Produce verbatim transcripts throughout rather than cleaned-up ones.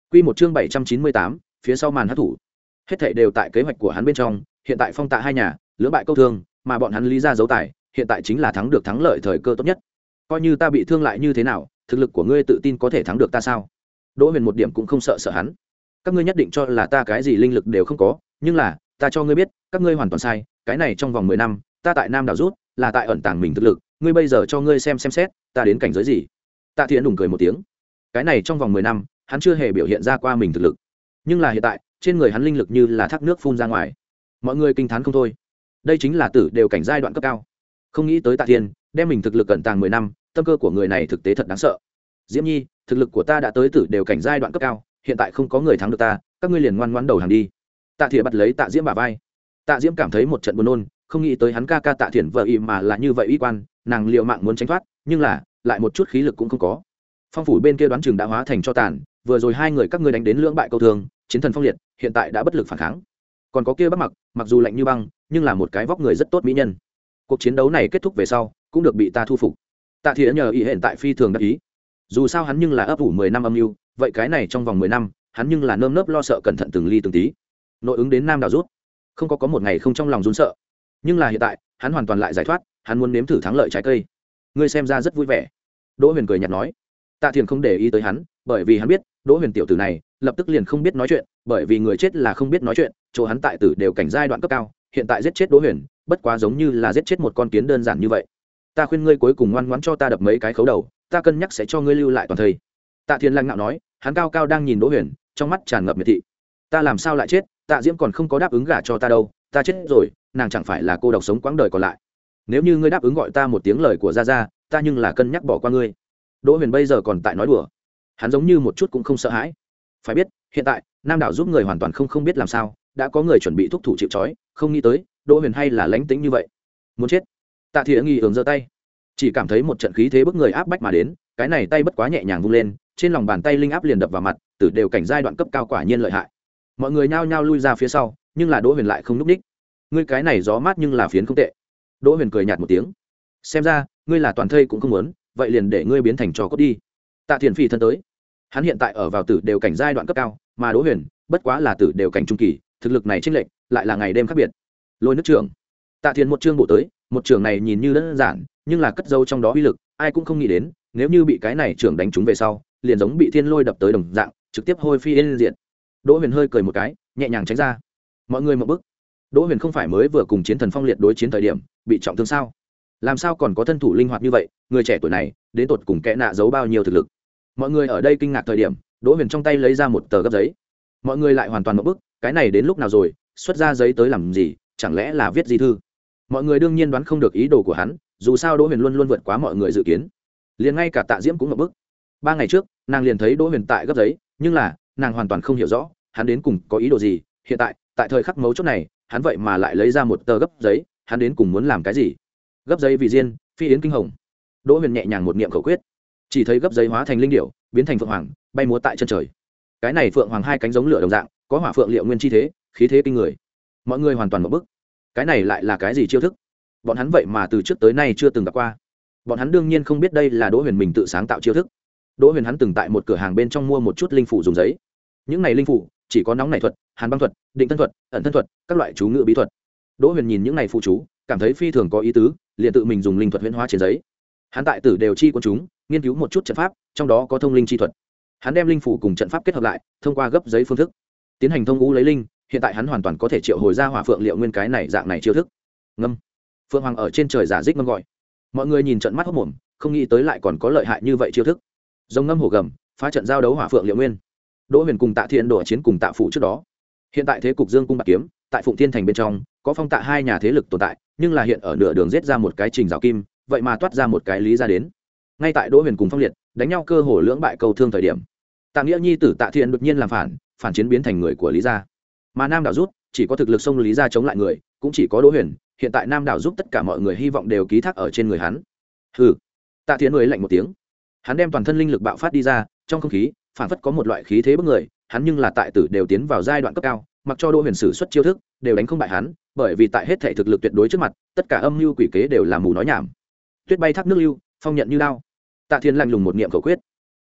Quy một chương bảy trăm chín mươi tám, phía sau màn hắc thủ. Hết thảy đều tại kế hoạch của hắn bên trong, hiện tại Phong Tạ hai nhà, lưỡng bại câu thương, mà bọn hắn lý ra dấu tài, hiện tại chính là thắng được thắng lợi thời cơ tốt nhất. Coi như ta bị thương lại như thế nào, thực lực của ngươi tự tin có thể thắng được ta sao? Đỗ Huyền một điểm cũng không sợ sợ hắn. Các ngươi nhất định cho là ta cái gì linh lực đều không có, nhưng là, ta cho ngươi biết, các ngươi hoàn toàn sai, cái này trong vòng mười năm, ta tại Nam đảo rút, là tại ẩn tàng mình thực lực, ngươi bây giờ cho ngươi xem xem xét, ta đến cảnh giới gì? Tạ Thiện đùng cười một tiếng. Cái này trong vòng mười năm, hắn chưa hề biểu hiện ra qua mình thực lực, nhưng là hiện tại, trên người hắn linh lực như là thác nước phun ra ngoài. Mọi người kinh thán không thôi. Đây chính là tử đều cảnh giai đoạn cấp cao. Không nghĩ tới Tạ Thiên, đem mình thực lực cẩn tàng mười năm, tâm cơ của người này thực tế thật đáng sợ. Diễm Nhi, thực lực của ta đã tới tử đều cảnh giai đoạn cấp cao, hiện tại không có người thắng được ta, các ngươi liền ngoan ngoãn đầu hàng đi. Tạ Thiện bắt lấy Tạ Diễm bả vai. Tạ Diễm cảm thấy một trận buồn nôn, không nghĩ tới hắn ca ca Tạ Thiện vợ y mà là như vậy uy quan, nàng liều mạng muốn tránh thoát, nhưng là lại một chút khí lực cũng không có. Phong phủ bên kia đoán chừng đã hóa thành cho tàn, vừa rồi hai người các ngươi đánh đến lưỡng bại câu thương, chiến thần phong liệt, hiện tại đã bất lực phản kháng. Còn có kia Bắc Mặc, mặc dù lạnh như băng, nhưng là một cái vóc người rất tốt mỹ nhân. Cuộc chiến đấu này kết thúc về sau, cũng được bị ta thu phục. Tạ Thiện nhờ ý hiện tại phi thường đắc ý. Dù sao hắn nhưng là ấp ủ mười năm âm mưu, vậy cái này trong vòng mười năm, hắn nhưng là nơm nớp lo sợ cẩn thận từng ly từng tí. Nội ứng đến Nam đảo rút, không có có một ngày không trong lòng run sợ. Nhưng là hiện tại, hắn hoàn toàn lại giải thoát, hắn muốn nếm thử thắng lợi trái cây. Ngươi xem ra rất vui vẻ. Đỗ Huyền cười nhạt nói. Tạ Thiện không để ý tới hắn, bởi vì hắn biết, Đỗ Huyền tiểu tử này, lập tức liền không biết nói chuyện, bởi vì người chết là không biết nói chuyện, chỗ hắn tại tử đều cảnh giai đoạn cấp cao, hiện tại giết chết Đỗ Huyền, bất quá giống như là giết chết một con kiến đơn giản như vậy. Ta khuyên ngươi cuối cùng ngoan ngoãn cho ta đập mấy cái khấu đầu, ta cân nhắc sẽ cho ngươi lưu lại toàn thây. Tạ Thiên lạnh ngạo nói, hắn cao cao đang nhìn Đỗ Huyền, trong mắt tràn ngập miệt thị. Ta làm sao lại chết, Tạ Diễm còn không có đáp ứng gả cho ta đâu, ta chết rồi, nàng chẳng phải là cô độc sống quãng đời còn lại. Nếu như ngươi đáp ứng gọi ta một tiếng lời của gia gia, ta nhưng là cân nhắc bỏ qua ngươi. Đỗ Huyền bây giờ còn tại nói đùa, hắn giống như một chút cũng không sợ hãi. Phải biết, hiện tại Nam đảo giúp người hoàn toàn không không biết làm sao, đã có người chuẩn bị thúc thủ chịu trói, không nghĩ tới Đỗ Huyền hay là lánh tính như vậy, muốn chết. Tạ Thiện nghi hướng giơ tay, chỉ cảm thấy một trận khí thế bức người áp bách mà đến, cái này tay bất quá nhẹ nhàng vung lên, trên lòng bàn tay linh áp liền đập vào mặt, tử đều cảnh giai đoạn cấp cao quả nhiên lợi hại. Mọi người nhao nhao lui ra phía sau, nhưng là Đỗ Huyền lại không núp đích. Ngươi cái này gió mát nhưng là phiến không tệ. Đỗ Huyền cười nhạt một tiếng, xem ra ngươi là toàn thây cũng không muốn, vậy liền để ngươi biến thành trò cốt đi. Tạ Thiện phi thân tới, hắn hiện tại ở vào tử đều cảnh giai đoạn cấp cao, mà Đỗ Huyền bất quá là tử đều cảnh trung kỳ, thực lực này chênh lệch lại là ngày đêm khác biệt. Lôi nước trưởng, Tạ Thiện một chương bộ tới, một trường này nhìn như đơn giản, nhưng là cất dấu trong đó uy lực, ai cũng không nghĩ đến, nếu như bị cái này trưởng đánh trúng về sau, liền giống bị thiên lôi đập tới đồng dạng, trực tiếp hôi phi yên diệt. Đỗ Huyền hơi cười một cái, nhẹ nhàng tránh ra. Mọi người một bức. Đỗ Huyền không phải mới vừa cùng chiến thần phong liệt đối chiến thời điểm, bị trọng thương sao? Làm sao còn có thân thủ linh hoạt như vậy, người trẻ tuổi này, đến tột cùng kẽ nạ giấu bao nhiêu thực lực. Mọi người ở đây kinh ngạc thời điểm, Đỗ Huyền trong tay lấy ra một tờ gấp giấy. Mọi người lại hoàn toàn một bức, cái này đến lúc nào rồi, xuất ra giấy tới làm gì, chẳng lẽ là viết di thư? Mọi người đương nhiên đoán không được ý đồ của hắn, dù sao Đỗ Huyền luôn luôn vượt quá mọi người dự kiến. Liền ngay cả Tạ Diễm cũng một bức. Ba ngày trước, nàng liền thấy Đỗ Huyền tại gấp giấy, nhưng là, nàng hoàn toàn không hiểu rõ, hắn đến cùng có ý đồ gì. Hiện tại, tại thời khắc mấu chốt này, hắn vậy mà lại lấy ra một tờ gấp giấy, hắn đến cùng muốn làm cái gì? Gấp giấy vì diên, phi yến kinh hồng. Đỗ Huyền nhẹ nhàng một niệm khẩu quyết, chỉ thấy gấp giấy hóa thành linh điểu, biến thành phượng hoàng, bay múa tại chân trời. Cái này phượng hoàng hai cánh giống lửa đồng dạng, có hỏa phượng liệu nguyên chi thế, khí thế kinh người. Mọi người hoàn toàn một bức. Cái này lại là cái gì chiêu thức? Bọn hắn vậy mà từ trước tới nay chưa từng gặp qua. Bọn hắn đương nhiên không biết đây là Đỗ Huyền mình tự sáng tạo chiêu thức. Đỗ Huyền hắn từng tại một cửa hàng bên trong mua một chút linh phủ dùng giấy. Những này linh phủ chỉ có nóng nảy thuật, hàn băng thuật, định thân thuật, ẩn thân thuật, các loại chú ngữ bí thuật. Đỗ Huyền nhìn những này phụ chú, cảm thấy phi thường có ý tứ, liền tự mình dùng linh thuật huyễn hóa trên giấy. Hắn tại tử đều chi quân chúng, nghiên cứu một chút trận pháp, trong đó có thông linh chi thuật. Hắn đem linh phủ cùng trận pháp kết hợp lại, thông qua gấp giấy phương thức, tiến hành thông ngũ lấy linh, hiện tại hắn hoàn toàn có thể triệu hồi ra hỏa phượng liệu nguyên cái này dạng này chiêu thức. Ngâm. Phượng hoàng ở trên trời giả dích ngâm gọi. Mọi người nhìn trận mắt hốt mồm, không nghĩ tới lại còn có lợi hại như vậy chiêu thức. Rồng ngâm hổ gầm, phá trận giao đấu hỏa phượng liệu nguyên. Đỗ Huyền cùng Tạ Thiện đổ chiến cùng Tạ Phủ trước đó. Hiện tại thế cục Dương cung bạc kiếm, tại Phụng Thiên thành bên trong, có Phong Tạ hai nhà thế lực tồn tại, nhưng là hiện ở nửa đường giết ra một cái Trình Giảo Kim, vậy mà toát ra một cái Lý ra đến. Ngay tại Đỗ Huyền cùng Phong Liệt đánh nhau cơ hồ lưỡng bại cầu thương thời điểm, Tạ Nghĩa nhi tử Tạ Thiện đột nhiên làm phản, phản chiến biến thành người của Lý gia. Mà Nam đảo rút, chỉ có thực lực xông Lý gia chống lại người, cũng chỉ có Đỗ Huyền, hiện tại Nam đảo giúp tất cả mọi người hy vọng đều ký thác ở trên người hắn. Hừ. Tạ Thiện người lạnh một tiếng. Hắn đem toàn thân linh lực bạo phát đi ra, trong không khí phản phất có một loại khí thế bức người, hắn nhưng là tại tử đều tiến vào giai đoạn cấp cao, mặc cho Đỗ Huyền sử xuất chiêu thức, đều đánh không bại hắn, bởi vì tại hết thể thực lực tuyệt đối trước mặt, tất cả âm mưu quỷ kế đều là mù nói nhảm. Tuyết bay thác nước lưu, phong nhận như lao. Tạ Thiên lạnh lùng một niệm khẩu quyết,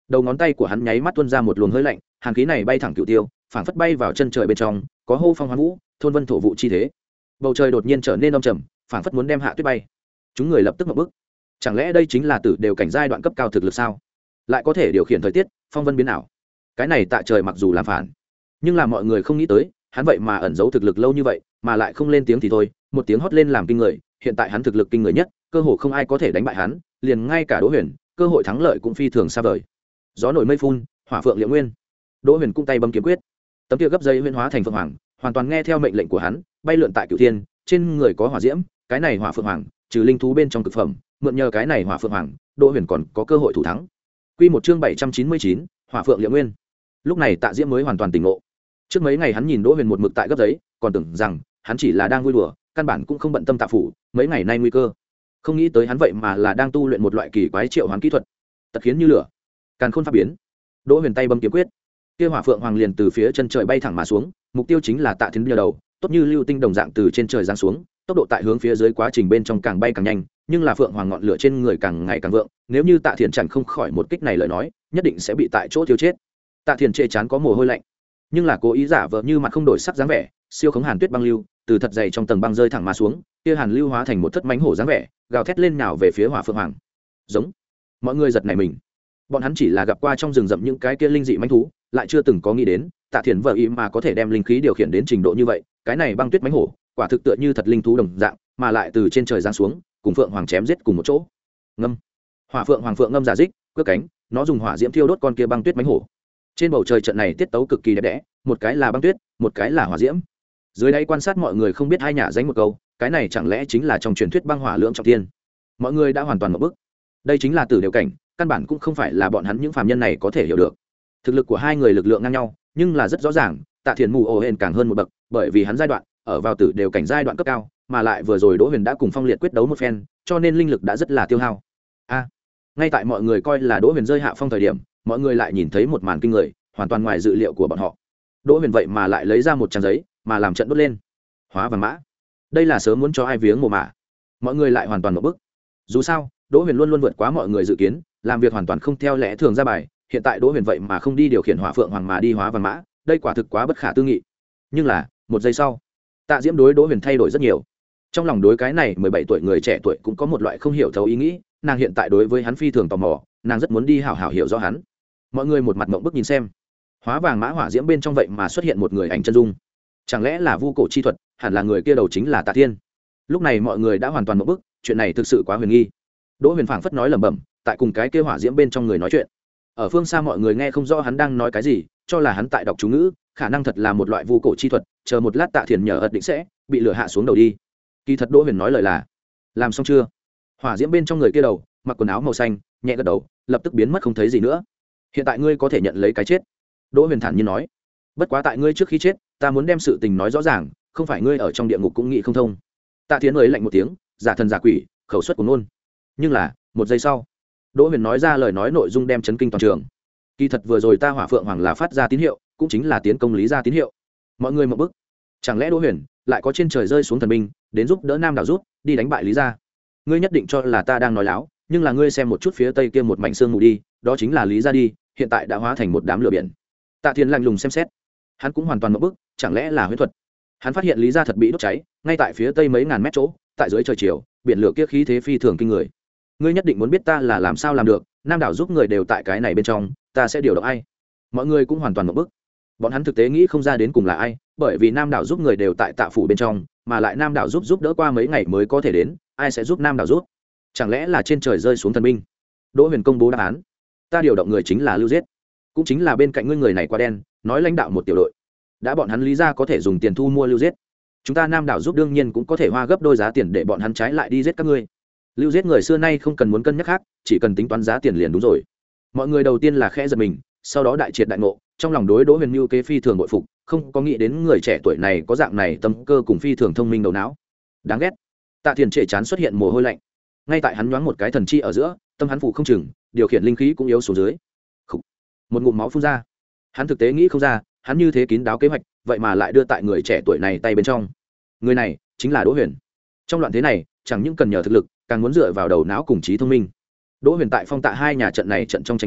đầu ngón tay của hắn nháy mắt tuôn ra một luồng hơi lạnh, hàn khí này bay thẳng cựu tiêu, phảng phất bay vào chân trời bên trong, có hô phong hoán vũ, thôn vân thổ vụ chi thế. Bầu trời đột nhiên trở nên âm trầm, phảng phất muốn đem hạ tuyết bay. Chúng người lập tức ngậm bức. Chẳng lẽ đây chính là tử đều cảnh giai đoạn cấp cao thực lực sao? Lại có thể điều khiển thời tiết, phong vân biến ảo. Cái này tạ trời mặc dù làm phản, nhưng là mọi người không nghĩ tới, hắn vậy mà ẩn giấu thực lực lâu như vậy, mà lại không lên tiếng thì thôi, một tiếng hót lên làm kinh người. Hiện tại hắn thực lực kinh người nhất, cơ hồ không ai có thể đánh bại hắn, liền ngay cả Đỗ Huyền, cơ hội thắng lợi cũng phi thường xa vời. Gió nổi mây phun, hỏa phượng liễu nguyên. Đỗ Huyền cung tay bấm kiếm quyết, tấm kia gấp dây huyễn hóa thành phượng hoàng, hoàn toàn nghe theo mệnh lệnh của hắn, bay lượn tại cửu thiên, trên người có hỏa diễm, cái này hỏa phượng hoàng, trừ linh thú bên trong cực phẩm, mượn nhờ cái này hỏa phượng hoàng, Đỗ Huyền còn có cơ hội thủ thắng. Quy một chương bảy trăm chín mươi chín, hỏa phượng liễu nguyên. Lúc này Tạ Diễm mới hoàn toàn tỉnh ngộ. Trước mấy ngày hắn nhìn Đỗ Huyền một mực tại gấp giấy, còn tưởng rằng hắn chỉ là đang vui đùa, căn bản cũng không bận tâm Tạ phủ, mấy ngày nay nguy cơ. Không nghĩ tới hắn vậy mà là đang tu luyện một loại kỳ quái triệu hoán kỹ thuật, tật khiến như lửa, càn khôn pháp biến. Đỗ Huyền tay bấm kiếm quyết, kia hỏa phượng hoàng liền từ phía chân trời bay thẳng mà xuống, mục tiêu chính là Tạ Thiến nhờ đầu, tốt như lưu tinh đồng dạng từ trên trời giáng xuống, tốc độ tại hướng phía dưới quá trình bên trong càng bay càng nhanh, nhưng là phượng hoàng ngọn lửa trên người càng ngày càng vượng, nếu như Tạ Thiền chẳng không khỏi một kích này lời nói, nhất định sẽ bị tại chỗ thiêu chết. Tạ Thiền chê chán có mồ hôi lạnh, nhưng là cố ý giả vờ như mặt không đổi sắc dáng vẻ, siêu khống hàn tuyết băng lưu, từ thật dày trong tầng băng rơi thẳng mà xuống, kia hàn lưu hóa thành một thất mãnh hổ dáng vẻ, gào thét lên nào về phía hỏa phượng hoàng. Giống. Mọi người giật nảy mình. Bọn hắn chỉ là gặp qua trong rừng rậm những cái kia linh dị mãnh thú, lại chưa từng có nghĩ đến, Tạ Thiền vợ ý mà có thể đem linh khí điều khiển đến trình độ như vậy, cái này băng tuyết mãnh hổ, quả thực tựa như thật linh thú đồng dạng, mà lại từ trên trời giáng xuống, cùng phượng hoàng chém giết cùng một chỗ. Ngâm. Hỏa phượng hoàng phượng ngâm giả dích, cướp cánh, nó dùng hỏa diễm thiêu đốt con kia băng tuyết mãnh hổ. Trên bầu trời trận này tiết tấu cực kỳ đẹp đẽ, một cái là băng tuyết, một cái là hỏa diễm. Dưới đây quan sát mọi người không biết hai nhà danh một câu, cái này chẳng lẽ chính là trong truyền thuyết băng hỏa lưỡng trọng thiên. Mọi người đã hoàn toàn một bức. Đây chính là tử điều cảnh, căn bản cũng không phải là bọn hắn những phàm nhân này có thể hiểu được. Thực lực của hai người lực lượng ngang nhau, nhưng là rất rõ ràng, Tạ Thiền mù ồ hên càng hơn một bậc, bởi vì hắn giai đoạn ở vào tử đều cảnh giai đoạn cấp cao, mà lại vừa rồi Đỗ Huyền đã cùng Phong Liệt quyết đấu một phen, cho nên linh lực đã rất là tiêu hao. A, ngay tại mọi người coi là Đỗ Huyền rơi hạ phong thời điểm, mọi người lại nhìn thấy một màn kinh người, hoàn toàn ngoài dự liệu của bọn họ. Đỗ Huyền vậy mà lại lấy ra một trang giấy, mà làm trận đốt lên. Hóa vàng mã. Đây là sớm muốn cho ai viếng mồ mả. Mọi người lại hoàn toàn một bức. Dù sao, Đỗ Huyền luôn luôn vượt quá mọi người dự kiến, làm việc hoàn toàn không theo lẽ thường ra bài, hiện tại Đỗ Huyền vậy mà không đi điều khiển hỏa phượng hoàng mà đi hóa vàng mã, đây quả thực quá bất khả tư nghị. Nhưng là, một giây sau, Tạ Diễm đối Đỗ Huyền thay đổi rất nhiều. Trong lòng đối cái này mười bảy tuổi người trẻ tuổi cũng có một loại không hiểu thấu ý nghĩ, nàng hiện tại đối với hắn phi thường tò mò, nàng rất muốn đi hảo hảo hiểu rõ hắn. Mọi người một mặt mộng bức nhìn xem. Hóa vàng mã hỏa diễm bên trong vậy mà xuất hiện một người ảnh chân dung. Chẳng lẽ là vu cổ chi thuật, hẳn là người kia đầu chính là Tạ Thiên. Lúc này mọi người đã hoàn toàn mộng bức, chuyện này thực sự quá huyền nghi. Đỗ Huyền phảng phất nói lẩm bẩm, tại cùng cái kia hỏa diễm bên trong người nói chuyện. Ở phương xa mọi người nghe không rõ hắn đang nói cái gì, cho là hắn tại đọc chú ngữ, khả năng thật là một loại vu cổ chi thuật, chờ một lát Tạ Thiền nhờ ật định sẽ bị lửa hạ xuống đầu đi. Kỳ thật Đỗ Huyền nói lời là, làm xong chưa? Hỏa diễm bên trong người kia đầu, mặc quần áo màu xanh, nhẹ gật đầu, lập tức biến mất không thấy gì nữa. Hiện tại ngươi có thể nhận lấy cái chết. Đỗ Huyền thản nhiên nói, bất quá tại ngươi trước khi chết, ta muốn đem sự tình nói rõ ràng, không phải ngươi ở trong địa ngục cũng nghĩ không thông. Tạ Thiến ấy lạnh một tiếng, giả thần giả quỷ, khẩu suất của nôn. Nhưng là, một giây sau, Đỗ Huyền nói ra lời nói nội dung đem chấn kinh toàn trường. Kỳ thật vừa rồi ta hỏa phượng hoàng là phát ra tín hiệu, cũng chính là tiến công Lý gia tín hiệu. Mọi người một bức, chẳng lẽ Đỗ Huyền lại có trên trời rơi xuống thần binh, đến giúp đỡ Nam Đảo rút, đi đánh bại Lý gia? Ngươi nhất định cho là ta đang nói láo, nhưng là ngươi xem một chút phía tây kia một mảnh sương mù đi, đó chính là Lý gia đi, hiện tại đã hóa thành một đám lửa biển. Tạ Thiên lạnh lùng xem xét, hắn cũng hoàn toàn một bức, chẳng lẽ là huyễn thuật? Hắn phát hiện Lý gia thật bị đốt cháy, ngay tại phía tây mấy ngàn mét chỗ, tại dưới trời chiều, biển lửa kia khí thế phi thường kinh người. Ngươi nhất định muốn biết ta là làm sao làm được, Nam Đảo giúp người đều tại cái này bên trong, ta sẽ điều động ai? Mọi người cũng hoàn toàn một bức. Bọn hắn thực tế nghĩ không ra đến cùng là ai, bởi vì Nam Đảo giúp người đều tại Tạ phủ bên trong, mà lại Nam Đảo giúp giúp đỡ qua mấy ngày mới có thể đến, ai sẽ giúp Nam Đảo giúp? Chẳng lẽ là trên trời rơi xuống thần binh? Đỗ Huyền công bố đáp án, ta điều động người chính là Lưu Giết, cũng chính là bên cạnh ngươi người này quá đen, nói lãnh đạo một tiểu đội. Đã bọn hắn Lý gia có thể dùng tiền thu mua Lưu Giết, chúng ta Nam Đảo giúp đương nhiên cũng có thể hoa gấp đôi giá tiền để bọn hắn trái lại đi giết các ngươi. Lưu Giết người xưa nay không cần muốn cân nhắc khác, chỉ cần tính toán giá tiền liền đúng rồi. Mọi người đầu tiên là khẽ giật mình, sau đó đại triệt đại ngộ, trong lòng đối Đỗ Huyền mưu kế phi thường bội phục, không có nghĩ đến người trẻ tuổi này có dạng này tâm cơ cùng phi thường thông minh đầu não. Đáng ghét. Tạ Thiền trệ chán xuất hiện mồ hôi lạnh. Ngay tại hắn nhoáng một cái thần chi ở giữa, tâm hắn phụ không chừng, điều khiển linh khí cũng yếu xuống dưới. Khủ. Một ngụm máu phun ra. Hắn thực tế nghĩ không ra, hắn như thế kín đáo kế hoạch, vậy mà lại đưa tại người trẻ tuổi này tay bên trong. Người này chính là Đỗ Huyền. Trong loạn thế này, chẳng những cần nhờ thực lực, càng muốn dựa vào đầu não cùng trí thông minh. Đỗ Huyền tại Phong Tạ hai nhà trận này trận trong tranh đấu,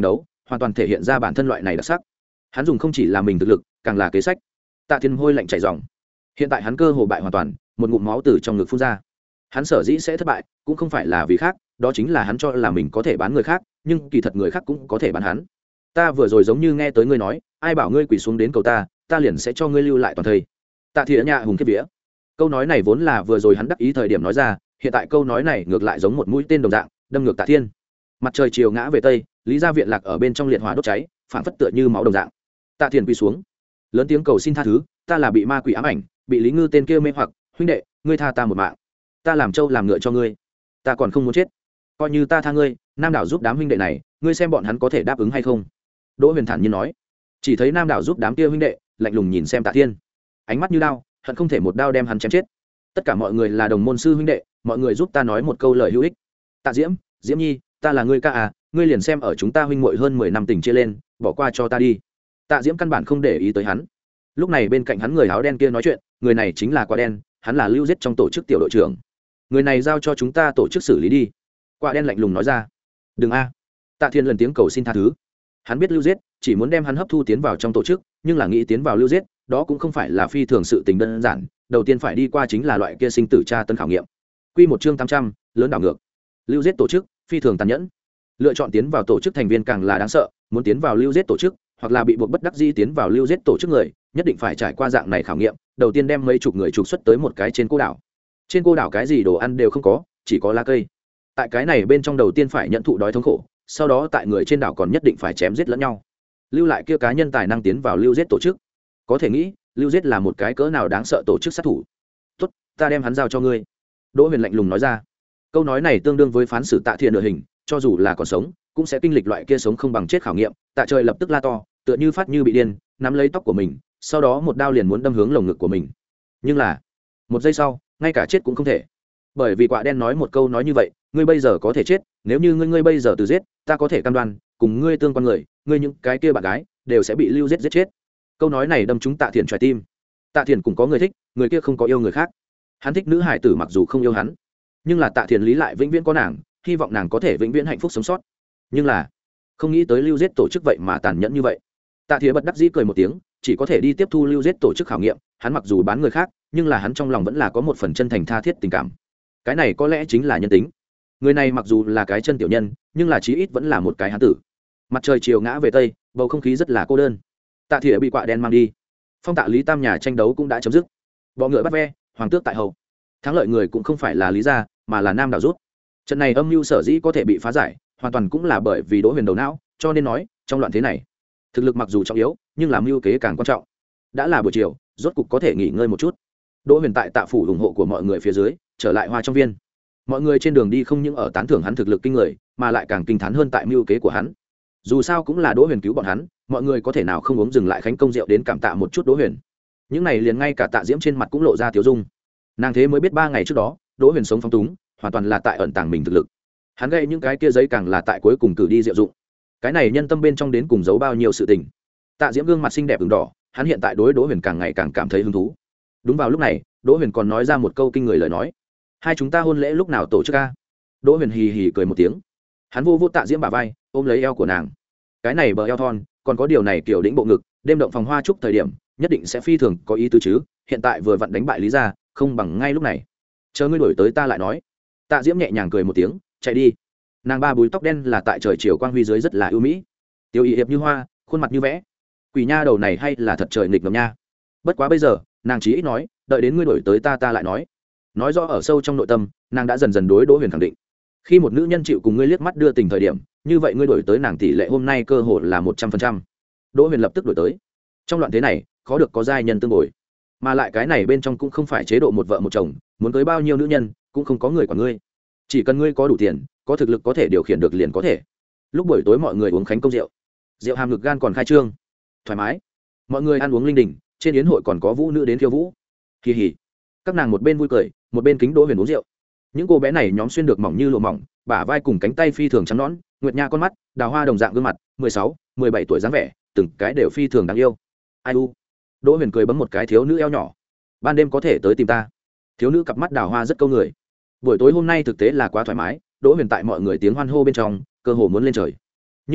hoàn toàn thể hiện ra bản thân loại này đặc sắc. Hắn dùng không chỉ là mình thực lực, càng là kế sách. Tạ Thiên hôi lạnh chảy ròng. Hiện tại hắn cơ hồ bại hoàn toàn, một ngụm máu từ trong ngực phun ra. Hắn sở dĩ sẽ thất bại, cũng không phải là vì khác, đó chính là hắn cho là mình có thể bán người khác, nhưng kỳ thật người khác cũng có thể bán hắn. Ta vừa rồi giống như nghe tới ngươi nói, ai bảo ngươi quỳ xuống đến cầu ta, ta liền sẽ cho ngươi lưu lại toàn thây. Tạ Thiên Nhã hùng kiếp vía. Câu nói này vốn là vừa rồi hắn đắc ý thời điểm nói ra, hiện tại câu nói này ngược lại giống một mũi tên đồng dạng, đâm ngược Tạ Thiên. Mặt trời chiều ngã về tây, Lý gia viện lạc ở bên trong liệt hỏa đốt cháy, phản phất tựa như máu đồng dạng. Tạ Thiên quỳ xuống, lớn tiếng cầu xin tha thứ, ta là bị ma quỷ ám ảnh, bị Lý Ngư tên kia mê hoặc, huynh đệ, ngươi tha ta một mạng. Ta làm trâu làm ngựa cho ngươi, ta còn không muốn chết. Coi như ta tha ngươi, Nam đảo giúp đám huynh đệ này, ngươi xem bọn hắn có thể đáp ứng hay không? Đỗ Huyền thản nhiên nói. Chỉ thấy Nam đảo giúp đám kia huynh đệ, lạnh lùng nhìn xem Tạ Thiên, ánh mắt như đao, hận không thể một đao đem hắn chém chết. Tất cả mọi người là đồng môn sư huynh đệ, mọi người giúp ta nói một câu lời hữu ích. Tạ Diễm, Diễm Nhi, ta là ngươi ca à, ngươi liền xem ở chúng ta huynh muội hơn mười năm tình chia lên, bỏ qua cho ta đi. Tạ Diễm căn bản không để ý tới hắn. Lúc này bên cạnh hắn người áo đen kia nói chuyện, người này chính là Quả Đen, hắn là lưu giết trong tổ chức tiểu đội trưởng. Người này giao cho chúng ta tổ chức xử lý đi. Quả Đen lạnh lùng nói ra. Đừng a. Tạ Thiên lần tiếng cầu xin tha thứ. Hắn biết lưu giết, chỉ muốn đem hắn hấp thu tiến vào trong tổ chức, nhưng là nghĩ tiến vào lưu giết, đó cũng không phải là phi thường sự tình đơn giản, đầu tiên phải đi qua chính là loại kia sinh tử tra tấn khảo nghiệm. Quy một chương tám trăm, lớn đảo ngược. Lưu giết tổ chức, phi thường tàn nhẫn. Lựa chọn tiến vào tổ chức thành viên càng là đáng sợ, muốn tiến vào lưu giết tổ chức, hoặc là bị buộc bất đắc dĩ tiến vào lưu giết tổ chức người, nhất định phải trải qua dạng này khảo nghiệm, đầu tiên đem mấy chục người trục xuất tới một cái trên cô đảo. Trên cô đảo cái gì đồ ăn đều không có, chỉ có lá cây. Tại cái này bên trong đầu tiên phải nhận thụ đói thống khổ, sau đó tại người trên đảo còn nhất định phải chém giết lẫn nhau. Lưu lại kia cá nhân tài năng tiến vào lưu giết tổ chức. Có thể nghĩ, lưu giết là một cái cỡ nào đáng sợ tổ chức sát thủ. Tốt, ta đem hắn giao cho ngươi. Đỗ Huyền lạnh lùng nói ra. Câu nói này tương đương với phán xử Tạ Thiên nửa hình, cho dù là còn sống, cũng sẽ kinh lịch loại kia sống không bằng chết khảo nghiệm. Tạ Trời lập tức la to, tựa như phát như bị điên, nắm lấy tóc của mình, sau đó một đao liền muốn đâm hướng lồng ngực của mình. Nhưng là, một giây sau, ngay cả chết cũng không thể. Bởi vì Quả Đen nói một câu nói như vậy, ngươi bây giờ có thể chết, nếu như ngươi ngươi bây giờ từ giết, ta có thể cam đoan, cùng ngươi tương quan người, ngươi những cái kia bạn gái đều sẽ bị lưu giết giết chết. Câu nói này đâm trúng Tạ Thiền trái tim. Tạ Thiền cũng có người thích, người kia không có yêu người khác. Hắn thích nữ hải tử mặc dù không yêu hắn, nhưng là Tạ Thiền lý lại vĩnh viễn có nàng, hy vọng nàng có thể vĩnh viễn hạnh phúc sống sót. Nhưng là, không nghĩ tới lưu giết tổ chức vậy mà tàn nhẫn như vậy. Tạ Thiền bật đắc dĩ cười một tiếng, chỉ có thể đi tiếp thu lưu giết tổ chức khảo nghiệm. Hắn mặc dù bán người khác, nhưng là hắn trong lòng vẫn là có một phần chân thành tha thiết tình cảm. Cái này có lẽ chính là nhân tính. Người này mặc dù là cái chân tiểu nhân, nhưng là chí ít vẫn là một cái hán tử. Mặt trời chiều ngã về tây, bầu không khí rất là cô đơn. Tạ Thiền bị Quả Đen mang đi. Phong Tạ Lý Tam nhà tranh đấu cũng đã chấm dứt. Bọ ngựa bắt ve, hoàng tước tại hậu. Thắng lợi người cũng không phải là Lý gia, mà là Nam đảo rút. Trận này âm mưu sở dĩ có thể bị phá giải, hoàn toàn cũng là bởi vì Đỗ Huyền đầu não, cho nên nói, trong loạn thế này, thực lực mặc dù trọng yếu, nhưng làm mưu kế càng quan trọng. Đã là buổi chiều, rốt cục có thể nghỉ ngơi một chút. Đỗ Huyền tại Tạ phủ ủng hộ của mọi người phía dưới, trở lại Hoa trong viên. Mọi người trên đường đi không những ở tán thưởng hắn thực lực kinh người, mà lại càng kinh thán hơn tại mưu kế của hắn. Dù sao cũng là Đỗ Huyền cứu bọn hắn, mọi người có thể nào không uống dừng lại khánh công rượu đến cảm tạ một chút Đỗ Huyền. Những này liền ngay cả Tạ Diễm trên mặt cũng lộ ra tiêu dung. Nàng thế mới biết ba ngày trước đó, Đỗ Huyền sống phóng túng, hoàn toàn là tại ẩn tàng mình thực lực. Hắn gây những cái kia giấy càng là tại cuối cùng cử đi diệu dụng. Cái này nhân tâm bên trong đến cùng giấu bao nhiêu sự tình. Tạ Diễm gương mặt xinh đẹp ửng đỏ, hắn hiện tại đối Đỗ Huyền càng ngày càng cảm thấy hứng thú. Đúng vào lúc này, Đỗ Huyền còn nói ra một câu kinh người lời nói. Hai chúng ta hôn lễ lúc nào tổ chức a? Đỗ Huyền hì hì cười một tiếng. Hắn vô vô Tạ Diễm bả vai, ôm lấy eo của nàng. Cái này bờ eo thon, còn có điều này kiểu đĩnh bộ ngực, đêm động phòng hoa trúc thời điểm, nhất định sẽ phi thường có ý tứ chứ. Hiện tại vừa vặn đánh bại Lý gia, không bằng ngay lúc này. Chờ ngươi đổi tới ta lại nói. Tạ Diễm nhẹ nhàng cười một tiếng, chạy đi. Nàng ba búi tóc đen là tại trời chiều quang huy dưới rất là ưu mỹ. Tiêu y hiệp như hoa, khuôn mặt như vẽ. Quỷ nha đầu này hay là thật trời nghịch ngợm nha. Bất quá bây giờ, nàng chỉ ít nói, đợi đến ngươi đổi tới ta ta lại nói. Nói rõ ở sâu trong nội tâm, nàng đã dần dần đối Đỗ Huyền khẳng định. Khi một nữ nhân chịu cùng ngươi liếc mắt đưa tình thời điểm, như vậy ngươi đổi tới nàng tỷ lệ hôm nay cơ hội là một trăm phần trăm. Đỗ Huyền lập tức đổi tới. Trong loạn thế này, khó được có giai nhân tương bồi. Mà lại cái này bên trong cũng không phải chế độ một vợ một chồng, muốn tới bao nhiêu nữ nhân, cũng không có người quản ngươi. Chỉ cần ngươi có đủ tiền, có thực lực có thể điều khiển được liền có thể. Lúc buổi tối mọi người uống khánh công rượu. Rượu hàm ngực gan còn khai trương. Thoải mái. Mọi người ăn uống linh đình, trên yến hội còn có vũ nữ đến khiêu vũ. Kỳ hỉ. Các nàng một bên vui cười, một bên kính Đỗ Huyền uống rượu. Những cô bé này nhóm xuyên được mỏng như lụa mỏng, bả vai cùng cánh tay phi thường trắng nõn, nguyệt nha con mắt, đào hoa đồng dạng gương mặt, mười sáu, mười bảy tuổi dáng vẻ, từng cái đều phi thường đáng yêu. Ai u. Đỗ Huyền cười bấm một cái thiếu nữ eo nhỏ. Ban đêm có thể tới tìm ta. Thiếu nữ cặp mắt đào hoa rất câu người. Buổi tối hôm nay thực tế là quá thoải mái, Đỗ Huyền tại mọi người tiếng hoan hô bên trong, cơ hồ muốn lên trời. Nhưng là,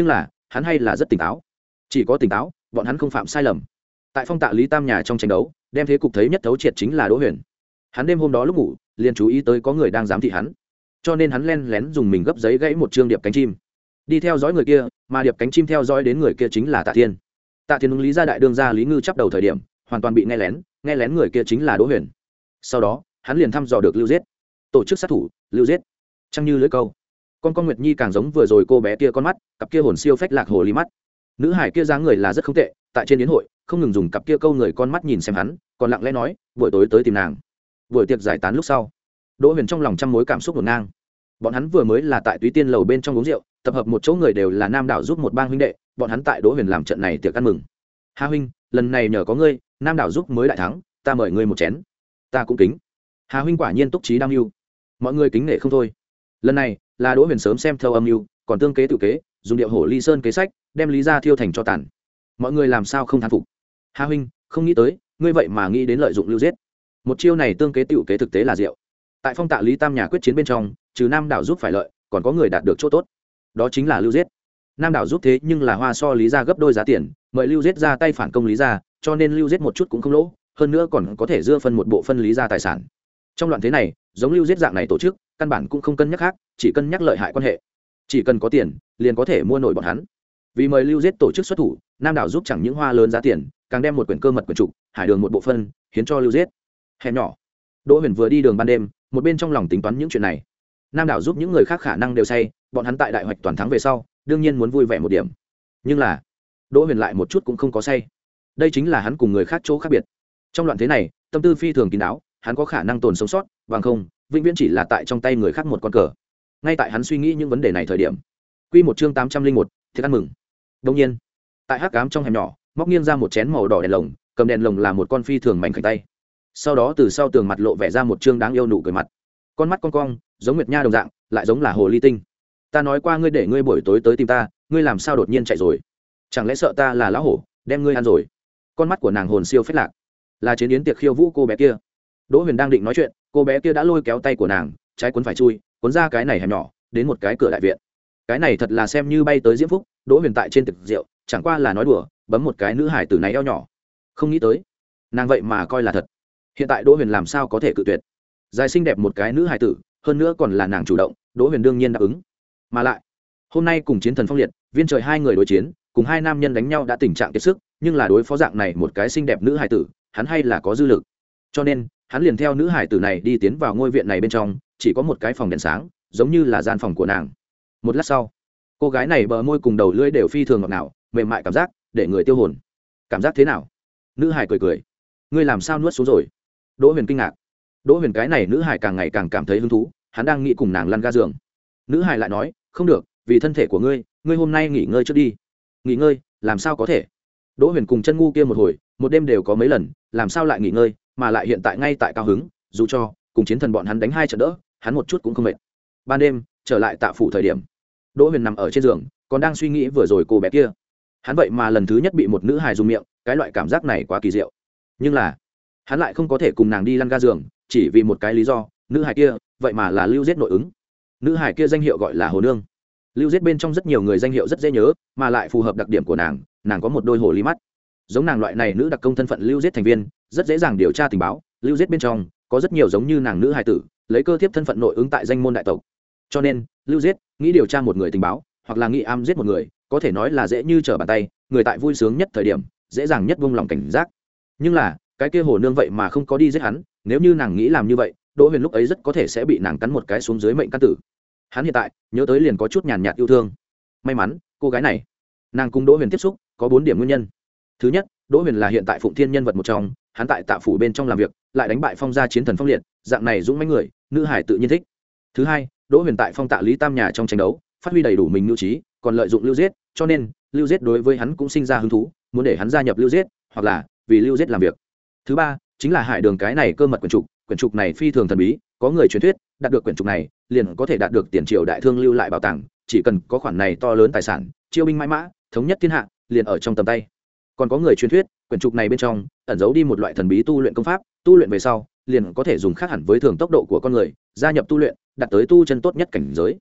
hắn hay là rất tỉnh táo. Chỉ có tỉnh táo bọn hắn không phạm sai lầm. Tại phong tạ lý tam nhà trong tranh đấu đem thế cục thấy nhất thấu triệt chính là Đỗ Huyền. Hắn đêm hôm đó lúc ngủ liền chú ý tới có người đang giám thị hắn, cho nên hắn len lén dùng mình gấp giấy gãy một chương điệp cánh chim đi theo dõi người kia, mà điệp cánh chim theo dõi đến người kia chính là Tạ Thiên. Tạ Thiên ứng lý gia đại đương gia Lý Ngư chắp đầu thời điểm hoàn toàn bị nghe lén, nghe lén người kia chính là Đỗ Huyền. Sau đó hắn liền thăm dò được Lưu Giết, tổ chức sát thủ Lưu Giết, trăng như lưỡi câu. Con con Nguyệt Nhi càng giống vừa rồi cô bé kia con mắt, cặp kia hồn siêu phách lạc hồ ly mắt. Nữ hải kia dáng người là rất không tệ, tại trên yến hội không ngừng dùng cặp kia câu người con mắt nhìn xem hắn, còn lặng lẽ nói buổi tối tới tìm nàng. Buổi tiệc giải tán lúc sau, Đỗ Huyền trong lòng trăm mối cảm xúc ngổn ngang. Bọn hắn vừa mới là tại Túy Tiên lầu bên trong uống rượu, tập hợp một chỗ người đều là Nam đảo giúp một bang huynh đệ, bọn hắn tại Đỗ Huyền làm trận này tiệc ăn mừng. Hà huynh, lần này nhờ có ngươi, Nam đảo giúp mới đại thắng, ta mời ngươi một chén. Ta cũng kính. Hà huynh quả nhiên túc trí đam mưu. Mọi người kính nể không thôi. Lần này là Đỗ Huyền sớm xem theo âm mưu, còn tương kế tự kế, dùng điệu hổ ly sơn kế sách, đem Lý gia thiêu thành cho tàn. Mọi người làm sao không thán phục. Hà huynh, không nghĩ tới, ngươi vậy mà nghĩ đến lợi dụng Lưu Giết. Một chiêu này tương kế tự kế thực tế là diệu. Tại phong tạ Lý tam nhà quyết chiến bên trong, trừ Nam đảo giúp phải lợi, còn có người đạt được chỗ tốt. Đó chính là Lưu Giết. Nam đảo giúp thế nhưng là hoa so Lý gia gấp đôi giá tiền, mời Lưu Giết ra tay phản công Lý gia, cho nên Lưu Giết một chút cũng không lỗ, hơn nữa còn có thể dưa phân một bộ phân Lý gia tài sản. Trong loạn thế này, giống Lưu Giết dạng này tổ chức, căn bản cũng không cân nhắc khác, chỉ cân nhắc lợi hại quan hệ. Chỉ cần có tiền, liền có thể mua nổi bọn hắn. Vì mời Lưu Giết tổ chức xuất thủ, Nam đảo giúp chẳng những hoa lớn giá tiền, càng đem một quyển cơ mật quyển trục, hải đường một bộ phân, hiến cho Lưu Giết. Hẻm nhỏ. Đỗ Huyền vừa đi đường ban đêm, một bên trong lòng tính toán những chuyện này. Nam đảo giúp những người khác khả năng đều say, bọn hắn tại đại hoạch toàn thắng về sau, đương nhiên muốn vui vẻ một điểm. Nhưng là, Đỗ Huyền lại một chút cũng không có say. Đây chính là hắn cùng người khác chỗ khác biệt. Trong loạn thế này, tâm tư phi thường kín đáo, hắn có khả năng tồn sống sót, bằng không, vĩnh viễn chỉ là tại trong tay người khác một con cờ. Ngay tại hắn suy nghĩ những vấn đề này thời điểm, Quy một chương tám trăm linh một, thiệt ăn mừng. Đương nhiên, tại hắc ám trong hẻm nhỏ, móc nghiêng ra một chén màu đỏ đèn lồng, cầm đèn lồng là một con phi thường mảnh khảnh tay. Sau đó từ sau tường mặt lộ vẻ ra một trương đáng yêu nụ cười mặt, con mắt con cong giống nguyệt nha đồng dạng, lại giống là hồ ly tinh. Ta nói qua ngươi để ngươi buổi tối tới tìm ta, ngươi làm sao đột nhiên chạy rồi? Chẳng lẽ sợ ta là lão hổ đem ngươi ăn rồi? Con mắt của nàng hồn siêu phách lạc, là chiến yến tiệc khiêu vũ cô bé kia. Đỗ Huyền đang định nói chuyện, cô bé kia đã lôi kéo tay của nàng, trái cuốn phải chui, cuốn ra cái này hẻm nhỏ, đến một cái cửa đại viện. Cái này thật là xem như bay tới diễm phúc. Đỗ Huyền tại trên tiệc rượu, chẳng qua là nói đùa, bấm một cái nữ hải tử này eo nhỏ, không nghĩ tới nàng vậy mà coi là thật. Hiện tại Đỗ Huyền làm sao có thể cự tuyệt? Dài xinh đẹp một cái nữ hải tử, hơn nữa còn là nàng chủ động, Đỗ Huyền đương nhiên đáp ứng. Mà lại, hôm nay cùng chiến thần phong liệt, viên trời hai người đối chiến, cùng hai nam nhân đánh nhau đã tình trạng kiệt sức, nhưng là đối phó dạng này một cái xinh đẹp nữ hải tử, hắn hay là có dư lực. Cho nên, hắn liền theo nữ hải tử này đi tiến vào ngôi viện này bên trong, chỉ có một cái phòng đèn sáng, giống như là gian phòng của nàng. Một lát sau, cô gái này bờ môi cùng đầu lưỡi đều phi thường ngọt ngào, mềm mại cảm giác, để người tiêu hồn. Cảm giác thế nào? Nữ hải cười cười. Ngươi làm sao nuốt xuống rồi? Đỗ Huyền kinh ngạc. Đỗ Huyền cái này nữ hải càng ngày càng cảm thấy hứng thú, hắn đang nghĩ cùng nàng lăn ga giường. Nữ hải lại nói, không được, vì thân thể của ngươi, ngươi hôm nay nghỉ ngơi trước đi. Nghỉ ngơi? Làm sao có thể? Đỗ Huyền cùng chân ngu kia một hồi, một đêm đều có mấy lần, làm sao lại nghỉ ngơi, mà lại hiện tại ngay tại cao hứng, dù cho cùng chiến thần bọn hắn đánh hai trận đỡ, hắn một chút cũng không mệt. Ban đêm, trở lại tạ phủ thời điểm, Đỗ Huyền nằm ở trên giường, còn đang suy nghĩ vừa rồi cô bé kia. Hắn vậy mà lần thứ nhất bị một nữ hài dùng miệng, cái loại cảm giác này quá kỳ diệu. Nhưng là, hắn lại không có thể cùng nàng đi lăn ga giường, chỉ vì một cái lý do, nữ hài kia, vậy mà là Lưu Giết nội ứng. Nữ hài kia danh hiệu gọi là Hồ Nương. Lưu Giết bên trong rất nhiều người danh hiệu rất dễ nhớ, mà lại phù hợp đặc điểm của nàng, nàng có một đôi hồ ly mắt. Giống nàng loại này nữ đặc công thân phận Lưu Giết thành viên, rất dễ dàng điều tra tình báo, Lưu Giết bên trong có rất nhiều giống như nàng nữ hài tử, lấy cơ thiếp thân phận nội ứng tại danh môn đại tộc. Cho nên, Lưu Giết nghĩ điều tra một người tình báo, hoặc là nghĩ am giết một người, có thể nói là dễ như trở bàn tay, người tại vui sướng nhất thời điểm, dễ dàng nhất buông lòng cảnh giác. Nhưng là, cái kia Hồ Nương vậy mà không có đi giết hắn, nếu như nàng nghĩ làm như vậy, Đỗ Huyền lúc ấy rất có thể sẽ bị nàng cắn một cái xuống dưới mệnh căn tử. Hắn hiện tại, nhớ tới liền có chút nhàn nhạt yêu thương. May mắn, cô gái này, nàng cùng Đỗ Huyền tiếp xúc, có bốn điểm nguyên nhân. Thứ nhất, Đỗ Huyền là hiện tại Phụng Thiên nhân vật một trong, hắn tại Tạ phủ bên trong làm việc, lại đánh bại Phong gia chiến thần Phong Liệt, dạng này dũng mãnh người, nữ hải tự nhiên thích. Thứ hai, Đỗ Huyền tại Phong Tạ Lý tam nhà trong tranh đấu, phát huy đầy đủ mình nhu trí, còn lợi dụng Lưu Giết, cho nên Lưu Giết đối với hắn cũng sinh ra hứng thú, muốn để hắn gia nhập Lưu Giết, hoặc là vì Lưu Giết làm việc. Thứ ba, chính là Hải Đường cái này cơ mật quyển trục, quyển trục này phi thường thần bí, có người truyền thuyết, đạt được quyển trục này, liền có thể đạt được tiền triều đại thương lưu lại bảo tàng, chỉ cần có khoản này to lớn tài sản, chiêu binh mãi mã, thống nhất thiên hạ, liền ở trong tầm tay. Còn có người truyền thuyết, quyển trục này bên trong ẩn giấu đi một loại thần bí tu luyện công pháp, tu luyện về sau, liền có thể dùng khác hẳn với thường tốc độ của con người, gia nhập tu luyện, đạt tới tu chân tốt nhất cảnh giới.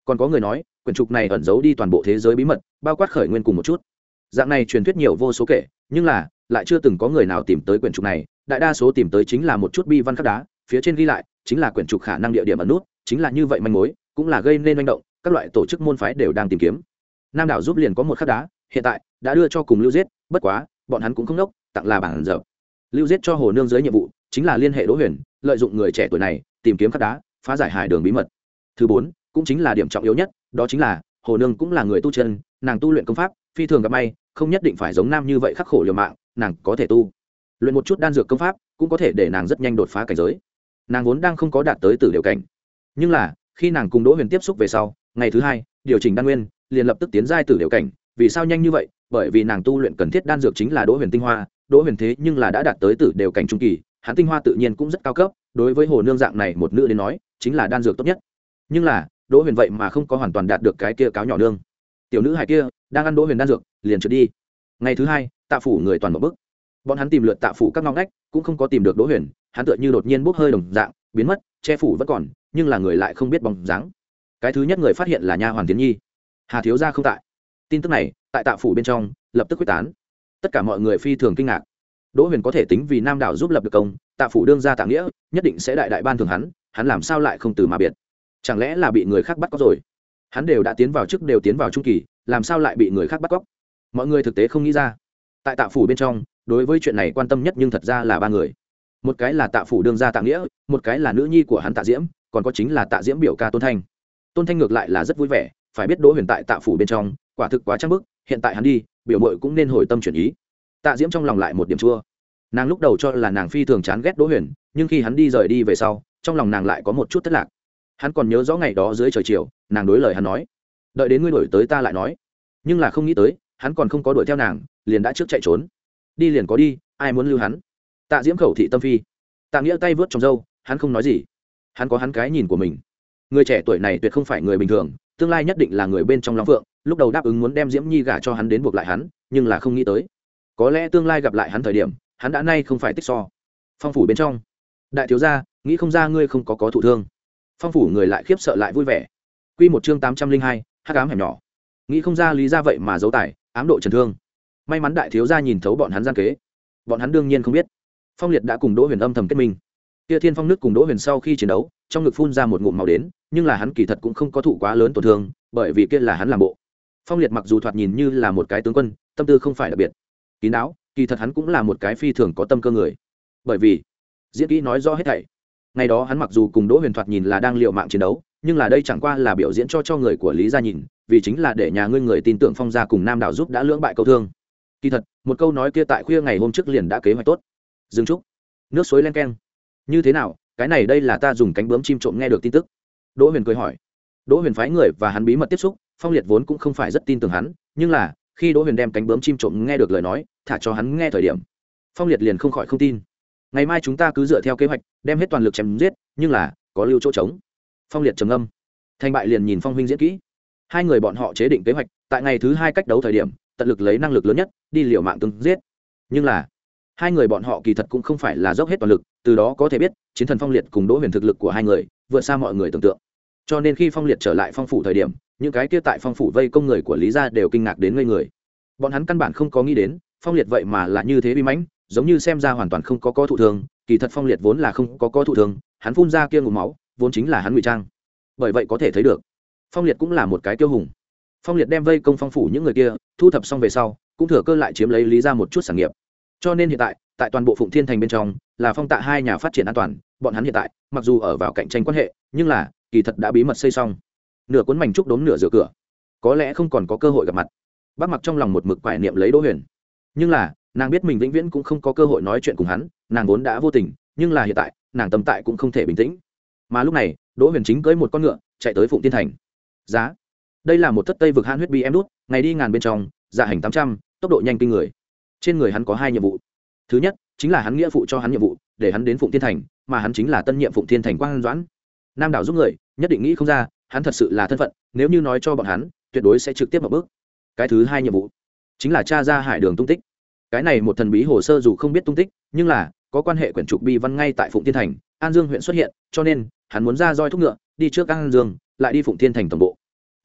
còn có người nói quyển trục này ẩn giấu đi toàn bộ thế giới bí mật, bao quát khởi nguyên cùng một chút. Dạng này truyền thuyết nhiều vô số kể, nhưng là lại chưa từng có người nào tìm tới quyển trục này. Đại đa số tìm tới chính là một chút bi văn khắc đá, phía trên ghi lại chính là quyển trục khả năng địa điểm ẩn nút. Chính là như vậy manh mối cũng là gây nên manh động, các loại tổ chức môn phái đều đang tìm kiếm. Nam đảo giúp liền có một khắc đá, hiện tại đã đưa cho cùng Lưu Giết, bất quá bọn hắn cũng không nốc, tặng là bản dở. Lưu Giết cho Hồ Nương dưới nhiệm vụ chính là liên hệ Đỗ Huyền, lợi dụng người trẻ tuổi này tìm kiếm khắc đá, phá giải hải đường bí mật. Thứ bốn cũng chính là điểm trọng yếu nhất, đó chính là Hồ Nương cũng là người tu chân, nàng tu luyện công pháp phi thường gặp may, không nhất định phải giống Nam như vậy khắc khổ liều mạng, nàng có thể tu luyện một chút đan dược công pháp cũng có thể để nàng rất nhanh đột phá cảnh giới. Nàng vốn đang không có đạt tới tử điều cảnh, nhưng là khi nàng cùng Đỗ Huyền tiếp xúc về sau, ngày thứ hai điều chỉnh đan nguyên, liền lập tức tiến giai tử điều cảnh. Vì sao nhanh như vậy? Bởi vì nàng tu luyện cần thiết đan dược chính là Đỗ Huyền tinh hoa. Đỗ Huyền thế nhưng là đã đạt tới tử điều cảnh trung kỳ, hắn tinh hoa tự nhiên cũng rất cao cấp, đối với Hồ Nương dạng này một nữ đến nói chính là đan dược tốt nhất. Nhưng là Đỗ Huyền vậy mà không có hoàn toàn đạt được cái kia cáo nhỏ nương. Tiểu nữ hài kia đang ăn Đỗ Huyền đan dược, liền trượt đi. Ngày thứ hai, Tạ phủ người toàn một bức. Bọn hắn tìm lượt Tạ phủ các ngóc ngách, cũng không có tìm được Đỗ Huyền, hắn tựa như đột nhiên bốc hơi đồng dạng, biến mất, che phủ vẫn còn, nhưng là người lại không biết bóng dáng. Cái thứ nhất người phát hiện là nha hoàn Tiến Nhi. Hà thiếu gia không tại. Tin tức này tại Tạ phủ bên trong lập tức quyết tán. Tất cả mọi người phi thường kinh ngạc. Đỗ Huyền có thể tính vì Nam đảo giúp lập được công, Tạ phủ đương ra Tạ Nghĩa nhất định sẽ đại đại ban thưởng hắn, hắn làm sao lại không từ mà biệt? Chẳng lẽ là bị người khác bắt cóc rồi? Hắn đều đã tiến vào trước đều tiến vào trung kỳ, làm sao lại bị người khác bắt cóc? Mọi người thực tế không nghĩ ra. Tại Tạ phủ bên trong, đối với chuyện này quan tâm nhất nhưng thật ra là ba người. Một cái là Tạ phủ đương gia Tạ Nghĩa, một cái là nữ nhi của hắn Tạ Diễm, còn có chính là Tạ Diễm biểu ca Tôn Thanh. Tôn Thanh ngược lại là rất vui vẻ, phải biết Đỗ Huyền tại Tạ phủ bên trong quả thực quá trang bức, hiện tại hắn đi, biểu muội cũng nên hồi tâm chuyển ý. Tạ Diễm trong lòng lại một điểm chua. Nàng lúc đầu cho là nàng phi thường chán ghét Đỗ Huyền, nhưng khi hắn đi rời đi về sau, trong lòng nàng lại có một chút thất lạc. Hắn còn nhớ rõ ngày đó dưới trời chiều, nàng đối lời hắn nói, đợi đến ngươi đuổi tới ta lại nói. Nhưng là không nghĩ tới, hắn còn không có đuổi theo nàng, liền đã trước chạy trốn. Đi liền có đi, ai muốn lưu hắn? Tạ Diễm khẩu thị tâm phi. Tạ Nghĩa tay vớt trong râu, hắn không nói gì. Hắn có hắn cái nhìn của mình. Người trẻ tuổi này tuyệt không phải người bình thường, tương lai nhất định là người bên trong Long Phượng. Lúc đầu đáp ứng muốn đem Diễm Nhi gả cho hắn đến buộc lại hắn, nhưng là không nghĩ tới, có lẽ tương lai gặp lại hắn thời điểm, hắn đã nay không phải tích so. Phong phủ bên trong, đại thiếu gia, nghĩ không ra ngươi không có có thụ thương. Phong phủ người lại khiếp sợ lại vui vẻ. Quy một chương tám trăm linh hai, hắc ám hẻm nhỏ. Nghĩ không ra lý ra vậy mà giấu tài, ám độ trần thương. May mắn đại thiếu gia nhìn thấu bọn hắn gian kế. Bọn hắn đương nhiên không biết, Phong Liệt đã cùng Đỗ Huyền âm thầm kết minh. Kia Thiên Phong nước cùng Đỗ Huyền sau khi chiến đấu, trong ngực phun ra một ngụm máu đến, nhưng là hắn kỳ thật cũng không có thụ quá lớn tổn thương, bởi vì kia là hắn làm bộ. Phong Liệt mặc dù thoạt nhìn như là một cái tướng quân, tâm tư không phải đặc biệt kín đáo, kỳ thật hắn cũng là một cái phi thường có tâm cơ người. Bởi vì diễn kỹ nói rõ hết thảy. Ngày đó hắn mặc dù cùng Đỗ Huyền thoạt nhìn là đang liều mạng chiến đấu, nhưng là đây chẳng qua là biểu diễn cho cho người của Lý gia nhìn, vì chính là để nhà ngươi người tin tưởng Phong gia cùng Nam đảo giúp đã lưỡng bại câu thương. Kỳ thật, một câu nói kia tại khuya ngày hôm trước liền đã kế hoạch tốt. Dương trúc, nước suối len keng. Như thế nào, cái này đây là ta dùng cánh bướm chim trộm nghe được tin tức. Đỗ Huyền cười hỏi. Đỗ Huyền phái người và hắn bí mật tiếp xúc, Phong Liệt vốn cũng không phải rất tin tưởng hắn, nhưng là khi Đỗ Huyền đem cánh bướm chim trộm nghe được lời nói, thả cho hắn nghe thời điểm, Phong Liệt liền không khỏi không tin. Ngày mai chúng ta cứ dựa theo kế hoạch, đem hết toàn lực chém giết, nhưng là có lưu chỗ trống. Phong Liệt trầm ngâm. Thành bại liền nhìn Phong huynh diễn kỹ. Hai người bọn họ chế định kế hoạch, tại ngày thứ hai cách đấu thời điểm, tận lực lấy năng lực lớn nhất, đi liều mạng tương giết. Nhưng là hai người bọn họ kỳ thật cũng không phải là dốc hết toàn lực, từ đó có thể biết, chiến thần Phong Liệt cùng Đỗ Huyền thực lực của hai người vượt xa mọi người tưởng tượng. Cho nên khi Phong Liệt trở lại Phong phủ thời điểm, những cái kia tại Phong phủ vây công người của Lý gia đều kinh ngạc đến ngây người. Bọn hắn căn bản không có nghĩ đến, Phong Liệt vậy mà là như thế bi mãnh, giống như xem ra hoàn toàn không có có thụ thương, kỳ thật Phong Liệt vốn là không có có thụ thương, hắn phun ra kia ngụm máu, vốn chính là hắn ngụy trang. Bởi vậy có thể thấy được, Phong Liệt cũng là một cái kiêu hùng. Phong Liệt đem vây công Phong phủ những người kia, thu thập xong về sau, cũng thừa cơ lại chiếm lấy Lý gia một chút sản nghiệp. Cho nên hiện tại, tại toàn bộ Phụng Thiên thành bên trong, là Phong Tạ hai nhà phát triển an toàn, bọn hắn hiện tại, mặc dù ở vào cạnh tranh quan hệ, nhưng là kỳ thật đã bí mật xây xong. Nửa cuốn mảnh trúc đốm nửa rửa cửa, có lẽ không còn có cơ hội gặp mặt. Bác Mặc trong lòng một mực quải niệm lấy Đỗ Huyền, nhưng là nàng biết mình vĩnh viễn cũng không có cơ hội nói chuyện cùng hắn, nàng vốn đã vô tình, nhưng là hiện tại nàng tâm tại cũng không thể bình tĩnh. Mà lúc này Đỗ Huyền chính cưỡi một con ngựa chạy tới Phụng Thiên thành. Giá, đây là một thất tây vực han huyết bi em đút, ngày đi ngàn bên trong, dạ hành tám trăm, tốc độ nhanh kinh người. Trên người hắn có hai nhiệm vụ, thứ nhất chính là hắn nghĩa phụ cho hắn nhiệm vụ, để hắn đến Phụng Thiên thành, mà hắn chính là tân nhiệm Phụng Thiên thành Quang Doãn. Nam đảo giúp người nhất định nghĩ không ra hắn thật sự là thân phận, nếu như nói cho bọn hắn, tuyệt đối sẽ trực tiếp một bước. Cái thứ hai nhiệm vụ chính là tra ra hải đường tung tích. Cái này một thần bí hồ sơ dù không biết tung tích, nhưng là có quan hệ quyển trục bi văn ngay tại Phụng Thiên thành, An Dương huyện xuất hiện, cho nên hắn muốn ra roi thúc ngựa, đi trước An Dương, lại đi Phụng Thiên thành tổng bộ.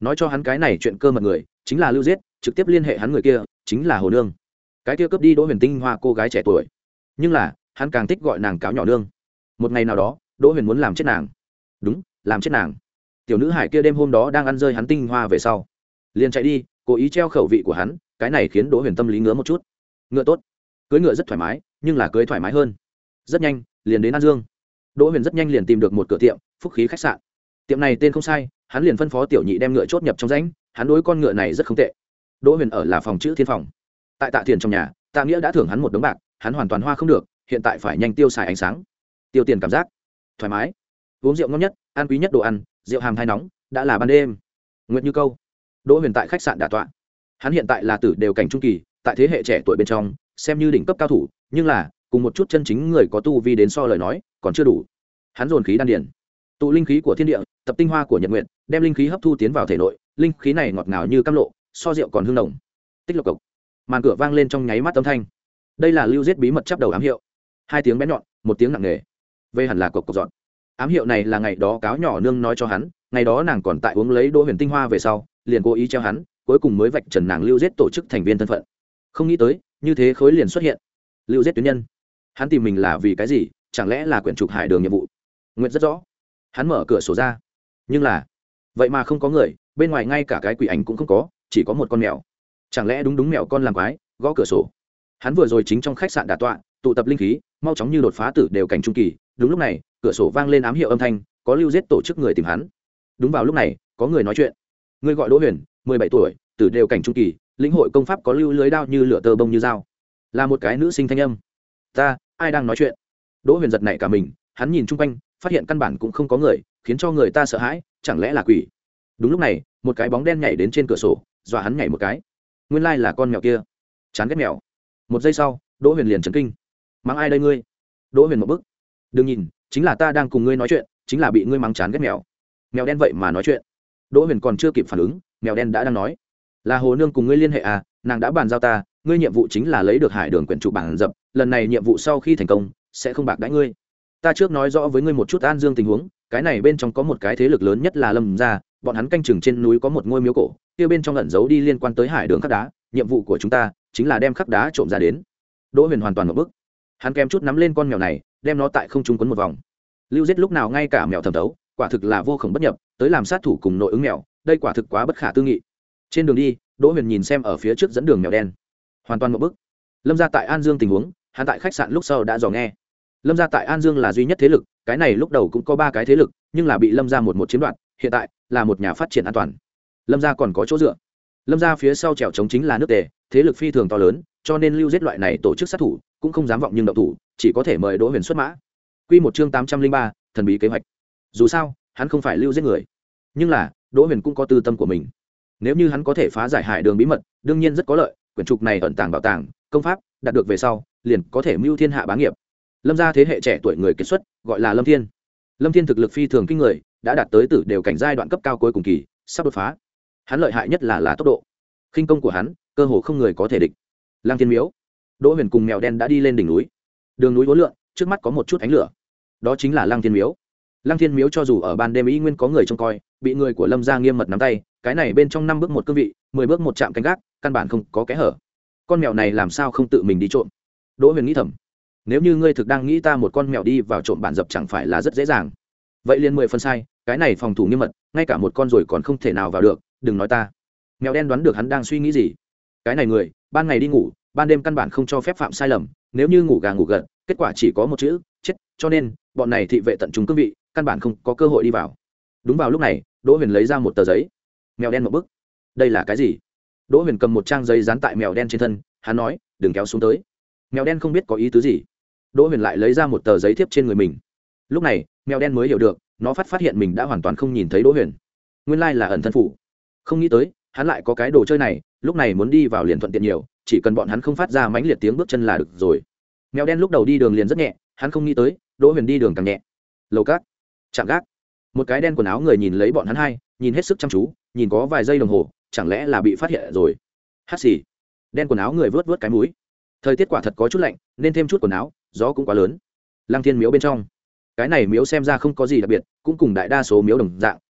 nói cho hắn cái này chuyện cơ mật người chính là lưu giết, trực tiếp liên hệ hắn người kia chính là hồ nương, cái kia cướp đi đỗ huyền tinh hoa cô gái trẻ tuổi. Nhưng là hắn càng thích gọi nàng cáo nhỏ nương. Một ngày nào đó đỗ huyền muốn làm chết nàng, đúng, làm chết nàng. Tiểu nữ hải kia đêm hôm đó đang ăn rơi hắn tinh hoa về sau liền chạy đi, cố ý treo khẩu vị của hắn. Cái này khiến đỗ huyền tâm lý ngứa một chút. Ngựa tốt, cưới ngựa rất thoải mái, nhưng là cưới thoải mái hơn. Rất nhanh liền đến An Dương. Đỗ huyền rất nhanh liền tìm được một cửa tiệm phúc khí khách sạn. Tiệm này tên không sai, hắn liền phân phó tiểu nhị đem ngựa chốt nhập trong rãnh. Hắn đối con ngựa này rất không tệ. Đỗ huyền ở là phòng chữ thiên phòng. Tại Tạ Thiền trong nhà, Tạ Nghĩa đã thưởng hắn một đống bạc, hắn hoàn toàn hoa không được, hiện tại phải nhanh tiêu xài ánh sáng, tiêu tiền cảm giác thoải mái, uống rượu ngon nhất, ăn quý nhất đồ ăn, rượu hàm thai nóng, đã là ban đêm. Nguyệt Như Câu. Đỗ huyền tại khách sạn đả tọa. Hắn hiện tại là tử đều cảnh trung kỳ, tại thế hệ trẻ tuổi bên trong xem như đỉnh cấp cao thủ, nhưng là cùng một chút chân chính người có tu vi đến so lời nói còn chưa đủ. Hắn dồn khí đan điển, tụ linh khí của thiên địa, tập tinh hoa của nhật nguyện, đem linh khí hấp thu tiến vào thể nội. Linh khí này ngọt ngào như cam lộ, so rượu còn hương nồng. Tích lộc cộc. Màn cửa vang lên trong nháy mắt âm thanh. Đây là lưu giết bí mật chắp đầu ám hiệu. Hai tiếng bén nhọn, một tiếng nặng nề. Về hẳn là cộc cộc dọn. Ám hiệu này là ngày đó cáo nhỏ nương nói cho hắn, ngày đó nàng còn tại uống lấy Đỗ huyền tinh hoa về sau liền cố ý treo hắn, cuối cùng mới vạch trần nàng lưu giết tổ chức thành viên thân phận. Không nghĩ tới như thế khối liền xuất hiện. Lưu giết tuyến nhân, hắn tìm mình là vì cái gì? Chẳng lẽ là quyển trục hải đường nhiệm vụ? Nguyệt rất rõ. Hắn mở cửa sổ ra, nhưng là vậy mà không có người, bên ngoài ngay cả cái quỷ ảnh cũng không có, chỉ có một con mèo. Chẳng lẽ đúng đúng mèo con làm quái gõ cửa sổ? Hắn vừa rồi chính trong khách sạn đả tọa tụ tập linh khí, mau chóng như đột phá tử đều cảnh trung kỳ. Đúng lúc này cửa sổ vang lên ám hiệu âm thanh, có lưu giết tổ chức người tìm hắn. Đúng vào lúc này có người nói chuyện. Người gọi Đỗ huyền, mười bảy tuổi, tử đều cảnh trung kỳ, lĩnh hội công pháp có lưu lưới đao như lửa tơ bông như dao. Là một cái nữ sinh thanh âm. Ta, ai đang nói chuyện? Đỗ huyền giật nảy cả mình, hắn nhìn chung quanh phát hiện căn bản cũng không có người, khiến cho người ta sợ hãi. Chẳng lẽ là quỷ? Đúng lúc này một cái bóng đen nhảy đến trên cửa sổ, dọa hắn nhảy một cái. Nguyên lai là con mèo kia. Chán ghét mèo. Một giây sau Đỗ huyền liền chấn kinh. Mắng ai đây ngươi? Đỗ huyền một bức. Đừng nhìn, chính là ta đang cùng ngươi nói chuyện, chính là bị ngươi mắng chán ghét mèo. Mèo đen vậy mà nói chuyện. Đỗ huyền còn chưa kịp phản ứng, mèo đen đã đang nói. Là hồ nương cùng ngươi liên hệ à? Nàng đã bàn giao ta, ngươi nhiệm vụ chính là lấy được hải đường quyển trục bản dập, lần này nhiệm vụ sau khi thành công sẽ không bạc đãi ngươi. Ta trước nói rõ với ngươi một chút An Dương tình huống, cái này bên trong có một cái thế lực lớn nhất là Lâm gia, bọn hắn canh chừng trên núi có một ngôi miếu cổ, kia bên trong ẩn giấu đi liên quan tới hải đường khắc đá, nhiệm vụ của chúng ta chính là đem khắc đá trộm ra đến. Đỗ huyền hoàn toàn một bức. Hắn kèm chút nắm lên con mèo này, đem nó tại không trung quấn một vòng. Lưu giết lúc nào ngay cả mèo thẩm thấu, quả thực là vô khổng bất nhập, tới làm sát thủ cùng nội ứng mèo, đây quả thực quá bất khả tư nghị. Trên đường đi Đỗ huyền nhìn xem ở phía trước dẫn đường mèo đen, hoàn toàn một bức. Lâm gia tại An Dương tình huống hắn tại khách sạn lúc sau đã dò nghe. Lâm gia tại An Dương là duy nhất thế lực, cái này lúc đầu cũng có ba cái thế lực, nhưng là bị Lâm gia một một chiếm đoạt, hiện tại là một nhà phát triển an toàn. Lâm gia còn có chỗ dựa. Lâm gia phía sau trèo chống chính là nước Tề, thế lực phi thường to lớn, cho nên lưu giết loại này tổ chức sát thủ cũng không dám vọng nhưng động thủ, chỉ có thể mời Đỗ huyền xuất mã. Quy một chương tám trăm linh ba, thần bí kế hoạch. Dù sao hắn không phải lưu giết người, nhưng là Đỗ huyền cũng có tư tâm của mình. Nếu như hắn có thể phá giải hải đường bí mật, đương nhiên rất có lợi, quyển trục này ẩn tàng bảo tàng công pháp đạt được về sau liền có thể mưu thiên hạ bá nghiệp. Lâm gia thế hệ trẻ tuổi người kiệt xuất gọi là Lâm Thiên. Lâm Thiên thực lực phi thường kinh người, đã đạt tới tử đều cảnh giai đoạn cấp cao cuối cùng kỳ, sắp đột phá. Hắn lợi hại nhất là là tốc độ, khinh công của hắn cơ hồ không người có thể địch. Lăng Thiên Miếu. Đỗ huyền cùng mèo đen đã đi lên đỉnh núi, đường núi uốn lượn, trước mắt có một chút ánh lửa, đó chính là Lăng Thiên Miếu. Lăng Thiên Miếu cho dù ở ban đêm y nguyên có người trông coi, bị người của Lâm gia nghiêm mật nắm tay, cái này bên trong năm bước một cương vị, mười bước một chạm canh gác, căn bản không có kẽ hở. Con mèo này làm sao không tự mình đi trộm? Đỗ huyền nghĩ thầm. Nếu như ngươi thực đang nghĩ ta một con mèo đi vào trộm bản dập chẳng phải là rất dễ dàng? Vậy liền mười phần sai, cái này phòng thủ nghiêm mật, ngay cả một con rồi còn không thể nào vào được, đừng nói ta. Mèo đen đoán được hắn đang suy nghĩ gì. Cái này người, ban ngày đi ngủ, ban đêm căn bản không cho phép phạm sai lầm, nếu như ngủ gà ngủ gật, kết quả chỉ có một chữ, chết, cho nên bọn này thị vệ tận trung cương vị, căn bản không có cơ hội đi vào. Đúng vào lúc này, Đỗ huyền lấy ra một tờ giấy. Mèo đen một bức. Đây là cái gì? Đỗ huyền cầm một trang giấy dán tại mèo đen trên thân, hắn nói, đừng kéo xuống tới. Mèo đen không biết có ý tứ gì. Đỗ huyền lại lấy ra một tờ giấy thiếp trên người mình. Lúc này mèo đen mới hiểu được, nó phát phát hiện mình đã hoàn toàn không nhìn thấy Đỗ huyền, nguyên lai là ẩn thân phủ. Không nghĩ tới hắn lại có cái đồ chơi này, lúc này muốn đi vào liền thuận tiện nhiều, chỉ cần bọn hắn không phát ra mãnh liệt tiếng bước chân là được rồi. Mèo đen lúc đầu đi đường liền rất nhẹ, hắn không nghĩ tới Đỗ huyền đi đường càng nhẹ. Lầu cát, chạm gác, một cái đen quần áo người nhìn lấy bọn hắn hai, nhìn hết sức chăm chú, nhìn có vài giây đồng hồ, chẳng lẽ là bị phát hiện rồi? Hát xì. Đen quần áo người vớt vớt cái mũi. Thời tiết quả thật có chút lạnh, nên thêm chút quần áo, gió cũng quá lớn. Lăng Thiên Miếu bên trong, cái này miếu xem ra không có gì đặc biệt, cũng cùng đại đa số miếu đồng dạng,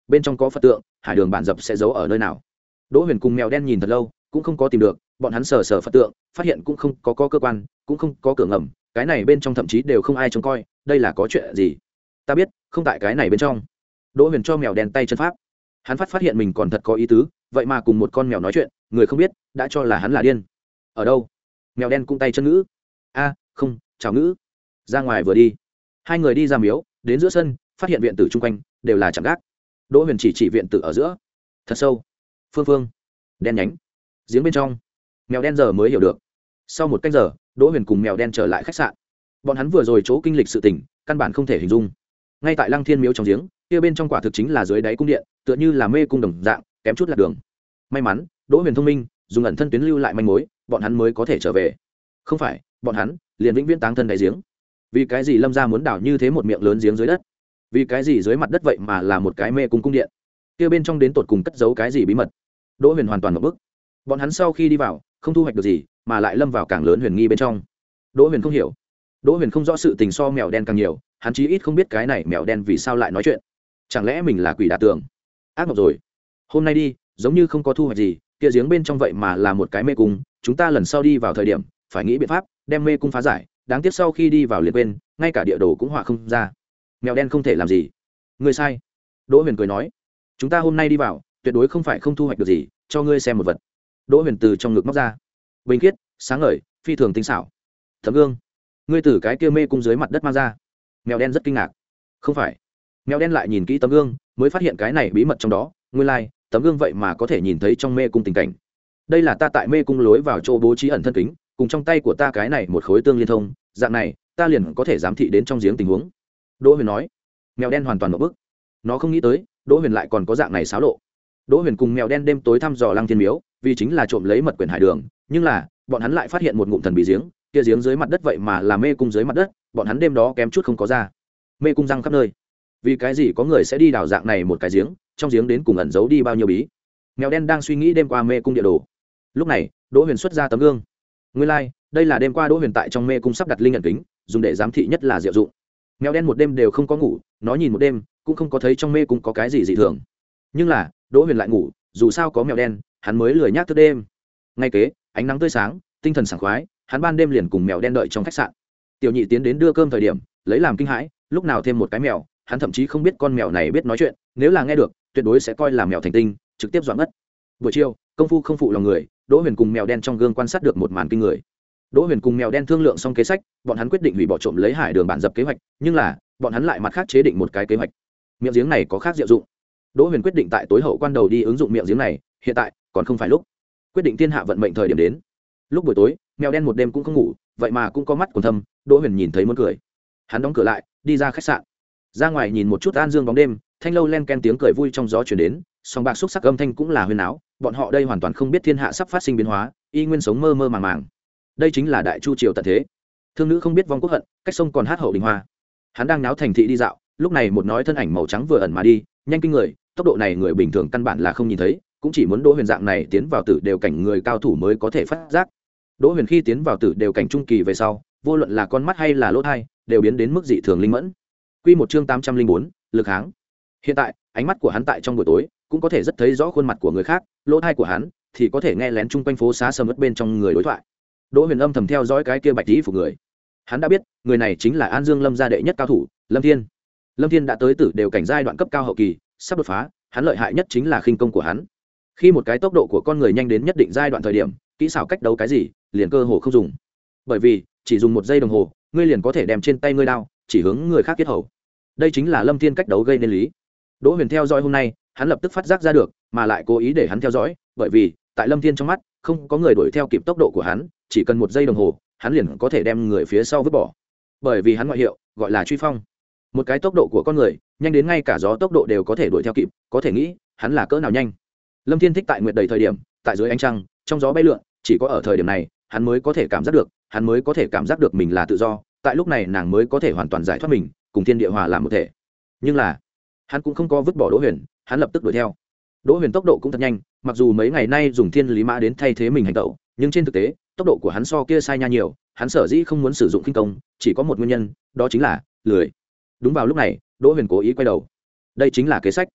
bên trong có phật tượng, hải đường bản dập sẽ giấu ở nơi nào. Đỗ Huyền cùng mèo đen nhìn thật lâu cũng không có tìm được, bọn hắn sờ sờ phật tượng phát hiện cũng không có, có cơ quan cũng không có cửa ngầm, cái này bên trong thậm chí đều không ai trông coi, đây là có chuyện gì? Ta biết không tại cái này bên trong. Đỗ Huyền cho mèo đen tay chân pháp, hắn phát phát hiện mình còn thật có ý tứ, vậy mà cùng một con mèo nói chuyện, người không biết đã cho là hắn là điên. Ở đâu? Mèo đen cũng tay chân ngữ. A, không, chào ngữ. Ra ngoài vừa đi, hai người đi ra miếu, đến giữa sân, phát hiện viện tử chung quanh đều là chạm gác. Đỗ Huyền chỉ chỉ viện tử ở giữa, thật sâu, phương phương, đen nhánh, giếng bên trong. Mèo đen giờ mới hiểu được. Sau một canh giờ, Đỗ Huyền cùng mèo đen trở lại khách sạn. Bọn hắn vừa rồi chỗ kinh lịch sự tình, căn bản không thể hình dung. Ngay tại Lăng Thiên miếu trong giếng, kia bên trong quả thực chính là dưới đáy cung điện, tựa như là mê cung đồng dạng, kém chút lạc đường. May mắn, Đỗ Huyền thông minh, dùng ẩn thân tuyến lưu lại manh mối, bọn hắn mới có thể trở về. Không phải, bọn hắn liền vĩnh viễn táng thân đáy giếng. Vì cái gì Lâm gia muốn đào như thế một miệng lớn giếng dưới đất? Vì cái gì dưới mặt đất vậy mà là một cái mê cung cung điện? Kia bên trong đến tột cùng cất giấu cái gì bí mật? Đỗ Huyền hoàn toàn ngộp bức. Bọn hắn sau khi đi vào, không thu hoạch được gì, mà lại lâm vào càng lớn huyền nghi bên trong. Đỗ Huyền không hiểu. Đỗ Huyền không rõ sự tình so mèo đen càng nhiều, hắn chí ít không biết cái này mèo đen vì sao lại nói chuyện. Chẳng lẽ mình là quỷ đả tường? Ác mộng rồi. Hôm nay đi, giống như không có thu hoạch gì, kia giếng bên trong vậy mà là một cái mê cung, chúng ta lần sau đi vào thời điểm, phải nghĩ biện pháp đem mê cung phá giải, đáng tiếc sau khi đi vào liền quên, ngay cả địa đồ cũng họa không ra. Mèo đen không thể làm gì. Ngươi sai. Đỗ Huyền cười nói, chúng ta hôm nay đi vào, tuyệt đối không phải không thu hoạch được gì, cho ngươi xem một vật. Đỗ Huyền từ trong ngực móc ra bình khiết, sáng ngời, phi thường tinh xảo tấm gương. Ngươi từ cái kia mê cung dưới mặt đất mang ra. Mèo đen rất kinh ngạc. Không phải. Mèo đen lại nhìn kỹ tấm gương, mới phát hiện cái này bí mật trong đó. Nguyên lai, tấm gương vậy mà có thể nhìn thấy trong mê cung tình cảnh. Đây là ta tại mê cung lối vào chỗ bố trí ẩn thân kính, cùng trong tay của ta cái này một khối tương liên thông, dạng này ta liền có thể giám thị đến trong giếng tình huống. Đỗ Huyền nói. Mèo đen hoàn toàn một bức. Nó không nghĩ tới Đỗ Huyền lại còn có dạng này xáo lộ. Đỗ Huyền cùng mèo đen đêm tối thăm dò Lăng Thiên miếu, vì chính là trộm lấy mật quyển hải đường, nhưng là bọn hắn lại phát hiện một ngụm thần bí giếng, kia giếng dưới mặt đất vậy mà là mê cung dưới mặt đất, bọn hắn đêm đó kém chút không có ra. Mê cung răng khắp nơi. Vì cái gì có người sẽ đi đào dạng này một cái giếng, trong giếng đến cùng ẩn giấu đi bao nhiêu bí? Mèo đen đang suy nghĩ đêm qua mê cung địa đồ. Lúc này, Đỗ Huyền xuất ra tấm gương. Nguyên lai, like, đây là đêm qua Đỗ Huyền tại trong mê cung sắp đặt linh ẩn kính, dùng để giám thị nhất là diệu dụng. Mèo đen một đêm đều không có ngủ, nó nhìn một đêm cũng không có thấy trong mê cung có cái gì dị thường. Nhưng là, Đỗ Huyền lại ngủ, dù sao có mèo đen, hắn mới lười nhác thức đêm. Ngay kế, ánh nắng tươi sáng, tinh thần sảng khoái, hắn ban đêm liền cùng mèo đen đợi trong khách sạn. Tiểu Nhị tiến đến đưa cơm thời điểm, lấy làm kinh hãi, lúc nào thêm một cái mèo, hắn thậm chí không biết con mèo này biết nói chuyện, nếu là nghe được, tuyệt đối sẽ coi là mèo thành tinh, trực tiếp dọa ngất. Buổi chiều, công phu không phụ lòng người, Đỗ Huyền cùng mèo đen trong gương quan sát được một màn kinh người. Đỗ Huyền cùng mèo đen thương lượng xong kế sách, bọn hắn quyết định hủy bỏ trộm lấy hải đường bản dập kế hoạch, nhưng là, bọn hắn lại mặt khác chế định một cái kế hoạch. Miệng giếng này có khác diệu dụng. Đỗ Huyền quyết định tại tối hậu quan đầu đi ứng dụng miệng giếng này, hiện tại còn không phải lúc. Quyết định thiên hạ vận mệnh thời điểm đến. Lúc buổi tối, mèo đen một đêm cũng không ngủ, vậy mà cũng có mắt còn thâm, Đỗ Huyền nhìn thấy muốn cười. Hắn đóng cửa lại, đi ra khách sạn. Ra ngoài nhìn một chút an dương bóng đêm, thanh lâu len ken tiếng cười vui trong gió truyền đến, song bạc xúc sắc âm thanh cũng là huyên áo, bọn họ đây hoàn toàn không biết thiên hạ sắp phát sinh biến hóa, y nguyên sống mơ mơ màng màng. Đây chính là đại chu triều tận thế. Thương nữ không biết vong quốc hận, cách sông còn hát hậu đình hoa. Hắn đang náo thành thị đi dạo, lúc này một nói thân ảnh màu trắng vừa ẩn mà đi, nhanh kinh người, tốc độ này người bình thường căn bản là không nhìn thấy, cũng chỉ muốn Đỗ Huyền dạng này tiến vào tử đều cảnh người cao thủ mới có thể phát giác. Đỗ Huyền khi tiến vào tử đều cảnh trung kỳ về sau, vô luận là con mắt hay là lỗ tai, đều biến đến mức dị thường linh mẫn. Quy một chương tám trăm linh bốn, lực kháng. Hiện tại, ánh mắt của hắn tại trong buổi tối, cũng có thể rất thấy rõ khuôn mặt của người khác, lỗ tai của hắn thì có thể nghe lén chung quanh phố xá sầm uất bên trong người đối thoại. Đỗ Huyền âm thầm theo dõi cái kia bạch tí phục người. Hắn đã biết, người này chính là An Dương Lâm gia đệ nhất cao thủ, Lâm Thiên. Lâm Thiên đã tới tử đều cảnh giai đoạn cấp cao hậu kỳ, sắp đột phá, hắn lợi hại nhất chính là khinh công của hắn. Khi một cái tốc độ của con người nhanh đến nhất định giai đoạn thời điểm, kỹ xảo cách đấu cái gì, liền cơ hồ không dùng. Bởi vì, chỉ dùng một giây đồng hồ, ngươi liền có thể đem trên tay ngươi đao chỉ hướng người khác kết hầu. Đây chính là Lâm Thiên cách đấu gây nên lý. Đỗ Huyền theo dõi hôm nay, hắn lập tức phát giác ra được, mà lại cố ý để hắn theo dõi, bởi vì, tại Lâm Thiên trong mắt, không có người đuổi theo kịp tốc độ của hắn, chỉ cần một giây đồng hồ, hắn liền có thể đem người phía sau vứt bỏ. Bởi vì hắn ngoại hiệu gọi là truy phong. Một cái tốc độ của con người, nhanh đến ngay cả gió tốc độ đều có thể đuổi theo kịp, có thể nghĩ, hắn là cỡ nào nhanh. Lâm Thiên thích tại nguyệt đầy thời điểm, tại dưới ánh trăng, trong gió bay lượn, chỉ có ở thời điểm này, hắn mới có thể cảm giác được, hắn mới có thể cảm giác được mình là tự do, tại lúc này nàng mới có thể hoàn toàn giải thoát mình, cùng thiên địa hòa làm một thể. Nhưng là, hắn cũng không có vứt bỏ Đỗ Huyền, hắn lập tức đuổi theo. Đỗ Huyền tốc độ cũng thật nhanh, mặc dù mấy ngày nay dùng thiên lý mã đến thay thế mình hành động, nhưng trên thực tế, tốc độ của hắn so kia sai nha nhiều, hắn sở dĩ không muốn sử dụng khinh công, chỉ có một nguyên nhân, đó chính là lười. Đúng vào lúc này, Đỗ Huyền cố ý quay đầu. Đây chính là kế sách.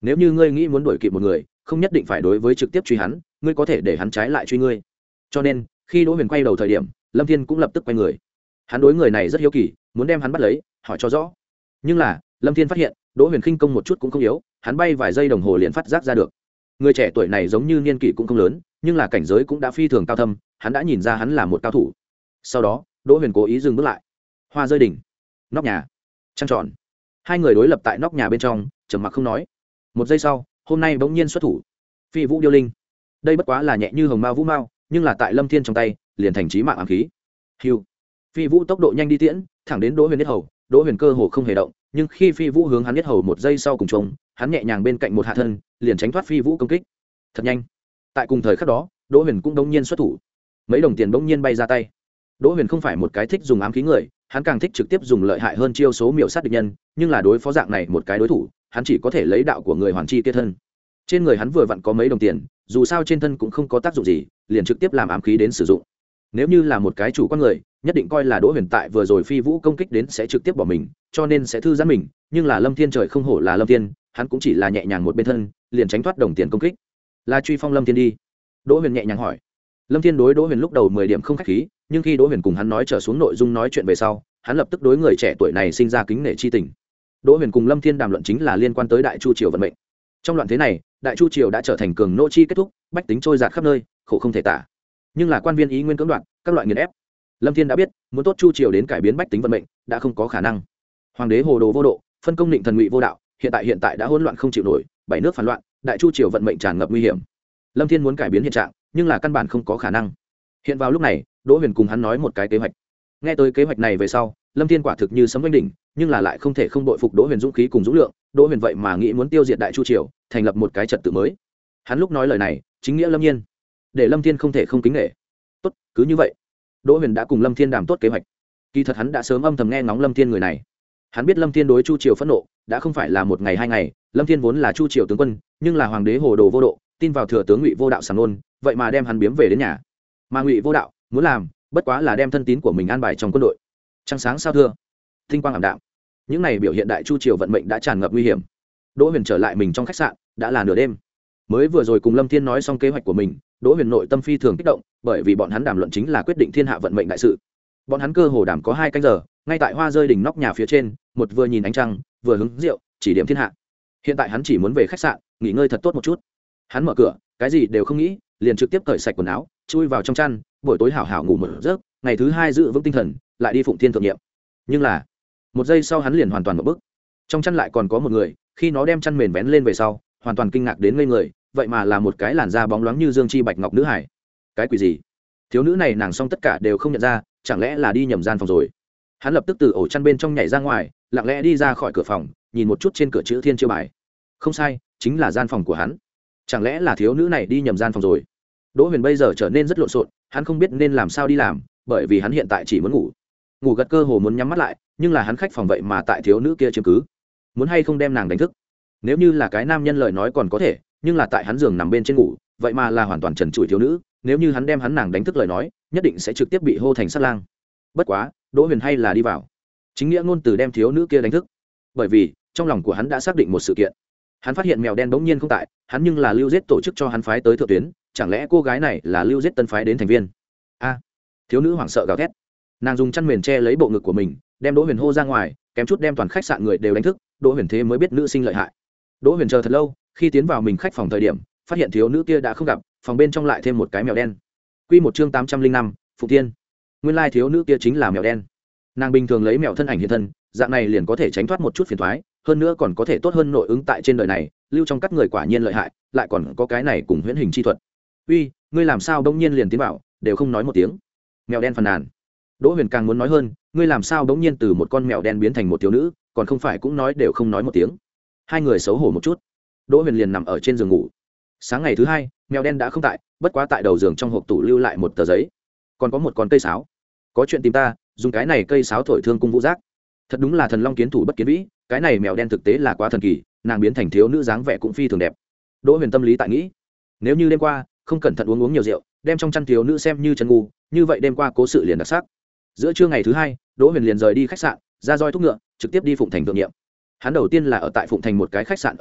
nếu như ngươi nghĩ muốn đuổi kịp một người không nhất định phải đối với trực tiếp truy hắn, ngươi có thể để hắn trái lại truy ngươi. Cho nên khi Đỗ Huyền quay đầu thời điểm, Lâm Thiên cũng lập tức quay người. Hắn đối người này rất hiếu kỳ, muốn đem hắn bắt lấy hỏi cho rõ. Nhưng là Lâm Thiên phát hiện Đỗ Huyền khinh công một chút cũng không yếu, hắn bay vài giây đồng hồ liền phát giác ra được người trẻ tuổi này giống như niên kỷ cũng không lớn, nhưng là cảnh giới cũng đã phi thường cao thâm, hắn đã nhìn ra hắn là một cao thủ. Sau đó Đỗ Huyền cố ý dừng bước lại. Hoa rơi đỉnh, nóc nhà, trăng tròn, hai người đối lập tại nóc nhà bên trong trầm mặc không nói. Một giây sau, hôm nay bỗng nhiên xuất thủ. Phi Vũ Điêu Linh, đây bất quá là nhẹ như hồng mao vũ mao, nhưng là tại Lâm Thiên trong tay liền thành chí mạng ám khí. Hưu, Phi Vũ tốc độ nhanh đi tiễn thẳng đến Đỗ Huyền nhất hầu. Đỗ Huyền cơ hồ không hề động, nhưng khi Phi Vũ hướng hắn nhất hầu một giây sau cùng trống, hắn nhẹ nhàng bên cạnh một hạ thân liền tránh thoát Phi Vũ công kích. Thật nhanh. Tại cùng thời khắc đó, Đỗ Huyền cũng đống nhiên xuất thủ. Mấy đồng tiền bỗng nhiên bay ra tay. Đỗ Huyền không phải một cái thích dùng ám khí người, hắn càng thích trực tiếp dùng lợi hại hơn chiêu số miểu sát địch nhân, nhưng là đối phó dạng này một cái đối thủ, hắn chỉ có thể lấy đạo của người hoàn chi kia thân. Trên người hắn vừa vặn có mấy đồng tiền, dù sao trên thân cũng không có tác dụng gì, liền trực tiếp làm ám khí đến sử dụng. Nếu như là một cái chủ quan người, nhất định coi là Đỗ Huyền tại vừa rồi Phi Vũ công kích đến sẽ trực tiếp bỏ mình, cho nên sẽ thư giãn mình, nhưng là Lâm Thiên trời không hổ là Lâm Thiên, hắn cũng chỉ là nhẹ nhàng một bên thân, liền tránh thoát đồng tiền công kích. Là truy phong Lâm Thiên đi? Đỗ Huyền nhẹ nhàng hỏi. Lâm Thiên đối Đỗ Huyền lúc đầu mười điểm không khách khí, nhưng khi Đỗ Huyền cùng hắn nói trở xuống nội dung nói chuyện về sau, hắn lập tức đối người trẻ tuổi này sinh ra kính nể chi tình. Đỗ Huyền cùng Lâm Thiên đàm luận chính là liên quan tới Đại Chu triều vận mệnh. Trong loạn thế này, Đại Chu triều đã trở thành cường nô chi kết thúc, bách tính trôi dạt khắp nơi, khổ không thể tả. Nhưng là quan viên ý nguyên cưỡng đoạt, các loại nghiền ép. Lâm Thiên đã biết, muốn tốt Chu triều đến cải biến bách tính vận mệnh, đã không có khả năng. Hoàng đế hồ đồ vô độ, phân công định thần ngụy vô đạo, hiện tại hiện tại đã hỗn loạn không chịu nổi, bảy nước phản loạn, Đại Chu triều vận mệnh tràn ngập nguy hiểm. Lâm Thiên muốn cải biến hiện trạng, nhưng là căn bản không có khả năng. Hiện vào lúc này, Đỗ Huyền cùng hắn nói một cái kế hoạch. Nghe tới kế hoạch này về sau, Lâm Thiên quả thực như sấm vang đỉnh, nhưng là lại không thể không đội phục Đỗ Huyền dũng khí cùng dũng lượng. Đỗ Huyền vậy mà nghĩ muốn tiêu diệt Đại Chu triều, thành lập một cái trật tự mới. Hắn lúc nói lời này, chính nghĩa lâm nhiên, để Lâm Thiên không thể không kính nể. Tốt, cứ như vậy. Đỗ Huyền đã cùng Lâm Thiên đàm tốt kế hoạch. Kỳ thật hắn đã sớm âm thầm nghe ngóng Lâm Thiên người này. Hắn biết Lâm Thiên đối Chu triều phẫn nộ, đã không phải là một ngày hai ngày. Lâm Thiên vốn là Chu triều tướng quân, nhưng là hoàng đế hồ đồ vô độ, tin vào thừa tướng Ngụy Vô Đạo sảng nôn, vậy mà đem hắn biếm về đến nhà. Mà Ngụy Vô Đạo muốn làm, bất quá là đem thân tín của mình an bài trong quân đội. Trăng sáng sao thưa, tinh quang ảm đạm. Những này biểu hiện Đại Chu triều vận mệnh đã tràn ngập nguy hiểm. Đỗ Huyền trở lại mình trong khách sạn, đã là nửa đêm. Mới vừa rồi cùng Lâm Thiên nói xong kế hoạch của mình, Đỗ Huyền nội tâm phi thường kích động, bởi vì bọn hắn đàm luận chính là quyết định thiên hạ vận mệnh đại sự. Bọn hắn cơ hồ đàm có hai canh giờ, ngay tại hoa rơi đỉnh nóc nhà phía trên, một vừa nhìn ánh trăng, vừa hứng rượu, chỉ điểm thiên hạ. Hiện tại hắn chỉ muốn về khách sạn, nghỉ ngơi thật tốt một chút. Hắn mở cửa, cái gì đều không nghĩ, liền trực tiếp cởi sạch quần áo, chui vào trong chăn, buổi tối hảo hảo ngủ một giấc, ngày thứ hai giữ vững tinh thần, lại đi phụng thiên thượng nhiệm. Nhưng là, một giây sau hắn liền hoàn toàn một bức. Trong chăn lại còn có một người, khi nó đem chăn mền vén lên về sau, hoàn toàn kinh ngạc đến ngây người, vậy mà là một cái làn da bóng loáng như dương chi bạch ngọc nữ hải. Cái quỷ gì? Thiếu nữ này nàng xong tất cả đều không nhận ra, chẳng lẽ là đi nhầm gian phòng rồi? Hắn lập tức từ ổ chăn bên trong nhảy ra ngoài, lặng lẽ đi ra khỏi cửa phòng, nhìn một chút trên cửa chữ thiên chiêu bài. Không sai, chính là gian phòng của hắn. Chẳng lẽ là thiếu nữ này đi nhầm gian phòng rồi? Đỗ Huyền bây giờ trở nên rất lộn xộn, hắn không biết nên làm sao đi làm, bởi vì hắn hiện tại chỉ muốn ngủ. Ngủ gật cơ hồ muốn nhắm mắt lại, nhưng là hắn khách phòng vậy mà tại thiếu nữ kia chiếm cứ. Muốn hay không đem nàng đánh thức? Nếu như là cái nam nhân lời nói còn có thể, nhưng là tại hắn giường nằm bên trên ngủ, vậy mà là hoàn toàn trần trụi thiếu nữ, nếu như hắn đem hắn nàng đánh thức lời nói, nhất định sẽ trực tiếp bị hô thành sát lang. Bất quá, Đỗ Huyền hay là đi vào. Chính nghĩa ngôn từ đem thiếu nữ kia đánh thức, bởi vì trong lòng của hắn đã xác định một sự kiện. Hắn phát hiện mèo đen bỗng nhiên không tại, hắn nhưng là Lưu Giết tổ chức cho hắn phái tới thượng tuyến, chẳng lẽ cô gái này là Lưu Giết tân phái đến thành viên? A! Thiếu nữ hoảng sợ gào thét. Nàng dùng chăn mền che lấy bộ ngực của mình, đem Đỗ Huyền hô ra ngoài, kém chút đem toàn khách sạn người đều đánh thức. Đỗ Huyền thế mới biết nữ sinh lợi hại. Đỗ Huyền chờ thật lâu, khi tiến vào mình khách phòng thời điểm, phát hiện thiếu nữ kia đã không gặp, phòng bên trong lại thêm một cái mèo đen. Quy một chương tám trăm linh năm, Phụ Thiên. Nguyên lai thiếu nữ kia chính là mèo đen. Nàng bình thường lấy mèo thân ảnh hiện thân, dạng này liền có thể tránh thoát một chút phiền toái, hơn nữa còn có thể tốt hơn nội ứng tại trên đời này, lưu trong các người quả nhiên lợi hại, lại còn có cái này cùng huyễn hình chi thuật. Uy, ngươi làm sao bỗng nhiên liền tiến vào, đều không nói một tiếng. Mèo đen phàn nàn. Đỗ Huyền càng muốn nói hơn, ngươi làm sao bỗng nhiên từ một con mèo đen biến thành một thiếu nữ, còn không phải cũng nói đều không nói một tiếng. Hai người xấu hổ một chút. Đỗ Huyền liền nằm ở trên giường ngủ. Sáng ngày thứ hai, mèo đen đã không tại, bất quá tại đầu giường trong hộp tủ lưu lại một tờ giấy, còn có một con cây sáo. Có chuyện tìm ta, dùng cái này cây sáo thổi thương cung vũ giác. Thật đúng là thần long kiến thủ bất kiến vĩ, cái này mèo đen thực tế là quá thần kỳ, nàng biến thành thiếu nữ dáng vẻ cũng phi thường đẹp. Đỗ Huyền tâm lý tại nghĩ, nếu như đêm qua không cẩn thận uống uống nhiều rượu, đem trong chăn thiếu nữ xem như chân ngu, như vậy đêm qua cố sự liền đặc sắc. Giữa trưa ngày thứ hai, Đỗ Huyền liền rời đi khách sạn, ra roi thúc ngựa, trực tiếp đi Phụng Thành thượng nhiệm. Hắn đầu tiên là ở tại Phụng Thành một cái khách sạn ở giữa,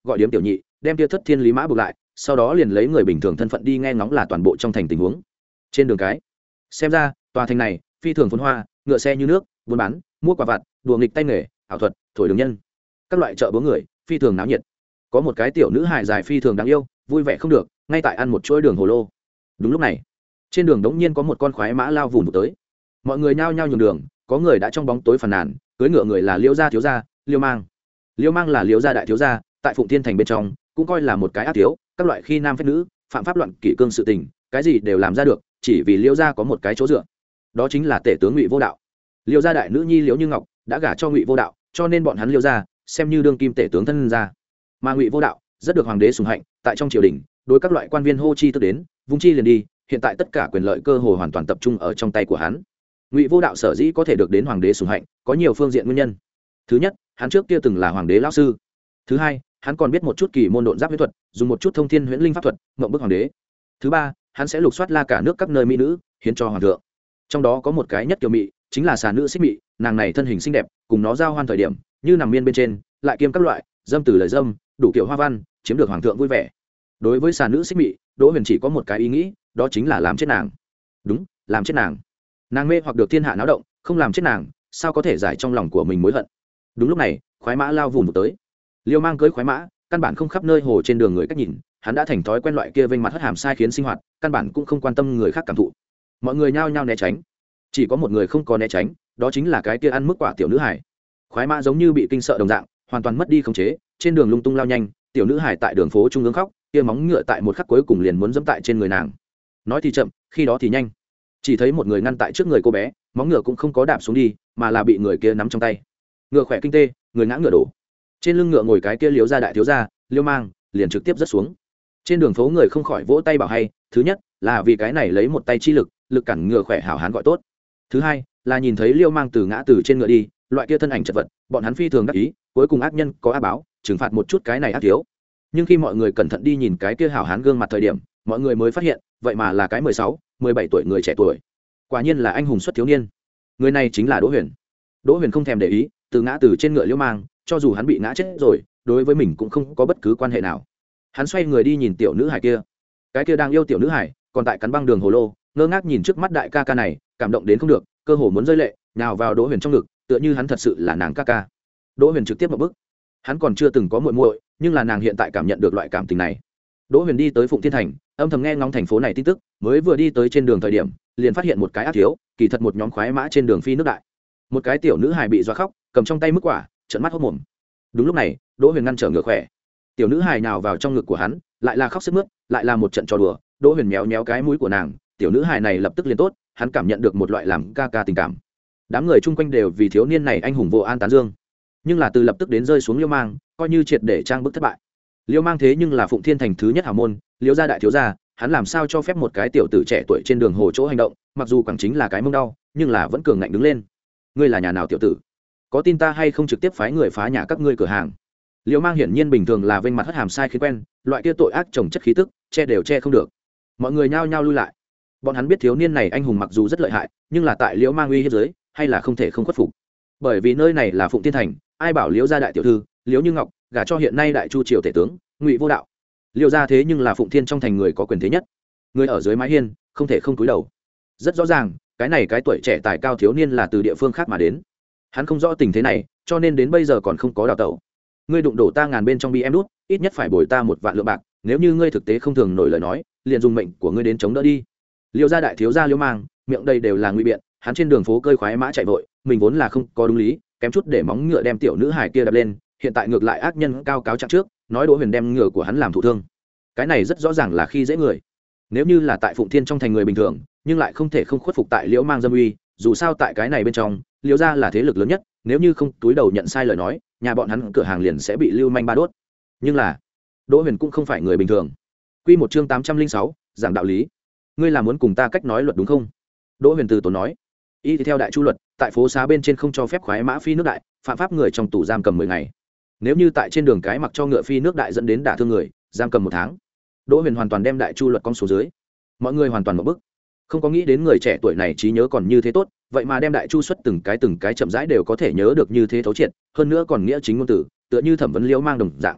gọi điếm tiểu nhị đem tia thất thiên lý mã buộc lại, sau đó liền lấy người bình thường thân phận đi nghe ngóng là toàn bộ trong thành tình huống. Trên đường cái xem ra tòa thành này phi thường phồn hoa, ngựa xe như nước, buôn bán mua quả vặt, đùa nghịch tay nghề, ảo thuật, thổi đường nhân, các loại chợ búa người phi thường náo nhiệt. Có một cái tiểu nữ hài dài phi thường đáng yêu, vui vẻ không được, ngay tại ăn một chuỗi đường hồ lô. Đúng lúc này trên đường đống nhiên có một con khoái mã lao vùn vụt tới, mọi người nhao nhao nhường đường. Có người đã trong bóng tối phàn nàn, cưỡi ngựa người là Liễu gia thiếu gia Liêu Mang. Liêu Mang là Liễu gia đại thiếu gia, tại Phụng Thiên thành bên trong cũng coi là một cái ác thiếu, các loại khi nam phép nữ, phạm pháp loạn kỷ cương sự tình, cái gì đều làm ra được, chỉ vì Liễu gia có một cái chỗ dựa, đó chính là tể tướng Ngụy Vô Đạo. Liễu gia đại nữ nhi Liễu Như Ngọc đã gả cho Ngụy Vô Đạo, cho nên bọn hắn Liễu gia xem như đương kim tể tướng thân gia. Mà Ngụy Vô Đạo rất được hoàng đế sủng hạnh, tại trong triều đình đối các loại quan viên hô chi tức đến, vung chi liền đi, hiện tại tất cả quyền lợi cơ hồ hoàn toàn tập trung ở trong tay của hắn. Ngụy Vô Đạo sở dĩ có thể được đến hoàng đế sủng hạnh có nhiều phương diện nguyên nhân. Thứ nhất, hắn trước kia từng là hoàng đế lão sư. Thứ hai, hắn còn biết một chút kỳ môn độn giáp huyễn thuật, dùng một chút thông thiên huyễn linh pháp thuật ngậm bức hoàng đế. Thứ ba, hắn sẽ lục soát la cả nước các nơi mỹ nữ hiến cho hoàng thượng. Trong đó có một cái nhất kiều mỹ, chính là xà nữ Xích Mị, nàng này thân hình xinh đẹp, cùng nó giao hoan thời điểm như nằm miên bên trên, lại kiêm các loại dâm từ lời dâm, đủ kiểu hoa văn, chiếm được hoàng thượng vui vẻ. Đối với xà nữ Xích Mị, Đỗ Huyền chỉ có một cái ý nghĩ, đó chính là làm chết nàng. Đúng, làm chết nàng. Nàng mê hoặc được thiên hạ náo động, không làm chết nàng sao có thể giải trong lòng của mình mối hận. Đúng lúc này khoái mã lao vùn một tới. Liêu Mang cưới khoái mã, căn bản không khắp nơi hồ trên đường người cách nhìn, hắn đã thành thói quen loại kia vênh mặt hất hàm sai khiến sinh hoạt, căn bản cũng không quan tâm người khác cảm thụ. Mọi người nhao nhao né tránh, chỉ có một người không có né tránh, đó chính là cái kia ăn mức quả tiểu nữ hải. Khoái mã giống như bị kinh sợ đồng dạng, hoàn toàn mất đi khống chế, trên đường lung tung lao nhanh. Tiểu nữ hải tại đường phố trung ương khóc, kia móng ngựa tại một khắc cuối cùng liền muốn dẫm tại trên người nàng. Nói thì chậm, khi đó thì nhanh, chỉ thấy một người ngăn tại trước người cô bé, móng ngựa cũng không có đạp xuống đi, mà là bị người kia nắm trong tay. Ngựa khỏe kinh tê, người ngã ngựa đổ. Trên lưng ngựa ngồi cái kia Liễu gia đại thiếu gia Liêu Mang, liền trực tiếp rớt xuống. Trên đường phố người không khỏi vỗ tay bảo hay, thứ nhất là vì cái này lấy một tay chi lực lực cản ngựa khỏe hảo hán gọi tốt. Thứ hai là nhìn thấy Liêu Mang từ ngã từ trên ngựa đi, loại kia thân ảnh chật vật, bọn hắn phi thường đắc ý, cuối cùng ác nhân có ác báo, trừng phạt một chút cái này ác thiếu. Nhưng khi mọi người cẩn thận đi nhìn cái kia hảo hán gương mặt thời điểm, mọi người mới phát hiện, vậy mà là cái mười sáu, mười bảy tuổi người trẻ tuổi. Quả nhiên là anh hùng xuất thiếu niên. Người này chính là Đỗ Huyền. Đỗ Huyền không thèm để ý, từ ngã từ trên ngựa Liêu Mang, cho dù hắn bị ngã chết rồi, đối với mình cũng không có bất cứ quan hệ nào. Hắn xoay người đi nhìn tiểu nữ hải kia, cái kia đang yêu tiểu nữ hải còn tại cắn băng đường hồ lô, ngơ ngác nhìn trước mắt đại ca ca này, cảm động đến không được, cơ hồ muốn rơi lệ, nào vào Đỗ Huyền trong ngực, tựa như hắn thật sự là nàng ca ca. Đỗ Huyền trực tiếp một bước, hắn còn chưa từng có muội muội, nhưng là nàng hiện tại cảm nhận được loại cảm tình này. Đỗ Huyền đi tới Phụng Thiên thành, âm thầm nghe ngóng thành phố này tin tức, mới vừa đi tới trên đường thời điểm, liền phát hiện một cái ác thiếu, kỳ thật một nhóm khoái mã trên đường phi nước đại. Một cái tiểu nữ hài bị dọa khóc, cầm trong tay mức quả, trợn mắt hốt mồm. Đúng lúc này, Đỗ Huyền ngăn trở ngựa khỏe. Tiểu nữ hài nào vào trong ngực của hắn, lại là khóc sướt mướt, lại là một trận trò đùa. Đỗ Huyền méo méo cái mũi của nàng, tiểu nữ hài này lập tức liền tốt, hắn cảm nhận được một loại làm ca ca tình cảm. Đám người chung quanh đều vì thiếu niên này anh hùng vô an tán dương, nhưng là từ lập tức đến rơi xuống Liêu Mang, coi như triệt để trang bức thất bại. Liêu Mang thế nhưng là Phụng Thiên thành thứ nhất hảo môn, Liêu gia đại thiếu gia, hắn làm sao cho phép một cái tiểu tử trẻ tuổi trên đường hồ chỗ hành động, mặc dù quẳng chính là cái mông đau, nhưng là vẫn cường ngạnh đứng lên. Ngươi là nhà nào tiểu tử? Có tin ta hay không trực tiếp phái người phá nhà các ngươi cửa hàng? Liêu Mang hiển nhiên bình thường là vênh mặt hất hàm sai khiến quen, loại kia tội ác trồng chất khí tức, che đều che không được. Mọi người nhao nhao lui lại. Bọn hắn biết thiếu niên này anh hùng mặc dù rất lợi hại, nhưng là tại Liêu Mang uy hiếp dưới, hay là không thể không khuất phục. Bởi vì nơi này là Phụng Thiên thành, ai bảo Liễu gia đại tiểu thư Liễu Như Ngọc gả cho hiện nay đại chu triều tể tướng Ngụy Vô Đạo. Liễu gia thế nhưng là Phụng Thiên trong thành người có quyền thế nhất, người ở dưới mái hiên không thể không cúi đầu. Rất rõ ràng, cái này cái tuổi trẻ tài cao thiếu niên là từ địa phương khác mà đến. Hắn không rõ tình thế này, cho nên đến bây giờ còn không có đào tẩu. Ngươi đụng đổ ta ngàn bên trong bi em đút, ít nhất phải bồi ta một vạn lượng bạc, nếu như ngươi thực tế không thường nổi lời nói, liền dùng mệnh của ngươi đến chống đỡ đi. Liễu gia đại thiếu gia Liễu Mang, miệng đầy đều là ngụy biện, hắn trên đường phố cơi khoái mã chạy vội, mình vốn là không có đúng lý, kém chút để móng ngựa đem tiểu nữ hài kia đập lên, hiện tại ngược lại ác nhân cao cáo trạng trước, nói Đỗ Huyền đem ngựa của hắn làm thụ thương. Cái này rất rõ ràng là khi dễ người. Nếu như là tại Phụng Thiên trong thành người bình thường, nhưng lại không thể không khuất phục tại Liễu Mang dâm uy, dù sao tại cái này bên trong, Liễu gia là thế lực lớn nhất, nếu như không túi đầu nhận sai lời nói, nhà bọn hắn cửa hàng liền sẽ bị lưu manh ba đốt. Nhưng là, Đỗ Huyền cũng không phải người bình thường. Quy một chương tám trăm linh sáu, giảng đạo lý. Ngươi là muốn cùng ta cách nói luật đúng không? Đỗ Huyền từ tốn nói. Y theo đại chu luật, tại phố xá bên trên không cho phép khoái mã phi nước đại, phạm pháp người trong tù giam cầm mười ngày. Nếu như tại trên đường cái mặc cho ngựa phi nước đại dẫn đến đả thương người, giam cầm một tháng. Đỗ Huyền hoàn toàn đem đại chu luật con số dưới. Mọi người hoàn toàn một bức, không có nghĩ đến người trẻ tuổi này trí nhớ còn như thế tốt, vậy mà đem đại chu xuất từng cái từng cái chậm rãi đều có thể nhớ được như thế thấu triệt, hơn nữa còn nghĩa chính ngôn từ, tựa như thẩm vấn Liễu Mang đồng dạng.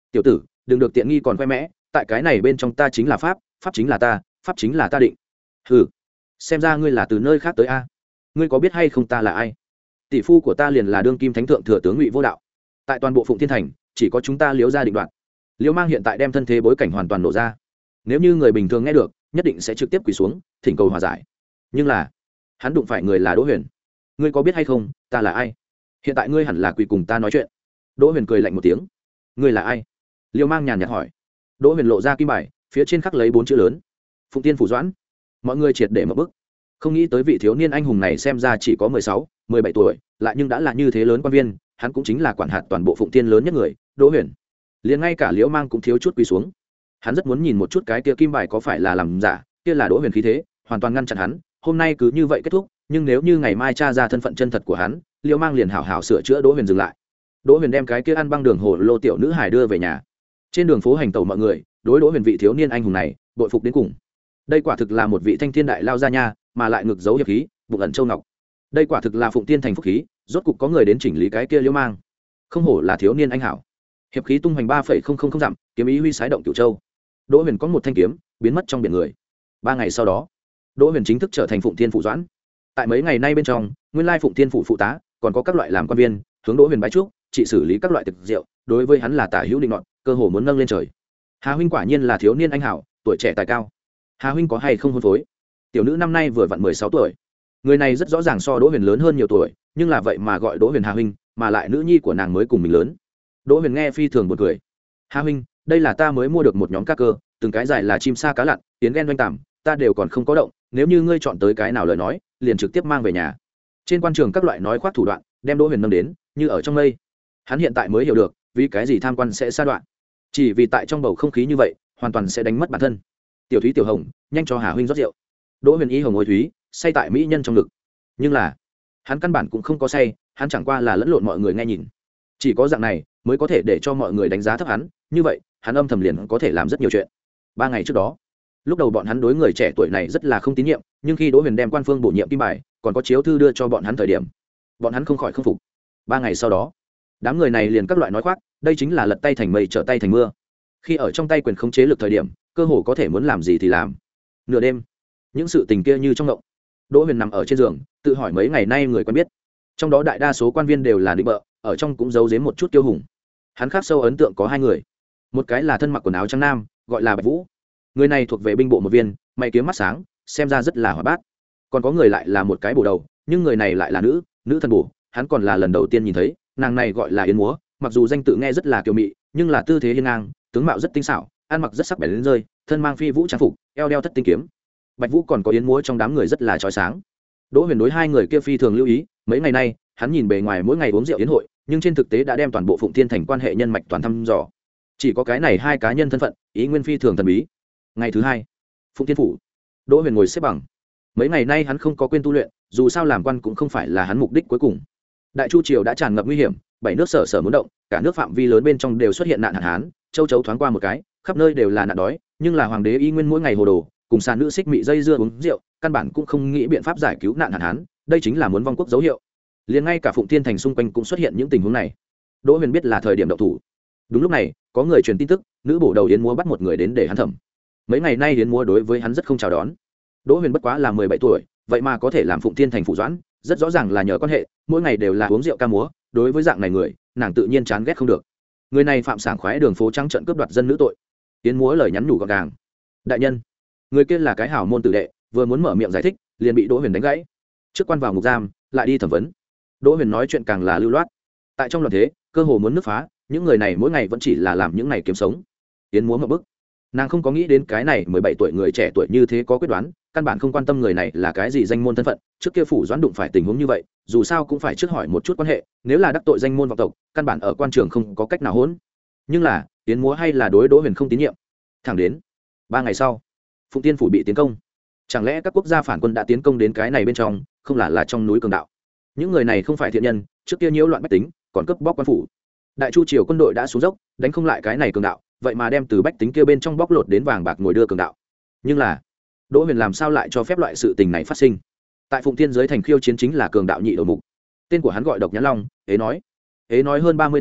tiểu tử đừng được tiện nghi còn khoe mẽ, tại cái này bên trong ta chính là pháp, pháp chính là ta, pháp chính là ta định. Hừ, xem ra ngươi là từ nơi khác tới a. Ngươi có biết hay không ta là ai? Tỷ phu của ta liền là đương kim thánh thượng thừa tướng Ngụy Vô Đạo. Tại toàn bộ Phụng Thiên thành chỉ có chúng ta Liễu gia định đoạt. Liễu Mang hiện tại đem thân thế bối cảnh hoàn toàn nổ ra, nếu như người bình thường nghe được nhất định sẽ trực tiếp quỳ xuống thỉnh cầu hòa giải, nhưng là hắn đụng phải người là Đỗ Huyền. Ngươi có biết hay không ta là ai? Hiện tại ngươi hẳn là quỳ cùng ta nói chuyện. Đỗ Huyền cười lạnh một tiếng. Ngươi là ai? Liễu Mang nhàn nhạt hỏi. Đỗ Huyền lộ ra kim bài, phía trên khắc lấy bốn chữ lớn: Phụng Tiên phủ Doãn. Mọi người triệt để mở bức, không nghĩ tới vị thiếu niên anh hùng này xem ra chỉ có mười sáu, mười bảy tuổi, lại nhưng đã là như thế lớn quan viên, hắn cũng chính là quản hạt toàn bộ Phụng Tiên lớn nhất người, Đỗ Huyền. Liền ngay cả Liễu Mang cũng thiếu chút quỳ xuống. Hắn rất muốn nhìn một chút cái kia kim bài có phải là làm giả, kia là Đỗ Huyền khí thế, hoàn toàn ngăn chặn hắn. Hôm nay cứ như vậy kết thúc, nhưng nếu như ngày mai tra ra thân phận chân thật của hắn, Liễu Mang liền hảo hảo sửa chữa Đỗ Huyền dừng lại. Đỗ Huyền đem cái kia ăn băng đường hồ lô tiểu nữ hài đưa về nhà. Trên đường phố hành tẩu mọi người, đối Đỗ Huyền vị thiếu niên anh hùng này, bội phục đến cùng. Đây quả thực là một vị thanh thiên đại lao gia nha, mà lại ngực giấu hiệp khí, bụng ẩn châu ngọc. Đây quả thực là Phụng Tiên thành phúc khí, rốt cục có người đến chỉnh lý cái kia Liễu Mang. Không hổ là thiếu niên anh hảo. Hiệp khí tung hoành ba phẩy không không không dặm, kiếm ý huy sái động cửu châu. Đỗ Huyền có một thanh kiếm, biến mất trong biển người. Ba ngày sau đó, Đỗ Huyền chính thức trở thành Phụng Thiên phủ Doãn. Tại mấy ngày nay bên trong, nguyên lai Phụng Thiên phủ phụ tá, còn có các loại làm quan viên, hướng Đỗ Huyền bái chúc, chỉ xử lý các loại thực rượu, đối với hắn là tả hữu định nọt, cơ hồ muốn nâng lên trời. Hà huynh quả nhiên là thiếu niên anh hảo, tuổi trẻ tài cao. Hà huynh có hay không hôn phối? Tiểu nữ năm nay vừa vặn mười sáu tuổi. Người này rất rõ ràng so Đỗ Huyền lớn hơn nhiều tuổi, nhưng là vậy mà gọi Đỗ Huyền Hà huynh, mà lại nữ nhi của nàng mới cùng mình lớn. Đỗ Huyền nghe phi thường buồn cười. Hà huynh, đây là ta mới mua được một nhóm cá cơ, từng cái dài là chim sa cá lặn, tiến ghen doanh tằm, ta đều còn không có động, nếu như ngươi chọn tới cái nào lời nói, liền trực tiếp mang về nhà. Trên quan trường các loại nói khoác thủ đoạn, đem Đỗ Huyền nâng đến như ở trong mây. Hắn hiện tại mới hiểu được, vì cái gì tham quan sẽ sa đoạn. Chỉ vì tại trong bầu không khí như vậy, hoàn toàn sẽ đánh mất bản thân. Tiểu Thúy tiểu Hồng, nhanh cho Hà huynh rót rượu. Đỗ Huyền ý hồng ôi thúy, say tại mỹ nhân trong ngực. Nhưng là, hắn căn bản cũng không có say, hắn chẳng qua là lẫn lộn mọi người nghe nhìn. Chỉ có dạng này mới có thể để cho mọi người đánh giá thấp hắn, như vậy, hắn âm thầm liền có thể làm rất nhiều chuyện. Ba ngày trước đó, lúc đầu bọn hắn đối người trẻ tuổi này rất là không tín nhiệm, nhưng khi Đỗ Huyền đem quan phương bổ nhiệm kim bài, còn có chiếu thư đưa cho bọn hắn thời điểm, bọn hắn không khỏi không phục. Ba ngày sau đó, đám người này liền các loại nói khoác, đây chính là lật tay thành mây trở tay thành mưa. Khi ở trong tay quyền khống chế lực thời điểm, cơ hồ có thể muốn làm gì thì làm. Nửa đêm, những sự tình kia như trong ngộng. Đỗ Huyền nằm ở trên giường, tự hỏi mấy ngày nay người quen biết, trong đó đại đa số quan viên đều là định bợ, ở trong cũng giấu giếm một chút kiêu hùng. Hắn khắc sâu ấn tượng có hai người, một cái là thân mặc quần áo trắng nam, gọi là Bạch Vũ. Người này thuộc về binh bộ một viên, mày kiếm mắt sáng, xem ra rất là hoạt bát. Còn có người lại là một cái bổ đầu, nhưng người này lại là nữ, nữ thần bổ, hắn còn là lần đầu tiên nhìn thấy, nàng này gọi là Yến Múa, mặc dù danh tự nghe rất là kiều mị, nhưng là tư thế hiên ngang, tướng mạo rất tinh xảo, ăn mặc rất sắc bén đến rơi, thân mang phi vũ trang phục, eo đeo thất tinh kiếm. Bạch Vũ còn có Yến Múa trong đám người rất là chói sáng. Đỗ Huyền đối hai người kia phi thường lưu ý, mấy ngày nay, hắn nhìn bề ngoài mỗi ngày uống rượu yến hội, nhưng trên thực tế đã đem toàn bộ Phụng Thiên thành quan hệ nhân mạch toàn thăm dò. Chỉ có cái này hai cá nhân thân phận, ý nguyên phi thường thần bí. Ngày thứ hai, Phụng Thiên phủ, Đỗ Huyền ngồi xếp bằng. Mấy ngày nay hắn không có quên tu luyện, dù sao làm quan cũng không phải là hắn mục đích cuối cùng. Đại Chu triều đã tràn ngập nguy hiểm, bảy nước sở sở muốn động, cả nước phạm vi lớn bên trong đều xuất hiện nạn hạn hán, châu chấu thoáng qua một cái, khắp nơi đều là nạn đói, nhưng là hoàng đế y nguyên mỗi ngày hồ đồ, cùng sàn nữ xích mị dây dưa uống rượu, căn bản cũng không nghĩ biện pháp giải cứu nạn hạn hán, đây chính là muốn vong quốc dấu hiệu. Liền ngay cả Phụng Thiên thành xung quanh cũng xuất hiện những tình huống này. Đỗ Huyền biết là thời điểm động thủ. Đúng lúc này, có người truyền tin tức, nữ bổ đầu Yến Múa bắt một người đến để hắn thẩm. Mấy ngày nay Yến Múa đối với hắn rất không chào đón. Đỗ Huyền bất quá là mười bảy tuổi, vậy mà có thể làm Phụng Thiên thành phủ Doãn, rất rõ ràng là nhờ quan hệ, mỗi ngày đều là uống rượu ca múa, đối với dạng này người, nàng tự nhiên chán ghét không được. Người này phạm sảng khoái đường phố trắng trợn cướp đoạt dân nữ tội. Yến Múa lời nhắn nhủ gọn gàng. Đại nhân, người kia là cái hảo môn tử đệ, vừa muốn mở miệng giải thích, liền bị Đỗ Huyền đánh gãy. Trước quan vào ngục giam, lại đi thẩm vấn. Đỗ Huyền nói chuyện càng là lưu loát. Tại trong loạn thế, cơ hồ muốn nước phá, những người này mỗi ngày vẫn chỉ là làm những này kiếm sống. Yến Múa ngậm bức. Nàng không có nghĩ đến cái này mười bảy tuổi người trẻ tuổi như thế có quyết đoán, căn bản không quan tâm người này là cái gì danh môn thân phận, trước kia phủ Doãn đụng phải tình huống như vậy, dù sao cũng phải trước hỏi một chút quan hệ, nếu là đắc tội danh môn vọng tộc, căn bản ở quan trường không có cách nào hỗn. Nhưng là, Yến Múa hay là đối Đỗ Huyền không tín nhiệm. Thẳng đến ba ngày sau, Phụng Tiên phủ bị tiến công. Chẳng lẽ các quốc gia phản quân đã tiến công đến cái này bên trong, không là là trong núi Cường Đạo? Những người này không phải thiện nhân, trước kia nhiễu loạn bách tính, còn cướp bóc quan phủ. Đại Chu triều quân đội đã xuống dốc, đánh không lại cái này Cường Đạo, vậy mà đem từ bách tính kia bên trong bóc lột đến vàng bạc ngồi đưa Cường Đạo. Nhưng là, Đỗ Huyền làm sao lại cho phép loại sự tình này phát sinh? Tại Phụng Thiên giới thành khiêu chiến chính là Cường Đạo nhị đầu mục, tên của hắn gọi Độc Nhãn Long. Ế nói, Ế nói hơn ba mươi tuổi,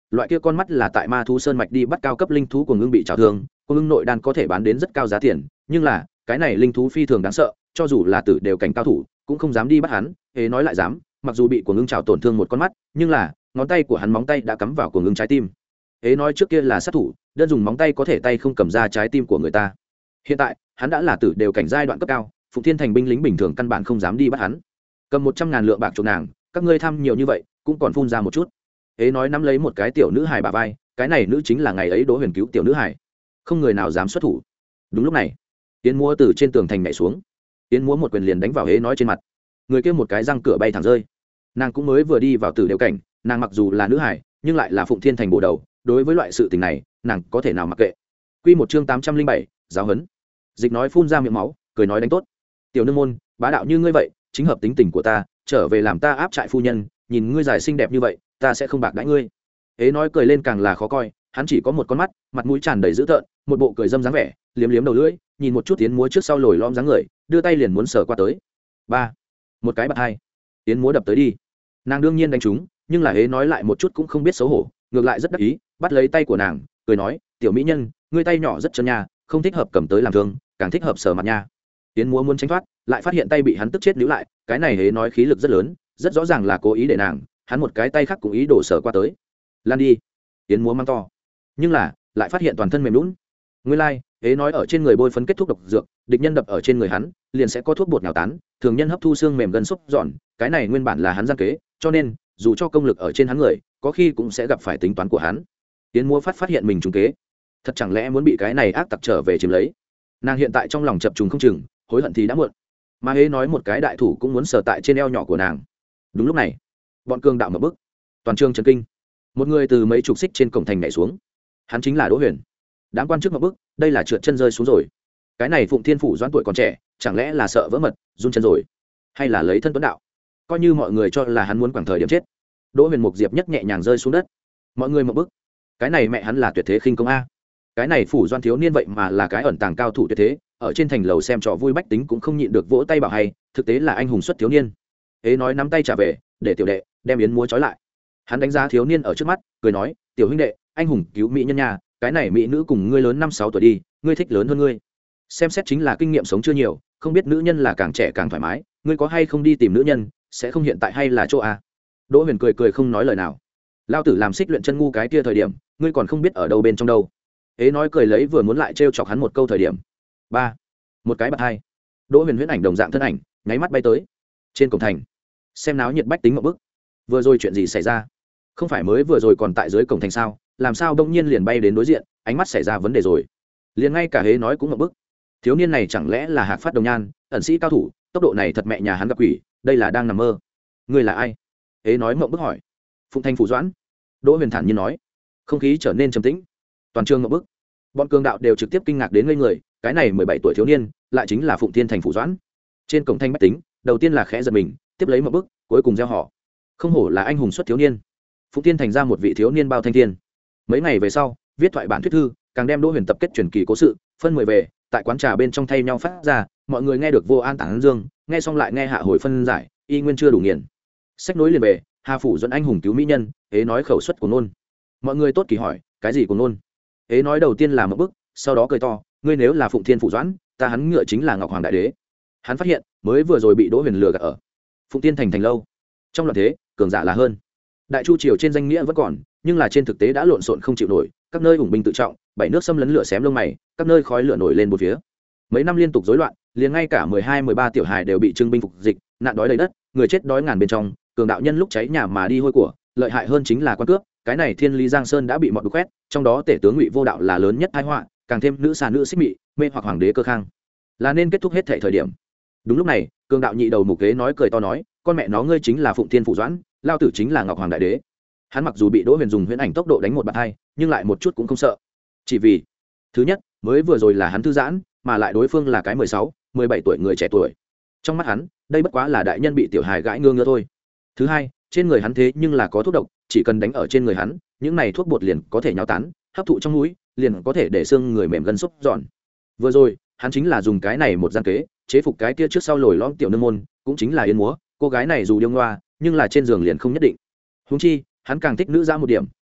loại kia con mắt là tại ma thú sơn mạch đi bắt cao cấp linh thú của ngưng bị trào thương, của ngưng nội đan có thể bán đến rất cao giá tiền, nhưng là cái này linh thú phi thường đáng sợ, cho dù là tử đều cảnh cao thủ cũng không dám đi bắt hắn. Hễ nói lại dám, mặc dù bị của ngưng trào tổn thương một con mắt, nhưng là ngón tay của hắn móng tay đã cắm vào của ngưng trái tim. Hễ nói trước kia là sát thủ, đơn dùng móng tay có thể tay không cầm ra trái tim của người ta. Hiện tại hắn đã là tử đều cảnh giai đoạn cấp cao, Phụng Thiên thành binh lính bình thường căn bản không dám đi bắt hắn. Cầm một trăm ngàn lượng bạc chuộc nàng, các ngươi tham nhiều như vậy cũng còn phun ra một chút. Hễ nói nắm lấy một cái tiểu nữ hài bả vai, cái này nữ chính là ngày ấy Đỗ Huyền cứu tiểu nữ hài, không người nào dám xuất thủ. Đúng lúc này Yến Múa từ trên tường thành nhảy xuống, Yến Múa một quyền liền đánh vào Hễ nói trên mặt, người kia một cái răng cửa bay thẳng rơi. Nàng cũng mới vừa đi vào tử đều cảnh, nàng mặc dù là nữ hài nhưng lại là Phụng Thiên thành bổ đầu, đối với loại sự tình này nàng có thể nào mặc kệ. Quy một chương tám trăm linh bảy, giáo huấn. Dịch nói phun ra miệng máu, cười nói đánh tốt. Tiểu nương môn, bá đạo như ngươi vậy chính hợp tính tình của ta, trở về làm ta áp trại phu nhân, nhìn ngươi dài xinh đẹp như vậy ta sẽ không bạc đãi ngươi. Hễ nói cười lên càng là khó coi, hắn chỉ có một con mắt, mặt mũi tràn đầy dữ tợn, một bộ cười dâm dáng vẻ, liếm liếm đầu lưỡi, nhìn một chút Yến Múa trước sau lồi lõm dáng người, đưa tay liền muốn sờ qua tới. Ba, một cái bạt hai, Yến Múa đập tới đi. Nàng đương nhiên đánh trúng, nhưng là Hễ nói lại một chút cũng không biết xấu hổ, ngược lại rất đắc ý, bắt lấy tay của nàng, cười nói, tiểu mỹ nhân, ngươi tay nhỏ rất chân nha, không thích hợp cầm tới làm thương, càng thích hợp sờ mặt nha. Yến Múa muốn tránh thoát, lại phát hiện tay bị hắn tức chết níu lại, cái này Hễ nói khí lực rất lớn, rất rõ ràng là cố ý để nàng, hắn một cái tay khác cũng ý đổ sờ qua tới. Lan đi. Yến Múa mang to, nhưng là lại phát hiện toàn thân mềm lún. Nguyên lai, like, Hễ nói ở trên người bôi phấn kết thúc độc dược, địch nhân đập ở trên người hắn, liền sẽ có thuốc bột nhào tán, thường nhân hấp thu xương mềm gần xúc giòn, cái này nguyên bản là hắn gian kế, cho nên dù cho công lực ở trên hắn người, có khi cũng sẽ gặp phải tính toán của hắn. Yến Múa phát phát hiện mình trúng kế, thật chẳng lẽ muốn bị cái này ác tặc trở về chiếm lấy. Nàng hiện tại trong lòng chập trùng không chừng, hối hận thì đã muộn. Mà Hễ nói một cái đại thủ cũng muốn sờ tại trên eo nhỏ của nàng. Đúng lúc này, bọn cường đạo mở bức, toàn trường chấn kinh. Một người từ mấy chục xích trên cổng thành nhảy xuống, hắn chính là Đỗ Huyền. Đám quan chức mở bức, đây là trượt chân rơi xuống rồi. Cái này Phụng Thiên phủ Doãn tuổi còn trẻ, chẳng lẽ là sợ vỡ mật, run chân rồi, hay là lấy thân tuấn đạo? Coi như mọi người cho là hắn muốn quẳng thời điểm chết. Đỗ Huyền Mục Diệp nhất nhẹ nhàng rơi xuống đất. Mọi người mở bức, cái này mẹ hắn là tuyệt thế khinh công a. Cái này phủ Doãn thiếu niên vậy mà là cái ẩn tàng cao thủ tuyệt thế, ở trên thành lầu xem trò vui bách tính cũng không nhịn được vỗ tay bảo hay, thực tế là anh hùng xuất thiếu niên. Hễ nói nắm tay trả về, để tiểu đệ đem Yến Múa trói lại. Hắn đánh giá thiếu niên ở trước mắt, cười nói, tiểu huynh đệ, anh hùng cứu mỹ nhân nhà, cái này mỹ nữ cùng ngươi lớn năm sáu tuổi đi, ngươi thích lớn hơn ngươi. Xem xét chính là kinh nghiệm sống chưa nhiều, không biết nữ nhân là càng trẻ càng thoải mái, ngươi có hay không đi tìm nữ nhân, sẽ không hiện tại hay là chỗ a. Đỗ Huyền cười cười không nói lời nào. Lao tử làm xích luyện chân ngu cái kia thời điểm, ngươi còn không biết ở đâu bên trong đâu. Hễ nói cười lấy vừa muốn lại trêu chọc hắn một câu thời điểm. Ba, một cái bạt hai. Đỗ Huyền huyễn ảnh đồng dạng thân ảnh, nháy mắt bay tới. Trên cổng thành, xem náo nhiệt bách tính một bức. Vừa rồi chuyện gì xảy ra? Không phải mới vừa rồi còn tại dưới cổng thành sao, làm sao đông nhiên liền bay đến đối diện, ánh mắt xảy ra vấn đề rồi. Liền ngay cả Hễ nói cũng một bức. Thiếu niên này chẳng lẽ là Hạc Phát Đồng Nhan, ẩn sĩ cao thủ, tốc độ này thật mẹ nhà hắn gặp quỷ, đây là đang nằm mơ. Ngươi là ai? Hễ nói mộng bức hỏi. Phụng Thanh phủ Doãn. Đỗ Huyền thản nhiên nói. Không khí trở nên trầm tĩnh, toàn trường mộng bức. Bọn cường đạo đều trực tiếp kinh ngạc đến ngây người, cái này mười bảy tuổi thiếu niên, lại chính là Phụng Thiên thành phủ Doãn. Trên cổng thanh bách tính, đầu tiên là khẽ giật mình, tiếp lấy một bức, cuối cùng gieo họ. Không hổ là anh hùng xuất thiếu niên. Phụng Thiên thành ra một vị thiếu niên bao thanh thiên. Mấy ngày về sau, viết thoại bản thuyết thư, càng đem Đỗ Huyền tập kết truyền kỳ cố sự, phân mười về, tại quán trà bên trong thay nhau phát ra, mọi người nghe được vô an tán dương, nghe xong lại nghe hạ hồi phân giải, y nguyên chưa đủ nghiền. Sách nối liền về, Hà phủ dẫn anh hùng cứu mỹ nhân, Hễ nói khẩu suất của nôn. Mọi người tốt kỳ hỏi, cái gì của nôn? Hễ nói đầu tiên là một bức, sau đó cười to, ngươi nếu là Phụng Thiên phủ Doãn, ta hắn ngựa chính là Ngọc Hoàng đại đế. Hắn phát hiện, mới vừa rồi bị Đỗ Huyền lừa gạt ở Phụng Thiên thành thành lâu. Trong loạn thế, cường giả là hơn. Đại chu triều trên danh nghĩa vẫn còn, nhưng là trên thực tế đã lộn xộn không chịu nổi, các nơi ủng binh tự trọng, bảy nước xâm lấn lửa xém lông mày, các nơi khói lửa nổi lên bốn phía. Mấy năm liên tục rối loạn, liền ngay cả mười hai mười ba tiểu hài đều bị trưng binh phục dịch, nạn đói đầy đất, người chết đói ngàn bên trong, cường đạo nhân lúc cháy nhà mà đi hôi của, lợi hại hơn chính là quan cướp, cái này Thiên Lý Giang Sơn đã bị mọt đục quét, trong đó tể tướng Ngụy Vô Đạo là lớn nhất tai họa, càng thêm nữ xà nữ xích mị, mê hoặc hoàng đế Cơ Khang. Là nên kết thúc hết thảy thời điểm. Đúng lúc này, cường đạo nhị đầu mục kế nói cười to nói, con mẹ nó ngươi chính là Phụng Thiên phủ Doãn, lao tử chính là Ngọc Hoàng đại đế. Hắn mặc dù bị Đỗ Huyền dùng huyễn ảnh tốc độ đánh một bạt hai, nhưng lại một chút cũng không sợ. Chỉ vì, thứ nhất, mới vừa rồi là hắn thư giãn, mà lại đối phương là cái mười sáu, mười bảy tuổi người trẻ tuổi. Trong mắt hắn, đây bất quá là đại nhân bị tiểu hài gãi ngơ ngơ thôi. Thứ hai, trên người hắn thế nhưng là có thuốc độc, chỉ cần đánh ở trên người hắn, những này thuốc bột liền có thể nháo tán, hấp thụ trong mũi, liền có thể để xương người mềm gân xúc giòn. Vừa rồi, hắn chính là dùng cái này một gian kế, chế phục cái kia trước sau lồi lõm tiểu nương môn, cũng chính là Yến Múa, cô gái này dù điêu ngoa, nhưng là trên giường liền không nhất định. Huống chi, hắn càng thích nữ dã một điểm,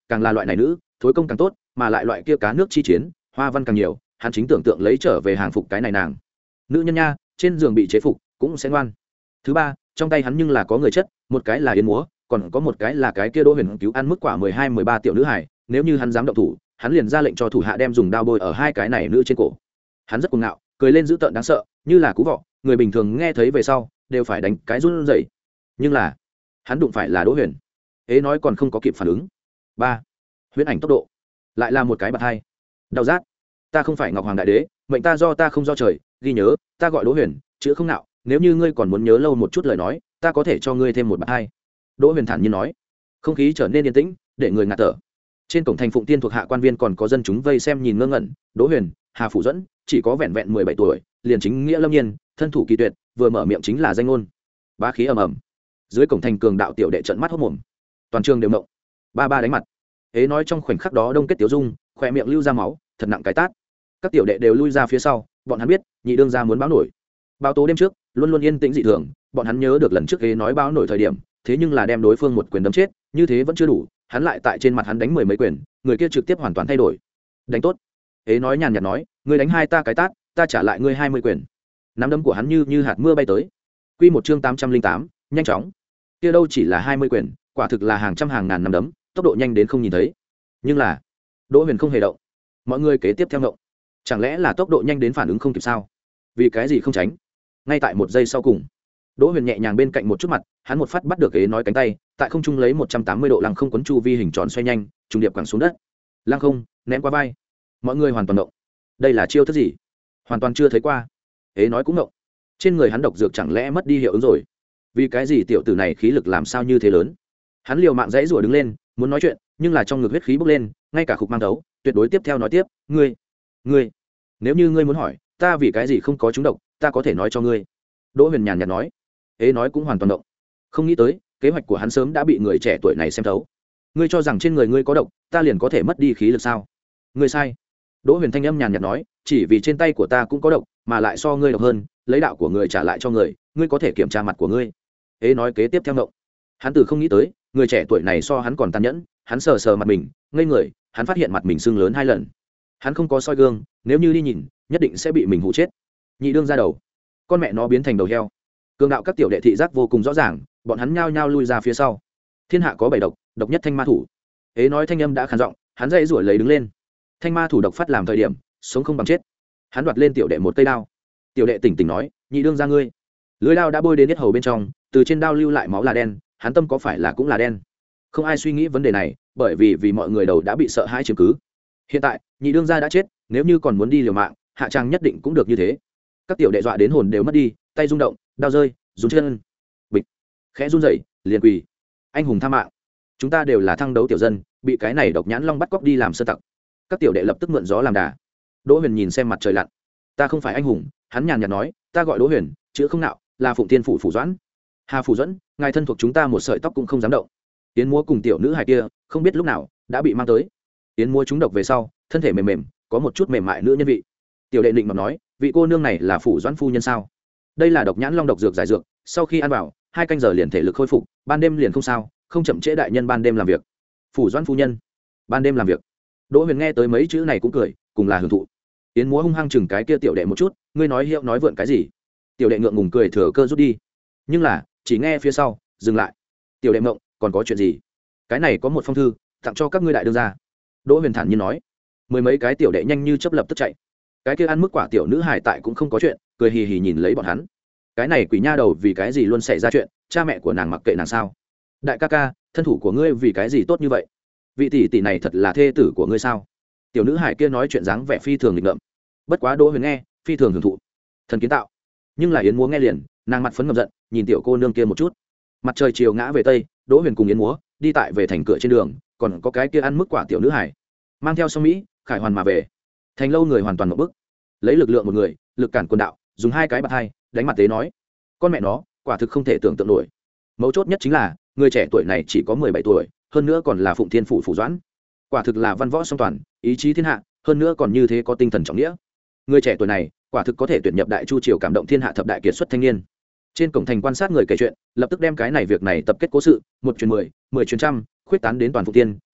càng là loại này nữ thối công càng tốt, mà lại loại kia cá nước chi chiến hoa văn càng nhiều, hắn chính tưởng tượng lấy trở về hàng phục cái này nàng. Nữ nhân nha, trên giường bị chế phục cũng sẽ ngoan. Thứ ba, trong tay hắn nhưng là có người chất, một cái là Yến Múa, còn có một cái là cái kia Đỗ Huyền cứu ăn mức quả mười hai mười ba tiểu nữ hải, nếu như hắn dám động thủ, hắn liền ra lệnh cho thủ hạ đem dùng đao bôi ở hai cái này nữ trên cổ. Hắn rất cuồng ngạo, cười lên dữ tợn đáng sợ, như là cú vọ, người bình thường nghe thấy về sau đều phải đánh cái run rẩy. Nhưng là, hắn đụng phải là Đỗ Huyền. Ế nói còn không có kịp phản ứng. Ba, huyễn ảnh tốc độ, lại là một cái bạt hai. Đau rát. Ta không phải Ngọc Hoàng đại đế, mệnh ta do ta không do trời, ghi nhớ, ta gọi Đỗ Huyền, chữ không nạo, nếu như ngươi còn muốn nhớ lâu một chút lời nói, ta có thể cho ngươi thêm một bạt hai. Đỗ Huyền thản nhiên nói. Không khí trở nên yên tĩnh, để người ngạt thở. Trên cổng thành Phụng Tiên thuộc hạ quan viên còn có dân chúng vây xem nhìn ngơ ngẩn. Đỗ Huyền, Hà Phủ Duẫn, chỉ có vẹn vẹn mười bảy tuổi, liền chính nghĩa lâm nhiên, thân thủ kỳ tuyệt, vừa mở miệng chính là danh ngôn. Bá khí ầm ầm. Dưới cổng thành cường đạo tiểu đệ trợn mắt hốt mồm. Toàn trường đều động. Ba ba đánh mặt. Ế nói trong khoảnh khắc đó đông kết tiểu dung, khỏe miệng lưu ra máu, thật nặng cái tát. Các tiểu đệ đều lui ra phía sau, bọn hắn biết nhị đương gia muốn báo nổi. Báo tố đêm trước luôn luôn yên tĩnh dị thường, bọn hắn nhớ được lần trước Ế nói báo nổi thời điểm, thế nhưng là đem đối phương một quyền đấm chết, như thế vẫn chưa đủ, hắn lại tại trên mặt hắn đánh mười mấy quyền, người kia trực tiếp hoàn toàn thay đổi. Đánh tốt. Ế nói nhàn nhạt nói, ngươi đánh hai ta cái tát, ta trả lại ngươi hai mươi quyền. Nắm đấm của hắn như như hạt mưa bay tới. Quy một chương tám trăm linh tám, nhanh chóng. Kia đâu chỉ là hai mươi quyền, quả thực là hàng trăm hàng ngàn nắm đấm, tốc độ nhanh đến không nhìn thấy. Nhưng là, Đỗ Huyền không hề động. Mọi người kế tiếp theo động. Chẳng lẽ là tốc độ nhanh đến phản ứng không kịp sao? Vì cái gì không tránh? Ngay tại một giây sau cùng, Đỗ Huyền nhẹ nhàng bên cạnh một chút mặt, hắn một phát bắt được Ế nói cánh tay, tại không trung lấy một trăm tám mươi độ lăng không quấn chu vi hình tròn xoay nhanh, trùng điệp quẳng xuống đất. Lăng không, ném qua vai. Mọi người hoàn toàn động. Đây là chiêu thức gì? Hoàn toàn chưa thấy qua. Ế nói cũng động. Trên người hắn độc dược chẳng lẽ mất đi hiệu ứng rồi? Vì cái gì tiểu tử này khí lực làm sao như thế lớn? Hắn liều mạng dãy rủa đứng lên, muốn nói chuyện, nhưng là trong ngực huyết khí bốc lên, ngay cả khục mang đấu, tuyệt đối tiếp theo nói tiếp, ngươi, ngươi, nếu như ngươi muốn hỏi, ta vì cái gì không có trúng độc, ta có thể nói cho ngươi. Đỗ Huyền nhàn nhạt nói. Ế nói cũng hoàn toàn động. Không nghĩ tới, kế hoạch của hắn sớm đã bị người trẻ tuổi này xem thấu. Ngươi cho rằng trên người ngươi có độc, ta liền có thể mất đi khí lực sao? Ngươi sai. Đỗ Huyền thanh âm nhàn nhạt nói, chỉ vì trên tay của ta cũng có độc, mà lại so ngươi độc hơn, lấy đạo của người trả lại cho người, ngươi có thể kiểm tra mặt của ngươi. Ế nói kế tiếp theo động. Hắn từ không nghĩ tới, người trẻ tuổi này so hắn còn tàn nhẫn, hắn sờ sờ mặt mình, ngây người, hắn phát hiện mặt mình sưng lớn hai lần. Hắn không có soi gương, nếu như đi nhìn, nhất định sẽ bị mình hụ chết. Nhị đương ra đầu, con mẹ nó biến thành đầu heo. Cường đạo các tiểu đệ thị giác vô cùng rõ ràng, bọn hắn nhao nhao lui ra phía sau. Thiên hạ có bảy độc, độc nhất thanh ma thủ. Ế nói thanh âm đã khàn giọng, hắn dây rủi lấy đứng lên. Thanh ma thủ độc phát làm thời điểm, sống không bằng chết. Hắn đoạt lên tiểu đệ một cây đao. Tiểu đệ tỉnh tỉnh nói, nhị đương ra ngươi. Lưỡi đao đã bôi đến yết hầu bên trong, từ trên đao lưu lại máu là đen, hắn tâm có phải là cũng là đen? Không ai suy nghĩ vấn đề này, bởi vì vì mọi người đầu đã bị sợ hãi chiếm cứ. Hiện tại, nhị đương gia đã chết, nếu như còn muốn đi liều mạng, hạ trang nhất định cũng được như thế. Các tiểu đệ dọa đến hồn đều mất đi, tay rung động, đao rơi, run chân. Bịch. Khẽ run rẩy, liền quỳ. Anh hùng tha mạng. Chúng ta đều là thăng đấu tiểu dân, bị cái này độc nhãn long bắt cóc đi làm sơ tặc. Các tiểu đệ lập tức mượn gió làm đà. Đỗ Huyền nhìn xem mặt trời lặn. Ta không phải anh hùng, hắn nhàn nhạt nói, ta gọi Đỗ Huyền, chữ không nạo, là Phụng Tiên phủ phủ Doãn. Hà Phủ Duẫn, ngài thân thuộc chúng ta một sợi tóc cũng không dám động. Yến Múa cùng tiểu nữ hài kia, không biết lúc nào đã bị mang tới. Yến Múa trúng độc về sau, thân thể mềm mềm, có một chút mềm mại nữ nhân vị. Tiểu đệ định mà nói, vị cô nương này là phủ Doãn phu nhân sao? Đây là độc nhãn long độc dược giải dược, sau khi ăn vào, hai canh giờ liền thể lực khôi phục, ban đêm liền không sao, không chậm trễ đại nhân ban đêm làm việc. Phủ Doãn phu nhân, ban đêm làm việc. Đỗ Huyền nghe tới mấy chữ này cũng cười, cùng là hưởng thụ. Yến Múa hung hăng chừng cái kia tiểu đệ một chút, ngươi nói hiệu nói vượn cái gì? Tiểu đệ ngượng ngùng cười thừa cơ rút đi. Nhưng là, chỉ nghe phía sau dừng lại. Tiểu đệ mộng, còn có chuyện gì? Cái này có một phong thư tặng cho các ngươi đại đương gia. Đỗ Huyền thản nhiên nói. Mười mấy cái tiểu đệ nhanh như chớp lập tức chạy. Cái kia ăn mức quả tiểu nữ hải tại cũng không có chuyện, cười hì hì nhìn lấy bọn hắn. Cái này quỷ nha đầu vì cái gì luôn xảy ra chuyện, cha mẹ của nàng mặc kệ nàng sao? Đại ca ca, thân thủ của ngươi vì cái gì tốt như vậy? Vị tỷ tỷ này thật là thê tử của ngươi sao? Tiểu nữ hải kia nói chuyện dáng vẻ phi thường nghịch ngợm. Bất quá Đỗ Huyền nghe, phi thường hưởng thụ. Thần kiến tạo. Nhưng là Yến Múa nghe liền, nàng mặt phấn ngầm giận, nhìn tiểu cô nương kia một chút. Mặt trời chiều ngã về tây, Đỗ Huyền cùng Yến Múa đi tại về thành cửa trên đường, còn có cái kia ăn mức quả tiểu nữ hải mang theo song mỹ khải hoàn mà về. Thành lâu người hoàn toàn một bức, lấy lực lượng một người lực cản quân đạo, dùng hai cái bạt hai đánh mặt tế nói, con mẹ nó quả thực không thể tưởng tượng nổi. Mấu chốt nhất chính là người trẻ tuổi này chỉ có mười bảy tuổi, hơn nữa còn là Phụng Thiên phủ phủ Doãn, quả thực là văn võ song toàn, ý chí thiên hạ, hơn nữa còn như thế có tinh thần trọng nghĩa. Người trẻ tuổi này quả thực có thể tuyển nhập đại chu triều cảm động thiên hạ thập đại kiệt xuất thanh niên. Trên cổng thành quan sát người kể chuyện, lập tức đem cái này việc này tập kết cố sự, một truyền mười, mười truyền trăm, khuyết tán đến toàn Phụng Tiên,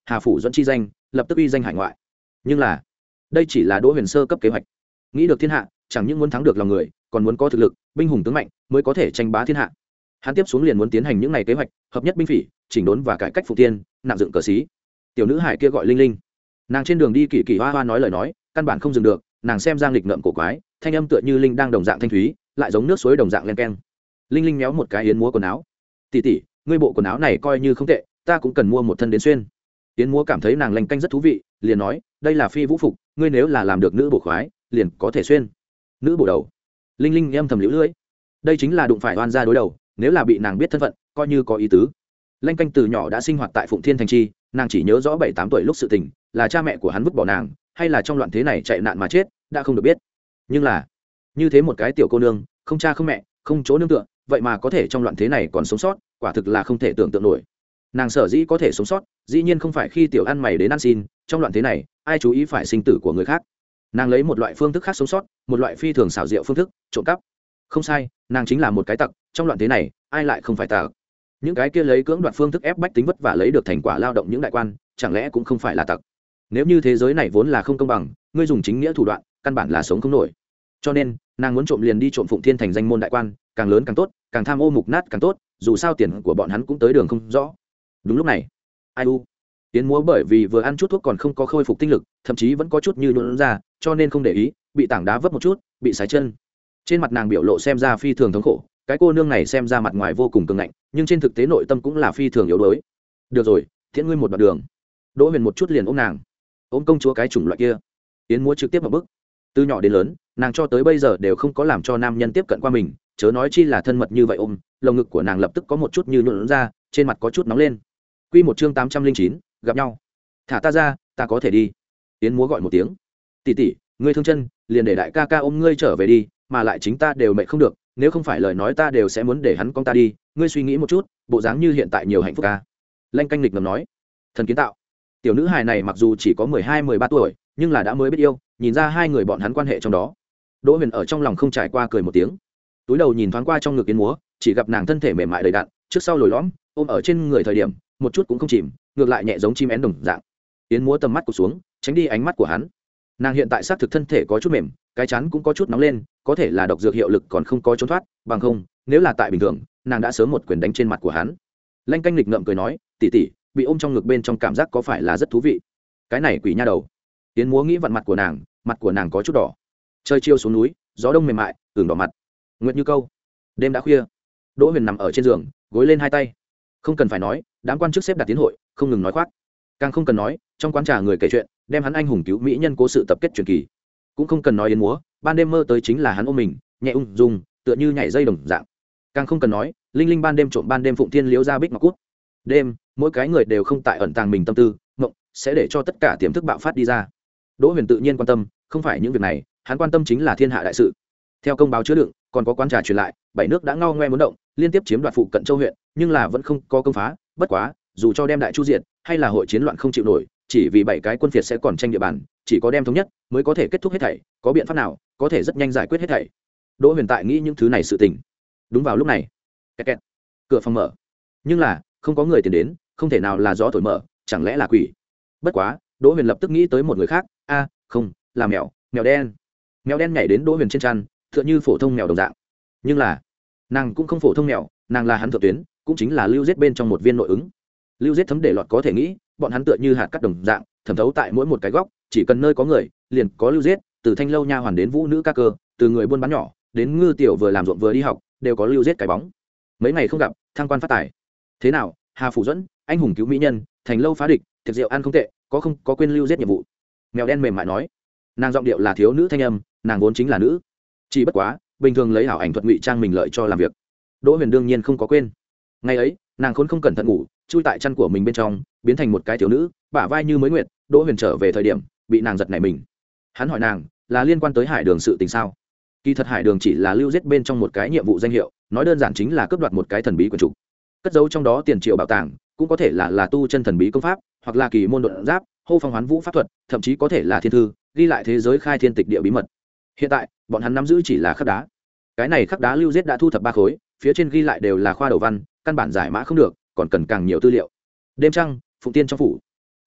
Hà Phủ Duẫn chi danh lập tức uy danh hải ngoại. Nhưng là đây chỉ là Đỗ Huyền sơ cấp kế hoạch. Nghĩ được thiên hạ, chẳng những muốn thắng được lòng người, còn muốn có thực lực, binh hùng tướng mạnh mới có thể tranh bá thiên hạ. Hắn tiếp xuống liền muốn tiến hành những ngày kế hoạch, hợp nhất binh phỉ, chỉnh đốn và cải cách Phụng Tiên, nặng dựng cờ xí. Tiểu nữ hải kia gọi Linh Linh. Nàng trên đường đi kỳ kỳ hoa hoa nói lời nói, căn bản không dừng được, nàng xem Giang Lịch ngậm cổ quái, thanh âm tựa như linh đang đồng dạng thanh thúy, lại giống nước suối đồng dạng len keng. Linh Linh méo một cái yến múa quần áo. "Tỷ tỷ, ngươi bộ quần áo này coi như không tệ, ta cũng cần mua một thân đến xuyên." Yến múa cảm thấy nàng lanh canh rất thú vị, liền nói, "Đây là phi vũ phục, ngươi nếu là làm được nữ bộ khoái, liền có thể xuyên." Nữ bộ đầu. Linh Linh âm thầm liễu lưỡi. Đây chính là đụng phải oan gia đối đầu, nếu là bị nàng biết thân phận, coi như có ý tứ. Lanh canh từ nhỏ đã sinh hoạt tại Phụng Thiên thành chi, nàng chỉ nhớ rõ bảy tám tuổi lúc sự tình, là cha mẹ của hắn vứt bỏ nàng, hay là trong loạn thế này chạy nạn mà chết, đã không được biết. Nhưng là, như thế một cái tiểu cô nương, không cha không mẹ, không chỗ nương tựa, vậy mà có thể trong loạn thế này còn sống sót, quả thực là không thể tưởng tượng nổi. Nàng sở dĩ có thể sống sót, dĩ nhiên không phải khi tiểu ăn mày đến ăn xin, trong loạn thế này, ai chú ý phải sinh tử của người khác. Nàng lấy một loại phương thức khác sống sót, một loại phi thường xảo diệu phương thức, trộm cắp. Không sai, nàng chính là một cái tặc, trong loạn thế này, ai lại không phải tặc? Những cái kia lấy cưỡng đoạt phương thức ép bách tính vất vả lấy được thành quả lao động những đại quan, chẳng lẽ cũng không phải là tặc? Nếu như thế giới này vốn là không công bằng, ngươi dùng chính nghĩa thủ đoạn, căn bản là sống không nổi. Cho nên, nàng muốn trộm liền đi trộm Phụng Thiên thành danh môn đại quan, càng lớn càng tốt, càng tham ô mục nát càng tốt, dù sao tiền của bọn hắn cũng tới đường không rõ. Đúng lúc này, ai u tiến múa bởi vì vừa ăn chút thuốc còn không có khôi phục tinh lực, thậm chí vẫn có chút như nhuận ra, cho nên không để ý, bị tảng đá vấp một chút, bị sái chân. Trên mặt nàng biểu lộ xem ra phi thường thống khổ, cái cô nương này xem ra mặt ngoài vô cùng cường ngạnh, nhưng trên thực tế nội tâm cũng là phi thường yếu đuối. Được rồi, thiện ngươi một đoạn đường. Đỗ Huyền một chút liền ôm nàng, ôm công chúa cái chủng loại kia. Tiến múa trực tiếp một bước, từ nhỏ đến lớn, nàng cho tới bây giờ đều không có làm cho nam nhân tiếp cận qua mình, chớ nói chi là thân mật như vậy ôm. Lồng ngực của nàng lập tức có một chút như nhuận ra, trên mặt có chút nóng lên. Quy một chương tám trăm linh chín, gặp nhau. Thả ta ra, ta có thể đi. Tiến múa gọi một tiếng. Tỷ tỷ, ngươi thương chân, liền để đại ca ca ôm ngươi trở về đi, mà lại chính ta đều mệt không được, nếu không phải lời nói ta đều sẽ muốn để hắn con ta đi, ngươi suy nghĩ một chút, bộ dáng như hiện tại nhiều hạnh phúc ca. Lanh canh lịch ngầm nói. Thần kiến tạo. Tiểu nữ hài này mặc dù chỉ có mười hai mười ba tuổi, nhưng là đã mới biết yêu, nhìn ra hai người bọn hắn quan hệ trong đó. Đỗ Huyền ở trong lòng không trải qua cười một tiếng. Túi đầu nhìn thoáng qua trong ngực Yến múa, chỉ gặp nàng thân thể mềm mại đầy đặn, trước sau lồi lõm, ôm ở trên người thời điểm, một chút cũng không chìm, ngược lại nhẹ giống chim én đồng dạng. Yến múa tầm mắt cụp xuống, tránh đi ánh mắt của hắn. Nàng hiện tại xác thực thân thể có chút mềm, cái chắn cũng có chút nóng lên, có thể là độc dược hiệu lực còn không có trốn thoát, bằng không, nếu là tại bình thường, nàng đã sớm một quyền đánh trên mặt của hắn. Lanh canh lịch ngậm cười nói, tỷ tỷ, bị ôm trong ngực bên trong cảm giác có phải là rất thú vị? Cái này quỷ nha đầu. Yến múa nghĩ vặn mặt của nàng, mặt của nàng có chút đỏ. Trời chiều xuống núi, gió đông mềm mại, ửng đỏ mặt. Nguyệt như câu. Đêm đã khuya. Đỗ Huyền nằm ở trên giường, gối lên hai tay. Không cần phải nói, đám quan chức xếp đặt tiến hội, không ngừng nói khoác. Càng không cần nói, trong quán trà người kể chuyện, đem hắn anh hùng cứu mỹ nhân cố sự tập kết truyền kỳ. Cũng không cần nói Yến múa, ban đêm mơ tới chính là hắn ôm mình, nhẹ ung dung, tựa như nhảy dây đồng dạng. Càng không cần nói, Linh Linh ban đêm trộm ban đêm Phụng Thiên liếu ra bích ngọc cút. Đêm, mỗi cái người đều không tại ẩn tàng mình tâm tư, mộng sẽ để cho tất cả tiềm thức bạo phát đi ra. Đỗ Huyền tự nhiên quan tâm, không phải những việc này, hắn quan tâm chính là thiên hạ đại sự. Theo công báo chứa đựng, còn có quán trà truyền lại, bảy nước đã ngao ngoe muốn động, liên tiếp chiếm đoạt phụ cận châu huyện, nhưng là vẫn không có công phá. Bất quá, dù cho đem đại chu diệt, hay là hội chiến loạn không chịu nổi, chỉ vì bảy cái quân phiệt sẽ còn tranh địa bàn, chỉ có đem thống nhất mới có thể kết thúc hết thảy. Có biện pháp nào có thể rất nhanh giải quyết hết thảy? Đỗ Huyền tại nghĩ những thứ này sự tình. Đúng vào lúc này, kẹt kẹt, cửa phòng mở, nhưng là không có người tiến đến, không thể nào là gió thổi mở, chẳng lẽ là quỷ? Bất quá, Đỗ Huyền lập tức nghĩ tới một người khác, a, không, là mèo, mèo đen. Mèo đen nhảy đến Đỗ Huyền trên chăn, tựa như phổ thông mèo đồng dạng. Nhưng là, nàng cũng không phổ thông mèo, nàng là hắn thượng tuyến, cũng chính là lưu giết bên trong một viên nội ứng. Lưu giết thấm để lọt có thể nghĩ, bọn hắn tựa như hạt cát đồng dạng, thẩm thấu tại mỗi một cái góc, chỉ cần nơi có người, liền có lưu giết, từ thanh lâu nha hoàn đến vũ nữ ca cơ, từ người buôn bán nhỏ, đến ngư tiểu vừa làm ruộng vừa đi học, đều có lưu giết cái bóng. Mấy ngày không gặp, thăng quan phát tài. Thế nào, Hà Phủ Duẫn, anh hùng cứu mỹ nhân, thành lâu phá địch, tiệc rượu ăn không tệ, có không có quên lưu giết nhiệm vụ? Mèo đen mềm mại nói. Nàng giọng điệu là thiếu nữ thanh âm, nàng vốn chính là nữ. Chỉ bất quá, bình thường lấy ảo ảnh thuật ngụy trang mình lợi cho làm việc. Đỗ Huyền đương nhiên không có quên. Ngày ấy, nàng khốn không cẩn thận ngủ, chui tại chăn của mình bên trong, biến thành một cái thiếu nữ, bả vai như mới nguyệt. Đỗ Huyền trở về thời điểm, bị nàng giật nảy mình. Hắn hỏi nàng, là liên quan tới Hải Đường sự tình sao? Kỳ thật Hải Đường chỉ là lưu giết bên trong một cái nhiệm vụ danh hiệu, nói đơn giản chính là cướp đoạt một cái thần bí quyển trục, cất giấu trong đó tiền triệu bảo tàng, cũng có thể là là tu chân thần bí công pháp, hoặc là kỳ môn độn giáp, hô phong hoán vũ pháp thuật, thậm chí có thể là thiên thư, ghi lại thế giới khai thiên tịch địa bí mật. Hiện tại, bọn hắn nắm giữ chỉ là khắc đá. Cái này khắc đá lưu giết đã thu thập ba khối, phía trên ghi lại đều là khoa đầu văn, căn bản giải mã không được, còn cần càng nhiều tư liệu. Đêm trăng, Phụng Tiên trong phủ.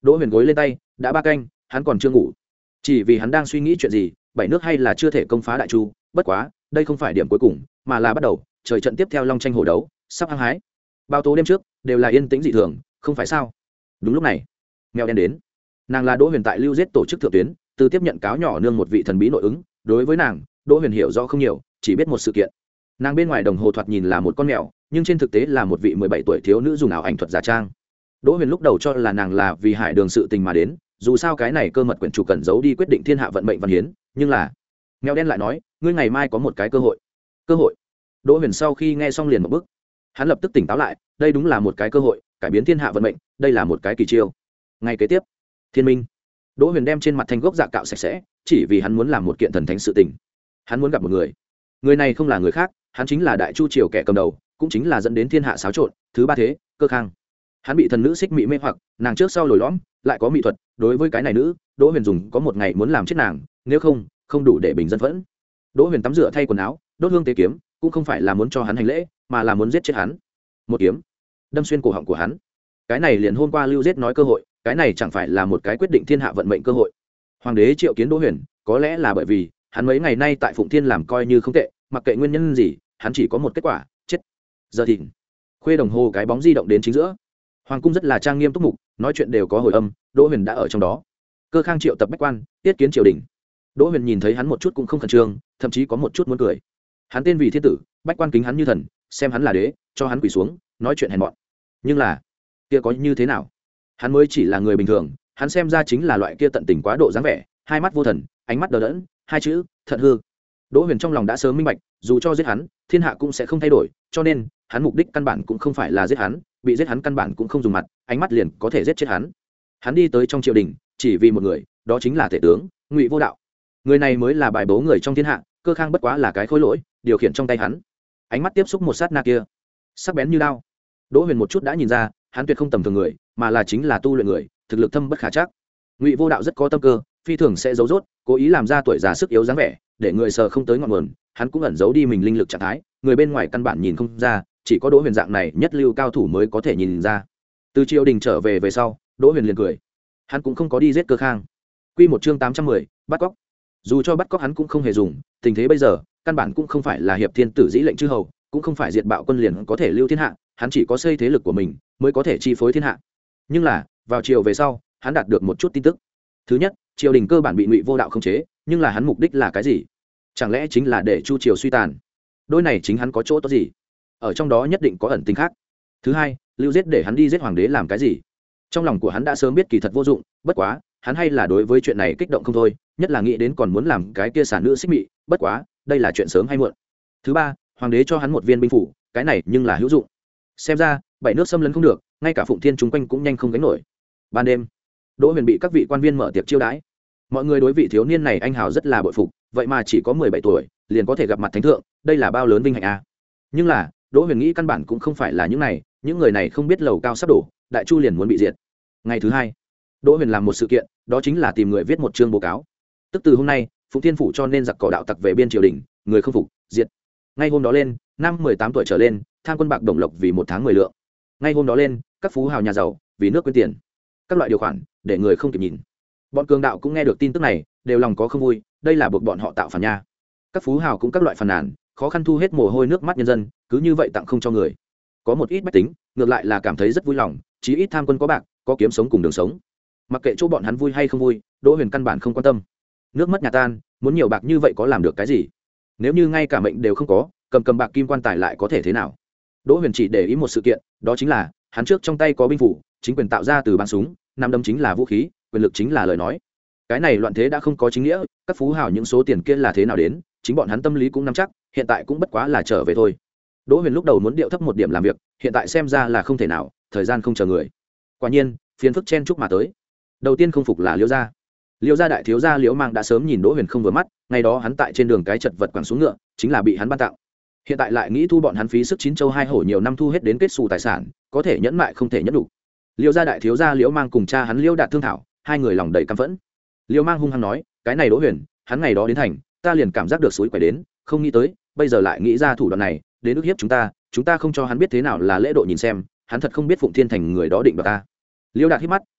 Đỗ Huyền gối lên tay, đã ba canh, hắn còn chưa ngủ. Chỉ vì hắn đang suy nghĩ chuyện gì, bảy nước hay là chưa thể công phá Đại Chu, bất quá, đây không phải điểm cuối cùng, mà là bắt đầu, trời trận tiếp theo long tranh hổ đấu, sắp hăng hái. Bao tố đêm trước đều là yên tĩnh dị thường, không phải sao? Đúng lúc này, mèo đen đến. Nàng là Đỗ Huyền tại Lưu Giết tổ chức thượng tuyến, từ tiếp nhận cáo nhỏ nương một vị thần bí nội ứng, đối với nàng, Đỗ Huyền hiểu rõ không nhiều, chỉ biết một sự kiện. Nàng bên ngoài đồng hồ thoạt nhìn là một con mèo, nhưng trên thực tế là một vị mười bảy tuổi thiếu nữ dùng ảo ảnh thuật giả trang. Đỗ Huyền lúc đầu cho là nàng là vì Hải Đường sự tình mà đến, dù sao cái này cơ mật quyển chủ cần giấu đi quyết định thiên hạ vận mệnh văn hiến, nhưng là mèo đen lại nói, ngươi ngày mai có một cái cơ hội. Cơ hội? Đỗ Huyền sau khi nghe xong liền một bức. Hắn lập tức tỉnh táo lại, đây đúng là một cái cơ hội, cải biến thiên hạ vận mệnh, đây là một cái kỳ chiêu. Ngày kế tiếp, Thiên Minh. Đỗ Huyền đem trên mặt thanh gốc dạ cạo sạch sẽ, chỉ vì hắn muốn làm một kiện thần thánh sự tình. Hắn muốn gặp một người. Người này không là người khác, hắn chính là Đại Chu triều kẻ cầm đầu, cũng chính là dẫn đến thiên hạ xáo trộn, thứ ba thế, Cơ Khang. Hắn bị thần nữ xích mị mê hoặc, nàng trước sau lồi lõm, lại có mỹ thuật, đối với cái này nữ, Đỗ Huyền dùng có một ngày muốn làm chết nàng, nếu không, không đủ để bình dân phẫn. Đỗ Huyền tắm rửa thay quần áo, đốt hương tế kiếm, cũng không phải là muốn cho hắn hành lễ, mà là muốn giết chết hắn. Một kiếm đâm xuyên cổ họng của hắn. Cái này liền hôm qua Lưu Giết nói cơ hội, cái này chẳng phải là một cái quyết định thiên hạ vận mệnh cơ hội. Hoàng đế triệu kiến Đỗ Huyền, có lẽ là bởi vì hắn mấy ngày nay tại Phụng Thiên làm coi như không tệ, mặc kệ nguyên nhân gì, hắn chỉ có một kết quả, chết. Giờ thì khuê đồng hồ cái bóng di động đến chính giữa. Hoàng cung rất là trang nghiêm túc mục, nói chuyện đều có hồi âm, Đỗ Huyền đã ở trong đó. Cơ Khang triệu tập bách quan, tiết kiến triều đình. Đỗ Huyền nhìn thấy hắn một chút cũng không khẩn trương, thậm chí có một chút muốn cười. Hắn tên vì thiên tử, bách quan kính hắn như thần, xem hắn là đế, cho hắn quỳ xuống, nói chuyện hèn mọn. Nhưng là, kia có như thế nào? Hắn mới chỉ là người bình thường, hắn xem ra chính là loại kia tận tình quá độ dáng vẻ, hai mắt vô thần, ánh mắt đờ đẫn, hai chữ, thận hư. Đỗ Huyền trong lòng đã sớm minh bạch, dù cho giết hắn, thiên hạ cũng sẽ không thay đổi, cho nên, hắn mục đích căn bản cũng không phải là giết hắn, bị giết hắn căn bản cũng không dùng mặt, ánh mắt liền có thể giết chết hắn. Hắn đi tới trong triều đình, chỉ vì một người, đó chính là tể tướng Ngụy Vô Đạo. Người này mới là bài bố người trong thiên hạ, Cơ Khang bất quá là cái khối lỗi, điều khiển trong tay hắn. Ánh mắt tiếp xúc một sát na kia, sắc bén như đao. Đỗ Huyền một chút đã nhìn ra, hắn tuyệt không tầm thường người, mà là chính là tu luyện người, thực lực thâm bất khả trắc. Ngụy Vô Đạo rất có tâm cơ, phi thường sẽ giấu rốt, cố ý làm ra tuổi già sức yếu dáng vẻ, để người sờ không tới ngọn nguồn, hắn cũng ẩn giấu đi mình linh lực trạng thái, người bên ngoài căn bản nhìn không ra, chỉ có Đỗ Huyền dạng này nhất lưu cao thủ mới có thể nhìn ra. Từ triều đình trở về về sau, Đỗ Huyền liền cười. Hắn cũng không có đi giết Cơ Khang. Quy một chương tám trăm mười, bắt cóc. Dù cho bắt cóc hắn cũng không hề dùng, tình thế bây giờ, căn bản cũng không phải là hiệp thiên tử dĩ lệnh chư hầu, cũng không phải diệt bạo quân liền có thể lưu thiên hạ, hắn chỉ có xây thế lực của mình mới có thể chi phối thiên hạ. Nhưng là, vào chiều về sau, hắn đạt được một chút tin tức. Thứ nhất, triều đình cơ bản bị Ngụy Vô Đạo khống chế, nhưng là hắn mục đích là cái gì? Chẳng lẽ chính là để Chu triều suy tàn? Đôi này chính hắn có chỗ tốt gì? Ở trong đó nhất định có ẩn tình khác. Thứ hai, Lưu Giết để hắn đi giết hoàng đế làm cái gì? Trong lòng của hắn đã sớm biết kỳ thật vô dụng, bất quá, hắn hay là đối với chuyện này kích động không thôi, nhất là nghĩ đến còn muốn làm cái kia sản nữ xích mị, bất quá, đây là chuyện sớm hay muộn. Thứ ba, hoàng đế cho hắn một viên binh phủ, cái này nhưng là hữu dụng. Xem ra, bảy nước xâm lấn không được, ngay cả Phụng Thiên chúng quanh cũng nhanh không gánh nổi. Ban đêm, Đỗ Huyền bị các vị quan viên mở tiệc chiêu đãi. Mọi người đối vị thiếu niên này anh hào rất là bội phục, vậy mà chỉ có mười bảy tuổi, liền có thể gặp mặt thánh thượng, đây là bao lớn vinh hạnh a. Nhưng là, Đỗ Huyền nghĩ căn bản cũng không phải là những này, những người này không biết lầu cao sắp đổ, Đại Chu liền muốn bị diệt. Ngày thứ hai, Đỗ Huyền làm một sự kiện, đó chính là tìm người viết một chương báo cáo. Tức từ hôm nay, Phụng Thiên phủ cho nên giặc cỏ đạo tặc về biên triều đình, người không phục, diệt. Ngay hôm đó lên, năm mười tám tuổi trở lên, tham quân bạc đồng lộc vì một tháng mười lượng. Ngay hôm đó lên, các phú hào nhà giàu vì nước quyên tiền, các loại điều khoản để người không kịp nhìn. Bọn cường đạo cũng nghe được tin tức này, đều lòng có không vui, đây là buộc bọn họ tạo phản nha. Các phú hào cũng các loại phàn nàn, khó khăn thu hết mồ hôi nước mắt nhân dân, cứ như vậy tặng không cho người. Có một ít bách tính, ngược lại là cảm thấy rất vui lòng, chí ít tham quân có bạc, có kiếm sống cùng đường sống. Mặc kệ chỗ bọn hắn vui hay không vui, Đỗ Huyền căn bản không quan tâm. Nước mất nhà tan, muốn nhiều bạc như vậy có làm được cái gì? Nếu như ngay cả mệnh đều không có, cầm cầm bạc kim quan tài lại có thể thế nào? Đỗ Huyền chỉ để ý một sự kiện, đó chính là hắn trước trong tay có binh phủ, chính quyền tạo ra từ bắn súng, nắm đấm chính là vũ khí, quyền lực chính là lời nói. Cái này loạn thế đã không có chính nghĩa, các phú hào những số tiền kia là thế nào đến, chính bọn hắn tâm lý cũng nắm chắc, hiện tại cũng bất quá là trở về thôi. Đỗ Huyền lúc đầu muốn điệu thấp một điểm làm việc, hiện tại xem ra là không thể nào, thời gian không chờ người. Quả nhiên, phiền phức chen chúc mà tới. Đầu tiên không phục là Liễu gia. Liễu gia đại thiếu gia Liễu Mang đã sớm nhìn Đỗ Huyền không vừa mắt, ngày đó hắn tại trên đường cái chật vật quẳng xuống ngựa, chính là bị hắn ban tặng. Hiện tại lại nghĩ thu bọn hắn phí sức chín châu hai hổ nhiều năm thu hết đến kết xù tài sản, có thể nhẫn mại không thể nhẫn đủ. Liễu gia đại thiếu gia Liễu Mang cùng cha hắn Liễu Đạt thương thảo, hai người lòng đầy căm phẫn. Liễu Mang hung hăng nói, cái này Đỗ Huyền, hắn ngày đó đến thành, ta liền cảm giác được suối quẩy đến, không nghĩ tới, bây giờ lại nghĩ ra thủ đoạn này, đến ức hiếp chúng ta, chúng ta không cho hắn biết thế nào là lễ độ, nhìn xem, hắn thật không biết Phụng Thiên thành người đó định đoạt ta. Liễu Đạt hít mắt,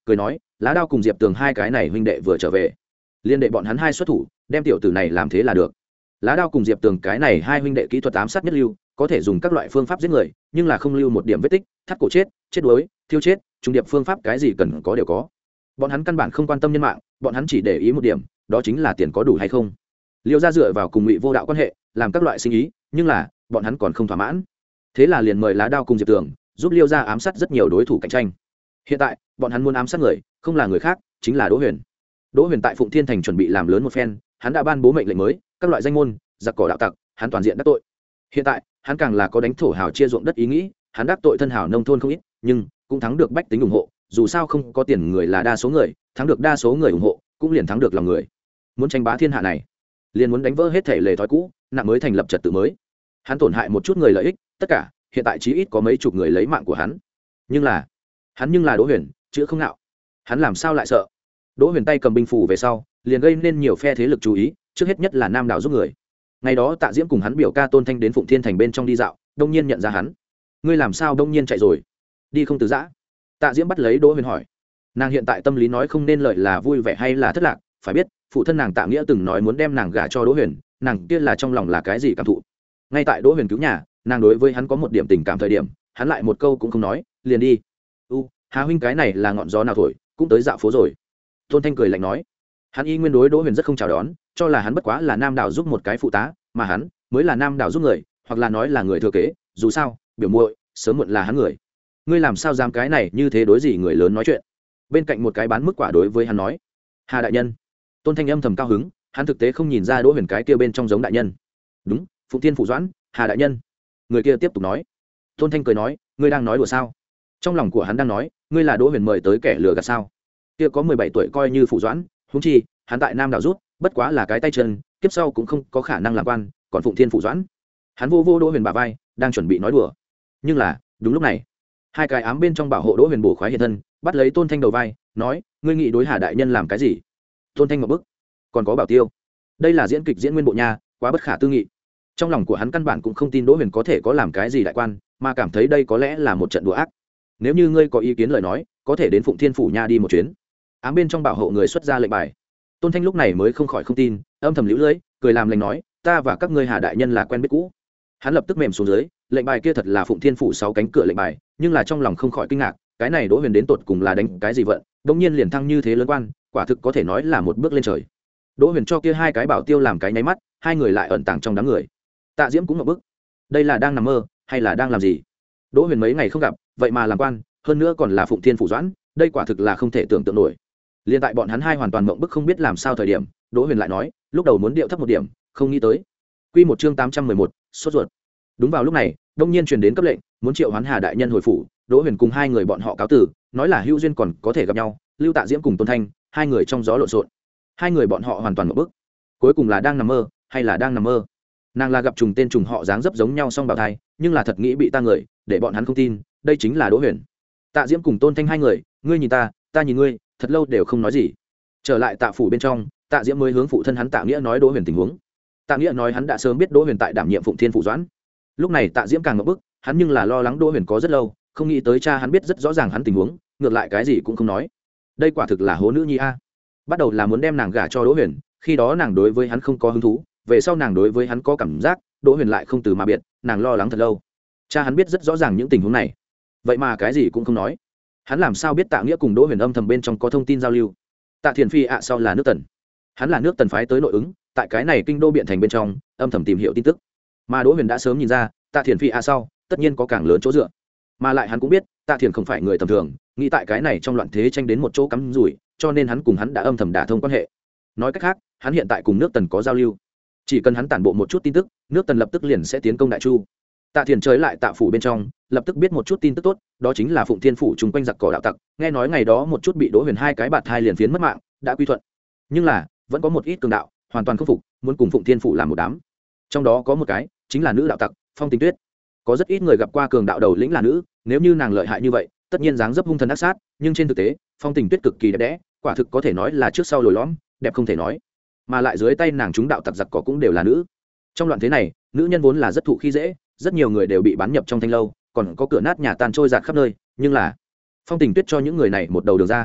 cười nói lá đao cùng diệp tường hai cái này huynh đệ vừa trở về, liên đệ bọn hắn hai xuất thủ đem tiểu tử này làm thế là được. Lá đao cùng diệp tường cái này hai huynh đệ kỹ thuật ám sát nhất lưu, có thể dùng các loại phương pháp giết người, nhưng là không lưu một điểm vết tích, thắt cổ chết, chết đuối, thiêu chết, trung điệp phương pháp cái gì cần có đều có. Bọn hắn căn bản không quan tâm nhân mạng, bọn hắn chỉ để ý một điểm, đó chính là tiền có đủ hay không. Liêu gia dựa vào cùng Ngụy Vô Đạo quan hệ, làm các loại sinh ý, nhưng là bọn hắn còn không thỏa mãn. Thế là liền mời lá đao cùng diệp tường giúp Liêu gia ám sát rất nhiều đối thủ cạnh tranh. Hiện tại bọn hắn muốn ám sát người, không là người khác, chính là Đỗ Huyền. Đỗ Huyền tại Phụng Thiên Thành chuẩn bị làm lớn một phen, hắn đã ban bố mệnh lệnh mới, các loại danh môn, giặc cỏ đạo tặc, hắn toàn diện đắc tội. Hiện tại, hắn càng là có đánh thổ hào chia ruộng đất ý nghĩ, hắn đắc tội thân hào nông thôn không ít, nhưng cũng thắng được bách tính ủng hộ, dù sao không có tiền người là đa số người, thắng được đa số người ủng hộ, cũng liền thắng được lòng người. Muốn tranh bá thiên hạ này, liền muốn đánh vỡ hết thể lề thói cũ, nặng mới thành lập trật tự mới. Hắn tổn hại một chút người lợi ích, tất cả, hiện tại chí ít có mấy chục người lấy mạng của hắn. Nhưng là, hắn nhưng là Đỗ Huyền, chứ không nạo. Hắn làm sao lại sợ? Đỗ Huyền tay cầm binh phủ về sau, liền gây nên nhiều phe thế lực chú ý, trước hết nhất là Nam Đảo giúp người. Ngày đó Tạ Diễm cùng hắn biểu ca Tôn Thanh đến Phụng Thiên Thành bên trong đi dạo, đông nhiên nhận ra hắn. Ngươi làm sao đông nhiên chạy rồi? Đi không từ giã? Tạ Diễm bắt lấy Đỗ Huyền hỏi. Nàng hiện tại tâm lý nói không nên lợi là vui vẻ hay là thất lạc, phải biết, phụ thân nàng Tạ Nghĩa từng nói muốn đem nàng gả cho Đỗ Huyền, nàng kia là trong lòng là cái gì cảm thụ. Ngay tại Đỗ Huyền cứu nhà, nàng đối với hắn có một điểm tình cảm thời điểm, hắn lại một câu cũng không nói, liền đi. U, Hà huynh cái này là ngọn gió nào thổi, cũng tới dạo phố rồi. Tôn Thanh cười lạnh nói. Hắn y nguyên đối Đỗ Huyền rất không chào đón, cho là hắn bất quá là Nam Đảo giúp một cái phụ tá, mà hắn mới là Nam Đảo giúp người, hoặc là nói là người thừa kế, dù sao, biểu muội, sớm muộn là hắn người. Ngươi làm sao dám cái này như thế đối gì người lớn nói chuyện? Bên cạnh một cái bán mức quả đối với hắn nói. Hà đại nhân. Tôn Thanh âm thầm cao hứng, hắn thực tế không nhìn ra Đỗ Huyền cái kia bên trong giống đại nhân. Đúng, Phụng Thiên phủ Doãn, Hà đại nhân. Người kia tiếp tục nói. Tôn Thanh cười nói, ngươi đang nói đùa sao? Trong lòng của hắn đang nói, ngươi là Đỗ Huyền mời tới kẻ lừa gạt sao? Kia có mười bảy tuổi coi như phủ Doãn, huống chi, hắn tại Nam Đảo rút, bất quá là cái tay chân, kiếp sau cũng không có khả năng làm quan, còn Phụng Thiên phủ Doãn. Hắn vô vô Đỗ Huyền bả vai, đang chuẩn bị nói đùa. Nhưng là, đúng lúc này, hai cái ám bên trong bảo hộ Đỗ Huyền bổ khoái hiện thân, bắt lấy Tôn Thanh đầu vai, nói, ngươi nghĩ đối Hà đại nhân làm cái gì? Tôn Thanh một bức, còn có Bảo Tiêu, đây là diễn kịch diễn nguyên bộ nha, quá bất khả tư nghị. Trong lòng của hắn căn bản cũng không tin Đỗ Huyền có thể có làm cái gì đại quan, mà cảm thấy đây có lẽ là một trận đùa ác. Nếu như ngươi có ý kiến lời nói, có thể đến Phụng Thiên phủ nha đi một chuyến. Ám bên trong bảo hộ người xuất ra lệnh bài. Tôn Thanh lúc này mới không khỏi không tin, âm thầm liễu lưỡi, cười làm lành nói, ta và các ngươi Hà đại nhân là quen biết cũ. Hắn lập tức mềm xuống dưới, lệnh bài kia thật là Phụng Thiên phủ sáu cánh cửa lệnh bài, nhưng là trong lòng không khỏi kinh ngạc, cái này Đỗ Huyền đến tột cùng là đánh cái gì vận, đống nhiên liền thăng như thế lớn quan, quả thực có thể nói là một bước lên trời. Đỗ Huyền cho kia hai cái bảo tiêu làm cái nháy mắt, hai người lại ẩn tàng trong đám người. Tạ Diễm cũng ngập bức, đây là đang nằm mơ hay là đang làm gì? Đỗ Huyền mấy ngày không gặp, vậy mà làm quan, hơn nữa còn là Phụng Thiên phủ Doãn, đây quả thực là không thể tưởng tượng nổi. Liên tại bọn hắn hai hoàn toàn mộng bức không biết làm sao thời điểm, Đỗ Huyền lại nói, lúc đầu muốn điệu thấp một điểm, không nghĩ tới. Quy một chương tám trăm mười một, sốt ruột. Đúng vào lúc này, đông nhiên truyền đến cấp lệnh, muốn triệu hoán Hà đại nhân hồi phủ. Đỗ Huyền cùng hai người bọn họ cáo từ, nói là hữu duyên còn có thể gặp nhau. Lưu Tạ Diễm cùng Tôn Thanh, hai người trong gió lộn xộn. Hai người bọn họ hoàn toàn mộng bức. Cuối cùng là đang nằm mơ, hay là đang nằm mơ? Nàng là gặp trùng tên trùng họ dáng dấp giống nhau song bào thai, nhưng là thật nghĩ bị ta người, để bọn hắn không tin, đây chính là Đỗ Huyền. Tạ Diễm cùng Tôn Thanh hai người, ngươi nhìn ta, ta nhìn ngươi, thật lâu đều không nói gì. Trở lại Tạ phủ bên trong, Tạ Diễm mới hướng phụ thân hắn Tạ Nghĩa nói Đỗ Huyền tình huống. Tạ Nghĩa nói hắn đã sớm biết Đỗ Huyền tại đảm nhiệm Phụng Thiên phủ Doãn. Lúc này Tạ Diễm càng ngập bức, hắn nhưng là lo lắng Đỗ Huyền có rất lâu, không nghĩ tới cha hắn biết rất rõ ràng hắn tình huống, ngược lại cái gì cũng không nói. Đây quả thực là hố nữ nhi a. Bắt đầu là muốn đem nàng gả cho Đỗ Huyền, khi đó nàng đối với hắn không có hứng thú, về sau nàng đối với hắn có cảm giác, Đỗ Huyền lại không từ mà biệt, nàng lo lắng thật lâu. Cha hắn biết rất rõ ràng những tình huống này, vậy mà cái gì cũng không nói. Hắn làm sao biết Tạ Nghĩa cùng Đỗ Huyền âm thầm bên trong có thông tin giao lưu? Tạ Thiền Phi ạ sau là nước Tần, hắn là nước Tần phái tới nội ứng, tại cái này kinh đô biện thành bên trong âm thầm tìm hiểu tin tức. Mà Đỗ Huyền đã sớm nhìn ra, Tạ Thiền Phi ạ sau tất nhiên có càng lớn chỗ dựa, mà lại hắn cũng biết Tạ Thiền không phải người tầm thường, nghĩ tại cái này trong loạn thế tranh đến một chỗ cắm rủi, cho nên hắn cùng hắn đã âm thầm đả thông quan hệ. Nói cách khác, hắn hiện tại cùng nước Tần có giao lưu, chỉ cần hắn tản bộ một chút tin tức, nước Tần lập tức liền sẽ tiến công Đại Chu. Tạ Thiền trời lại Tạ phủ bên trong, lập tức biết một chút tin tức tốt, đó chính là Phụng Thiên phủ chung quanh giặc cỏ đạo tặc, nghe nói ngày đó một chút bị Đỗ Huyền hai cái bạt hai liền phiến mất mạng, đã quy thuận. Nhưng là, vẫn có một ít cường đạo, hoàn toàn không phục, muốn cùng Phụng Thiên phủ làm một đám. Trong đó có một cái, chính là nữ đạo tặc, Phong Tình Tuyết. Có rất ít người gặp qua cường đạo đầu lĩnh là nữ, nếu như nàng lợi hại như vậy, tất nhiên dáng dấp hung thần ác sát, nhưng trên thực tế, Phong Tình Tuyết cực kỳ đẹp đẽ, quả thực có thể nói là trước sau lồi lõm, đẹp không thể nói. Mà lại dưới tay nàng chúng đạo tặc giặc cỏ cũng đều là nữ. Trong loạn thế này, nữ nhân vốn là rất thụ khi dễ, rất nhiều người đều bị bán nhập trong thanh lâu, còn có cửa nát nhà tan trôi dạt khắp nơi, nhưng là Phong Tình Tuyết cho những người này một đầu đường ra.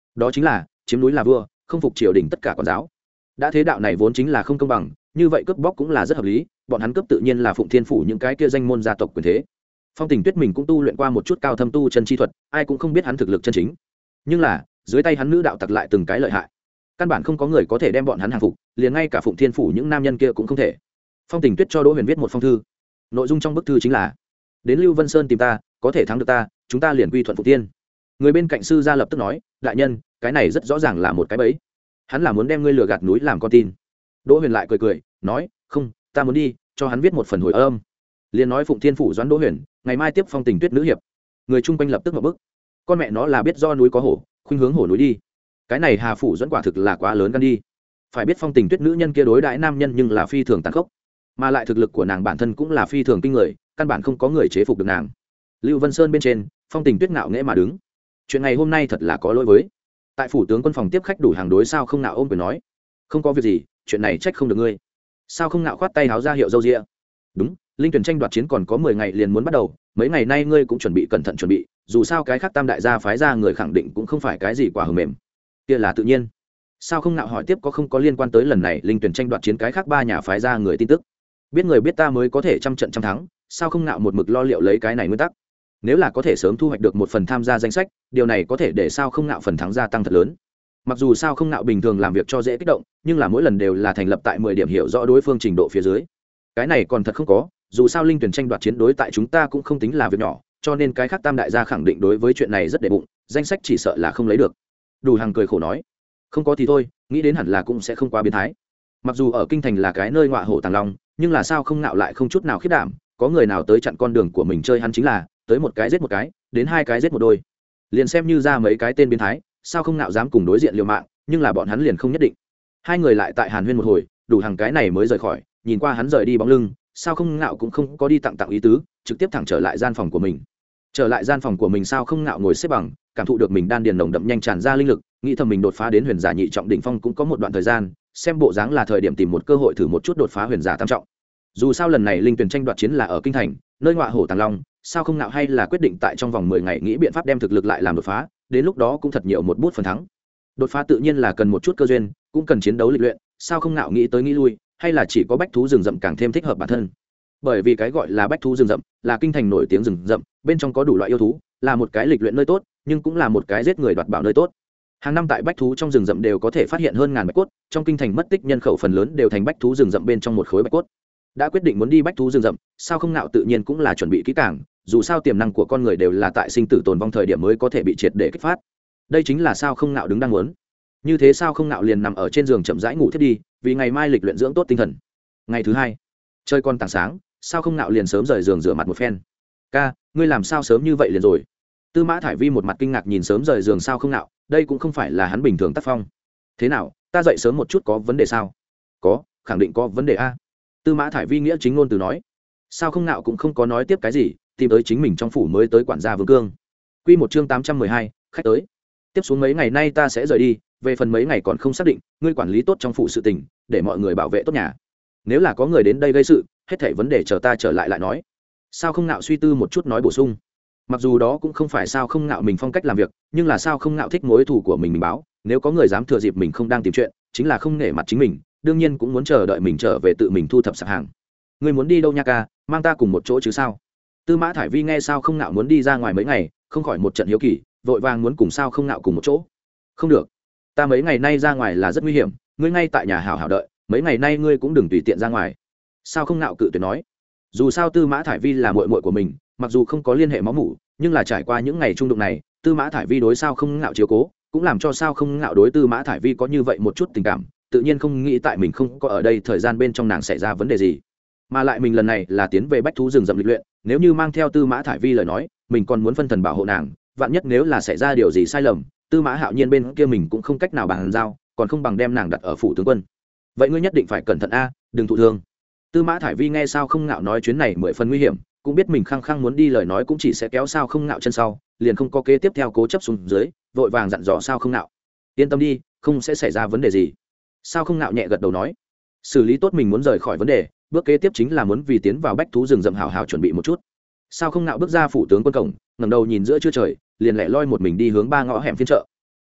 đó chính là chiếm núi là vua, không phục triều đình tất cả quản giáo. Đã thế đạo này vốn chính là không công bằng, như vậy cướp bóc cũng là rất hợp lý, bọn hắn cướp tự nhiên là Phụng Thiên phủ những cái kia danh môn gia tộc quyền thế. Phong Tình Tuyết mình cũng tu luyện qua một chút cao thâm tu chân chi thuật, ai cũng không biết hắn thực lực chân chính, nhưng là dưới tay hắn nữ đạo tặc lại từng cái lợi hại, căn bản không có người có thể đem bọn hắn hàng phục, liền ngay cả Phụng Thiên phủ những nam nhân kia cũng không thể. Phong Tình Tuyết cho Đỗ Huyền viết một phong thư, nội dung trong bức thư chính là: đến Lưu Vân Sơn tìm ta, có thể thắng được ta, chúng ta liền quy thuận Phụng Thiên. Người bên cạnh sư gia lập tức nói: đại nhân, cái này rất rõ ràng là một cái bẫy, hắn là muốn đem ngươi lừa gạt núi làm con tin. Đỗ Huyền lại cười cười nói: không, ta muốn đi cho hắn viết một phần hồi âm. Liền nói Phụng Thiên phủ doãn Đỗ Huyền ngày mai tiếp Phong Tình Tuyết nữ hiệp. Người chung quanh lập tức ngậm bức, con mẹ nó là biết do núi có hổ, khuynh hướng hổ núi đi. Cái này Hà phủ doãn quả thực là quá lớn gan đi. Phải biết Phong Tình Tuyết nữ nhân kia đối đãi nam nhân nhưng là phi thường tàn khốc, mà lại thực lực của nàng bản thân cũng là phi thường kinh người, căn bản không có người chế phục được nàng. Lưu Vân Sơn bên trên, Phong Tình Tuyết ngạo nghễ mà đứng. Chuyện ngày hôm nay thật là có lỗi với. Tại phủ tướng quân phòng tiếp khách đủ hàng đối sao không nạo ôm quyền nói: không có việc gì, chuyện này trách không được ngươi. Sao không nạo khoát tay háo ra hiệu dâu ria. Đúng, linh tuyển tranh đoạt chiến còn có mười ngày liền muốn bắt đầu, mấy ngày nay ngươi cũng chuẩn bị cẩn thận chuẩn bị, dù sao cái khác tam đại gia phái ra người khẳng định cũng không phải cái gì quả hờ mềm. Kia là tự nhiên. Sao không nạo hỏi tiếp có không có liên quan tới lần này linh tuyển tranh đoạt chiến cái khác ba nhà phái ra người tin tức. Biết người biết ta mới có thể trăm trận trăm thắng, sao không nạo một mực lo liệu lấy cái này nguyên tắc. Nếu là có thể sớm thu hoạch được một phần tham gia danh sách, điều này có thể để sao không nạo phần thắng gia tăng thật lớn. Mặc dù sao không nạo bình thường làm việc cho dễ kích động, nhưng là mỗi lần đều là thành lập tại mười điểm hiểu rõ đối phương trình độ phía dưới. Cái này còn thật không có, dù sao linh tuyển tranh đoạt chiến đối tại chúng ta cũng không tính là việc nhỏ, cho nên cái khác tam đại gia khẳng định đối với chuyện này rất để bụng, danh sách chỉ sợ là không lấy được. Đủ hàng cười khổ nói: không có thì thôi, nghĩ đến hẳn là cũng sẽ không quá biến thái. Mặc dù ở kinh thành là cái nơi ngọa hổ tàng long, nhưng là sao không nạo lại không chút nào khiết đảm, có người nào tới chặn con đường của mình chơi hắn chính là tới một cái giết một cái, đến hai cái giết một đôi. Liền xem như ra mấy cái tên biến thái, sao không nạo dám cùng đối diện liều mạng, nhưng là bọn hắn liền không nhất định. Hai người lại tại hàn huyên một hồi, đủ hàng cái này mới rời khỏi, nhìn qua hắn rời đi bóng lưng, sao không nạo cũng không có đi tặng tặng ý tứ, trực tiếp thẳng trở lại gian phòng của mình. Trở lại gian phòng của mình, sao không nạo ngồi xếp bằng, cảm thụ được mình đan điền nồng đậm nhanh tràn ra linh lực, nghĩ thầm mình đột phá đến huyền giả nhị trọng đỉnh phong cũng có một đoạn thời gian, xem bộ dáng là thời điểm tìm một cơ hội thử một chút đột phá huyền giả tam trọng. Dù sao lần này linh tuyển tranh đoạt chiến là ở kinh thành, nơi ngọa hổ tàng long, sao không nạo hay là quyết định tại trong vòng mười ngày nghĩ biện pháp đem thực lực lại làm đột phá, đến lúc đó cũng thật nhiều một bút phần thắng. Đột phá tự nhiên là cần một chút cơ duyên, cũng cần chiến đấu lịch luyện, sao không nạo nghĩ tới nghĩ lui, hay là chỉ có bách thú rừng rậm càng thêm thích hợp bản thân. Bởi vì cái gọi là bách thú rừng rậm là kinh thành nổi tiếng rừng rậm, bên trong có đủ loại yêu thú, là một cái lịch luyện nơi tốt, nhưng cũng là một cái giết người đoạt bảo nơi tốt. Hàng năm tại bách thú trong rừng rậm đều có thể phát hiện hơn ngàn bạch cốt, trong kinh thành mất tích nhân khẩu phần lớn đều thành bách thú rừng rậm bên trong một khối bạch cốt. Đã quyết định muốn đi bách thú rừng rậm, sao không nạo tự nhiên cũng là chuẩn bị kỹ càng, dù sao tiềm năng của con người đều là tại sinh tử tồn vong thời điểm mới có thể bị triệt để kích phát. Đây chính là sao không nạo đứng đang muốn. Như thế sao không nạo liền nằm ở trên giường chậm rãi ngủ thiết đi, vì ngày mai lịch luyện dưỡng tốt tinh thần. Ngày thứ hai, trời còn tảng sáng, sao không nạo liền sớm rời giường rửa mặt một phen. Ca, ngươi làm sao sớm như vậy liền rồi? Tư Mã Thải Vi một mặt kinh ngạc nhìn sớm rời giường sao không nạo, đây cũng không phải là hắn bình thường tác phong. Thế nào, ta dậy sớm một chút có vấn đề sao? Có, khẳng định có vấn đề a. Tư Mã Thải Vi nghĩa chính ngôn từ nói. Sao không nạo cũng không có nói tiếp cái gì, tìm tới chính mình trong phủ mới tới quản gia Vương Cương. Quy một chương tám trăm mười hai, khách tới. Tiếp xuống mấy ngày nay ta sẽ rời đi, về phần mấy ngày còn không xác định, ngươi quản lý tốt trong phủ sự tình, để mọi người bảo vệ tốt nhà. Nếu là có người đến đây gây sự, hết thảy vấn đề chờ ta trở lại lại nói. Sao không nạo suy tư một chút nói bổ sung. Mặc dù đó cũng không phải sao không nạo mình phong cách làm việc, nhưng là sao không nạo thích mối thù của mình mình báo, nếu có người dám thừa dịp mình không đang tìm chuyện, chính là không nể mặt chính mình, đương nhiên cũng muốn chờ đợi mình trở về tự mình thu thập sạp hàng. Ngươi muốn đi đâu nha ca, mang ta cùng một chỗ chứ sao? Tư Mã Thải Vi nghe sao không nạo muốn đi ra ngoài mấy ngày, không khỏi một trận hiếu kỳ, vội vàng muốn cùng sao không nạo cùng một chỗ. Không được, ta mấy ngày nay ra ngoài là rất nguy hiểm, ngươi ngay tại nhà hảo hảo đợi, mấy ngày nay ngươi cũng đừng tùy tiện ra ngoài. Sao không nạo cự tuyệt nói. Dù sao Tư Mã Thải Vi là muội muội của mình, mặc dù không có liên hệ máu mủ, nhưng là trải qua những ngày trung đụng này, Tư Mã Thải Vi đối sao không ngạo chiếu cố, cũng làm cho sao không ngạo đối Tư Mã Thải Vi có như vậy một chút tình cảm, tự nhiên không nghĩ tại mình không có ở đây thời gian bên trong nàng xảy ra vấn đề gì. Mà lại mình lần này là tiến về bách thú rừng rậm lịch luyện, nếu như mang theo Tư Mã Thải Vi lời nói, mình còn muốn phân thần bảo hộ nàng, vạn nhất nếu là xảy ra điều gì sai lầm, Tư Mã Hạo Nhiên bên kia mình cũng không cách nào bàn giao, còn không bằng đem nàng đặt ở phủ tướng quân. Vậy ngươi nhất định phải cẩn thận a, đừng thụ thương. Tư Mã Thải Vi nghe sao không ngạo nói chuyến này mười phần nguy hiểm, cũng biết mình khăng khăng muốn đi lời nói cũng chỉ sẽ kéo sao không ngạo chân sau, liền không có kế tiếp theo cố chấp xuống dưới, vội vàng dặn dò sao không ngạo. Yên tâm đi, không sẽ xảy ra vấn đề gì. Sao không ngạo nhẹ gật đầu nói. Xử lý tốt mình muốn rời khỏi vấn đề, bước kế tiếp chính là muốn vì tiến vào bách thú rừng rậm hào hào chuẩn bị một chút. Sao không ngạo bước ra phủ tướng quân cổng, ngẩng đầu nhìn giữa trưa trời, liền lẻ loi một mình đi hướng ba ngõ hẻm phiên chợ.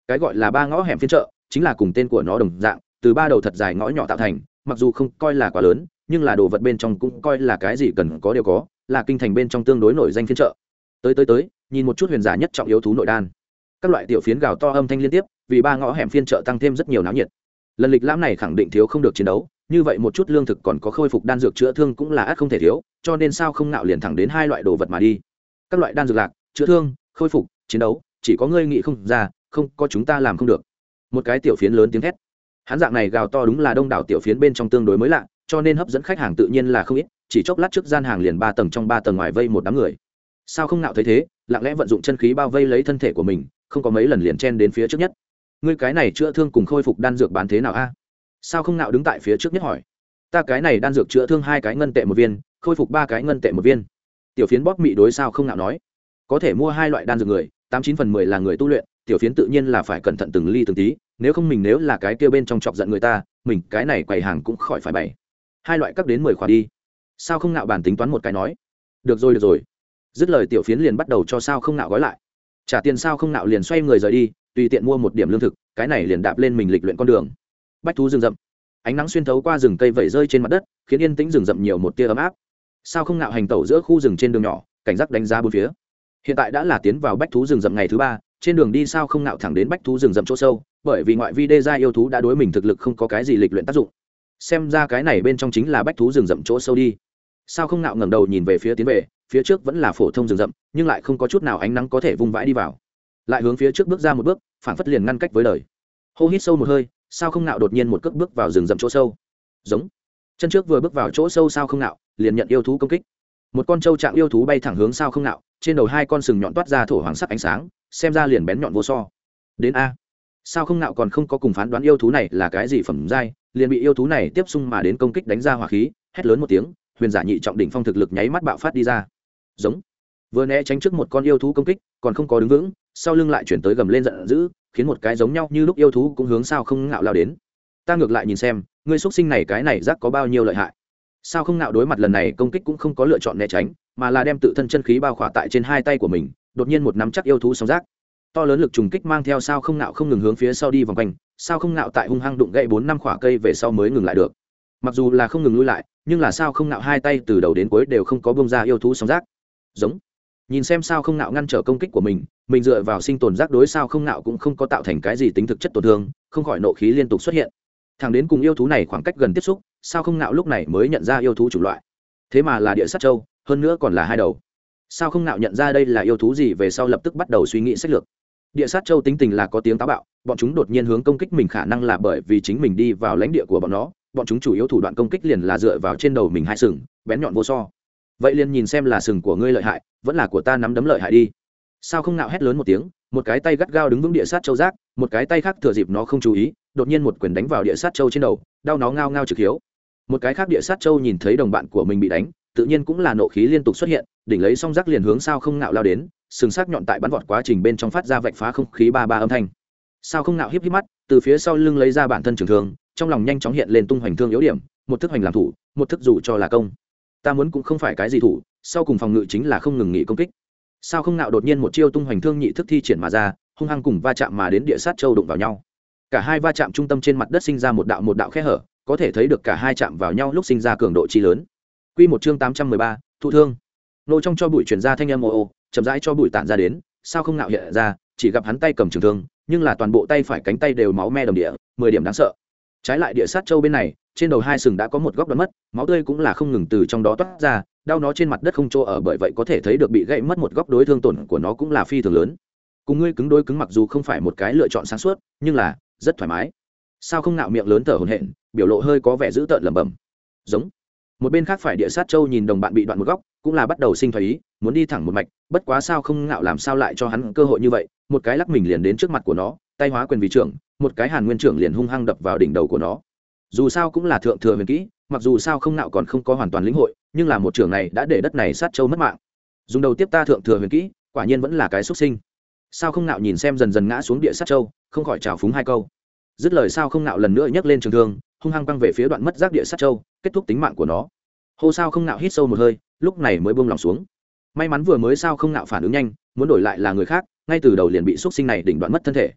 cái gọi là ba ngõ hẻm phiên chợ chính là cùng tên của nó đồng dạng, từ ba đầu thật dài ngõ nhỏ tạo thành, mặc dù không coi là quá lớn nhưng là đồ vật bên trong cũng coi là cái gì cần có đều có, là kinh thành bên trong tương đối nổi danh phiên chợ. Tới tới tới, nhìn một chút huyền giả nhất trọng yếu thú nội đan. Các loại tiểu phiến gào to âm thanh liên tiếp, vì ba ngõ hẻm phiên chợ tăng thêm rất nhiều náo nhiệt. Lần lịch lãm này khẳng định thiếu không được chiến đấu, như vậy một chút lương thực còn có khôi phục đan dược chữa thương cũng là ắt không thể thiếu, cho nên sao không nạo liền thẳng đến hai loại đồ vật mà đi. Các loại đan dược lạc, chữa thương, khôi phục, chiến đấu, chỉ có ngươi nghĩ không ra, không có chúng ta làm không được. Một cái tiểu phiến lớn tiếng thét. Hắn dạng này gào to đúng là đông đảo tiểu phiến bên trong tương đối mới lạ, cho nên hấp dẫn khách hàng tự nhiên là không ít, chỉ chốc lát trước gian hàng liền ba tầng trong ba tầng ngoài vây một đám người. Sao không nạo thấy thế, lặng lẽ vận dụng chân khí bao vây lấy thân thể của mình, không có mấy lần liền chen đến phía trước nhất. Ngươi cái này chữa thương cùng khôi phục đan dược bán thế nào a? Sao không nạo đứng tại phía trước nhất hỏi. Ta cái này đan dược chữa thương hai cái ngân tệ một viên, khôi phục ba cái ngân tệ một viên. Tiểu phiến bóp mị đối sao không nạo nói. Có thể mua hai loại đan dược người, tám chín phần mười là người tu luyện, tiểu phiến tự nhiên là phải cẩn thận từng ly từng tí, nếu không mình nếu là cái kia bên trong chọc giận người ta, mình cái này quầy hàng cũng khỏi phải bày. Hai loại cắt đến mười khỏa đi. Sao không nạo bàn tính toán một cái nói. Được rồi được rồi. Dứt lời tiểu phiến liền bắt đầu cho sao không nạo gói lại. Trả tiền sao không nạo liền xoay người rời đi, tùy tiện mua một điểm lương thực, cái này liền đạp lên mình lịch luyện con đường. Bách thú rừng rậm, ánh nắng xuyên thấu qua rừng cây vẩy rơi trên mặt đất, khiến yên tĩnh rừng rậm nhiều một tia ấm áp. Sao không nạo hành tẩu giữa khu rừng trên đường nhỏ, cảnh giác đánh giá bốn phía. Hiện tại đã là tiến vào bách thú rừng rậm ngày thứ ba, trên đường đi sao không nạo thẳng đến bách thú rừng rậm chỗ sâu, bởi vì ngoại vi đê gia yêu thú đã đối mình thực lực không có cái gì lịch luyện tác dụng. Xem ra cái này bên trong chính là bách thú rừng rậm chỗ sâu đi. Sao không nạo ngẩng đầu nhìn về phía tiến về, phía trước vẫn là phổ thông rừng rậm, nhưng lại không có chút nào ánh nắng có thể vung vãi đi vào. Lại hướng phía trước bước ra một bước, phản phất liền ngăn cách với đời. Hô hít sâu một hơi, sao không nạo đột nhiên một cước bước vào rừng rậm chỗ sâu. Giống. Chân trước vừa bước vào chỗ sâu sao không nạo, liền nhận yêu thú công kích. Một con trâu trạng yêu thú bay thẳng hướng sao không nạo, trên đầu hai con sừng nhọn toát ra thổ hoàng sắc ánh sáng, xem ra liền bén nhọn vô so. Đến a. Sao không nạo còn không có cùng phán đoán yêu thú này là cái gì phẩm giai, liền bị yêu thú này tiếp xung mà đến công kích đánh ra hỏa khí, hét lớn một tiếng, huyền giả nhị trọng đỉnh phong thực lực nháy mắt bạo phát đi ra. Giống. Vừa né tránh trước một con yêu thú công kích, còn không có đứng vững, sau lưng lại chuyển tới gầm lên giận dữ, khiến một cái giống nhau như lúc yêu thú cũng hướng sao không ngạo lao đến. Ta ngược lại nhìn xem, ngươi xuất sinh này cái này rác có bao nhiêu lợi hại. Sao không ngạo đối mặt lần này công kích cũng không có lựa chọn né tránh, mà là đem tự thân chân khí bao khỏa tại trên hai tay của mình, đột nhiên một nắm chắc yêu thú sóng rác. To lớn lực trùng kích mang theo sao không ngạo không ngừng hướng phía sau đi vòng quanh, sao không ngạo tại hung hăng đụng gãy bốn năm khỏa cây về sau mới ngừng lại được. Mặc dù là không ngừng lui lại, nhưng là sao không ngạo hai tay từ đầu đến cuối đều không có bông ra yêu thú sóng rác. Giống. Nhìn xem sao không ngạo ngăn trở công kích của mình, mình dựa vào sinh tồn giác đối sao không ngạo cũng không có tạo thành cái gì tính thực chất tổn thương, không khỏi nộ khí liên tục xuất hiện. Thằng đến cùng yêu thú này khoảng cách gần tiếp xúc, sao không ngạo lúc này mới nhận ra yêu thú chủ loại. Thế mà là địa sát châu, hơn nữa còn là hai đầu. Sao không ngạo nhận ra đây là yêu thú gì về sau lập tức bắt đầu suy nghĩ sách lược. Địa sát châu tính tình là có tiếng táo bạo, bọn chúng đột nhiên hướng công kích mình khả năng là bởi vì chính mình đi vào lãnh địa của bọn nó, bọn chúng chủ yếu thủ đoạn công kích liền là dựa vào trên đầu mình hai sừng, bén nhọn vô so. Vậy liền nhìn xem là sừng của ngươi lợi hại, vẫn là của ta nắm đấm lợi hại đi. Sao không nạo hét lớn một tiếng, một cái tay gắt gao đứng vững địa sát châu giác, một cái tay khác thừa dịp nó không chú ý, đột nhiên một quyền đánh vào địa sát châu trên đầu, đau nó ngao ngao trực hiếu. Một cái khác địa sát châu nhìn thấy đồng bạn của mình bị đánh, tự nhiên cũng là nộ khí liên tục xuất hiện, đỉnh lấy song giác liền hướng sao không nạo lao đến, sừng sắc nhọn tại bắn vọt quá trình bên trong phát ra vạch phá không khí ba ba âm thanh. Sao không nạo híp híp mắt, từ phía sau lưng lấy ra bản thân trường thương, trong lòng nhanh chóng hiện lên tung hoành thương yếu điểm, một thức hoành làm thủ, một thức dù cho là công. Ta muốn cũng không phải cái gì thủ, sau cùng phòng ngự chính là không ngừng nghỉ công kích. Sao không nạo đột nhiên một chiêu tung hoành thương nhị thức thi triển mà ra, hung hăng cùng va chạm mà đến địa sát châu đụng vào nhau. Cả hai va chạm trung tâm trên mặt đất sinh ra một đạo một đạo khe hở, có thể thấy được cả hai chạm vào nhau lúc sinh ra cường độ chi lớn. Quy một chương tám trăm mười ba, thụ thương. Nô trong cho bụi truyền ra thanh âm ồ ồ, chậm rãi cho bụi tản ra đến, sao không nạo hiện ra, chỉ gặp hắn tay cầm trường thương, nhưng là toàn bộ tay phải cánh tay đều máu me đầm địa, mười điểm đáng sợ. Trái lại địa sát châu bên này, trên đầu hai sừng đã có một góc đoạn mất, máu tươi cũng là không ngừng từ trong đó toát ra, đau nó trên mặt đất không chỗ ở, bởi vậy có thể thấy được bị gãy mất một góc, đối thương tổn của nó cũng là phi thường lớn. Cùng ngươi cứng đối cứng mặc dù không phải một cái lựa chọn sáng suốt, nhưng là rất thoải mái. Sao không nạo miệng lớn thở hổn hển, biểu lộ hơi có vẻ dữ tợn lẩm bẩm. Giống. Một bên khác phải địa sát châu nhìn đồng bạn bị đoạn một góc, cũng là bắt đầu sinh thoái ý, muốn đi thẳng một mạch, bất quá sao không ngạo làm sao lại cho hắn cơ hội như vậy, một cái lắc mình liền đến trước mặt của nó, tay hóa quyền vì trưởng, một cái hàn nguyên trưởng liền hung hăng đập vào đỉnh đầu của nó. Dù sao cũng là thượng thừa huyền kỹ, mặc dù sao không nạo còn không có hoàn toàn lĩnh hội, nhưng là một trưởng này đã để đất này sát châu mất mạng. Dùng đầu tiếp ta thượng thừa huyền kỹ, quả nhiên vẫn là cái xuất sinh. Sao không nạo nhìn xem dần dần ngã xuống địa sát châu, không khỏi trào phúng hai câu. Dứt lời sao không nạo lần nữa nhấc lên trường thương, hung hăng quăng về phía đoạn mất giác địa sát châu, kết thúc tính mạng của nó. Hô sao không nạo hít sâu một hơi, lúc này mới buông lòng xuống. May mắn vừa mới sao không nạo phản ứng nhanh, muốn đổi lại là người khác, ngay từ đầu liền bị xuất sinh này đỉnh đoạn mất thân thể.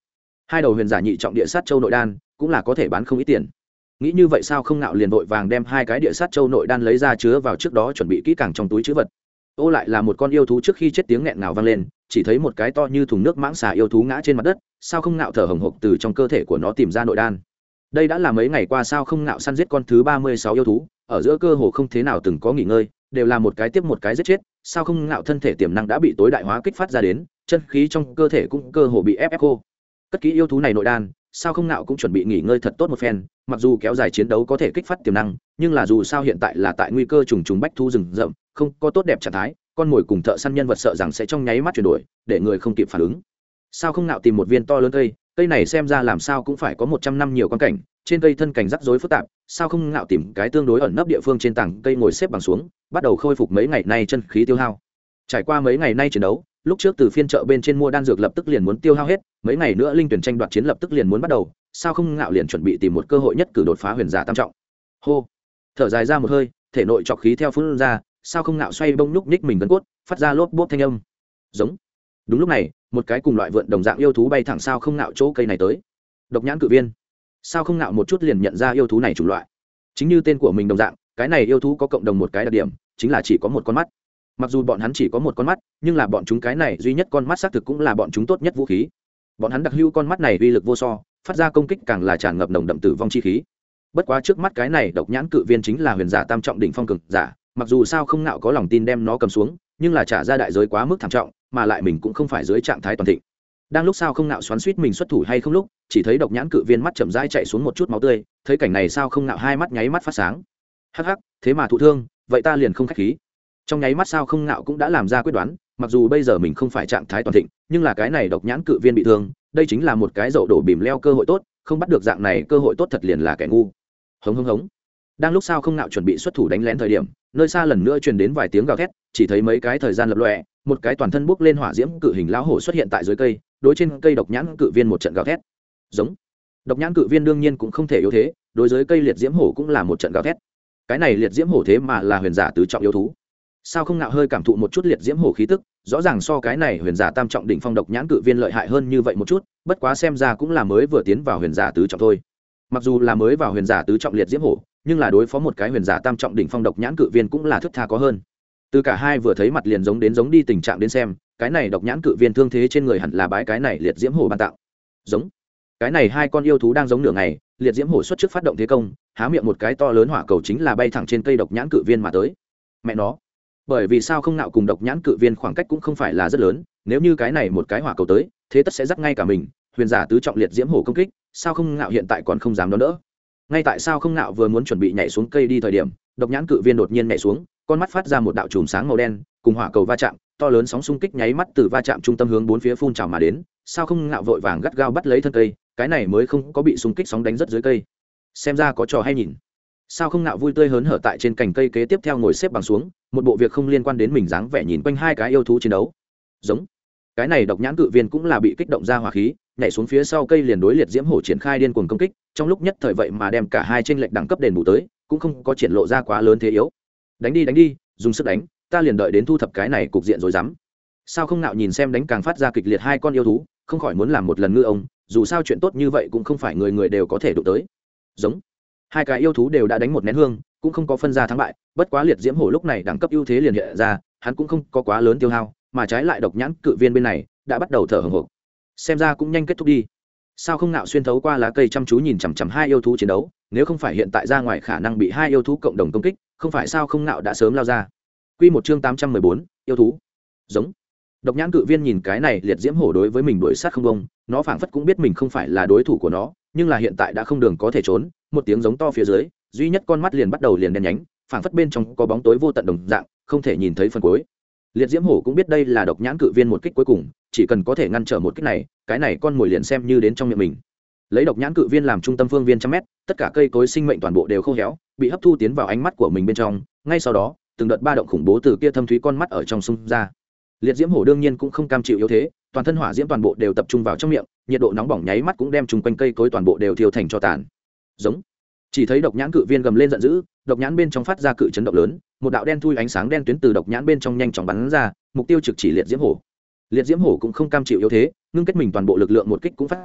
hai đầu huyền giả nhị trọng địa sát châu nội đan cũng là có thể bán không ít tiền. Nghĩ như vậy sao không ngạo liền vội vàng đem hai cái địa sát châu nội đan lấy ra chứa vào trước đó chuẩn bị kỹ càng trong túi chữ vật. Ô lại là một con yêu thú trước khi chết tiếng nghẹn ngào vang lên, chỉ thấy một cái to như thùng nước mãng xà yêu thú ngã trên mặt đất, sao không ngạo thở hổn hộc từ trong cơ thể của nó tìm ra nội đan. Đây đã là mấy ngày qua sao không ngạo săn giết con thứ ba mươi sáu yêu thú, ở giữa cơ hồ không thế nào từng có nghỉ ngơi, đều là một cái tiếp một cái giết chết, sao không ngạo thân thể tiềm năng đã bị tối đại hóa kích phát ra đến, chân khí trong cơ thể cũng cơ hồ bị ép ép khô. Cất kỹ yêu thú này nội đan, sao không ngạo cũng chuẩn bị nghỉ ngơi thật tốt một phen, mặc dù kéo dài chiến đấu có thể kích phát tiềm năng, nhưng là dù sao hiện tại là tại nguy cơ trùng trùng bách thu rừng rậm, không có tốt đẹp trạng thái, con mồi cùng thợ săn nhân vật sợ rằng sẽ trong nháy mắt chuyển đổi, để người không kịp phản ứng. Sao không ngạo tìm một viên to lớn cây, cây này xem ra làm sao cũng phải có một trăm năm nhiều quan cảnh, trên cây thân cảnh rắc rối phức tạp, sao không ngạo tìm cái tương đối ẩn nấp địa phương trên tảng cây ngồi xếp bằng xuống, bắt đầu khôi phục mấy ngày nay chân khí tiêu hao. Trải qua mấy ngày nay chiến đấu, lúc trước từ phiên chợ bên trên mua đan dược lập tức liền muốn tiêu hao hết, mấy ngày nữa linh tuyển tranh đoạt chiến lập tức liền muốn bắt đầu, sao không ngạo liền chuẩn bị tìm một cơ hội nhất cử đột phá huyền giả tam trọng. Hô, thở dài ra một hơi, thể nội trọc khí theo phun ra, sao không ngạo xoay bông núc nhích mình gân cốt, phát ra lốp bốp thanh âm. Giống. Đúng lúc này, một cái cùng loại vượn đồng dạng yêu thú bay thẳng sao không ngạo chỗ cây này tới. Độc nhãn cự viên. Sao không ngạo một chút liền nhận ra yêu thú này chủng loại. Chính như tên của mình đồng dạng, cái này yêu thú có cộng đồng một cái đặc điểm, chính là chỉ có một con mắt. Mặc dù bọn hắn chỉ có một con mắt, nhưng là bọn chúng cái này duy nhất con mắt xác thực cũng là bọn chúng tốt nhất vũ khí. Bọn hắn đặc hữu con mắt này uy lực vô so, phát ra công kích càng là tràn ngập nồng đậm tử vong chi khí. Bất quá trước mắt cái này độc nhãn cự viên chính là huyền giả tam trọng đỉnh phong cường giả, mặc dù sao không ngạo có lòng tin đem nó cầm xuống, nhưng là trả ra đại giới quá mức thảm trọng, mà lại mình cũng không phải dưới trạng thái toàn thịnh. Đang lúc sao không ngạo xoắn xuýt mình xuất thủ hay không lúc, chỉ thấy độc nhãn cự viên mắt chậm rãi chạy xuống một chút máu tươi, thấy cảnh này sao không ngạo hai mắt nháy mắt phát sáng. Hắc hắc, thế mà thụ thương, vậy ta liền không khách khí. Trong nháy mắt sao không ngạo cũng đã làm ra quyết đoán, mặc dù bây giờ mình không phải trạng thái toàn thịnh, nhưng là cái này độc nhãn cự viên bị thương, đây chính là một cái dậu đổ bìm leo cơ hội tốt, không bắt được dạng này cơ hội tốt thật liền là kẻ ngu. Hống hống hống. Đang lúc sao không ngạo chuẩn bị xuất thủ đánh lén thời điểm, nơi xa lần nữa truyền đến vài tiếng gào thét, chỉ thấy mấy cái thời gian lập lòe, một cái toàn thân bốc lên hỏa diễm cự hình lão hổ xuất hiện tại dưới cây, đối trên cây độc nhãn cự viên một trận gào thét. Giống. Độc nhãn cự viên đương nhiên cũng không thể yếu thế, đối dưới cây liệt diễm hổ cũng là một trận gào thét. Cái này liệt diễm hổ thế mà là huyền giả tứ trọng yếu thú. Sao không ngạo hơi cảm thụ một chút liệt diễm hổ khí tức, rõ ràng so cái này huyền giả tam trọng đỉnh phong độc nhãn cự viên lợi hại hơn như vậy một chút, bất quá xem ra cũng là mới vừa tiến vào huyền giả tứ trọng thôi. Mặc dù là mới vào huyền giả tứ trọng liệt diễm hổ, nhưng là đối phó một cái huyền giả tam trọng đỉnh phong độc nhãn cự viên cũng là thức tha có hơn. Từ cả hai vừa thấy mặt liền giống đến giống đi tình trạng đến xem, cái này độc nhãn cự viên thương thế trên người hẳn là bái cái này liệt diễm hổ ban tạo. Giống. Cái này hai con yêu thú đang giống nửa ngày, liệt diễm hổ xuất trước phát động thế công, há miệng một cái to lớn hỏa cầu chính là bay thẳng trên cây độc nhãn cự viên mà tới. Mẹ nó. Bởi vì sao không ngạo cùng độc nhãn cự viên khoảng cách cũng không phải là rất lớn, nếu như cái này một cái hỏa cầu tới, thế tất sẽ rắc ngay cả mình, huyền giả tứ trọng liệt diễm hổ công kích, sao không ngạo hiện tại còn không dám đón đỡ. Ngay tại sao không ngạo vừa muốn chuẩn bị nhảy xuống cây đi thời điểm, độc nhãn cự viên đột nhiên nhảy xuống, con mắt phát ra một đạo chùm sáng màu đen, cùng hỏa cầu va chạm, to lớn sóng xung kích nháy mắt từ va chạm trung tâm hướng bốn phía phun trào mà đến, sao không ngạo vội vàng gắt gao bắt lấy thân cây, cái này mới không có bị xung kích sóng đánh rất dưới cây. Xem ra có trò hay nhìn. Sao không ngạo vui tươi hớn hở tại trên cành cây kế tiếp theo ngồi xếp bằng xuống, một bộ việc không liên quan đến mình dáng vẻ nhìn quanh hai cái yêu thú chiến đấu. Giống. Cái này độc nhãn cự viên cũng là bị kích động ra hỏa khí, nhảy xuống phía sau cây liền đối liệt diễm hổ triển khai điên cuồng công kích, trong lúc nhất thời vậy mà đem cả hai trên lệch đẳng cấp đền bù tới, cũng không có triển lộ ra quá lớn thế yếu. Đánh đi đánh đi, dùng sức đánh, ta liền đợi đến thu thập cái này cục diện rồi dám. Sao không ngạo nhìn xem đánh càng phát ra kịch liệt hai con yêu thú, không khỏi muốn làm một lần ngư ông, dù sao chuyện tốt như vậy cũng không phải người người đều có thể đụng tới. Giống. Hai cái yêu thú đều đã đánh một nén hương, cũng không có phân ra thắng bại, bất quá liệt diễm hổ lúc này đẳng cấp ưu thế liền hiện ra, hắn cũng không có quá lớn tiêu hao, mà trái lại độc nhãn cự viên bên này đã bắt đầu thở hổn hộc. Xem ra cũng nhanh kết thúc đi. Sao không ngạo xuyên thấu qua lá cây chăm chú nhìn chằm chằm hai yêu thú chiến đấu, nếu không phải hiện tại ra ngoài khả năng bị hai yêu thú cộng đồng công kích, không phải sao không ngạo đã sớm lao ra. Quy một chương tám trăm mười bốn, yêu thú. Giống. Độc nhãn cự viên nhìn cái này liệt diễm hổ đối với mình đuổi sát không bông, nó phảng phất cũng biết mình không phải là đối thủ của nó, nhưng là hiện tại đã không đường có thể trốn, một tiếng giống to phía dưới, duy nhất con mắt liền bắt đầu liền đen nhánh, phảng phất bên trong có bóng tối vô tận đồng dạng, không thể nhìn thấy phần cuối. Liệt diễm hổ cũng biết đây là độc nhãn cự viên một kích cuối cùng, chỉ cần có thể ngăn trở một kích này, cái này con mồi liền xem như đến trong miệng mình. Lấy độc nhãn cự viên làm trung tâm phương viên trăm mét, tất cả cây cối sinh mệnh toàn bộ đều khô héo, bị hấp thu tiến vào ánh mắt của mình bên trong, ngay sau đó, từng đợt ba động khủng bố từ kia thâm thúy con mắt ở trong xung ra. Liệt diễm hổ đương nhiên cũng không cam chịu yếu thế, toàn thân hỏa diễm toàn bộ đều tập trung vào trong miệng, nhiệt độ nóng bỏng nháy mắt cũng đem chung quanh cây cối toàn bộ đều thiêu thành tro tàn. Giống. Chỉ thấy độc nhãn cự viên gầm lên giận dữ, độc nhãn bên trong phát ra cự chấn động lớn, một đạo đen thui ánh sáng đen tuyến từ độc nhãn bên trong nhanh chóng bắn ra, mục tiêu trực chỉ liệt diễm hổ. Liệt diễm hổ cũng không cam chịu yếu thế, ngưng kết mình toàn bộ lực lượng một kích cũng phát ra,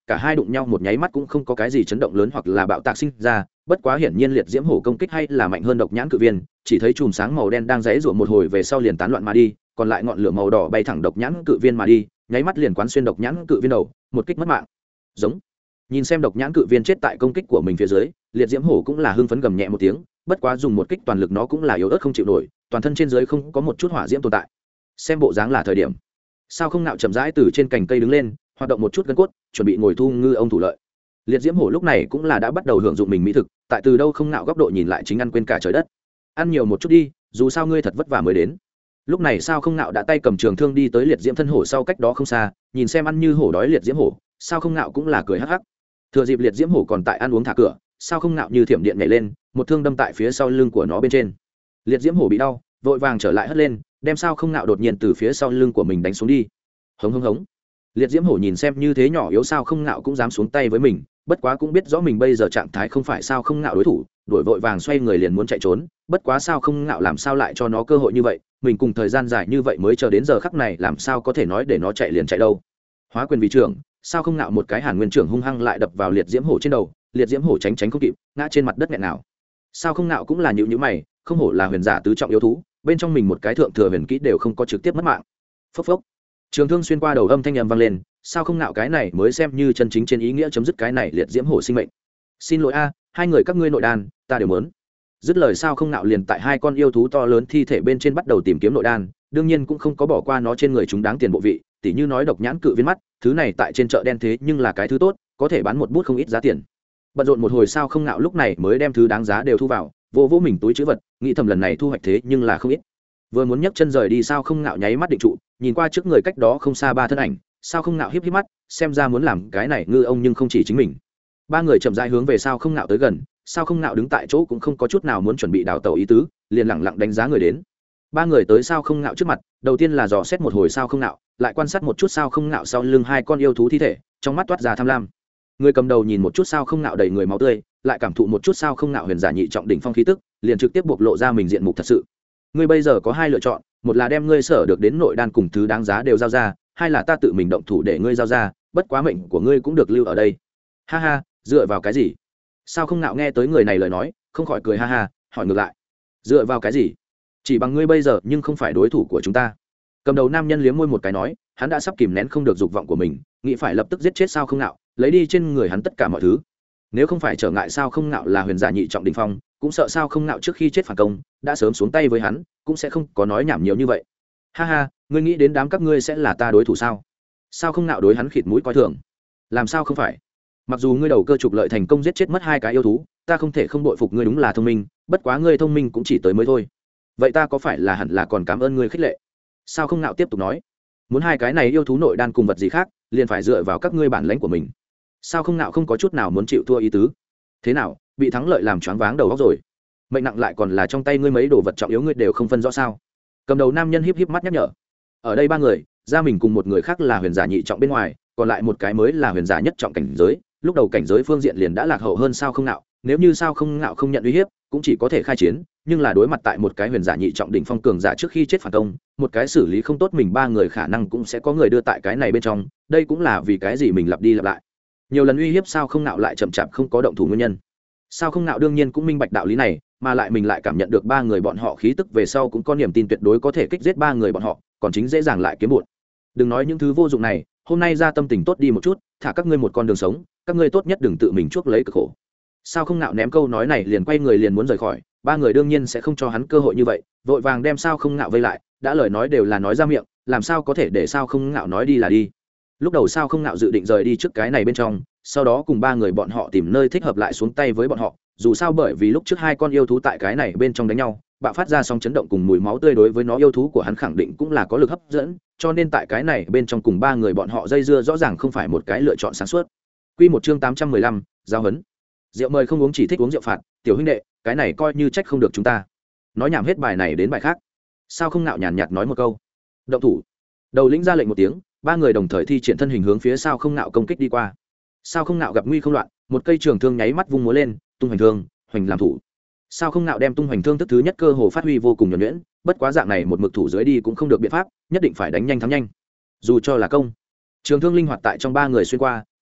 cả hai đụng nhau một nháy mắt cũng không có cái gì chấn động lớn hoặc là bạo tạc sinh ra, bất quá hiển nhiên liệt diễm hổ công kích hay là mạnh hơn độc nhãn cự viên, chỉ thấy chùm sáng màu đen đang giãy giụa một hồi về sau liền tán loạn mà đi, còn lại ngọn lửa màu đỏ bay thẳng độc nhãn cự viên mà đi, nháy mắt liền quán xuyên độc nhãn cự viên đầu, một kích mất mạng. Giống. Nhìn xem độc nhãn cự viên chết tại công kích của mình phía dưới, liệt diễm hổ cũng là hưng phấn gầm nhẹ một tiếng, bất quá dùng một kích toàn lực nó cũng là yếu ớt không chịu nổi, toàn thân trên dưới không có một chút hỏa diễm tồn tại. Xem bộ dáng là thời điểm. Sao Không Nạo chậm rãi từ trên cành cây đứng lên, hoạt động một chút gân cốt, chuẩn bị ngồi thu ngư ông thủ lợi. Liệt diễm hổ lúc này cũng là đã bắt đầu hưởng dụng mình mỹ thực, tại từ đâu Không Nạo góc độ nhìn lại chính ăn quên cả trời đất. Ăn nhiều một chút đi, dù sao ngươi thật vất vả mới đến. Lúc này Sao Không Nạo đã tay cầm trường thương đi tới liệt diễm thân hổ sau cách đó không xa, nhìn xem ăn như hổ đói liệt diễm hổ, Sao Không Nạo cũng là cười hắc hắc. Thừa dịp liệt diễm hổ còn tại ăn uống thả cửa, Sao Không Nạo như thiểm điện nhảy lên, một thương đâm tại phía sau lưng của nó bên trên. Liệt diễm hổ bị đau, vội vàng trở lại hất lên, đem Sao Không Nạo đột nhiên từ phía sau lưng của mình đánh xuống đi. Hống hống hống. Liệt diễm hổ nhìn xem như thế nhỏ yếu Sao Không Nạo cũng dám xuống tay với mình, bất quá cũng biết rõ mình bây giờ trạng thái không phải Sao Không Nạo đối thủ, đuổi vội vàng xoay người liền muốn chạy trốn, bất quá Sao Không Nạo làm sao lại cho nó cơ hội như vậy, mình cùng thời gian dài như vậy mới chờ đến giờ khắc này, làm sao có thể nói để nó chạy liền chạy đâu. Hóa quyền vì trưởng, Sao Không Nạo một cái Hàn Nguyên trưởng hung hăng lại đập vào liệt diễm hổ trên đầu, liệt diễm hổ tránh tránh không kịp, ngã trên mặt đất nghẹn nào. Sao Không Nạo cũng là nhíu nhíu mày, không hổ là huyền giả tứ trọng yếu thú, bên trong mình một cái thượng thừa huyền kỹ đều không có trực tiếp mất mạng. Phốc phốc. Trường thương xuyên qua đầu, âm thanh âm vang lên, Sao Không Nạo cái này mới xem như chân chính trên ý nghĩa chấm dứt cái này liệt diễm hổ sinh mệnh. Xin lỗi a, hai người các ngươi nội đan, ta đều muốn. Dứt lời Sao Không Nạo liền tại hai con yêu thú to lớn thi thể bên trên bắt đầu tìm kiếm nội đan, đương nhiên cũng không có bỏ qua nó trên người chúng đáng tiền bộ vị, tỉ như nói độc nhãn cự viên mắt, thứ này tại trên chợ đen thế nhưng là cái thứ tốt, có thể bán một bút không ít giá tiền. Bận rộn một hồi Sao Không Nạo lúc này mới đem thứ đáng giá đều thu vào, vô vô mình túi trữ vật, nghĩ thầm lần này thu hoạch thế nhưng là không ít. Vừa muốn nhấc chân rời đi Sao Không Nạo nháy mắt định trụ, nhìn qua trước người cách đó không xa ba thân ảnh, Sao Không Nạo híp híp mắt, xem ra muốn làm cái này ngư ông nhưng không chỉ chính mình. Ba người chậm rãi hướng về Sao Không Nạo tới gần, Sao Không Nạo đứng tại chỗ cũng không có chút nào muốn chuẩn bị đào tẩu ý tứ, liền lặng lặng đánh giá người đến. Ba người tới Sao Không Nạo trước mặt, đầu tiên là dò xét một hồi Sao Không Nạo, lại quan sát một chút Sao Không Nạo sau lưng hai con yêu thú thi thể, trong mắt toát ra tham lam. Người cầm đầu nhìn một chút Sao Không Nạo đầy người máu tươi, lại cảm thụ một chút Sao Không Nạo huyền giả nhị trọng đỉnh phong khí tức, liền trực tiếp bộc lộ ra mình diện mục thật sự. Ngươi bây giờ có hai lựa chọn, một là đem ngươi sở được đến nội đan cùng thứ đáng giá đều giao ra, hai là ta tự mình động thủ để ngươi giao ra, bất quá mệnh của ngươi cũng được lưu ở đây. Ha ha, dựa vào cái gì? Sao Không Nạo nghe tới người này lời nói, không khỏi cười ha ha, hỏi ngược lại. Dựa vào cái gì? Chỉ bằng ngươi bây giờ nhưng không phải đối thủ của chúng ta. Cầm đầu nam nhân liếm môi một cái nói, hắn đã sắp kìm nén không được dục vọng của mình, nghĩ phải lập tức giết chết Sao Không Nạo, lấy đi trên người hắn tất cả mọi thứ. Nếu không phải trở ngại Sao Không Nạo là huyền giả nhị trọng đỉnh phong, cũng sợ Sao Không Nạo trước khi chết phản công, đã sớm xuống tay với hắn, cũng sẽ không có nói nhảm nhiều như vậy. Ha ha, ngươi nghĩ đến đám các ngươi sẽ là ta đối thủ sao? Sao Không Nạo đối hắn khịt mũi coi thường. Làm sao không phải? Mặc dù ngươi đầu cơ trục lợi thành công giết chết mất hai cái yêu thú, ta không thể không bội phục ngươi, đúng là thông minh, bất quá ngươi thông minh cũng chỉ tới mới thôi. Vậy ta có phải là hẳn là còn cảm ơn ngươi khích lệ? Sao Không Nạo tiếp tục nói, muốn hai cái này yêu thú nội đan cùng vật gì khác, liền phải dựa vào các ngươi bản lãnh của mình. Sao Không Nạo không có chút nào muốn chịu thua ý tứ. Thế nào, bị thắng lợi làm choáng váng đầu óc rồi? Mệnh nặng lại còn là trong tay ngươi, mấy đồ vật trọng yếu ngươi đều không phân rõ sao? Cầm đầu nam nhân híp híp mắt nhắc nhở. Ở đây ba người, ra mình cùng một người khác là huyền giả nhị trọng bên ngoài, còn lại một cái mới là huyền giả nhất trọng cảnh giới, lúc đầu cảnh giới phương diện liền đã lạc hậu hơn Sao Không Nạo, nếu như Sao Không Nạo không nhận uy hiếp, cũng chỉ có thể khai chiến, nhưng là đối mặt tại một cái huyền giả nhị trọng đỉnh phong cường giả trước khi chết phản công, một cái xử lý không tốt mình ba người khả năng cũng sẽ có người đưa tại cái này bên trong, đây cũng là vì cái gì mình lặp đi lặp lại nhiều lần uy hiếp Sao Không Nạo lại chậm chạp không có động thủ nguyên nhân. Sao Không Nạo đương nhiên cũng minh bạch đạo lý này, mà lại mình lại cảm nhận được ba người bọn họ khí tức về sau cũng có niềm tin tuyệt đối có thể kích giết ba người bọn họ, còn chính dễ dàng lại kiếm bụt. Đừng nói những thứ vô dụng này, hôm nay ra tâm tình tốt đi một chút, thả các ngươi một con đường sống, các ngươi tốt nhất đừng tự mình chuốc lấy cực khổ. Sao Không Nạo ném câu nói này liền quay người liền muốn rời khỏi, ba người đương nhiên sẽ không cho hắn cơ hội như vậy, vội vàng đem Sao Không Nạo vây lại, đã lời nói đều là nói ra miệng, làm sao có thể để Sao Không Nạo nói đi là đi. Lúc đầu Sao Không Nạo dự định rời đi trước cái này bên trong, sau đó cùng ba người bọn họ tìm nơi thích hợp lại xuống tay với bọn họ, dù sao bởi vì lúc trước hai con yêu thú tại cái này bên trong đánh nhau, bạo phát ra sóng chấn động cùng mùi máu tươi đối với nó yêu thú của hắn khẳng định cũng là có lực hấp dẫn, cho nên tại cái này bên trong cùng ba người bọn họ dây dưa rõ ràng không phải một cái lựa chọn sáng suốt. Quy một chương tám trăm mười lăm, giao hấn. Rượu mời không uống chỉ thích uống rượu phạt, tiểu huynh đệ, cái này coi như trách không được chúng ta. Nói nhảm hết bài này đến bài khác. Sao Không Nạo nhàn nhạt nói một câu. Động thủ. Đầu lĩnh ra lệnh một tiếng, ba người đồng thời thi triển thân hình hướng phía Sao Không Nạo công kích đi qua. Sao Không Nạo gặp nguy không loạn, một cây trường thương nháy mắt vung múa lên, tung hoành thương, hoành làm thủ. Sao Không Nạo đem tung hoành thương thức thứ nhất cơ hồ phát huy vô cùng nhuần nhuyễn, bất quá dạng này một mực thủ dưới đi cũng không được biện pháp, nhất định phải đánh nhanh thắng nhanh. Dù cho là công, trường thương linh hoạt tại trong ba người xuyên qua,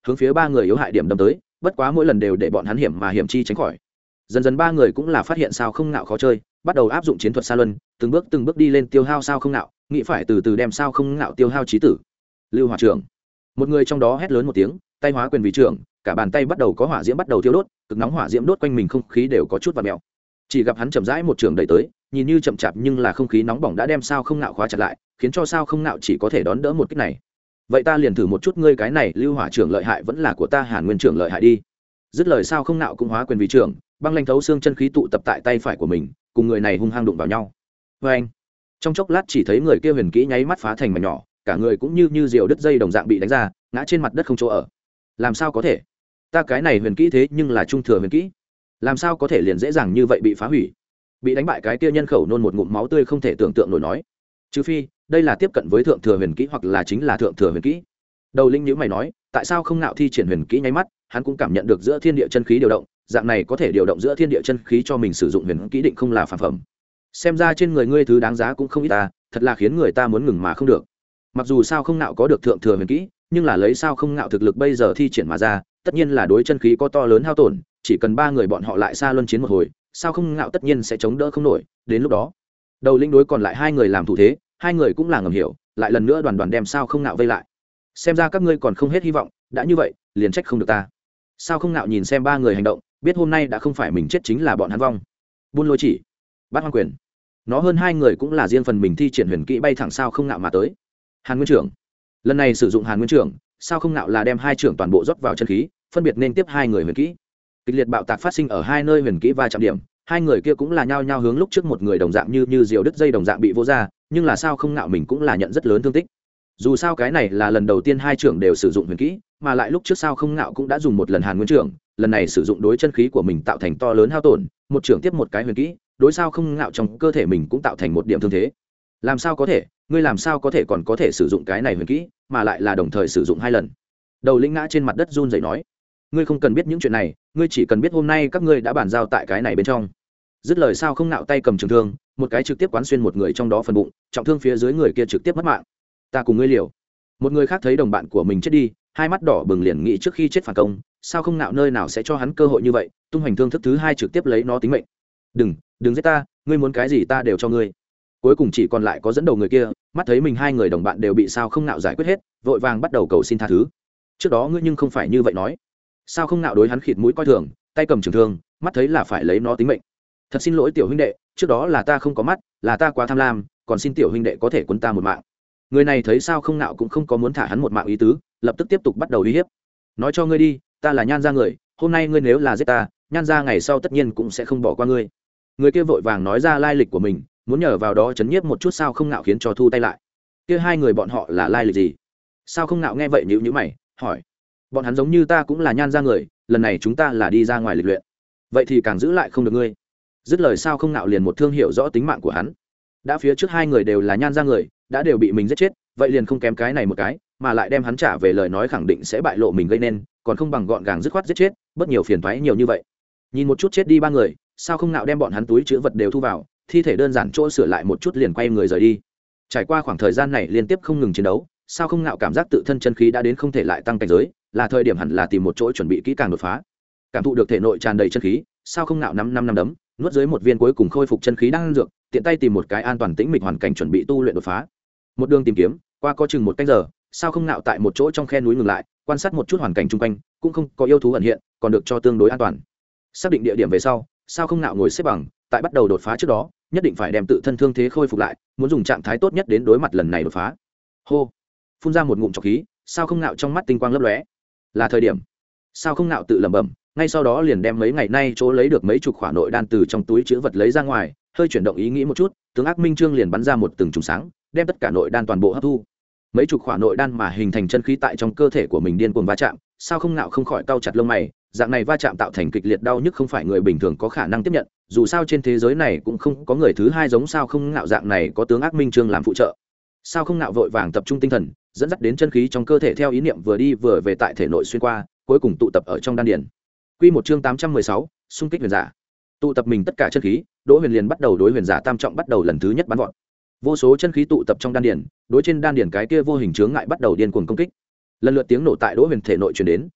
hướng phía ba người yếu hại điểm đâm tới, bất quá mỗi lần đều để bọn hắn hiểm mà hiểm chi tránh khỏi. Dần dần ba người cũng là phát hiện sao không ngạo khó chơi, bắt đầu áp dụng chiến thuật xa luân, từng bước từng bước đi lên tiêu hao sao không ngạo, nghĩ phải từ từ đem sao không ngạo tiêu hao chí tử. Lưu Hỏa trưởng, một người trong đó hét lớn một tiếng, tay hóa quyền vì trưởng, cả bàn tay bắt đầu có hỏa diễm bắt đầu thiêu đốt, cực nóng hỏa diễm đốt quanh mình không khí đều có chút vặn mèo. Chỉ gặp hắn chậm rãi một trường đẩy tới, nhìn như chậm chạp nhưng là không khí nóng bỏng đã đem sao không ngạo khóa chặt lại, khiến cho sao không ngạo chỉ có thể đón đỡ một kích này. Vậy ta liền thử một chút ngươi cái này Lưu Hỏa trưởng lợi hại vẫn là của ta Hàn Nguyên trưởng lợi hại đi. Dứt lời sao không ngạo cũng hóa quyền vì trưởng, băng lanh thấu xương chân khí tụ tập tại tay phải của mình, cùng người này hung hăng đụng vào nhau. Và anh, trong chốc lát chỉ thấy người kia huyền kỹ nháy mắt phá thành mảnh nhỏ, cả người cũng như như diều đứt dây đồng dạng bị đánh ra, ngã trên mặt đất không chỗ ở. Làm sao có thể? Ta cái này huyền kỹ thế nhưng là trung thừa huyền kỹ, làm sao có thể liền dễ dàng như vậy bị phá hủy? Bị đánh bại cái kia nhân khẩu nôn một ngụm máu tươi không thể tưởng tượng nổi nói, trừ phi đây là tiếp cận với thượng thừa huyền kỹ hoặc là chính là thượng thừa huyền kỹ. Đầu linh nhíu mày nói, tại sao không nạo thi triển huyền kỹ nháy mắt, hắn cũng cảm nhận được giữa thiên địa chân khí điều động, dạng này có thể điều động giữa thiên địa chân khí cho mình sử dụng huyền kỹ định không là phàm phẩm. Xem ra trên người ngươi thứ đáng giá cũng không ít ta, thật là khiến người ta muốn ngừng mà không được. Mặc dù sao không nạo có được thượng thừa huyền kỹ, nhưng là lấy sao không nạo thực lực bây giờ thi triển mà ra, tất nhiên là đối chân khí có to lớn hao tổn, chỉ cần ba người bọn họ lại xa luân chiến một hồi, sao không ngạo tất nhiên sẽ chống đỡ không nổi. Đến lúc đó, đầu linh đối còn lại hai người làm thủ thế, hai người cũng là ngầm hiểu, lại lần nữa đoàn đoàn đem sao không ngạo vây lại. Xem ra các ngươi còn không hết hy vọng, đã như vậy liền trách không được ta. Sao không ngạo nhìn xem ba người hành động, biết hôm nay đã không phải mình chết chính là bọn hắn vong. Buôn lôi chỉ, Bát Hoang quyền, nó hơn hai người cũng là riêng phần mình thi triển huyền kỹ bay thẳng sao không ngạo mà tới. Hàn Nguyên trưởng, lần này sử dụng Hàn Nguyên trưởng, sao không ngạo là đem hai trưởng toàn bộ rót vào chân khí, phân biệt nên tiếp hai người huyền kỹ. Kịch liệt bạo tạc phát sinh ở hai nơi huyền kỹ va chạm điểm, hai người kia cũng là nhao nhao hướng lúc trước một người đồng dạng như như diều đứt dây đồng dạng bị vô ra, nhưng là sao không ngạo mình cũng là nhận rất lớn thương tích. Dù sao cái này là lần đầu tiên hai trưởng đều sử dụng huyền kỹ, mà lại lúc trước sao không ngạo cũng đã dùng một lần Hàn Nguyên trưởng, lần này sử dụng đối chân khí của mình tạo thành to lớn hao tổn, một trưởng tiếp một cái huyền kỹ, đối sao không ngạo trong cơ thể mình cũng tạo thành một điểm thương thế. Làm sao có thể, ngươi làm sao có thể còn có thể sử dụng cái này huyền kỹ, mà lại là đồng thời sử dụng hai lần. Đầu lĩnh ngã trên mặt đất run rẩy nói, ngươi không cần biết những chuyện này, ngươi chỉ cần biết hôm nay các ngươi đã bàn giao tại cái này bên trong. Dứt lời sao không nạo tay cầm trường thương, một cái trực tiếp quán xuyên một người trong đó phần bụng, trọng thương phía dưới người kia trực tiếp mất mạng. Ta cùng ngươi liều. Một người khác thấy đồng bạn của mình chết đi, hai mắt đỏ bừng liền nghĩ trước khi chết phản công, sao không nạo nơi nào sẽ cho hắn cơ hội như vậy, tung hoành thương thức thứ hai trực tiếp lấy nó tính mệnh. Đừng, đừng giết ta, ngươi muốn cái gì ta đều cho ngươi. Cuối cùng chỉ còn lại có dẫn đầu người kia, mắt thấy mình hai người đồng bạn đều bị sao không nạo giải quyết hết, vội vàng bắt đầu cầu xin tha thứ. Trước đó ngươi nhưng không phải như vậy nói. Sao không nạo đối hắn khịt mũi coi thường, tay cầm trường thương, mắt thấy là phải lấy nó tính mệnh. Thật xin lỗi tiểu huynh đệ, trước đó là ta không có mắt, là ta quá tham lam, còn xin tiểu huynh đệ có thể quấn ta một mạng. Người này thấy sao không nạo cũng không có muốn thả hắn một mạng ý tứ, lập tức tiếp tục bắt đầu uy hiếp. Nói cho ngươi đi, ta là Nhan gia người, hôm nay ngươi nếu là giết ta, Nhan gia ngày sau tất nhiên cũng sẽ không bỏ qua ngươi. Người kia vội vàng nói ra lai lịch của mình, muốn nhờ vào đó chấn nhiếp một chút sao không nạo khiến cho thu tay lại. Kia hai người bọn họ là lai lịch gì? Sao không nạo nghe vậy nhíu nhíu mày, hỏi. Bọn hắn giống như ta cũng là Nhan gia người, lần này chúng ta là đi ra ngoài lịch luyện, vậy thì càng giữ lại không được ngươi. Dứt lời sao không nạo liền một thương hiểu rõ tính mạng của hắn. Đã phía trước hai người đều là Nhan gia người, đã đều bị mình giết chết, vậy liền không kém cái này một cái, mà lại đem hắn trả về lời nói khẳng định sẽ bại lộ mình gây nên, còn không bằng gọn gàng dứt khoát giết chết, bất nhiều phiền toái nhiều như vậy. Nhìn một chút chết đi ba người, sao không nạo đem bọn hắn túi chứa vật đều thu vào, thi thể đơn giản chỗ sửa lại một chút liền quay người rời đi. Trải qua khoảng thời gian này liên tiếp không ngừng chiến đấu, sao không nạo cảm giác tự thân chân khí đã đến không thể lại tăng cảnh giới, là thời điểm hẳn là tìm một chỗ chuẩn bị kỹ càng đột phá. Cảm thụ được thể nội tràn đầy chân khí, sao không nạo năm năm năm đấm nuốt dưới một viên cuối cùng khôi phục chân khí đang dược, tiện tay tìm một cái an toàn tĩnh mịch hoàn cảnh chuẩn bị tu luyện đột phá. Một đường tìm kiếm qua có chừng một canh giờ, sao không nạo tại một chỗ trong khe núi ngừng lại, quan sát một chút hoàn cảnh chung quanh, cũng không có yêu thú ẩn hiện, còn được cho tương đối an toàn. Xác định địa điểm về sau, sao không nạo ngồi xếp bằng, tại bắt đầu đột phá trước đó, nhất định phải đem tự thân thương thế khôi phục lại, muốn dùng trạng thái tốt nhất đến đối mặt lần này đột phá. Hô, phun ra một ngụm trọc khí, sao không nạo trong mắt tinh quang lấp lóe. Là thời điểm. Sao không nạo tự lẩm bẩm, ngay sau đó liền đem mấy ngày nay chỗ lấy được mấy chục khỏa nội đan từ trong túi chứa vật lấy ra ngoài, hơi chuyển động ý nghĩ một chút, tướng ác minh trương liền bắn ra một từng trùng sáng, đem tất cả nội đan toàn bộ hấp thu. Mấy chục khỏa nội đan mà hình thành chân khí tại trong cơ thể của mình điên cuồng va chạm, sao không nạo không khỏi cau chặt lông mày, dạng này va chạm tạo thành kịch liệt đau nhức không phải người bình thường có khả năng tiếp nhận, dù sao trên thế giới này cũng không có người thứ hai giống sao không nạo dạng này có tướng ác minh trương làm phụ trợ. Sao không nạo vội vàng tập trung tinh thần, dẫn dắt đến chân khí trong cơ thể theo ý niệm vừa đi vừa về tại thể nội xuyên qua, cuối cùng tụ tập ở trong đan điền. Quy một chương tám trăm mười sáu, xung kích huyền giả. Tụ tập mình tất cả chân khí, Đỗ Huyền liền bắt đầu đối huyền giả tam trọng bắt đầu lần thứ nhất bắn vọt. Vô số chân khí tụ tập trong đan điền, đối trên đan điền cái kia vô hình chướng ngại bắt đầu điên cuồng công kích. Lần lượt tiếng nổ tại Đỗ Huyền thể nội truyền đến,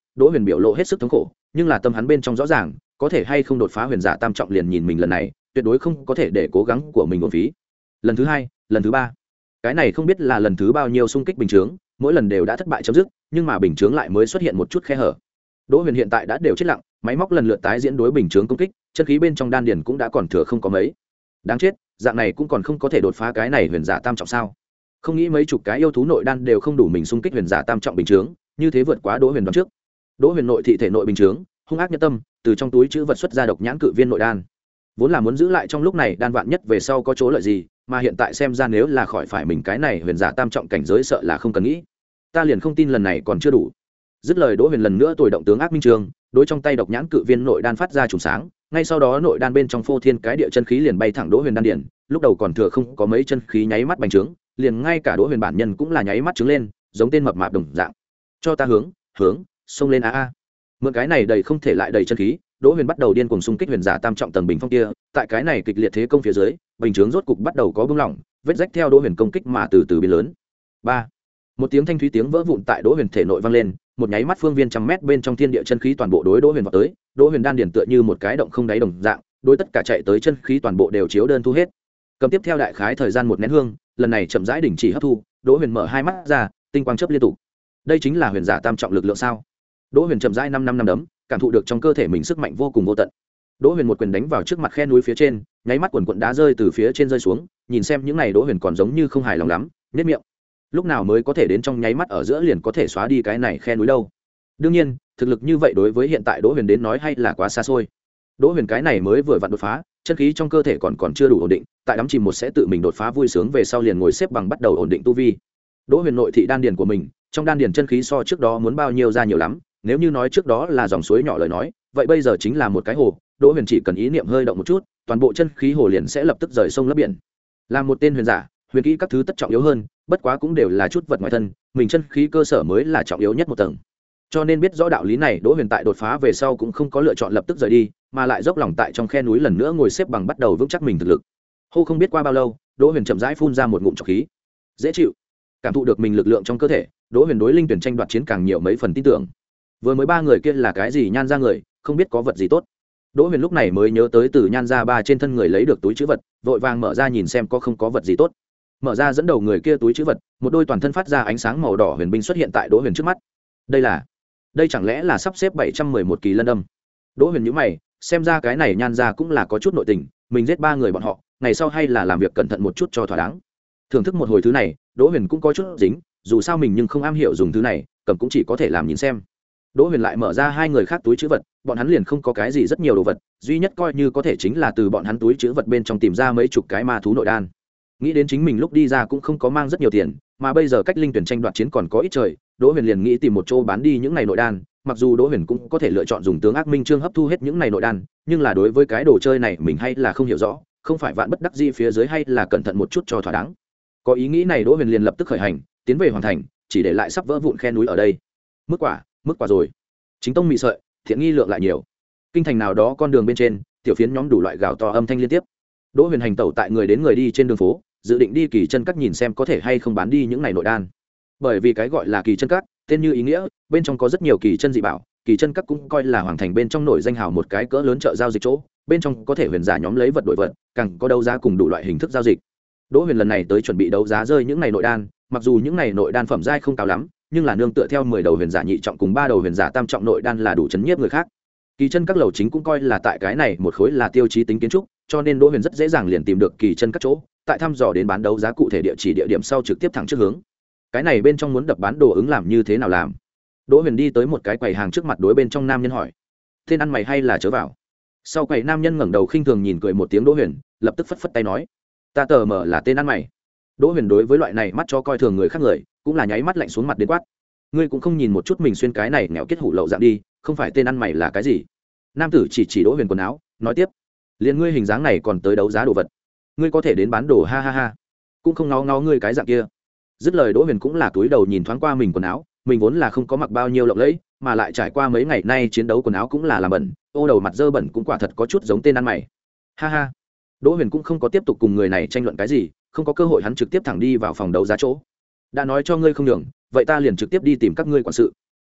Đỗ Huyền biểu lộ hết sức thống khổ, nhưng là tâm hắn bên trong rõ ràng, có thể hay không đột phá huyền giả tam trọng liền nhìn mình lần này, tuyệt đối không có thể để cố gắng của mình uổng phí. Lần thứ hai, lần thứ ba, cái này không biết là lần thứ bao nhiêu xung kích bình chướng, mỗi lần đều đã thất bại chấm dứt, nhưng mà bình chướng lại mới xuất hiện một chút khe hở. Đỗ Huyền hiện tại đã đều chết lặng, máy móc lần lượt tái diễn đối bình chướng công kích, chân khí bên trong đan điền cũng đã còn thừa không có mấy. Đáng chết, dạng này cũng còn không có thể đột phá cái này huyền giả tam trọng sao? Không nghĩ mấy chục cái yêu thú nội đan đều không đủ mình xung kích huyền giả tam trọng bình chướng, như thế vượt quá Đỗ Huyền đoán trước. Đỗ Huyền nội thị thể nội bình chướng, hung ác nhất tâm, từ trong túi trữ vật xuất ra độc nhãn cự viên nội đan. Vốn là muốn giữ lại trong lúc này đan vạn nhất về sau có chỗ lợi gì, mà hiện tại xem ra nếu là khỏi phải mình cái này huyền giả tam trọng cảnh giới sợ là không cần nghĩ. Ta liền không tin lần này còn chưa đủ. Dứt lời Đỗ Huyền lần nữa tuổi động tướng ác minh trường, đối trong tay độc nhãn cự viên nội đan phát ra trùng sáng, ngay sau đó nội đan bên trong phô thiên cái địa chân khí liền bay thẳng Đỗ Huyền đan điền, lúc đầu còn thừa không có mấy chân khí nháy mắt bành trướng, liền ngay cả Đỗ Huyền bản nhân cũng là nháy mắt trướng lên, giống tên mập mạp đồng dạng. Cho ta hướng, hướng, xông lên a a. Mượn cái này đầy không thể lại đầy chân khí, Đỗ Huyền bắt đầu điên cuồng xung kích huyền giả tam trọng tầng bình phong kia, tại cái này kịch liệt thế công phía dưới, bình chướng rốt cục bắt đầu có bung lỏng, vết rách theo Đỗ Huyền công kích mà từ từ biến lớn. ba Một tiếng thanh thúy tiếng vỡ vụn tại Đỗ Huyền thể nội vang lên, một nháy mắt phương viên trăm mét bên trong thiên địa chân khí toàn bộ đối Đỗ Huyền vọt tới, Đỗ Huyền đan điền tựa như một cái động không đáy đồng dạng, đối tất cả chạy tới chân khí toàn bộ đều chiếu đơn thu hết. Cầm tiếp theo đại khái thời gian một nén hương, lần này chậm rãi đình chỉ hấp thu, Đỗ Huyền mở hai mắt ra, tinh quang chớp liên tục. Đây chính là huyền giả tam trọng lực lượng sao? Đỗ Huyền chậm rãi năm năm năm đấm, cảm thụ được trong cơ thể mình sức mạnh vô cùng vô tận. Đỗ Huyền một quyền đánh vào trước mặt khe núi phía trên, nháy mắt quần quần đá rơi từ phía trên rơi xuống, nhìn xem những này Đỗ Huyền còn giống như không hài lòng lắm, nhếch miệng. Lúc nào mới có thể đến trong nháy mắt ở giữa liền có thể xóa đi cái này khe núi đâu? Đương nhiên, thực lực như vậy đối với hiện tại Đỗ Huyền đến nói hay là quá xa xôi. Đỗ Huyền cái này mới vừa vặn đột phá, chân khí trong cơ thể còn còn chưa đủ ổn định, tại đắm chìm một sẽ tự mình đột phá vui sướng về sau liền ngồi xếp bằng bắt đầu ổn định tu vi. Đỗ Huyền nội thị đan điền của mình, trong đan điền chân khí so trước đó muốn bao nhiêu ra nhiều lắm, nếu như nói trước đó là dòng suối nhỏ lời nói, vậy bây giờ chính là một cái hồ, Đỗ Huyền chỉ cần ý niệm hơi động một chút, toàn bộ chân khí hồ liền sẽ lập tức rời sông lấp biển. Là một tên huyền giả, huyền kỹ các thứ tất trọng yếu hơn, bất quá cũng đều là chút vật ngoài thân, mình chân khí cơ sở mới là trọng yếu nhất một tầng. Cho nên biết rõ đạo lý này, Đỗ Huyền tại đột phá về sau cũng không có lựa chọn lập tức rời đi, mà lại dốc lòng tại trong khe núi lần nữa ngồi xếp bằng bắt đầu vững chắc mình thực lực. Hô không biết qua bao lâu, Đỗ Huyền chậm rãi phun ra một ngụm trọc khí. Dễ chịu. Cảm thụ được mình lực lượng trong cơ thể, Đỗ Huyền đối linh tuyển tranh đoạt chiến càng nhiều mấy phần tin tưởng. Vừa mới ba người kia là cái gì nhan ra người, không biết có vật gì tốt. Đỗ Huyền lúc này mới nhớ tới từ nhan ra ba trên thân người lấy được túi trữ vật, vội vàng mở ra nhìn xem có không có vật gì tốt. Mở ra dẫn đầu người kia túi trữ vật, một đôi toàn thân phát ra ánh sáng màu đỏ huyền binh xuất hiện tại Đỗ Huyền trước mắt. Đây là, đây chẳng lẽ là sắp xếp bảy trăm mười một kỳ lân đâm? Đỗ Huyền nhíu mày, xem ra cái này nhan ra cũng là có chút nội tình, mình giết ba người bọn họ, ngày sau hay là làm việc cẩn thận một chút cho thỏa đáng. Thưởng thức một hồi thứ này, Đỗ Huyền cũng có chút dính, dù sao mình nhưng không am hiểu dùng thứ này, cầm cũng chỉ có thể làm nhìn xem. Đỗ Huyền lại mở ra hai người khác túi trữ vật, bọn hắn liền không có cái gì rất nhiều đồ vật, duy nhất coi như có thể chính là từ bọn hắn túi trữ vật bên trong tìm ra mấy chục cái ma thú nội đan. Nghĩ đến chính mình lúc đi ra cũng không có mang rất nhiều tiền, mà bây giờ cách linh tuyển tranh đoạt chiến còn có ít trời, Đỗ Huyền liền nghĩ tìm một chỗ bán đi những này nội đan, mặc dù Đỗ Huyền cũng có thể lựa chọn dùng tướng ác minh chương hấp thu hết những này nội đan, nhưng là đối với cái đồ chơi này mình hay là không hiểu rõ, không phải vạn bất đắc dĩ phía dưới hay là cẩn thận một chút cho thỏa đáng. Có ý nghĩ này Đỗ Huyền liền lập tức khởi hành, tiến về hoàn thành, chỉ để lại sắp vỡ vụn khe núi ở đây. Mức quả, mức quả rồi. Chính tông mị sợi, thiện nghi lượng lại nhiều. Kinh thành nào đó con đường bên trên, tiểu phiến nhóm đủ loại gào to âm thanh liên tiếp. Đỗ Huyền hành tẩu tại người đến người đi trên đường phố, dự định đi kỳ chân các nhìn xem có thể hay không bán đi những này nội đan. Bởi vì cái gọi là kỳ chân các, tên như ý nghĩa, bên trong có rất nhiều kỳ chân dị bảo, kỳ chân các cũng coi là hoàng thành bên trong nổi danh hào một cái cỡ lớn chợ giao dịch chỗ, bên trong có thể huyền giả nhóm lấy vật đổi vật, càng có đấu giá cùng đủ loại hình thức giao dịch. Đỗ Huyền lần này tới chuẩn bị đấu giá rơi những này nội đan, mặc dù những này nội đan phẩm giai không cao lắm, nhưng là nương tựa theo mười đầu huyền giả nhị trọng cùng ba đầu huyền giả tam trọng nội đan là đủ chấn nhiếp người khác. Kỳ chân các lầu chính cũng coi là tại cái này một khối là tiêu chí tính kiến trúc, cho nên Đỗ Huyền rất dễ dàng liền tìm được kỳ chân các chỗ, tại thăm dò đến bán đấu giá cụ thể địa chỉ địa điểm sau trực tiếp thẳng trước hướng. Cái này bên trong muốn đập bán đồ ứng làm như thế nào làm? Đỗ Huyền đi tới một cái quầy hàng trước mặt đối bên trong nam nhân hỏi: "Tên ăn mày hay là chớ vào?" Sau quầy nam nhân ngẩng đầu khinh thường nhìn cười một tiếng Đỗ Huyền, lập tức phất phất tay nói: "Ta tờ mờ là tên ăn mày." Đỗ Huyền đối với loại này mắt cho coi thường người khác người, cũng là nháy mắt lạnh xuống mặt đến quát: "Ngươi cũng không nhìn một chút mình xuyên cái này nghèo kết hủ lậu dạng đi, không phải tên ăn mày là cái gì?" Nam tử chỉ chỉ Đỗ Huyền quần áo, nói tiếp: "Liền ngươi hình dáng này còn tới đấu giá đồ vật, ngươi có thể đến bán đồ ha ha ha, cũng không ngó ngó ngươi cái dạng kia." Dứt lời Đỗ Huyền cũng là túi đầu nhìn thoáng qua mình quần áo, mình vốn là không có mặc bao nhiêu lộng lẫy, mà lại trải qua mấy ngày nay chiến đấu quần áo cũng là làm bẩn, ô đầu mặt dơ bẩn cũng quả thật có chút giống tên ăn mày. Ha ha. Đỗ Huyền cũng không có tiếp tục cùng người này tranh luận cái gì, không có cơ hội hắn trực tiếp thẳng đi vào phòng đấu giá chỗ. Đã nói cho ngươi không đường, vậy ta liền trực tiếp đi tìm các ngươi quản sự.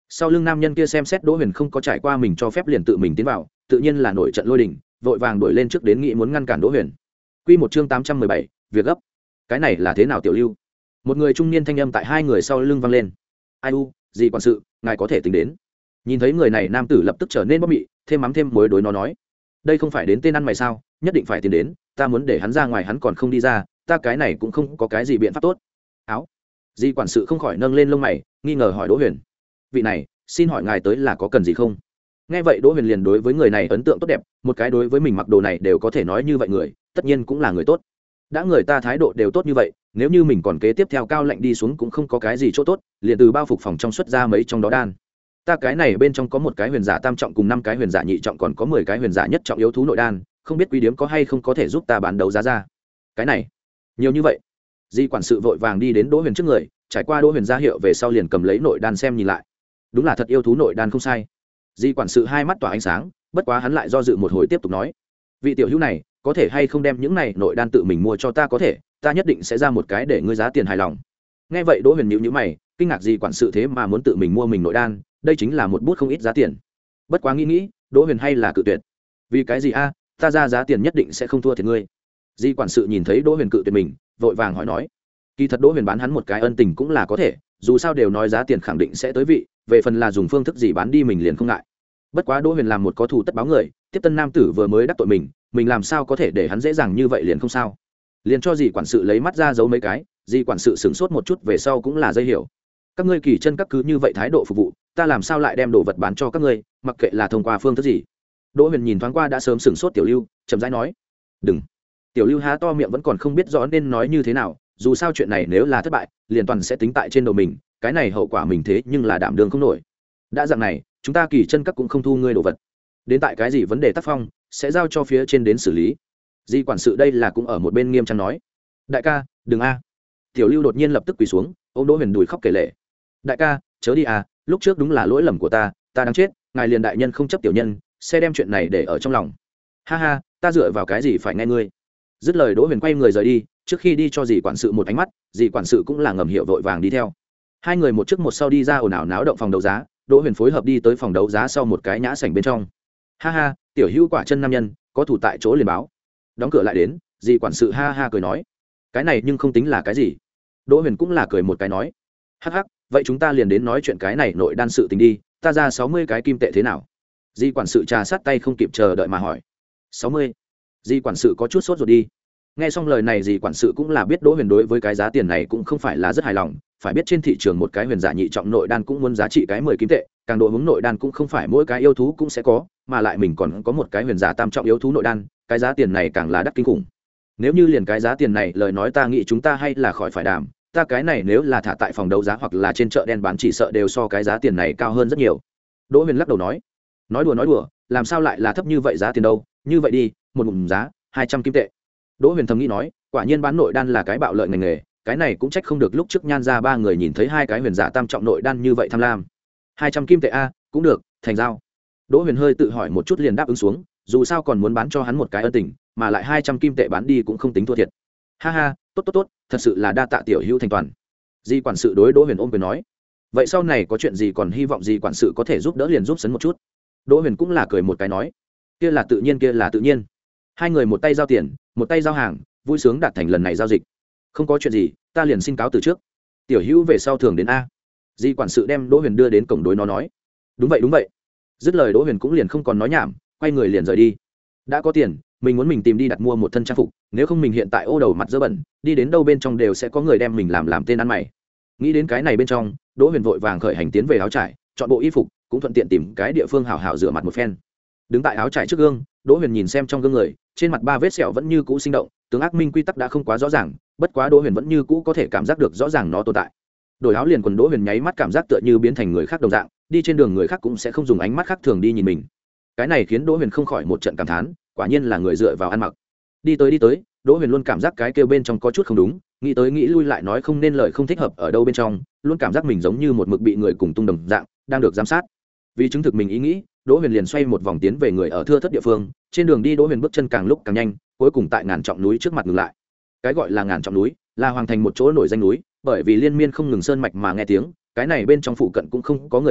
Sau lưng nam nhân kia xem xét Đỗ Huyền không có trải qua mình cho phép liền tự mình tiến vào, tự nhiên là nổi trận lôi đình, vội vàng đuổi lên trước đến nghĩ muốn ngăn cản Đỗ Huyền. Quy một chương tám trăm mười bảy, việc gấp. Cái này là thế nào tiểu Lưu? Một người trung niên thanh âm tại hai người sau lưng vang lên. Ai u, gì quản sự, ngài có thể tính đến. Nhìn thấy người này nam tử lập tức trở nên bốc mị, thêm mắm thêm muối đối nó nói. Đây không phải đến tên ăn mày sao, nhất định phải tiến đến, ta muốn để hắn ra ngoài hắn còn không đi ra, ta cái này cũng không có cái gì biện pháp tốt. Áo. Di quản sự không khỏi nâng lên lông mày, nghi ngờ hỏi Đỗ Huyền. Vị này, xin hỏi ngài tới là có cần gì không? Nghe vậy Đỗ Huyền liền đối với người này ấn tượng tốt đẹp, một cái đối với mình mặc đồ này đều có thể nói như vậy người, tất nhiên cũng là người tốt. Đã người ta thái độ đều tốt như vậy, nếu như mình còn kế tiếp theo cao lệnh đi xuống cũng không có cái gì chỗ tốt, liền từ bao phục phòng trong xuất ra mấy trong đó đan. Ta cái này bên trong có một cái huyền giả tam trọng cùng năm cái huyền giả nhị trọng, còn có mười cái huyền giả nhất trọng yếu thú nội đan, không biết quý điếm có hay không có thể giúp ta bán đấu giá ra. Cái này, nhiều như vậy. Di quản sự vội vàng đi đến Đỗ Huyền trước người, trải qua Đỗ Huyền ra hiệu về sau liền cầm lấy nội đan xem nhìn lại. Đúng là thật yêu thú nội đan không sai. Di quản sự hai mắt tỏa ánh sáng, bất quá hắn lại do dự một hồi tiếp tục nói: vị tiểu hữu này có thể hay không đem những này nội đan tự mình mua cho ta, có thể ta nhất định sẽ ra một cái để ngươi giá tiền hài lòng. Nghe vậy Đỗ Huyền nhíu nhíu mày, kinh ngạc Di quản sự thế mà muốn tự mình mua mình nội đan, đây chính là một bút không ít giá tiền. Bất quá nghĩ nghĩ, Đỗ Huyền hay là cự tuyệt. Vì cái gì a? Ta ra giá tiền nhất định sẽ không thua thiệt ngươi. Di quản sự nhìn thấy Đỗ Huyền cự tuyệt mình, vội vàng hỏi nói: kỳ thật Đỗ Huyền bán hắn một cái ân tình cũng là có thể, dù sao đều nói giá tiền khẳng định sẽ tới vị, về phần là dùng phương thức gì bán đi mình liền không ngại. Bất quá Đỗ Huyền làm một có thù tất báo người, tiếp tân nam tử vừa mới đắc tội mình, mình làm sao có thể để hắn dễ dàng như vậy liền không sao. Liền cho Di quản sự lấy mắt ra giấu mấy cái, Di quản sự sửng sốt một chút về sau cũng là dây hiểu. Các ngươi kỳ chân các cứ như vậy thái độ phục vụ, ta làm sao lại đem đồ vật bán cho các ngươi, mặc kệ là thông qua phương thức gì. Đỗ Huyền nhìn thoáng qua đã sớm sửng sốt Tiểu Lưu, chậm rãi nói: đừng. Tiểu Lưu há to miệng vẫn còn không biết rõ nên nói như thế nào, dù sao chuyện này nếu là thất bại liền toàn sẽ tính tại trên đầu mình, cái này hậu quả mình thế nhưng là đảm đương không nổi. Đã dạng này chúng ta kỳ chân các cũng không thu ngươi đồ vật, đến tại cái gì vấn đề tác phong sẽ giao cho phía trên đến xử lý. Di quản sự đây là cũng ở một bên nghiêm trang nói: đại ca đừng a. Tiểu Lưu đột nhiên lập tức quỳ xuống ôm Đỗ Huyền đùi khóc kể lể: đại ca chớ đi à, lúc trước đúng là lỗi lầm của ta, ta đáng chết, ngài liền đại nhân không chấp tiểu nhân, sẽ đem chuyện này để ở trong lòng. Ha ha, ta dựa vào cái gì phải nghe ngươi. Dứt lời Đỗ Huyền quay người rời đi, trước khi đi cho dì quản sự một ánh mắt, dì quản sự cũng là ngầm hiệu vội vàng đi theo. Hai người một trước một sau đi ra ồn ào náo động phòng đấu giá. Đỗ Huyền phối hợp đi tới phòng đấu giá sau một cái nhã sảnh bên trong. Ha ha, tiểu hữu quả chân nam nhân, có thủ tại chỗ liền báo. Đóng cửa lại đến, dì quản sự ha ha cười nói: cái này nhưng không tính là cái gì. Đỗ Huyền cũng là cười một cái nói: hắc hắc, vậy chúng ta liền đến nói chuyện cái này nội đan sự tình đi, ta ra sáu mươi cái kim tệ thế nào? Dì quản sự trà sát tay không kịp chờ đợi mà hỏi. Sáu mươi? Dì quản sự có chút sốt ruột đi. Nghe xong lời này dì quản sự cũng là biết Đỗ Huyền đối với cái giá tiền này cũng không phải là rất hài lòng, phải biết trên thị trường một cái huyền giả nhị trọng nội đan cũng muốn giá trị cái mười kim tệ, càng độ hướng nội đan cũng không phải mỗi cái yêu thú cũng sẽ có, mà lại mình còn có một cái huyền giả tam trọng yếu thú nội đan, cái giá tiền này càng là đắt kinh khủng. Nếu như liền cái giá tiền này lời nói ta nghĩ chúng ta hay là khỏi phải đàm, ta cái này nếu là thả tại phòng đấu giá hoặc là trên chợ đen bán chỉ sợ đều so cái giá tiền này cao hơn rất nhiều. Đỗ Huyền lắc đầu nói: nói đùa nói đùa, làm sao lại là thấp như vậy giá tiền đâu, như vậy đi, một ngụm giá hai trăm kim tệ. Đỗ Huyền thầm nghĩ nói, quả nhiên bán nội đan là cái bạo lợi ngành nghề, cái này cũng trách không được lúc trước Nhan ra ba người nhìn thấy hai cái huyền giả tam trọng nội đan như vậy tham lam. hai trăm kim tệ a, cũng được, thành giao. Đỗ Huyền hơi tự hỏi một chút liền đáp ứng xuống, dù sao còn muốn bán cho hắn một cái ân tình, mà lại hai trăm kim tệ bán đi cũng không tính thua thiệt. Ha ha, tốt tốt tốt, thật sự là đa tạ tiểu hữu thành toàn. Di quản sự đối Đỗ Huyền ôm quyền nói: vậy sau này có chuyện gì còn hy vọng Di quản sự có thể giúp đỡ liền giúp sấn một chút. Đỗ Huyền cũng là cười một cái nói: kia là tự nhiên, kia là tự nhiên. Hai người một tay giao tiền, một tay giao hàng, vui sướng đạt thành lần này giao dịch. Không có chuyện gì, ta liền xin cáo từ trước. Tiểu hữu về sau thường đến a. Di quản sự đem Đỗ Huyền đưa đến cổng đối nó nói: đúng vậy đúng vậy. Dứt lời Đỗ Huyền cũng liền không còn nói nhảm, quay người liền rời đi. Đã có tiền, mình muốn mình tìm đi đặt mua một thân trang phục, nếu không mình hiện tại ô đầu mặt dơ bẩn, đi đến đâu bên trong đều sẽ có người đem mình làm làm tên ăn mày. Nghĩ đến cái này bên trong, Đỗ Huyền vội vàng khởi hành tiến về áo trải, chọn bộ y phục, cũng thuận tiện tìm cái địa phương hào hào rửa mặt một phen. Đứng tại áo trải trước gương, Đỗ Huyền nhìn xem trong gương người, trên mặt ba vết sẹo vẫn như cũ sinh động, tướng ác minh quy tắc đã không quá rõ ràng, bất quá Đỗ Huyền vẫn như cũ có thể cảm giác được rõ ràng nó tồn tại. Đổi áo liền quần Đỗ Huyền nháy mắt cảm giác tựa như biến thành người khác đồng dạng, đi trên đường người khác cũng sẽ không dùng ánh mắt khác thường đi nhìn mình. Cái này khiến Đỗ Huyền không khỏi một trận cảm thán, quả nhiên là người dựa vào ăn mặc. Đi tới đi tới, Đỗ Huyền luôn cảm giác cái kêu bên trong có chút không đúng, nghĩ tới nghĩ lui lại nói không nên lời không thích hợp ở đâu bên trong, luôn cảm giác mình giống như một mực bị người cùng tung đồng dạng, đang được giám sát. Vì chứng thực mình ý nghĩ, Đỗ Huyền liền xoay một vòng tiến về người ở thưa thớt địa phương, trên đường đi Đỗ Huyền bước chân càng lúc càng nhanh, cuối cùng tại ngàn trọng núi trước mặt ngừng lại. Cái gọi là ngàn trọng núi, là hoàng thành một chỗ nổi danh núi, bởi vì liên miên không ngừng sơn mạch mà nghe tiếng, cái này bên trong phụ cận cũng không có người ở,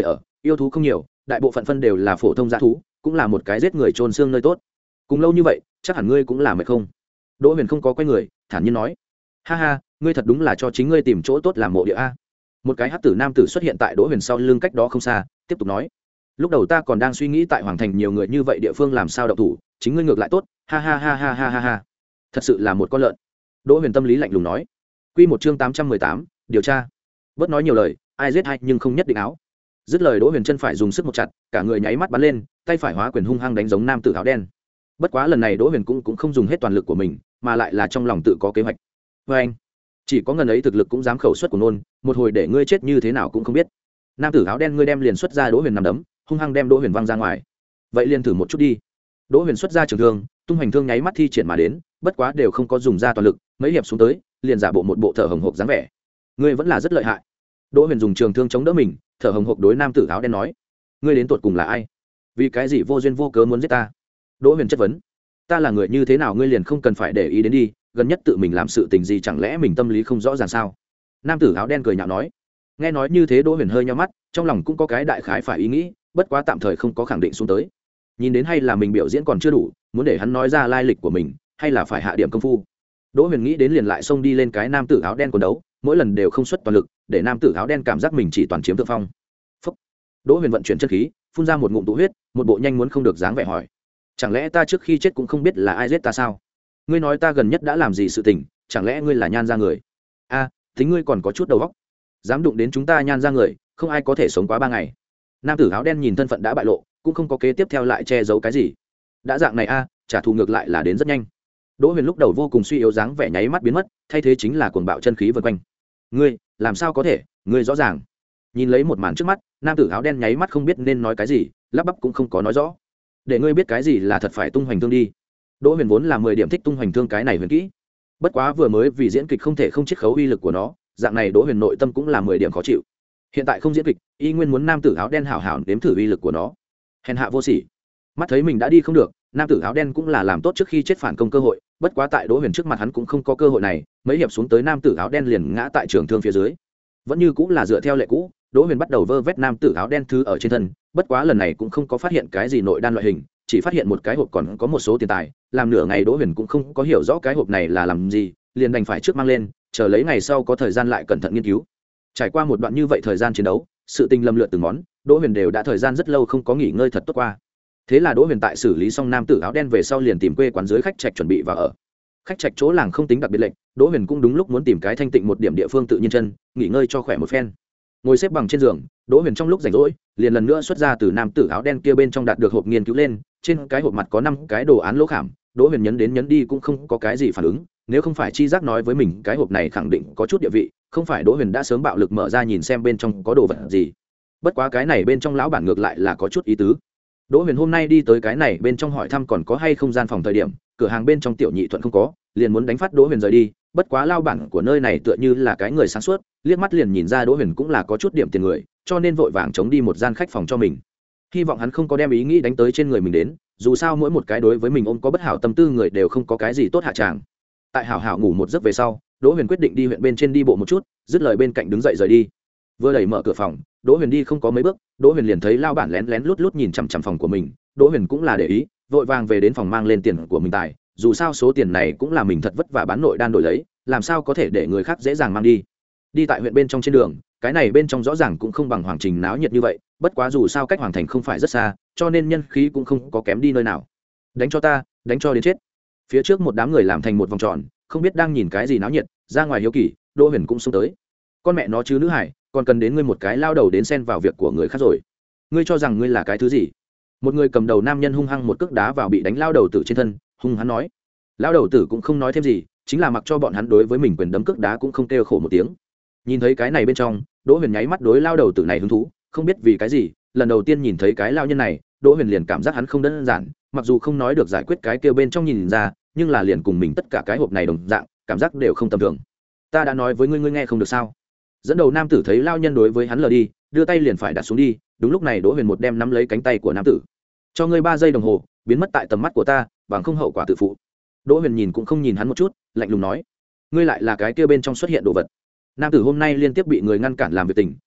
yêu thú không nhiều, đại bộ phận phân đều là phổ thông dã thú, cũng là một cái giết người trôn xương nơi tốt. Cùng lâu như vậy, chắc hẳn ngươi cũng là mệt không? Đỗ Huyền không có quay người, thản nhiên nói: ha ha, ngươi thật đúng là cho chính ngươi tìm chỗ tốt làm mộ địa a. Một cái hắc tử nam tử xuất hiện tại Đỗ Huyền sau lưng cách đó không xa, tiếp tục nói: lúc đầu ta còn đang suy nghĩ tại hoàng thành nhiều người như vậy địa phương làm sao động thủ, chính ngươi ngược lại tốt, ha ha ha ha ha ha ha. Thật sự là một con lợn. Đỗ Huyền tâm lý lạnh lùng nói. Quy một chương tám trăm mười tám, điều tra. Bớt nói nhiều lời, ai giết hay nhưng không nhất định áo. Dứt lời Đỗ Huyền chân phải dùng sức một chặt, cả người nháy mắt bắn lên, tay phải hóa quyền hung hăng đánh giống nam tử áo đen. Bất quá lần này Đỗ Huyền cũng cũng không dùng hết toàn lực của mình, mà lại là trong lòng tự có kế hoạch. Với anh, chỉ có ngần ấy thực lực cũng dám khẩu suất của nôn, một hồi để ngươi chết như thế nào cũng không biết. Nam tử áo đen ngươi đem liền xuất ra Đỗ Huyền nằm đấm, hung hăng đem Đỗ Huyền văng ra ngoài. Vậy liền thử một chút đi. Đỗ Huyền xuất ra trường thương, tung hoành thương nháy mắt thi triển mà đến, bất quá đều không có dùng ra toàn lực, mấy hiệp xuống tới, liền giả bộ một bộ thở hồng hộc dáng vẻ. Ngươi vẫn là rất lợi hại. Đỗ Huyền dùng trường thương chống đỡ mình, thở hồng hộc đối nam tử áo đen nói: ngươi đến tuột cùng là ai? Vì cái gì vô duyên vô cớ muốn giết ta? Đỗ Huyền chất vấn. Ta là người như thế nào ngươi liền không cần phải để ý đến đi, gần nhất tự mình làm sự tình gì chẳng lẽ mình tâm lý không rõ ràng sao? Nam tử áo đen cười nhạo nói. Nghe nói như thế Đỗ Huyền hơi nhíu mắt, trong lòng cũng có cái đại khái phải ý nghĩ, bất quá tạm thời không có khẳng định xuống tới. Nhìn đến hay là mình biểu diễn còn chưa đủ, muốn để hắn nói ra lai lịch của mình, hay là phải hạ điểm công phu. Đỗ Huyền nghĩ đến liền lại xông đi lên cái nam tử áo đen quần đấu, mỗi lần đều không xuất toàn lực, để nam tử áo đen cảm giác mình chỉ toàn chiếm thượng phong. Phúc. Đỗ Huyền vận chuyển chân khí, phun ra một ngụm tụ huyết, một bộ nhanh muốn không được dáng vẻ hỏi: chẳng lẽ ta trước khi chết cũng không biết là ai giết ta sao? Ngươi nói ta gần nhất đã làm gì sự tình, chẳng lẽ ngươi là Nhan gia người? A, à, tính ngươi còn có chút đầu óc, dám đụng đến chúng ta Nhan gia người, không ai có thể sống quá ba ngày. Nam tử áo đen nhìn thân phận đã bại lộ, cũng không có kế tiếp theo lại che giấu cái gì. Đã dạng này a, à, trả thù ngược lại là đến rất nhanh. Đỗ Huyền lúc đầu vô cùng suy yếu dáng vẻ nháy mắt biến mất, thay thế chính là cuồng bạo chân khí vần quanh. Ngươi, làm sao có thể, ngươi rõ ràng. Nhìn lấy một màn trước mắt, nam tử áo đen nháy mắt không biết nên nói cái gì, lắp bắp cũng không có nói rõ. Để ngươi biết cái gì là thật phải tung hoành thương đi. Đỗ Huyền vốn là mười điểm thích tung hoành thương cái này huyền kỹ. Bất quá vừa mới vì diễn kịch không thể không chiết khấu uy lực của nó, dạng này Đỗ Huyền nội tâm cũng là mười điểm khó chịu. Hiện tại không diễn kịch, y nguyên muốn nam tử áo đen hảo hảo nếm thử uy lực của nó. Hèn hạ vô sỉ. Mắt thấy mình đã đi không được, nam tử áo đen cũng là làm tốt trước khi chết phản công cơ hội, bất quá tại Đỗ Huyền trước mặt hắn cũng không có cơ hội này, mấy hiệp xuống tới nam tử áo đen liền ngã tại trường thương phía dưới. Vẫn như cũng là dựa theo lệ cũ, Đỗ Huyền bắt đầu vơ vét nam tử áo đen thứ ở trên thân, bất quá lần này cũng không có phát hiện cái gì nội đan loại hình, chỉ phát hiện một cái hộp còn có một số tiền tài, làm nửa ngày Đỗ Huyền cũng không có hiểu rõ cái hộp này là làm gì, liền đành phải trước mang lên, chờ lấy ngày sau có thời gian lại cẩn thận nghiên cứu. Trải qua một đoạn như vậy thời gian chiến đấu, sự tình lầm lượt từng món, Đỗ Huyền đều đã thời gian rất lâu không có nghỉ ngơi thật tốt qua. Thế là Đỗ Huyền tại xử lý xong nam tử áo đen về sau liền tìm quê quán dưới khách trạch chuẩn bị vào ở. Khách trạch chỗ làng không tính đặc biệt lệnh, Đỗ Huyền cũng đúng lúc muốn tìm cái thanh tịnh một điểm địa phương tự nhiên chân, nghỉ ngơi cho khỏe một phen. Ngồi xếp bằng trên giường, Đỗ Huyền trong lúc rảnh rỗi, liền lần nữa xuất ra từ nam tử áo đen kia bên trong đạt được hộp nghiên cứu lên, trên cái hộp mặt có năm cái đồ án lỗ khảm, Đỗ Huyền nhấn đến nhấn đi cũng không có cái gì phản ứng, nếu không phải chi giác nói với mình cái hộp này khẳng định có chút địa vị, không phải Đỗ Huyền đã sớm bạo lực mở ra nhìn xem bên trong có đồ vật gì. Bất quá cái này bên trong lão bản ngược lại là có chút ý tứ. Đỗ Huyền hôm nay đi tới cái này bên trong hỏi thăm còn có hay không gian phòng thời điểm, cửa hàng bên trong tiểu nhị thuận không có, liền muốn đánh phát Đỗ Huyền rời đi, bất quá lao bản của nơi này tựa như là cái người sáng suốt, liếc mắt liền nhìn ra Đỗ Huyền cũng là có chút điểm tiền người, cho nên vội vàng chống đi một gian khách phòng cho mình. Hy vọng hắn không có đem ý nghĩ đánh tới trên người mình đến, dù sao mỗi một cái đối với mình ôm có bất hảo tâm tư người đều không có cái gì tốt hạ tràng. Tại hảo hảo ngủ một giấc về sau, Đỗ Huyền quyết định đi huyện bên trên đi bộ một chút, dứt lời bên cạnh đứng dậy rời đi. Vừa đẩy mở cửa phòng, Đỗ Huyền đi không có mấy bước, Đỗ Huyền liền thấy lao bản lén lén lút lút nhìn chằm chằm phòng của mình, Đỗ Huyền cũng là để ý, vội vàng về đến phòng mang lên tiền của mình tài, dù sao số tiền này cũng là mình thật vất vả bán nội đan đổi lấy, làm sao có thể để người khác dễ dàng mang đi. Đi tại huyện bên trong trên đường, cái này bên trong rõ ràng cũng không bằng Hoàng Trình náo nhiệt như vậy, bất quá dù sao cách Hoàng Thành không phải rất xa, cho nên nhân khí cũng không có kém đi nơi nào. Đánh cho ta, đánh cho đến chết. Phía trước một đám người làm thành một vòng tròn, không biết đang nhìn cái gì náo nhiệt, ra ngoài hiếu kỳ, Đỗ Huyền cũng xông tới. Con mẹ nó chứ nữ hải, còn cần đến ngươi một cái lao đầu đến xen vào việc của người khác rồi. Ngươi cho rằng ngươi là cái thứ gì? Một người cầm đầu nam nhân hung hăng một cước đá vào bị đánh lao đầu tử trên thân, hung hắn nói. Lao đầu tử cũng không nói thêm gì, chính là mặc cho bọn hắn đối với mình quyền đấm cước đá cũng không kêu khổ một tiếng. Nhìn thấy cái này bên trong, Đỗ Huyền nháy mắt đối lao đầu tử này hứng thú, không biết vì cái gì, lần đầu tiên nhìn thấy cái lao nhân này, Đỗ Huyền liền cảm giác hắn không đơn giản, mặc dù không nói được giải quyết cái kêu bên trong nhìn ra, nhưng là liền cùng mình tất cả cái hộp này đồng dạng, cảm giác đều không tầm thường. Ta đã nói với ngươi ngươi nghe không được sao? Dẫn đầu nam tử thấy lao nhân đối với hắn lờ đi, đưa tay liền phải đặt xuống đi, đúng lúc này Đỗ Huyền một đem nắm lấy cánh tay của nam tử. Cho ngươi ba giây đồng hồ, biến mất tại tầm mắt của ta, bằng không hậu quả tự phụ. Đỗ Huyền nhìn cũng không nhìn hắn một chút, lạnh lùng nói: ngươi lại là cái kia bên trong xuất hiện đồ vật. Nam tử hôm nay liên tiếp bị người ngăn cản làm việc tình,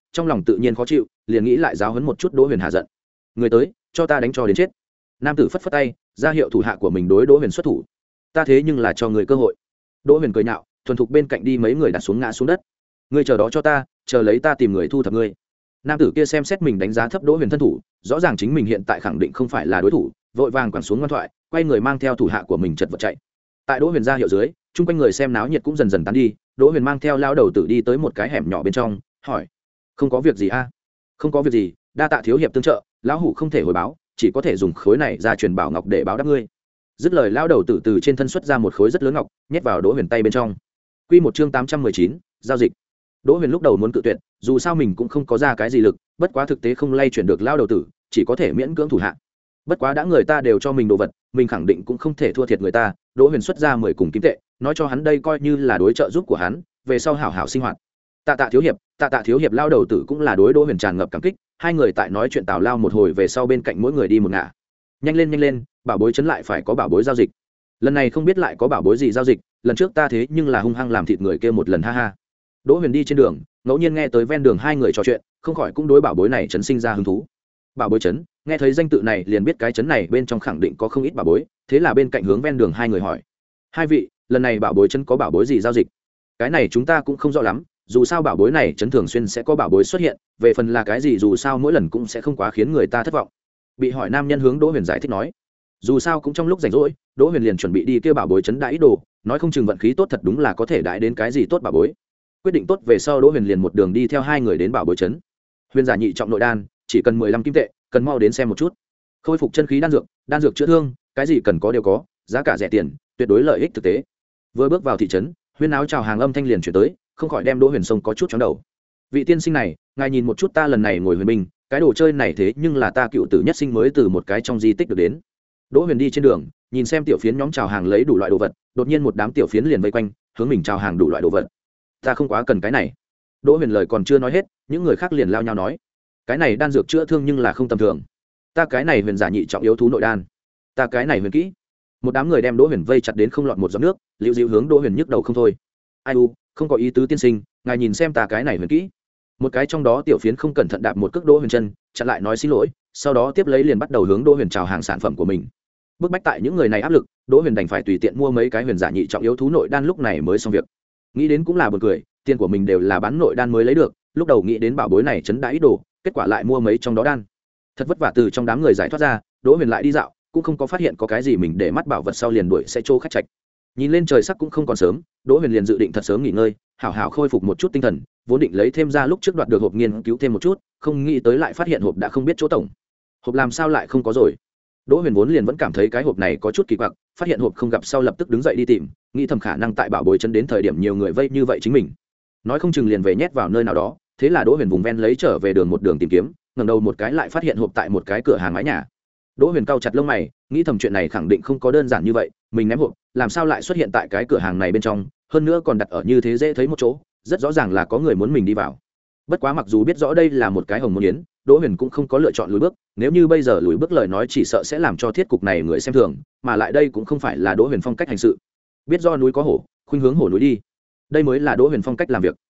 trong lòng tự nhiên khó chịu, liền nghĩ lại giáo huấn một chút Đỗ Huyền hạ giận. Người tới, cho ta đánh cho đến chết. Nam tử phất phất tay, ra hiệu thủ hạ của mình đối Đỗ Huyền xuất thủ. Ta thế nhưng là cho người cơ hội. Đỗ Huyền cười nhạo, thuần thục bên cạnh đi mấy người đặt xuống ngã xuống đất. Ngươi chờ đó cho ta, chờ lấy ta tìm người thu thập ngươi. Nam tử kia xem xét mình đánh giá thấp Đỗ Huyền thân thủ, rõ ràng chính mình hiện tại khẳng định không phải là đối thủ, vội vàng quẳng xuống ngoan thoại, quay người mang theo thủ hạ của mình chật vật chạy. Tại Đỗ Huyền ra hiệu dưới, chung quanh người xem náo nhiệt cũng dần dần tán đi. Đỗ Huyền mang theo lao đầu tử đi tới một cái hẻm nhỏ bên trong, hỏi: không có việc gì a? À? Không có việc gì, đa tạ thiếu hiệp tương trợ, lão hủ không thể hồi báo, chỉ có thể dùng khối này ra truyền bảo ngọc để báo đáp ngươi. Dứt lời, lao đầu tử từ trên thân xuất ra một khối rất lớn ngọc, nhét vào Đỗ Huyền tay bên trong. Quy một chương tám trăm mười chín, giao dịch. Đỗ Huyền lúc đầu muốn cự tuyệt, dù sao mình cũng không có ra cái gì lực, bất quá thực tế không lay chuyển được lao đầu tử, chỉ có thể miễn cưỡng thủ hạ. Bất quá đã người ta đều cho mình đồ vật, mình khẳng định cũng không thể thua thiệt người ta. Đỗ Huyền xuất ra mười cùng kim tệ, nói cho hắn đây coi như là đối trợ giúp của hắn, về sau hảo hảo sinh hoạt. Tạ tạ thiếu hiệp, tạ tạ thiếu hiệp. Lao đầu tử cũng là đối Đỗ Huyền tràn ngập cảm kích. Hai người tại nói chuyện tào lao một hồi về sau, bên cạnh mỗi người đi một ngả. Nhanh lên nhanh lên, bảo bối chấn lại phải có bảo bối giao dịch. Lần này không biết lại có bảo bối gì giao dịch, lần trước ta thế nhưng là hung hăng làm thịt người kia một lần, ha ha. Đỗ Huyền đi trên đường, ngẫu nhiên nghe tới ven đường hai người trò chuyện, không khỏi cũng đối bảo bối này chấn sinh ra hứng thú. Bảo bối chấn, nghe thấy danh tự này liền biết cái chấn này bên trong khẳng định có không ít bảo bối, thế là bên cạnh hướng ven đường hai người hỏi: hai vị, lần này bảo bối chấn có bảo bối gì giao dịch? Cái này chúng ta cũng không rõ lắm, dù sao bảo bối này chấn thường xuyên sẽ có bảo bối xuất hiện, về phần là cái gì dù sao mỗi lần cũng sẽ không quá khiến người ta thất vọng. Bị hỏi nam nhân hướng Đỗ Huyền giải thích nói: dù sao cũng trong lúc rảnh rỗi, Đỗ Huyền liền chuẩn bị đi kêu bảo bối chấn đại ý đồ, nói không chừng vận khí tốt thật đúng là có thể đãi đến cái gì tốt bảo bối. Quyết định tốt về sau, Đỗ Huyền liền một đường đi theo hai người đến bảo bối chấn. Huyền giả nhị trọng nội đan, chỉ cần mười lăm kim tệ, cần mau đến xem một chút. Khôi phục chân khí đan dược, đan dược chữa thương, cái gì cần có đều có, giá cả rẻ tiền, tuyệt đối lợi ích thực tế. Vừa bước vào thị trấn, huyên áo chào hàng âm thanh liền chuyển tới, không khỏi đem Đỗ Huyền sông có chút chóng đầu. Vị tiên sinh này, ngài nhìn một chút, ta lần này ngồi huyền binh, cái đồ chơi này thế nhưng là ta cựu tử nhất sinh mới từ một cái trong di tích được đến. Đỗ Huyền đi trên đường, nhìn xem tiểu phiến nhóm chào hàng lấy đủ loại đồ vật, đột nhiên một đám tiểu phiến liền vây quanh, hướng mình chào hàng đủ loại đồ vật. Ta không quá cần cái này. Đỗ Huyền lời còn chưa nói hết, những người khác liền lao nhau nói: cái này đan dược chữa thương nhưng là không tầm thường. Ta cái này huyền giả nhị trọng yếu thú nội đan. Ta cái này huyền kỹ. Một đám người đem Đỗ Huyền vây chặt đến không lọt một giọt nước, liễu dịu hướng Đỗ Huyền nhức đầu không thôi. Ai u, không có ý tứ tiên sinh, ngài nhìn xem ta cái này huyền kỹ. Một cái trong đó tiểu phiến không cẩn thận đạp một cước Đỗ Huyền chân, chặn lại nói xin lỗi, sau đó tiếp lấy liền bắt đầu hướng Đỗ Huyền chào hàng sản phẩm của mình. Bức bách tại những người này áp lực, Đỗ Huyền đành phải tùy tiện mua mấy cái huyền giả nhị trọng yếu thú nội đan, lúc này mới xong việc. Nghĩ đến cũng là buồn cười, tiền của mình đều là bán nội đan mới lấy được, lúc đầu nghĩ đến bảo bối này chấn đã ít đồ, kết quả lại mua mấy trong đó đan. Thật vất vả từ trong đám người giải thoát ra, Đỗ Huyền lại đi dạo, cũng không có phát hiện có cái gì mình để mắt bảo vật, sau liền đuổi sẽ chỗ khách trạch. Nhìn lên trời sắc cũng không còn sớm, Đỗ Huyền liền dự định thật sớm nghỉ ngơi, hảo hảo khôi phục một chút tinh thần, vốn định lấy thêm ra lúc trước đoạt được hộp nghiên cứu thêm một chút, không nghĩ tới lại phát hiện hộp đã không biết chỗ tổng. Hộp làm sao lại không có rồi? Đỗ Huyền vốn liền vẫn cảm thấy cái hộp này có chút kỳ quặc, phát hiện hộp không gặp sau lập tức đứng dậy đi tìm, nghĩ thầm khả năng tại bảo bối chân đến thời điểm nhiều người vây như vậy chính mình, nói không chừng liền về nhét vào nơi nào đó. Thế là Đỗ Huyền vùng ven lấy trở về đường một đường tìm kiếm, ngẩng đầu một cái lại phát hiện hộp tại một cái cửa hàng mái nhà. Đỗ Huyền cau chặt lông mày, nghĩ thầm chuyện này khẳng định không có đơn giản như vậy, mình ném hộp, làm sao lại xuất hiện tại cái cửa hàng này bên trong, hơn nữa còn đặt ở như thế dễ thấy một chỗ, rất rõ ràng là có người muốn mình đi vào. Bất quá mặc dù biết rõ đây là một cái hồng môn yến, Đỗ Huyền cũng không có lựa chọn lùi bước, nếu như bây giờ lùi bước lời nói chỉ sợ sẽ làm cho thiết cục này người xem thường, mà lại đây cũng không phải là Đỗ Huyền phong cách hành sự. Biết do núi có hổ, khuynh hướng hổ núi đi, đây mới là Đỗ Huyền phong cách làm việc.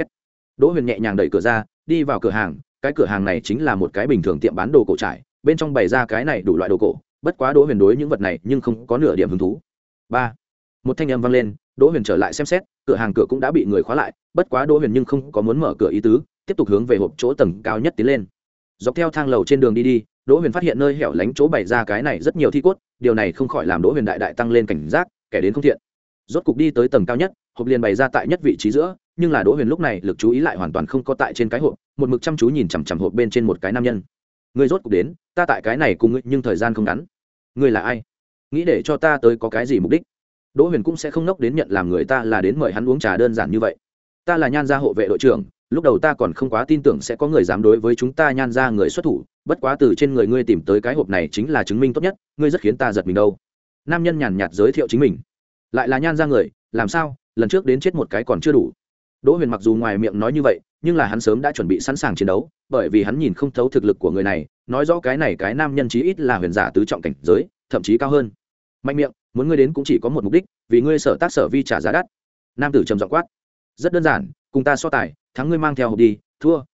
Đỗ Huyền nhẹ nhàng đẩy cửa ra, đi vào cửa hàng, cái cửa hàng này chính là một cái bình thường tiệm bán đồ cổ trải, bên trong bày ra cái này đủ loại đồ cổ, bất quá Đỗ Huyền đối những vật này nhưng không có nửa điểm hứng thú. Ba, một thanh âm vang lên, Đỗ Huyền trở lại xem xét, cửa hàng cửa cũng đã bị người khóa lại, bất quá Đỗ Huyền nhưng không có muốn mở cửa ý tứ, tiếp tục hướng về hộp chỗ tầng cao nhất tiến lên. Dọc theo thang lầu trên đường đi đi, Đỗ Huyền phát hiện nơi hẻo lánh chỗ bày ra cái này rất nhiều thi cốt, điều này không khỏi làm Đỗ Huyền đại đại tăng lên cảnh giác, kẻ đến không thiện. Rốt cục đi tới tầng cao nhất, hộp liền bày ra tại nhất vị trí giữa, nhưng là Đỗ Huyền lúc này lực chú ý lại hoàn toàn không có tại trên cái hộp, một mực chăm chú nhìn chằm chằm hộp bên trên một cái nam nhân. Ngươi rốt cục đến, ta tại cái này cùng ngươi nhưng thời gian không ngắn. Ngươi là ai? Nghĩ để cho ta tới có cái gì mục đích? Đỗ Huyền cũng sẽ không nốc đến nhận làm người ta là đến mời hắn uống trà đơn giản như vậy. Ta là Nhan gia hộ vệ đội trưởng, lúc đầu ta còn không quá tin tưởng sẽ có người dám đối với chúng ta Nhan gia người xuất thủ, bất quá từ trên người ngươi tìm tới cái hộp này chính là chứng minh tốt nhất, ngươi rất khiến ta giật mình đâu. Nam nhân nhàn nhạt giới thiệu chính mình, lại là Nhan gia người, làm sao? Lần trước đến chết một cái còn chưa đủ. Đỗ Huyền mặc dù ngoài miệng nói như vậy, nhưng là hắn sớm đã chuẩn bị sẵn sàng chiến đấu, bởi vì hắn nhìn không thấu thực lực của người này, nói rõ cái này cái nam nhân chí ít là huyền giả tứ trọng cảnh giới, thậm chí cao hơn. Mạnh miệng, muốn ngươi đến cũng chỉ có một mục đích, vì ngươi sở tác sở vi trả giá đắt. Nam tử trầm giọng quát. Rất đơn giản, cùng ta so tài, thắng ngươi mang theo hộp đi, thua,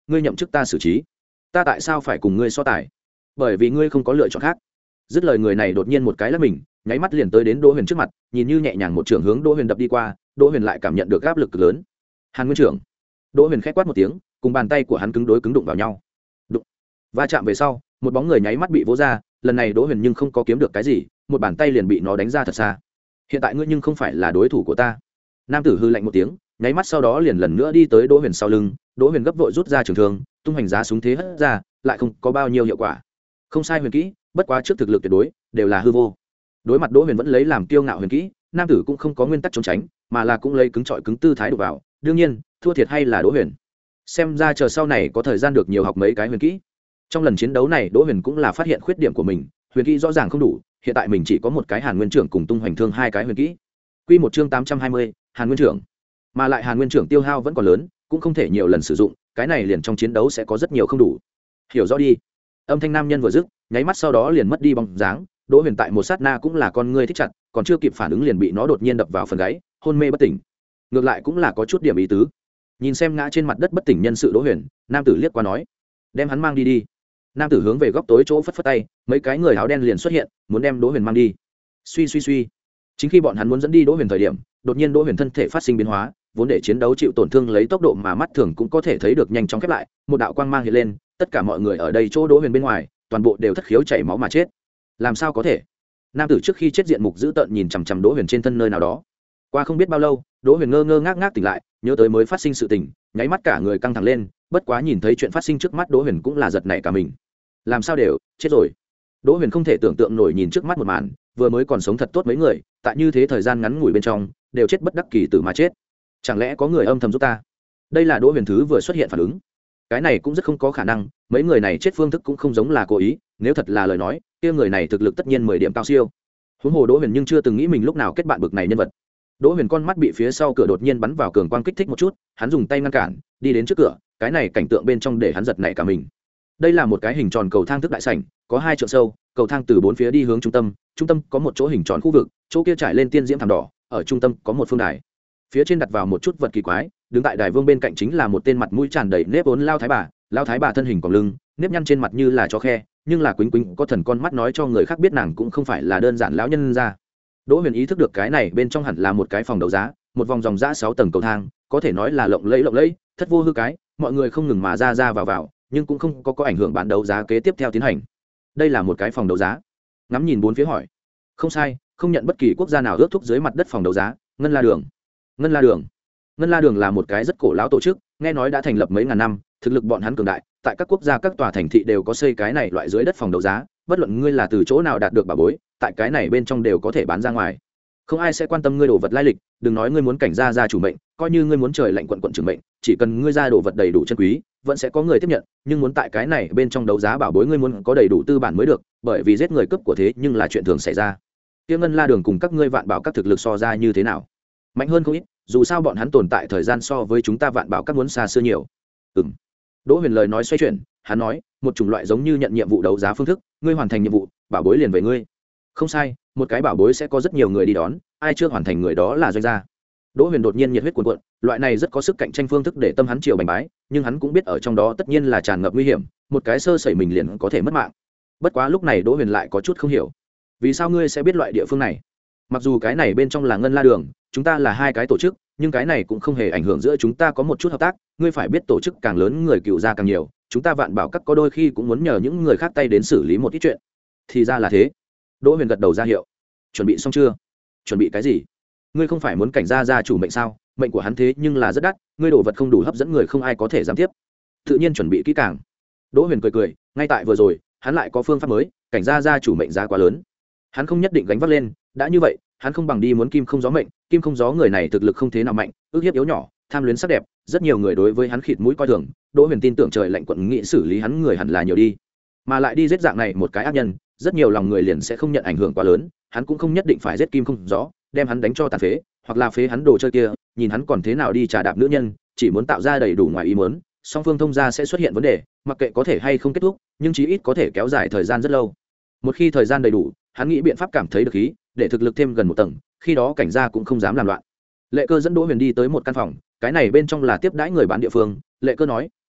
ngươi nhậm chức ta xử trí, ta tại sao phải cùng ngươi so tài? Bởi vì ngươi không có lựa chọn khác. Dứt lời, người này đột nhiên một cái lắc mình, nháy mắt liền tới đến Đỗ Huyền trước mặt, nhìn như nhẹ nhàng một trường hướng Đỗ Huyền đập đi qua. Đỗ Huyền lại cảm nhận được áp lực cực lớn. Hàn Nguyên trưởng. Đỗ Huyền khẽ quát một tiếng, cùng bàn tay của hắn cứng đối cứng đụng vào nhau. Đụng. Va chạm về sau, một bóng người nháy mắt bị vỗ ra. Lần này Đỗ Huyền nhưng không có kiếm được cái gì, một bàn tay liền bị nó đánh ra thật xa. Hiện tại ngươi nhưng không phải là đối thủ của ta. Nam tử hư lạnh một tiếng, nháy mắt sau đó liền lần nữa đi tới Đỗ Huyền sau lưng. Đỗ Huyền gấp vội rút ra trường thương, tung hành giá súng thế hất ra, lại không có bao nhiêu hiệu quả. Không sai huyền kỹ, bất quá trước thực lực tuyệt đối đều là hư vô. Đối mặt Đỗ Huyền vẫn lấy làm kiêu ngạo huyền kỹ, nam tử cũng không có nguyên tắc trốn tránh, mà là cũng lấy cứng trọi cứng tư thái đục vào. Đương nhiên, thua thiệt hay là Đỗ Huyền. Xem ra chờ sau này có thời gian được nhiều học mấy cái huyền kỹ. Trong lần chiến đấu này, Đỗ Huyền cũng là phát hiện khuyết điểm của mình, huyền kỹ rõ ràng không đủ, hiện tại mình chỉ có một cái Hàn Nguyên trưởng cùng tung hoành thương hai cái huyền kỹ. Quy một chương tám trăm hai mươi, Hàn Nguyên trưởng. Mà lại Hàn Nguyên trưởng tiêu hao vẫn còn lớn, cũng không thể nhiều lần sử dụng, cái này liền trong chiến đấu sẽ có rất nhiều không đủ. Hiểu rõ đi. Âm thanh nam nhân vừa dứt, nháy mắt sau đó liền mất đi bóng dáng. Đỗ Huyền tại một sát na cũng là con ngươi thích chặt, còn chưa kịp phản ứng liền bị nó đột nhiên đập vào phần gáy, hôn mê bất tỉnh. Ngược lại cũng là có chút điểm ý tứ. Nhìn xem ngã trên mặt đất bất tỉnh nhân sự Đỗ Huyền, nam tử liếc qua nói: "Đem hắn mang đi đi." Nam tử hướng về góc tối chỗ phất phất tay, mấy cái người áo đen liền xuất hiện, muốn đem Đỗ Huyền mang đi. Suy suy suy. Chính khi bọn hắn muốn dẫn đi Đỗ Huyền thời điểm, đột nhiên Đỗ Huyền thân thể phát sinh biến hóa, vốn để chiến đấu chịu tổn thương lấy tốc độ mà mắt thường cũng có thể thấy được nhanh chóng khép lại, một đạo quang mang hiện lên, tất cả mọi người ở đây chỗ Đỗ Huyền bên ngoài, toàn bộ đều thất khiếu chảy máu mà chết. Làm sao có thể? Nam tử trước khi chết diện mục dữ tợn nhìn chằm chằm Đỗ Huyền trên thân nơi nào đó. Qua không biết bao lâu, Đỗ Huyền ngơ ngơ ngác ngác tỉnh lại, nhớ tới mới phát sinh sự tình, nháy mắt cả người căng thẳng lên, bất quá nhìn thấy chuyện phát sinh trước mắt Đỗ Huyền cũng là giật nảy cả mình. Làm sao đều chết rồi? Đỗ Huyền không thể tưởng tượng nổi nhìn trước mắt một màn, vừa mới còn sống thật tốt mấy người, tại như thế thời gian ngắn ngủi bên trong, đều chết bất đắc kỳ tử mà chết. Chẳng lẽ có người âm thầm giúp ta? Đây là Đỗ Huyền thứ vừa xuất hiện phản ứng. Cái này cũng rất không có khả năng, mấy người này chết phương thức cũng không giống là cố ý, nếu thật là lời nói, kia người này thực lực tất nhiên mười điểm cao siêu. Huống hồ Đỗ Huyền nhưng chưa từng nghĩ mình lúc nào kết bạn bực này nhân vật. Đỗ Huyền con mắt bị phía sau cửa đột nhiên bắn vào cường quang kích thích một chút, hắn dùng tay ngăn cản, đi đến trước cửa, cái này cảnh tượng bên trong để hắn giật nảy cả mình. Đây là một cái hình tròn cầu thang thức đại sảnh, có hai trượng sâu, cầu thang từ bốn phía đi hướng trung tâm, trung tâm có một chỗ hình tròn khu vực, chỗ kia trải lên tiên diễm thảm đỏ, ở trung tâm có một phương đài. Phía trên đặt vào một chút vật kỳ quái, đứng tại đài vương bên cạnh chính là một tên mặt mũi tràn đầy nếp vốn lao thái bà, lao thái bà thân hình còng lưng, nếp nhăn trên mặt như là chó khe, nhưng là quýnh quýnh có thần con mắt nói cho người khác biết nàng cũng không phải là đơn giản lão nhân ra. Đỗ Huyền ý thức được cái này bên trong hẳn là một cái phòng đấu giá, một vòng dòng giá sáu tầng cầu thang, có thể nói là lộng lẫy lộng lẫy, thất vô hư cái, mọi người không ngừng mà ra ra vào vào, nhưng cũng không có có ảnh hưởng bán đấu giá kế tiếp theo tiến hành. Đây là một cái phòng đấu giá. Ngắm nhìn bốn phía hỏi. Không sai, không nhận bất kỳ quốc gia nào ước thúc dưới mặt đất phòng đấu giá, Ngân La Đường. Ngân La Đường. Ngân La Đường là một cái rất cổ lão tổ chức, nghe nói đã thành lập mấy ngàn năm, thực lực bọn hắn cường đại, tại các quốc gia các tòa thành thị đều có xây cái này loại dưới đất phòng đấu giá, bất luận ngươi là từ chỗ nào đạt được bảo bối, tại cái này bên trong đều có thể bán ra ngoài. Không ai sẽ quan tâm ngươi đồ vật lai lịch, đừng nói ngươi muốn cảnh gia gia chủ mệnh, coi như ngươi muốn trời lệnh quận quận trưởng mệnh, chỉ cần ngươi ra đồ vật đầy đủ chân quý, vẫn sẽ có người tiếp nhận, nhưng muốn tại cái này bên trong đấu giá bảo bối ngươi muốn có đầy đủ tư bản mới được, bởi vì giết người cướp của thế nhưng là chuyện thường xảy ra. Tiêu Ngân La Đường cùng các ngươi Vạn Bảo các thực lực so ra như thế nào? Mạnh hơn không ít, dù sao bọn hắn tồn tại thời gian so với chúng ta Vạn Bảo các muốn xa xưa nhiều. Ừm. Đỗ Huyền lời nói xoay chuyển, hắn nói, một chủng loại giống như nhận nhiệm vụ đấu giá phương thức, ngươi hoàn thành nhiệm vụ, bảo bối liền về ngươi. Không sai, một cái bảo bối sẽ có rất nhiều người đi đón, ai chưa hoàn thành người đó là doanh gia. Đỗ Huyền đột nhiên nhiệt huyết cuồn cuộn, loại này rất có sức cạnh tranh phương thức để tâm hắn chiều bành bái, nhưng hắn cũng biết ở trong đó tất nhiên là tràn ngập nguy hiểm, một cái sơ sẩy mình liền có thể mất mạng. Bất quá lúc này Đỗ Huyền lại có chút không hiểu, vì sao ngươi sẽ biết loại địa phương này? Mặc dù cái này bên trong là Ngân La Đường, chúng ta là hai cái tổ chức, nhưng cái này cũng không hề ảnh hưởng giữa chúng ta có một chút hợp tác, ngươi phải biết tổ chức càng lớn người cựu gia càng nhiều, chúng ta Vạn Bảo các có đôi khi cũng muốn nhờ những người khác tay đến xử lý một ít chuyện. Thì ra là thế. Đỗ Huyền gật đầu ra hiệu. Chuẩn bị xong chưa? Chuẩn bị cái gì? Ngươi không phải muốn cảnh gia gia chủ mệnh sao? Mệnh của hắn thế nhưng là rất đắt, ngươi đồ vật không đủ hấp dẫn người không ai có thể dám tiếp. Tự nhiên chuẩn bị kỹ càng. Đỗ Huyền cười cười, ngay tại vừa rồi, hắn lại có phương pháp mới, cảnh gia gia chủ mệnh giá quá lớn. Hắn không nhất định gánh vác lên, đã như vậy, hắn không bằng đi muốn kim không gió mệnh, kim không gió người này thực lực không thế nào mạnh, ước hiếp yếu nhỏ, tham luyến sắc đẹp, rất nhiều người đối với hắn khịt mũi coi thường, Đỗ Huyền tin tưởng trời lệnh quận nghị xử lý hắn người hẳn là nhiều đi. Mà lại đi giết dạng này một cái ác nhân, rất nhiều lòng người liền sẽ không nhận ảnh hưởng quá lớn, hắn cũng không nhất định phải giết kim không gió, đem hắn đánh cho tàn phế, hoặc là phế hắn đồ chơi kia, nhìn hắn còn thế nào đi trả đạp nữ nhân, chỉ muốn tạo ra đầy đủ ngoài ý muốn, song phương thông gia sẽ xuất hiện vấn đề, mặc kệ có thể hay không kết thúc, nhưng chí ít có thể kéo dài thời gian rất lâu. Một khi thời gian đầy đủ, hắn nghĩ biện pháp cảm thấy được khí, để thực lực thêm gần một tầng, khi đó cảnh gia cũng không dám làm loạn. Lệ Cơ dẫn Đỗ Huyền đi tới một căn phòng, cái này bên trong là tiếp đãi người bán địa phương, Lệ Cơ nói,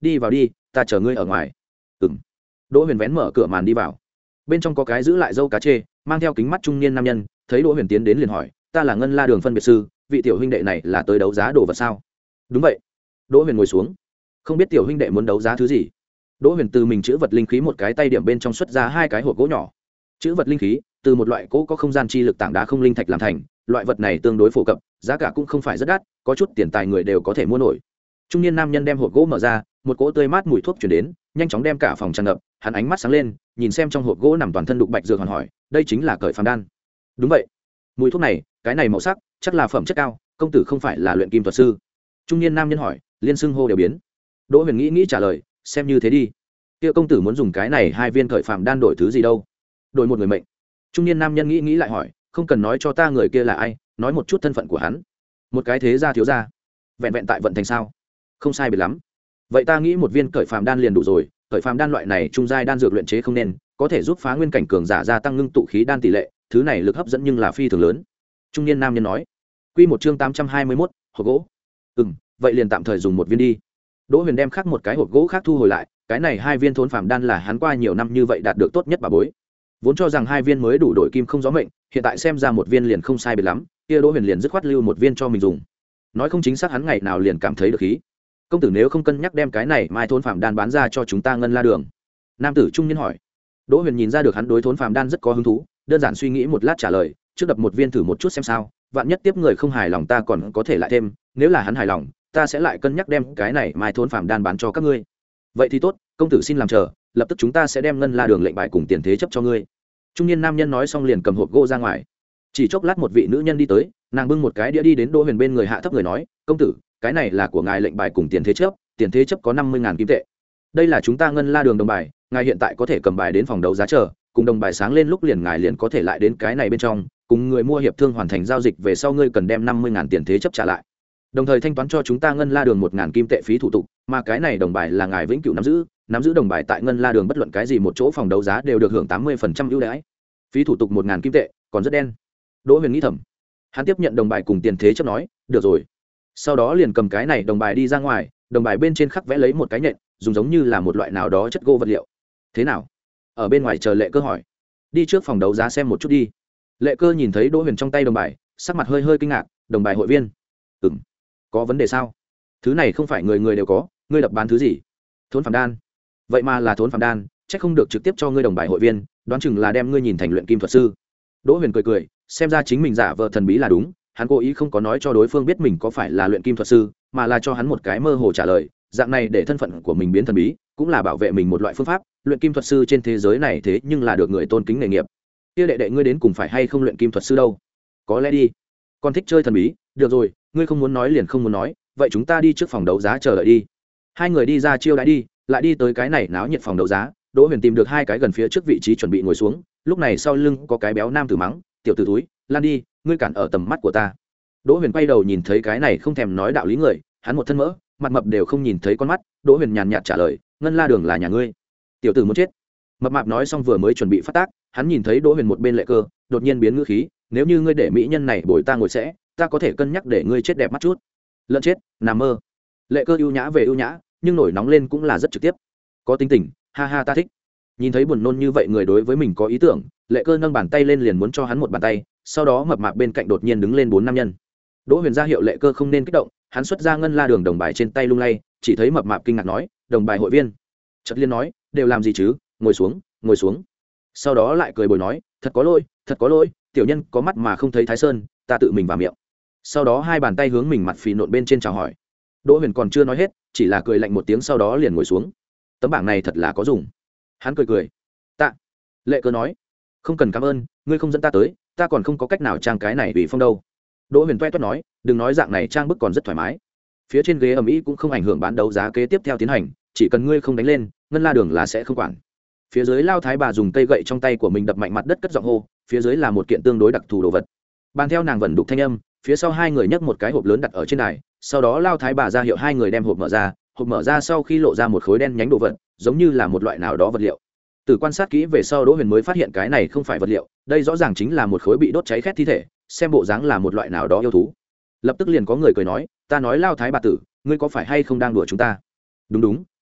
đi vào đi, ta chờ ngươi ở ngoài. Ừm. Đỗ Huyền vén mở cửa màn đi vào. Bên trong có cái giữ lại dâu cá chê, mang theo kính mắt trung niên nam nhân, thấy Đỗ Huyền tiến đến liền hỏi, ta là Ngân La Đường phân biệt sư, vị tiểu huynh đệ này là tới đấu giá đồ vật sao? Đúng vậy. Đỗ Huyền ngồi xuống. Không biết tiểu huynh đệ muốn đấu giá thứ gì? Đỗ Huyền từ mình chữ vật linh khí một cái tay điểm bên trong xuất ra hai cái hộp gỗ nhỏ. Chữ vật linh khí từ một loại gỗ có không gian chi lực tảng đá không linh thạch làm thành, loại vật này tương đối phổ cập, giá cả cũng không phải rất đắt, có chút tiền tài người đều có thể mua nổi. Trung niên nam nhân đem hộp gỗ mở ra, một cỗ tươi mát mùi thuốc truyền đến, nhanh chóng đem cả phòng tràn ngập, hắn ánh mắt sáng lên, nhìn xem trong hộp gỗ nằm toàn thân đục bạch dược, hoàn hỏi, đây chính là cởi phàm đan? Đúng vậy. Mùi thuốc này, cái này màu sắc, chắc là phẩm chất cao, công tử không phải là luyện kim thuật sư? Trung niên nam nhân hỏi, liên xưng hô đều biến. Đỗ Huyền nghĩ nghĩ trả lời, xem như thế đi. Kia công tử muốn dùng cái này hai viên cởi phàm đan đổi thứ gì đâu? Đổi một người mệnh. Trung niên nam nhân nghĩ nghĩ lại hỏi, không cần nói cho ta người kia là ai, nói một chút thân phận của hắn. Một cái thế gia thiếu gia. Vẹn vẹn tại vận thành sao? Không sai biệt lắm. Vậy ta nghĩ một viên cởi phàm đan liền đủ rồi, cởi phàm đan loại này trung giai đan dược luyện chế không nên, có thể giúp phá nguyên cảnh cường giả gia tăng ngưng tụ khí đan tỷ lệ, thứ này lực hấp dẫn nhưng là phi thường lớn. Trung niên nam nhân nói. Quy một chương tám trăm hai mươi mốt, hộp gỗ. Ừm, vậy liền tạm thời dùng một viên đi. Đỗ Huyền đem khác một cái hộp gỗ khác thu hồi lại, cái này hai viên thốn phàm đan là hắn qua nhiều năm như vậy đạt được tốt nhất bà bối. Vốn cho rằng hai viên mới đủ đổi kim không gió mệnh, hiện tại xem ra một viên liền không sai biệt lắm, kia Đỗ Huyền liền dứt khoát lưu một viên cho mình dùng. Nói không chính xác hắn ngày nào liền cảm thấy được khí. Công tử nếu không cân nhắc đem cái này mai thốn phàm đan bán ra cho chúng ta Ngân La Đường? Nam tử trung niên hỏi. Đỗ Huyền nhìn ra được hắn đối thốn phàm đan rất có hứng thú, đơn giản suy nghĩ một lát trả lời, trước đập một viên thử một chút xem sao, vạn nhất tiếp người không hài lòng ta còn có thể lại thêm, nếu là hắn hài lòng, ta sẽ lại cân nhắc đem cái này mai thốn phàm đan bán cho các ngươi. Vậy thì tốt, công tử xin làm chờ, lập tức chúng ta sẽ đem Ngân La Đường lệnh bài cùng tiền thế chấp cho ngươi. Trung niên nam nhân nói xong liền cầm hộp gỗ ra ngoài. Chỉ chốc lát một vị nữ nhân đi tới, nàng bưng một cái đĩa đi đến Đỗ Huyền bên người, hạ thấp người nói, công tử, cái này là của ngài lệnh bài cùng tiền thế chấp, tiền thế chấp có năm mươi ngàn kim tệ. Đây là chúng ta Ngân La Đường đồng bài, ngài hiện tại có thể cầm bài đến phòng đấu giá chờ, cùng đồng bài sáng lên lúc liền ngài liền có thể lại đến cái này bên trong, cùng người mua hiệp thương hoàn thành giao dịch về sau ngươi cần đem năm mươi ngàn tiền thế chấp trả lại. Đồng thời thanh toán cho chúng ta Ngân La Đường một ngàn kim tệ phí thủ tục, mà cái này đồng bài là ngài vĩnh cửu nắm giữ, nắm giữ đồng bài tại Ngân La Đường bất luận cái gì một chỗ phòng đấu giá đều được hưởng tám mươi phần trăm ưu đãi. Phí thủ tục một ngàn kim tệ, còn rất đen. Đỗ Huyền nghĩ thầm. Hắn tiếp nhận đồng bài cùng tiền thế chấp nói, được rồi. Sau đó liền cầm cái này đồng bài đi ra ngoài, đồng bài bên trên khắc vẽ lấy một cái nhện, dùng giống như là một loại nào đó chất gỗ vật liệu. Thế nào? Ở bên ngoài chờ Lệ Cơ hỏi. Đi trước phòng đấu giá xem một chút đi. Lệ Cơ nhìn thấy Đỗ Huyền trong tay đồng bài, sắc mặt hơi hơi kinh ngạc, đồng bài hội viên? Ừm. Có vấn đề sao? Thứ này không phải người người đều có, ngươi đập bán thứ gì? Thốn phàm đan. Vậy mà là thốn phàm đan, chắc không được trực tiếp cho ngươi đồng bài hội viên, đoán chừng là đem ngươi nhìn thành luyện kim thuật sư. Đỗ Huyền cười cười, xem ra chính mình giả vờ thần bí là đúng, hắn cố ý không có nói cho đối phương biết mình có phải là luyện kim thuật sư, mà là cho hắn một cái mơ hồ trả lời, dạng này để thân phận của mình biến thần bí, cũng là bảo vệ mình một loại phương pháp, luyện kim thuật sư trên thế giới này thế nhưng là được người tôn kính nghề nghiệp. Kia đệ đệ ngươi đến cùng phải hay không luyện kim thuật sư đâu? Có lẽ đi. Con thích chơi thần bí, được rồi, ngươi không muốn nói liền không muốn nói, vậy chúng ta đi trước phòng đấu giá chờ đợi đi. Hai người đi ra chiêu đãi đi, lại đi tới cái này náo nhiệt phòng đấu giá, Đỗ Huyền tìm được hai cái gần phía trước vị trí chuẩn bị ngồi xuống, lúc này sau lưng có cái béo nam tử mắng, tiểu tử túi, lan đi, ngươi cản ở tầm mắt của ta. Đỗ Huyền quay đầu nhìn thấy cái này không thèm nói đạo lý người, hắn một thân mỡ, mặt mập đều không nhìn thấy con mắt. Đỗ Huyền nhàn nhạt trả lời, Ngân La Đường là nhà ngươi. Tiểu tử muốn chết. Mập mạp nói xong vừa mới chuẩn bị phát tác, hắn nhìn thấy Đỗ Huyền một bên Lệ Cơ, đột nhiên biến ngữ khí, nếu như ngươi để mỹ nhân này bồi ta ngồi sẽ, ta có thể cân nhắc để ngươi chết đẹp mắt chút. Lợn chết, nằm mơ. Lệ Cơ ưu nhã về ưu nhã, nhưng nổi nóng lên cũng là rất trực tiếp. Có tính tình, ha ha ta thích. Nhìn thấy buồn nôn như vậy người đối với mình có ý tưởng, Lệ Cơ nâng bàn tay lên liền muốn cho hắn một bàn tay, sau đó mập mạp bên cạnh đột nhiên đứng lên bốn nam nhân. Đỗ Huyền ra hiệu Lệ Cơ không nên kích động, hắn xuất ra Ngân La Đường đồng bài trên tay lung lay, chỉ thấy mập mạp kinh ngạc nói, đồng bài hội viên. Chợt liên nói, đều làm gì chứ, ngồi xuống, ngồi xuống. Sau đó lại cười bồi nói, thật có lỗi, thật có lỗi, tiểu nhân có mắt mà không thấy Thái Sơn, ta tự mình vào miệng. Sau đó hai bàn tay hướng mình mặt phì nộn bên trên chào hỏi. Đỗ Huyền còn chưa nói hết, chỉ là cười lạnh một tiếng sau đó liền ngồi xuống. Tấm bảng này thật là có dùng. Hắn cười cười. Tạ. Lệ Cơ nói, không cần cảm ơn, ngươi không dẫn ta tới, ta còn không có cách nào trang cái này ủy phong đâu. Đỗ Huyền toe toét nói, đừng nói dạng này trang bức còn rất thoải mái. Phía trên ghế ầm ĩ cũng không ảnh hưởng bán đấu giá kế tiếp theo tiến hành, chỉ cần ngươi không đánh lên, Ngân La Đường là sẽ không quản. Phía dưới lao thái bà dùng cây gậy trong tay của mình đập mạnh mặt đất cất giọng hô, phía dưới là một kiện tương đối đặc thù đồ vật. Bàn theo nàng vẫn đục thanh âm, phía sau hai người nhấc một cái hộp lớn đặt ở trên đài, sau đó lao thái bà ra hiệu hai người đem hộp mở ra, hộp mở ra sau khi lộ ra một khối đen nhánh đồ vật, giống như là một loại nào đó vật liệu. Từ quan sát kỹ về sau Đỗ Huyền mới phát hiện cái này không phải vật liệu, đây rõ ràng chính là một khối bị đốt cháy khét thi thể, xem bộ dáng là một loại nào đó yêu thú. Lập tức liền có người cười nói, ta nói lao thái bà tử, ngươi có phải hay không đang đùa chúng ta? Đúng đúng,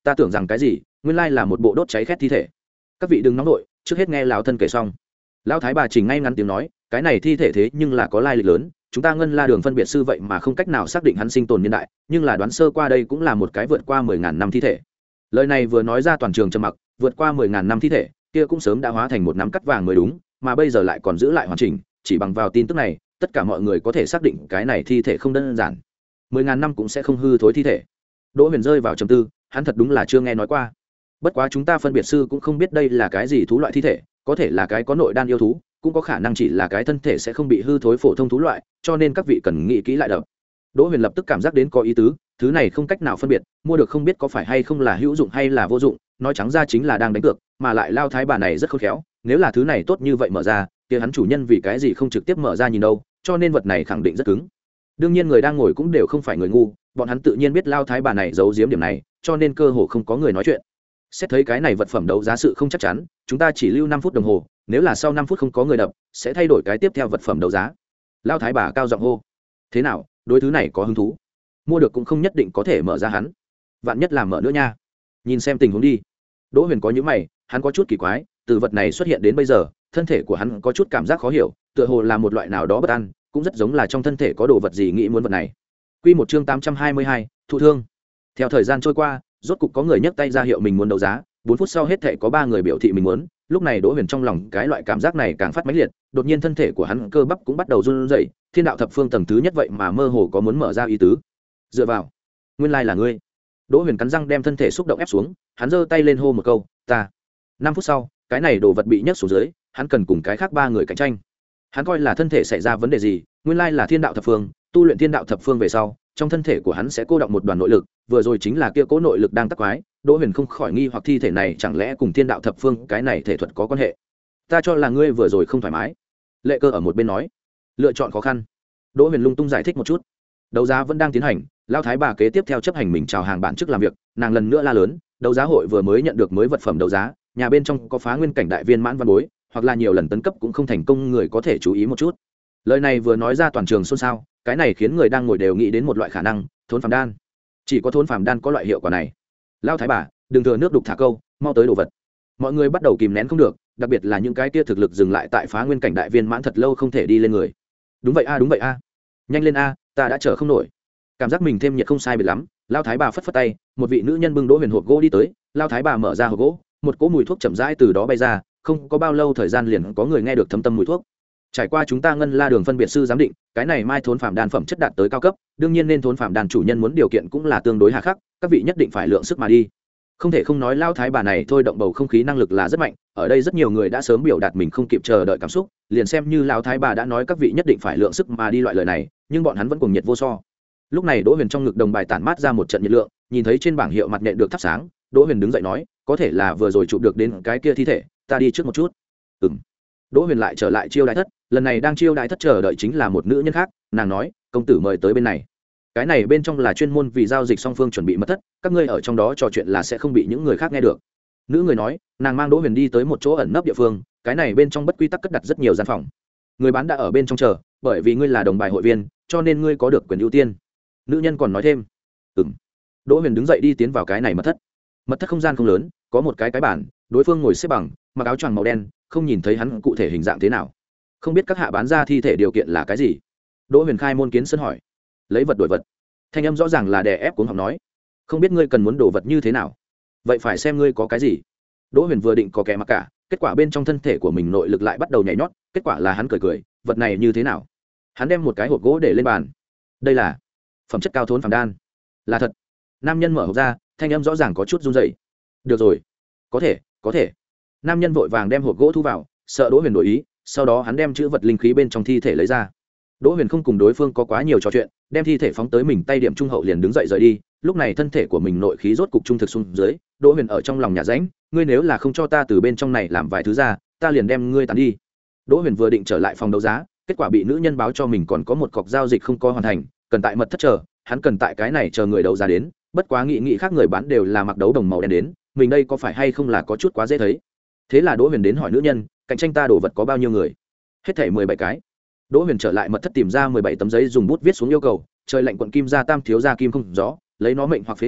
ta tưởng rằng cái gì nguyên lai là một bộ đốt cháy khét thi thể. Các vị đừng nóng nổi, trước hết nghe lão thân kể xong. Lão thái bà chỉnh ngay ngắn tiếng nói, cái này thi thể thế nhưng là có lai lịch lớn, chúng ta ngân la đường phân biệt sư vậy mà không cách nào xác định hắn sinh tồn niên đại, nhưng là đoán sơ qua đây cũng là một cái vượt qua mười ngàn năm thi thể. Lời này vừa nói ra toàn trường trầm mặc, vượt qua mười ngàn năm thi thể kia cũng sớm đã hóa thành một nắm cắt vàng mới đúng, mà bây giờ lại còn giữ lại hoàn chỉnh, chỉ bằng vào tin tức này tất cả mọi người có thể xác định cái này thi thể không đơn giản, mười ngàn năm cũng sẽ không hư thối thi thể. Đỗ Huyền rơi vào trầm tư, hắn thật đúng là chưa nghe nói qua. Bất quá chúng ta phân biệt sư cũng không biết đây là cái gì thú loại thi thể, có thể là cái có nội đan yêu thú, cũng có khả năng chỉ là cái thân thể sẽ không bị hư thối phổ thông thú loại, cho nên các vị cần nghĩ kỹ lại đập. Đỗ Huyền lập tức cảm giác đến có ý tứ, thứ này không cách nào phân biệt, mua được không biết có phải hay không là hữu dụng hay là vô dụng, nói trắng ra chính là đang đánh cược, mà lại lao thái bà này rất khôn khéo, nếu là thứ này tốt như vậy mở ra, kia hắn chủ nhân vì cái gì không trực tiếp mở ra nhìn đâu, cho nên vật này khẳng định rất cứng. Đương nhiên người đang ngồi cũng đều không phải người ngu, bọn hắn tự nhiên biết lao thái bà này giấu giếm điểm này, cho nên cơ hồ không có người nói chuyện. Xét thấy cái này vật phẩm đấu giá sự không chắc chắn, chúng ta chỉ lưu năm phút đồng hồ, nếu là sau năm phút không có người đập, sẽ thay đổi cái tiếp theo vật phẩm đấu giá. Lao thái bà cao giọng hô. Thế nào, đối thứ này có hứng thú? Mua được cũng không nhất định có thể mở ra hắn, vạn nhất làm mở nữa nha. Nhìn xem tình huống đi. Đỗ Huyền có những mày, hắn có chút kỳ quái, từ vật này xuất hiện đến bây giờ, thân thể của hắn có chút cảm giác khó hiểu, tựa hồ là một loại nào đó bất an, cũng rất giống là trong thân thể có đồ vật gì nghĩ muốn vật này. Quy một chương tám trăm hai mươi hai, thụ thương. Theo thời gian trôi qua, rốt cục có người nhấc tay ra hiệu mình muốn đấu giá, bốn phút sau hết thảy có ba người biểu thị mình muốn. Lúc này Đỗ Huyền trong lòng cái loại cảm giác này càng phát mãnh liệt, đột nhiên thân thể của hắn cơ bắp cũng bắt đầu run rẩy, Thiên đạo thập phương tầng thứ nhất vậy mà mơ hồ có muốn mở ra ý tứ. Dựa vào, nguyên lai là ngươi. Đỗ Huyền cắn răng đem thân thể xúc động ép xuống, hắn giơ tay lên hô một câu, "Ta." Năm phút sau, cái này đồ vật bị nhấc xuống dưới, hắn cần cùng cái khác ba người cạnh tranh. Hắn coi là thân thể xảy ra vấn đề gì, nguyên lai là Thiên đạo thập phương, tu luyện Thiên đạo thập phương về sau, trong thân thể của hắn sẽ cô động một đoàn nội lực, vừa rồi chính là kia cố nội lực đang tắc quái. Đỗ Huyền không khỏi nghi hoặc thi thể này chẳng lẽ cùng Thiên đạo thập phương cái này thể thuật có quan hệ. Ta cho là ngươi vừa rồi không thoải mái. Lệ Cơ ở một bên nói, lựa chọn khó khăn. Đỗ Huyền lung tung giải thích một chút. Đấu giá vẫn đang tiến hành, lão thái bà kế tiếp theo chấp hành mình chào hàng bản chức làm việc, nàng lần nữa la lớn, đấu giá hội vừa mới nhận được mới vật phẩm đấu giá, nhà bên trong có phá nguyên cảnh đại viên mãn văn bối, hoặc là nhiều lần tấn cấp cũng không thành công, người có thể chú ý một chút. Lời này vừa nói ra toàn trường xôn xao, cái này khiến người đang ngồi đều nghĩ đến một loại khả năng, thốn phàm đan. Chỉ có thốn phàm đan có loại hiệu quả này. Lão thái bà, đừng thừa nước đục thả câu, mau tới đồ vật. Mọi người bắt đầu kìm nén không được, đặc biệt là những cái kia thực lực dừng lại tại phá nguyên cảnh đại viên mãn thật lâu không thể đi lên người. Đúng vậy a, đúng vậy a. Nhanh lên a, ta đã chờ không nổi. Cảm giác mình thêm nhiệt không sai biệt lắm, Lão thái bà phất phất tay, một vị nữ nhân bưng Đỗ Huyền hộp gỗ đi tới, Lão thái bà mở ra hộp gỗ, một cỗ mùi thuốc chậm rãi từ đó bay ra, không có bao lâu thời gian liền có người nghe được thấm tâm mùi thuốc. Trải qua chúng ta ngân la đường phân biệt sư giám định, cái này mai thốn phàm đan phẩm chất đạt tới cao cấp, đương nhiên nên thốn phàm đan chủ nhân muốn điều kiện cũng là tương đối hà khắc, các vị nhất định phải lượng sức mà đi. Không thể không nói Lão thái bà này thôi động bầu không khí năng lực là rất mạnh, ở đây rất nhiều người đã sớm biểu đạt mình không kịp chờ đợi cảm xúc, liền xem như Lão thái bà đã nói các vị nhất định phải lượng sức mà đi loại lời này, nhưng bọn hắn vẫn cuồng nhiệt vô so. Lúc này Đỗ Huyền trong ngực đồng bài tản mát ra một trận nhiệt lượng, nhìn thấy trên bảng hiệu mặt nện được thắp sáng, Đỗ Huyền đứng dậy nói, có thể là vừa rồi chụp được đến cái kia thi thể, ta đi trước một chút. Ừm. Đỗ Huyền lại trở lại chiêu đại thất, lần này đang chiêu đại thất chờ đợi chính là một nữ nhân khác, nàng nói, công tử mời tới bên này. Cái này bên trong là chuyên môn vì giao dịch song phương chuẩn bị mật thất, các ngươi ở trong đó trò chuyện là sẽ không bị những người khác nghe được. Nữ người nói, nàng mang Đỗ Huyền đi tới một chỗ ẩn nấp địa phương, cái này bên trong bất quy tắc cất đặt rất nhiều gian phòng. Người bán đã ở bên trong chờ, bởi vì ngươi là đồng bài hội viên, cho nên ngươi có được quyền ưu tiên. Nữ nhân còn nói thêm, ừm. Đỗ Huyền đứng dậy đi tiến vào cái này mật thất. Mật thất không gian không lớn, có một cái cái bàn, đối phương ngồi xếp bằng, mặc áo choàng màu đen, không nhìn thấy hắn cụ thể hình dạng thế nào. Không biết các hạ bán ra thi thể điều kiện là cái gì? Đỗ Huyền khai môn kiến sân hỏi. Lấy vật đổi vật. Thanh âm rõ ràng là đè ép cuống học nói. Không biết ngươi cần muốn đồ vật như thế nào? Vậy phải xem ngươi có cái gì. Đỗ Huyền vừa định có kẻ mặc cả, kết quả bên trong thân thể của mình nội lực lại bắt đầu nhảy nhót, kết quả là hắn cười cười, vật này như thế nào? Hắn đem một cái hộp gỗ để lên bàn. Đây là phẩm chất cao thốn phàm đan. Là thật. Nam nhân mở hộp ra, thanh âm rõ ràng có chút run rẩy. Được rồi, có thể, có thể. Nam nhân vội vàng đem hộp gỗ thu vào, sợ Đỗ Huyền đổi ý, sau đó hắn đem chữ vật linh khí bên trong thi thể lấy ra. Đỗ Huyền không cùng đối phương có quá nhiều trò chuyện, đem thi thể phóng tới mình tay điểm trung hậu liền đứng dậy rời đi. Lúc này thân thể của mình nội khí rốt cục trung thực xuống dưới, Đỗ Huyền ở trong lòng nhà rãnh, ngươi nếu là không cho ta từ bên trong này làm vài thứ ra, ta liền đem ngươi tán đi. Đỗ Huyền vừa định trở lại phòng đấu giá, kết quả bị nữ nhân báo cho mình còn có một cọc giao dịch không có hoàn thành, cần tại mật thất chờ, hắn cần tại cái này chờ người đấu giá đến, bất quá nghị nghị khác người bán đều là mặc đấu đồng màu đen đến, mình đây có phải hay không là có chút quá dễ thấy. Thế là Đỗ Huyền đến hỏi nữ nhân, cạnh tranh ta đồ vật có bao nhiêu người? Hết thảy mười bảy cái. Đỗ Huyền trở lại mật thất tìm ra mười bảy tấm giấy dùng bút viết xuống yêu cầu, trời lạnh quận kim gia tam thiếu gia kim không rõ, lấy nó mệnh hoặc phế người,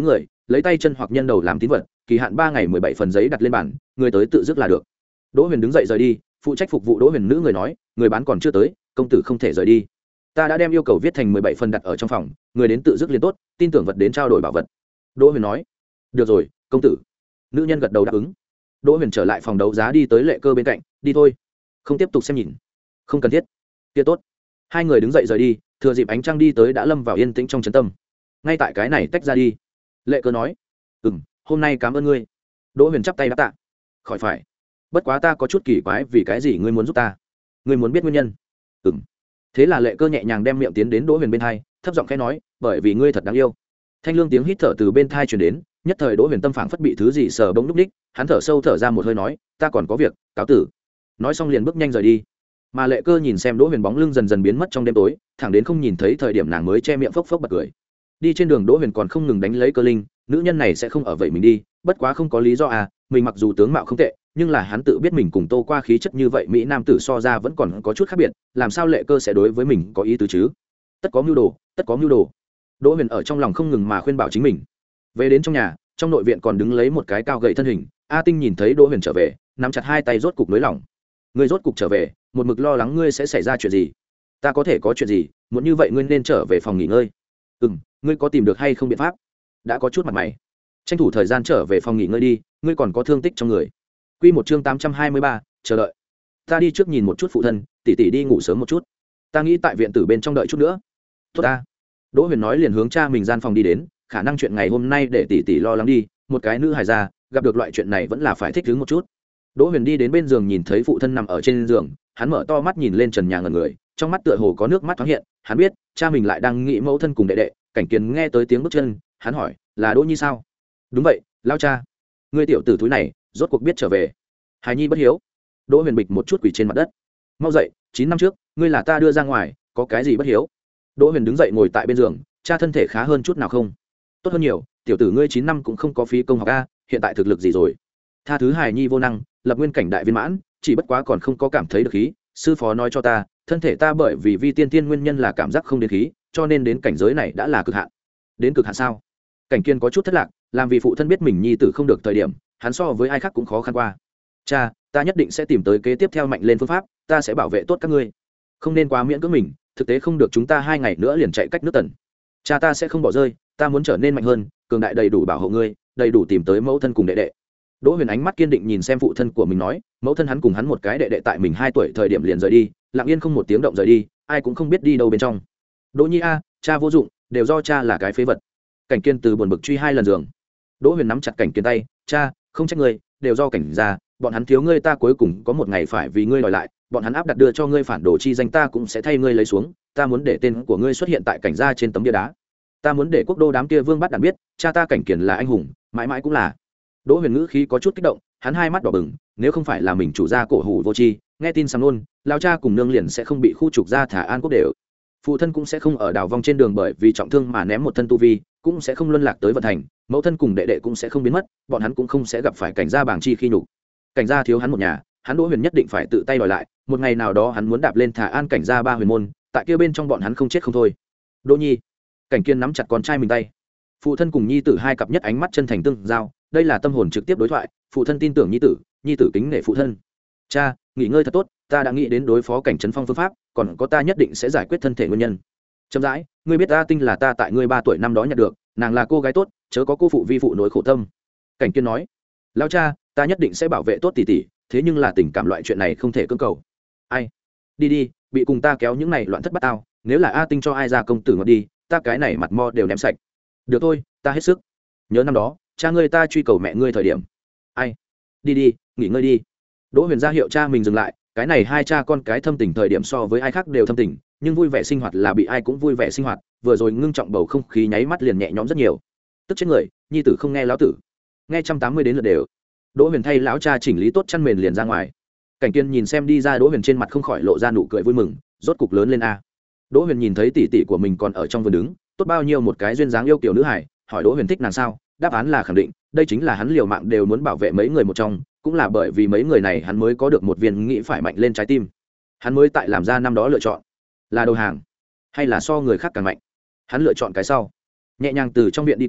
lấy tay chân hoặc nhân đầu làm tín vật, kỳ hạn ba ngày mười bảy phần giấy đặt lên bàn, người tới tự dứt là được. Đỗ Huyền đứng dậy rời đi, phụ trách phục vụ Đỗ Huyền nữ người nói, người bán còn chưa tới, công tử không thể rời đi. Ta đã đem yêu cầu viết thành mười bảy phần đặt ở trong phòng, người đến tự dứt liền tốt, tin tưởng vật đến trao đổi bảo vật. Đỗ Huyền nói, được rồi, công tử. Nữ nhân gật đầu đáp ứng. Đỗ Huyền trở lại phòng đấu giá đi tới Lệ Cơ bên cạnh, đi thôi, không tiếp tục xem nhìn. Không cần thiết. Kia tốt. Hai người đứng dậy rời đi, thừa dịp ánh trăng đi tới đã lâm vào yên tĩnh trong trấn tâm. Ngay tại cái này tách ra đi. Lệ Cơ nói, ừm, hôm nay cảm ơn ngươi. Đỗ Huyền chắp tay đáp tạ. Khỏi phải. Bất quá ta có chút kỳ quái, vì cái gì ngươi muốn giúp ta? Ngươi muốn biết nguyên nhân? Ừm. Thế là Lệ Cơ nhẹ nhàng đem miệng tiến đến Đỗ Huyền bên tai, thấp giọng khẽ nói, bởi vì ngươi thật đáng yêu. Thanh lương tiếng hít thở từ bên tai truyền đến, nhất thời Đỗ Huyền tâm phảng phất bị thứ gì sờ bỗng lúc ních, hắn thở sâu thở ra một hơi nói, ta còn có việc, cáo tử. Nói xong liền bước nhanh rời đi. Mà Lệ Cơ nhìn xem Đỗ Huyền bóng lưng dần dần biến mất trong đêm tối, thẳng đến không nhìn thấy thời điểm nàng mới che miệng phốc phốc bật cười. Đi trên đường Đỗ Huyền còn không ngừng đánh lấy Cơ Linh, nữ nhân này sẽ không ở vậy mình đi, bất quá không có lý do à, mình mặc dù tướng mạo không tệ, nhưng là hắn tự biết mình cùng Tô Qua khí chất như vậy mỹ nam tử so ra vẫn còn có chút khác biệt, làm sao Lệ Cơ sẽ đối với mình có ý tứ chứ? Tất có mưu đồ, tất có mưu đồ. Đỗ Huyền ở trong lòng không ngừng mà khuyên bảo chính mình. Về đến trong nhà, trong nội viện còn đứng lấy một cái cao gầy thân hình, A Tinh nhìn thấy Đỗ Huyền trở về, nắm chặt hai tay rốt cục nới lỏng. Ngươi rốt cục trở về, một mực lo lắng ngươi sẽ xảy ra chuyện gì. Ta có thể có chuyện gì, muốn như vậy ngươi nên trở về phòng nghỉ ngơi. Ừm, ngươi có tìm được hay không biện pháp? Đã có chút mặt mày. Tranh thủ thời gian trở về phòng nghỉ ngơi đi, ngươi còn có thương tích trong người. Quy một chương tám trăm hai mươi ba, chờ đợi. Ta đi trước nhìn một chút phụ thân, tỷ tỷ đi ngủ sớm một chút. Ta nghĩ tại viện tử bên trong đợi chút nữa. Tốt ta. Đỗ Huyền nói liền hướng cha mình gian phòng đi đến, khả năng chuyện ngày hôm nay để tỷ tỷ lo lắng đi, một cái nữ hài gia, gặp được loại chuyện này vẫn là phải thích ứng một chút. Đỗ Huyền đi đến bên giường nhìn thấy phụ thân nằm ở trên giường, hắn mở to mắt nhìn lên trần nhà ngẩn người, trong mắt tựa hồ có nước mắt thoáng hiện, hắn biết, cha mình lại đang nghĩ mẫu thân cùng đệ đệ. Cảnh Kiền nghe tới tiếng bước chân, hắn hỏi, là Đỗ Nhi sao? Đúng vậy, lao cha. Ngươi tiểu tử thúi này, rốt cuộc biết trở về. Hài Nhi bất hiếu. Đỗ Huyền bịch một chút quỳ trên mặt đất. Mau dậy, chín năm trước, ngươi là ta đưa ra ngoài, có cái gì bất hiếu? Đỗ Huyền đứng dậy ngồi tại bên giường, cha thân thể khá hơn chút nào không? Tốt hơn nhiều, tiểu tử ngươi chín năm cũng không có phí công học a, hiện tại thực lực gì rồi? Tha thứ Hài Nhi vô năng, lập nguyên cảnh đại viên mãn, chỉ bất quá còn không có cảm thấy được khí, sư phó nói cho ta, thân thể ta bởi vì vi tiên tiên nguyên nhân là cảm giác không đến khí, cho nên đến cảnh giới này đã là cực hạn. Đến cực hạn sao? Cảnh Kiên có chút thất lạc, làm vì phụ thân biết mình nhi tử không được thời điểm, hắn so với ai khác cũng khó khăn qua. Cha, ta nhất định sẽ tìm tới kế tiếp theo mạnh lên phương pháp, ta sẽ bảo vệ tốt các ngươi. Không nên quá miễn cưỡng mình, thực tế không được chúng ta hai ngày nữa liền chạy cách nước Tần. Cha ta sẽ không bỏ rơi, ta muốn trở nên mạnh hơn, cường đại đầy đủ bảo hộ ngươi, đầy đủ tìm tới mẫu thân cùng đệ đệ. Đỗ Huyền ánh mắt kiên định nhìn xem phụ thân của mình nói, mẫu thân hắn cùng hắn một cái đệ đệ tại mình hai tuổi thời điểm liền rời đi, lặng yên không một tiếng động rời đi, ai cũng không biết đi đâu bên trong. Đỗ Nhi a, cha vô dụng, đều do cha là cái phế vật. Cảnh Kiên từ buồn bực truy hai lần giường. Đỗ Huyền nắm chặt Cảnh Kiên tay, cha, không trách ngươi, đều do Cảnh gia, bọn hắn thiếu ngươi, ta cuối cùng có một ngày phải vì ngươi đòi lại, bọn hắn áp đặt đưa cho ngươi phản đồ chi danh, ta cũng sẽ thay ngươi lấy xuống, ta muốn để tên của ngươi xuất hiện tại Cảnh gia trên tấm bia đá. Ta muốn để quốc đô đám kia vương bắt đàn biết, cha ta Cảnh Kiền là anh hùng, mãi mãi cũng là. Đỗ Huyền ngữ khí có chút kích động, hắn hai mắt đỏ bừng, nếu không phải là mình chủ gia cổ hủ vô tri, nghe tin sầm luôn, lao cha cùng nương liền sẽ không bị khu trục ra thả an quốc đều. Phụ thân cũng sẽ không ở đào vong trên đường bởi vì trọng thương mà ném một thân tu vi, cũng sẽ không luân lạc tới vận thành, mẫu thân cùng đệ đệ cũng sẽ không biến mất, bọn hắn cũng không sẽ gặp phải Cảnh gia bảng chi khi nhục. Cảnh gia thiếu hắn một nhà, hắn Đỗ Huyền nhất định phải tự tay đòi lại, một ngày nào đó hắn muốn đạp lên thả an Cảnh gia ba huyền môn, tại kia bên trong bọn hắn không chết không thôi. Đỗ Nhi. Cảnh Kiên nắm chặt con trai mình tay. Phụ thân cùng nhi tử hai cặp nhất ánh mắt chân thành tương giao, đây là tâm hồn trực tiếp đối thoại, phụ thân tin tưởng nhi tử, nhi tử kính nể phụ thân. Cha, nghỉ ngơi thật tốt, ta đã nghĩ đến đối phó Cảnh Trấn Phong phương pháp, còn có ta nhất định sẽ giải quyết thân thể nguyên nhân. Chậm rãi, ngươi biết A Tinh là ta tại ngươi ba tuổi năm đó nhận được, nàng là cô gái tốt, chớ có cô phụ vi phụ nỗi khổ tâm. Cảnh Kiên nói, lão cha, ta nhất định sẽ bảo vệ tốt tỷ tỷ, thế nhưng là tình cảm loại chuyện này không thể cưỡng cầu. Ai? Đi đi, bị cùng ta kéo những này loạn thất bát tao, nếu là A Tinh cho ai ra công tử ngọt đi, ta cái này mặt mo đều ném sạch. Được thôi, ta hết sức. Nhớ năm đó, cha ngươi ta truy cầu mẹ ngươi thời điểm. Ai? Đi đi, nghỉ ngơi đi. Đỗ Huyền ra hiệu cha mình dừng lại, cái này hai cha con cái thâm tình thời điểm so với ai khác đều thâm tình, nhưng vui vẻ sinh hoạt là bị ai cũng vui vẻ sinh hoạt, vừa rồi ngưng trọng bầu không khí nháy mắt liền nhẹ nhõm rất nhiều. Tức chết người, nhi tử không nghe lão tử. Nghe một trăm tám mươi đến lượt đều. Đỗ Huyền thay lão cha chỉnh lý tốt chăn mền liền ra ngoài. Cảnh Kiên nhìn xem đi ra Đỗ Huyền trên mặt không khỏi lộ ra nụ cười vui mừng, rốt cục lớn lên a. Đỗ Huyền nhìn thấy tỷ tỷ của mình còn ở trong vườn đứng, tốt bao nhiêu một cái duyên dáng yêu kiều nữ hải, hỏi Đỗ Huyền thích nàng sao, đáp án là khẳng định, đây chính là hắn liều mạng đều muốn bảo vệ mấy người một trong, cũng là bởi vì mấy người này hắn mới có được một viên nghĩ phải mạnh lên trái tim. Hắn mới tại làm ra năm đó lựa chọn, là đầu hàng hay là so người khác càng mạnh. Hắn lựa chọn cái sau. Nhẹ nhàng từ trong viện đi qua,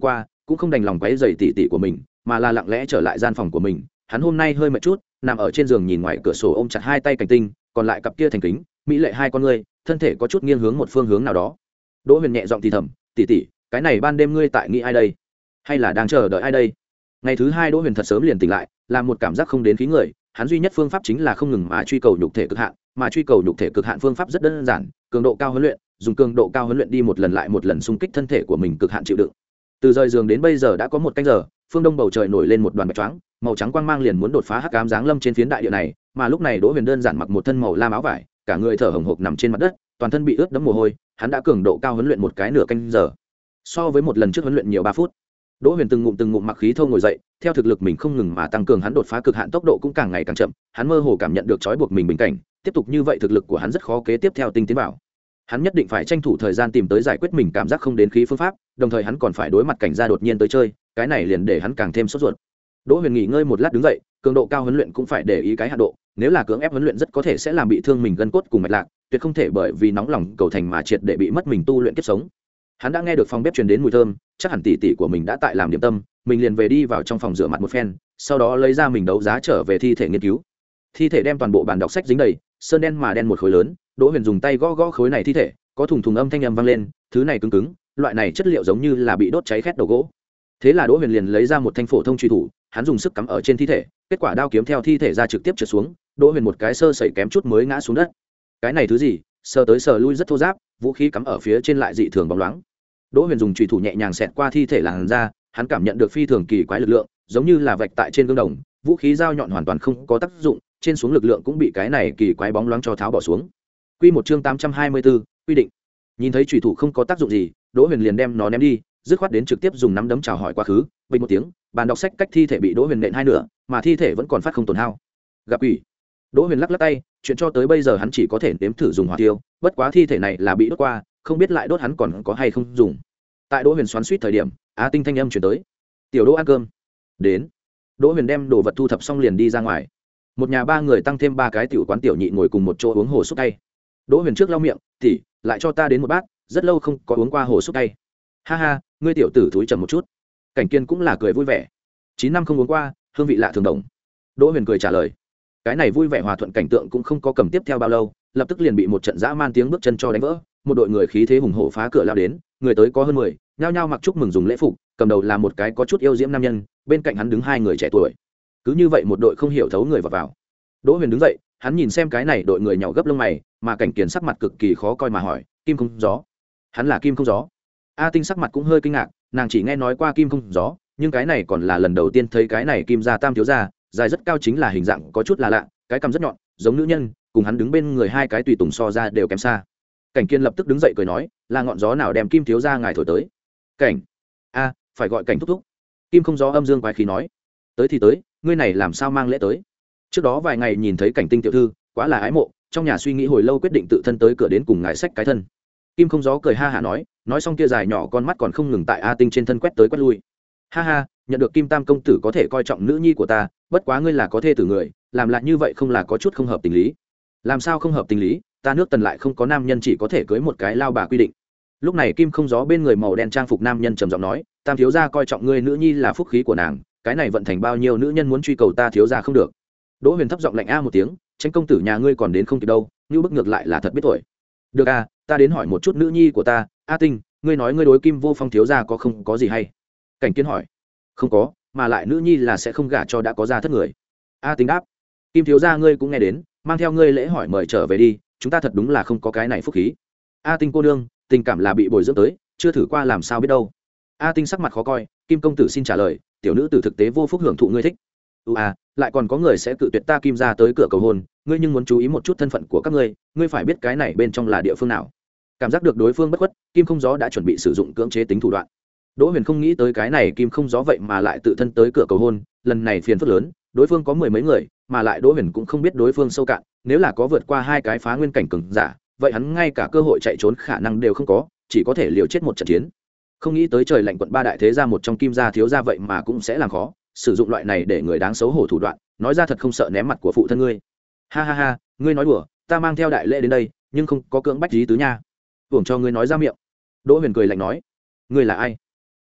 cũng không đành lòng quấy dày tỉ tỉ của mình, mà là lặng lẽ trở lại gian phòng của mình. Hắn hôm nay hơi mệt chút, nằm ở trên giường nhìn ngoài cửa sổ ôm chặt hai tay Cảnh Tinh, còn lại cặp kia thành kính mỹ lệ hai con ngươi, thân thể có chút nghiêng hướng một phương hướng nào đó. Đỗ Huyền nhẹ giọng thì thầm, tỉ tỉ, cái này ban đêm ngươi tại nghĩ ai đây, hay là đang chờ đợi ai đây? Ngày thứ hai Đỗ Huyền thật sớm liền tỉnh lại, làm một cảm giác không đến khí người. Hắn duy nhất phương pháp chính là không ngừng mà truy cầu nhục thể cực hạn, mà truy cầu nhục thể cực hạn phương pháp rất đơn giản, cường độ cao huấn luyện, dùng cường độ cao huấn luyện đi một lần lại một lần xung kích thân thể của mình cực hạn chịu đựng. Từ rời giường đến bây giờ đã có một canh giờ, phương đông bầu trời nổi lên một đoàn bạch choáng, màu trắng quang mang liền muốn đột phá hắc ám giáng lâm trên phiến đại địa này, mà lúc này Đỗ Huyền đơn giản mặc một thân màu lam áo vải, cả người thở hổn hộc nằm trên mặt đất, toàn thân bị ướt đẫm mồ hôi. Hắn đã cường độ cao huấn luyện một cái nửa canh giờ, so với một lần trước huấn luyện nhiều ba phút. Đỗ Huyền từng ngụm từng ngụm mặc khí thô ngồi dậy, theo thực lực mình không ngừng mà tăng cường, hắn đột phá cực hạn tốc độ cũng càng ngày càng chậm. Hắn mơ hồ cảm nhận được trói buộc mình bình cảnh, tiếp tục như vậy thực lực của hắn rất khó kế tiếp theo tinh tiến vào. Hắn nhất định phải tranh thủ thời gian tìm tới giải quyết mình cảm giác không đến khí phương pháp, đồng thời hắn còn phải đối mặt cảnh gia đột nhiên tới chơi, cái này liền để hắn càng thêm sốt ruột. Đỗ Huyền nghỉ ngơi một lát đứng dậy, cường độ cao huấn luyện cũng phải để ý cái hạ độ, nếu là cưỡng ép huấn luyện rất có thể sẽ làm bị thương mình gân cốt cùng mạch lạc, tuyệt không thể bởi vì nóng lòng cầu thành mà triệt để bị mất mình tu luyện kiếp sống. Hắn đã nghe được phòng bếp truyền đến mùi thơm, chắc hẳn tỷ tỷ của mình đã tại làm điểm tâm, mình liền về đi vào trong phòng rửa mặt một phen, sau đó lấy ra mình đấu giá trở về thi thể nghiên cứu. Thi thể đem toàn bộ bàn đọc sách dính đầy, sơn đen mà đen một khối lớn. Đỗ Huyền dùng tay gõ gõ khối này thi thể, có thùng thùng âm thanh âm vang lên, thứ này cứng cứng, loại này chất liệu giống như là bị đốt cháy khét đầu gỗ. Thế là Đỗ Huyền liền lấy ra một thanh phổ thông truy thủ, hắn dùng sức cắm ở trên thi thể, kết quả đao kiếm theo thi thể ra trực tiếp trượt xuống. Đỗ Huyền một cái sơ sẩy kém chút mới ngã xuống đất. Cái này thứ gì? Sờ tới sờ lui rất thô ráp, vũ khí cắm ở phía trên lại dị thường bóng loáng. Đỗ Huyền dùng chùy thủ nhẹ nhàng xẹt qua thi thể làn ra, hắn cảm nhận được phi thường kỳ quái lực lượng, giống như là vạch tại trên gương đồng, vũ khí dao nhọn hoàn toàn không có tác dụng, trên xuống lực lượng cũng bị cái này kỳ quái bóng loáng cho tháo bỏ xuống. Quy một chương tám trăm hai mươi tư, quy định. Nhìn thấy chùy thủ không có tác dụng gì, Đỗ Huyền liền đem nó ném đi, dứt khoát đến trực tiếp dùng nắm đấm chào hỏi quá khứ. Bình một tiếng, bàn đọc sách cách thi thể bị Đỗ Huyền nện hai nửa, mà thi thể vẫn còn phát không tổn hao. Gặp ủy. Đỗ Huyền lắc lắc tay, chuyện cho tới bây giờ hắn chỉ có thể nếm thử dùng hỏa tiêu, bất quá thi thể này là bị đốt qua, không biết lại đốt hắn còn có hay không dùng. Tại Đỗ Huyền xoắn xuýt thời điểm, Á Tinh thanh âm truyền tới. "Tiểu Đỗ ăn cơm." Đến. Đỗ Huyền đem đồ vật thu thập xong liền đi ra ngoài. Một nhà ba người tăng thêm ba cái tiểu quán tiểu nhị ngồi cùng một chỗ uống hồ súp tay. Đỗ Huyền trước lau miệng, "Tỷ, lại cho ta đến một bát, rất lâu không có uống qua hồ súp tay." "Ha ha, ngươi tiểu tử thúi trầm một chút." Cảnh Kiên cũng là cười vui vẻ. Chín năm không uống qua, hương vị lạ thường đồng. Đỗ Huyền cười trả lời. Cái này vui vẻ hòa thuận cảnh tượng cũng không có cầm tiếp theo bao lâu, lập tức liền bị một trận dã man tiếng bước chân cho đánh vỡ. Một đội người khí thế hùng hổ phá cửa lao đến, người tới có hơn mười, nhao nhao mặc chúc mừng dùng lễ phục, cầm đầu là một cái có chút yêu diễm nam nhân, bên cạnh hắn đứng hai người trẻ tuổi. Cứ như vậy một đội không hiểu thấu người vào vào. Đỗ Huyền đứng dậy, hắn nhìn xem cái này đội người nhàu gấp lông mày, mà Cảnh Kiền sắc mặt cực kỳ khó coi mà hỏi, "Kim không gió?" Hắn là Kim không gió. A Tinh sắc mặt cũng hơi kinh ngạc, nàng chỉ nghe nói qua Kim không gió, nhưng cái này còn là lần đầu tiên thấy cái này Kim gia tam thiếu gia, dài rất cao chính là hình dạng có chút là lạ, cái cằm rất nhọn, giống nữ nhân, cùng hắn đứng bên người hai cái tùy tùng so ra đều kém xa. Cảnh Kiên lập tức đứng dậy cười nói, "Là ngọn gió nào đem Kim thiếu gia ngài thổi tới?" "Cảnh? A, phải gọi Cảnh thúc thúc." Kim không gió âm dương quái khí nói, "Tới thì tới, ngươi này làm sao mang lễ tới?" Trước đó vài ngày nhìn thấy Cảnh Tinh tiểu thư, quá là ái mộ, trong nhà suy nghĩ hồi lâu quyết định tự thân tới cửa đến cùng ngài xách cái thân. Kim không gió cười ha hả nói, nói xong kia dài nhỏ con mắt còn không ngừng tại A Tinh trên thân quét tới quét lui. "Ha ha, nhận được Kim tam công tử có thể coi trọng nữ nhi của ta, bất quá ngươi là có thê tử người, làm lại như vậy không là có chút không hợp tình lý?" "Làm sao không hợp tình lý, ta nước Tần lại không có nam nhân chỉ có thể cưới một cái lao bà quy định." Lúc này Kim không gió bên người màu đen trang phục nam nhân trầm giọng nói, "Tam thiếu gia coi trọng ngươi nữ nhi là phúc khí của nàng, cái này vận thành bao nhiêu nữ nhân muốn truy cầu ta thiếu gia không được." Đỗ Huyền thấp giọng lạnh a một tiếng, "Tranh công tử nhà ngươi còn đến không kịp đâu, như bức ngược lại là thật biết tuổi." "Được a, ta đến hỏi một chút nữ nhi của ta, A Tinh, ngươi nói ngươi đối Kim vô phong thiếu gia có không có gì hay?" Cảnh Kiến hỏi. "Không có, mà lại nữ nhi là sẽ không gả cho đã có gia thất người." A Tinh đáp. "Kim thiếu gia ngươi cũng nghe đến, mang theo ngươi lễ hỏi mời trở về đi, chúng ta thật đúng là không có cái này phúc khí." "A Tinh cô nương, tình cảm là bị bồi dưỡng tới, chưa thử qua làm sao biết đâu." A Tinh sắc mặt khó coi, "Kim công tử xin trả lời, tiểu nữ tử thực tế vô phúc hưởng thụ ngươi thích." "Ừ à, lại còn có người sẽ cự tuyệt ta Kim gia tới cửa cầu hôn, ngươi nhưng muốn chú ý một chút thân phận của các ngươi, ngươi phải biết cái này bên trong là địa phương nào." Cảm giác được đối phương bất khuất, Kim không gió đã chuẩn bị sử dụng cưỡng chế tính thủ đoạn. Đỗ Huyền không nghĩ tới cái này Kim không gió vậy mà lại tự thân tới cửa cầu hôn, lần này phiền phức lớn, đối phương có mười mấy người, mà lại Đỗ Huyền cũng không biết đối phương sâu cạn, nếu là có vượt qua hai cái phá nguyên cảnh cường giả, vậy hắn ngay cả cơ hội chạy trốn khả năng đều không có, chỉ có thể liều chết một trận chiến. Không nghĩ tới trời lạnh quận ba đại thế gia một trong Kim gia thiếu gia vậy mà cũng sẽ làm khó, sử dụng loại này để người đáng xấu hổ thủ đoạn, nói ra thật không sợ ném mặt của phụ thân ngươi. "Ha ha ha, ngươi nói đùa, ta mang theo đại lễ đến đây, nhưng không có cưỡng bách lý tứ nha." "Hưởng cho ngươi nói ra miệng." Đỗ Huyền cười lạnh nói. "Ngươi là ai?"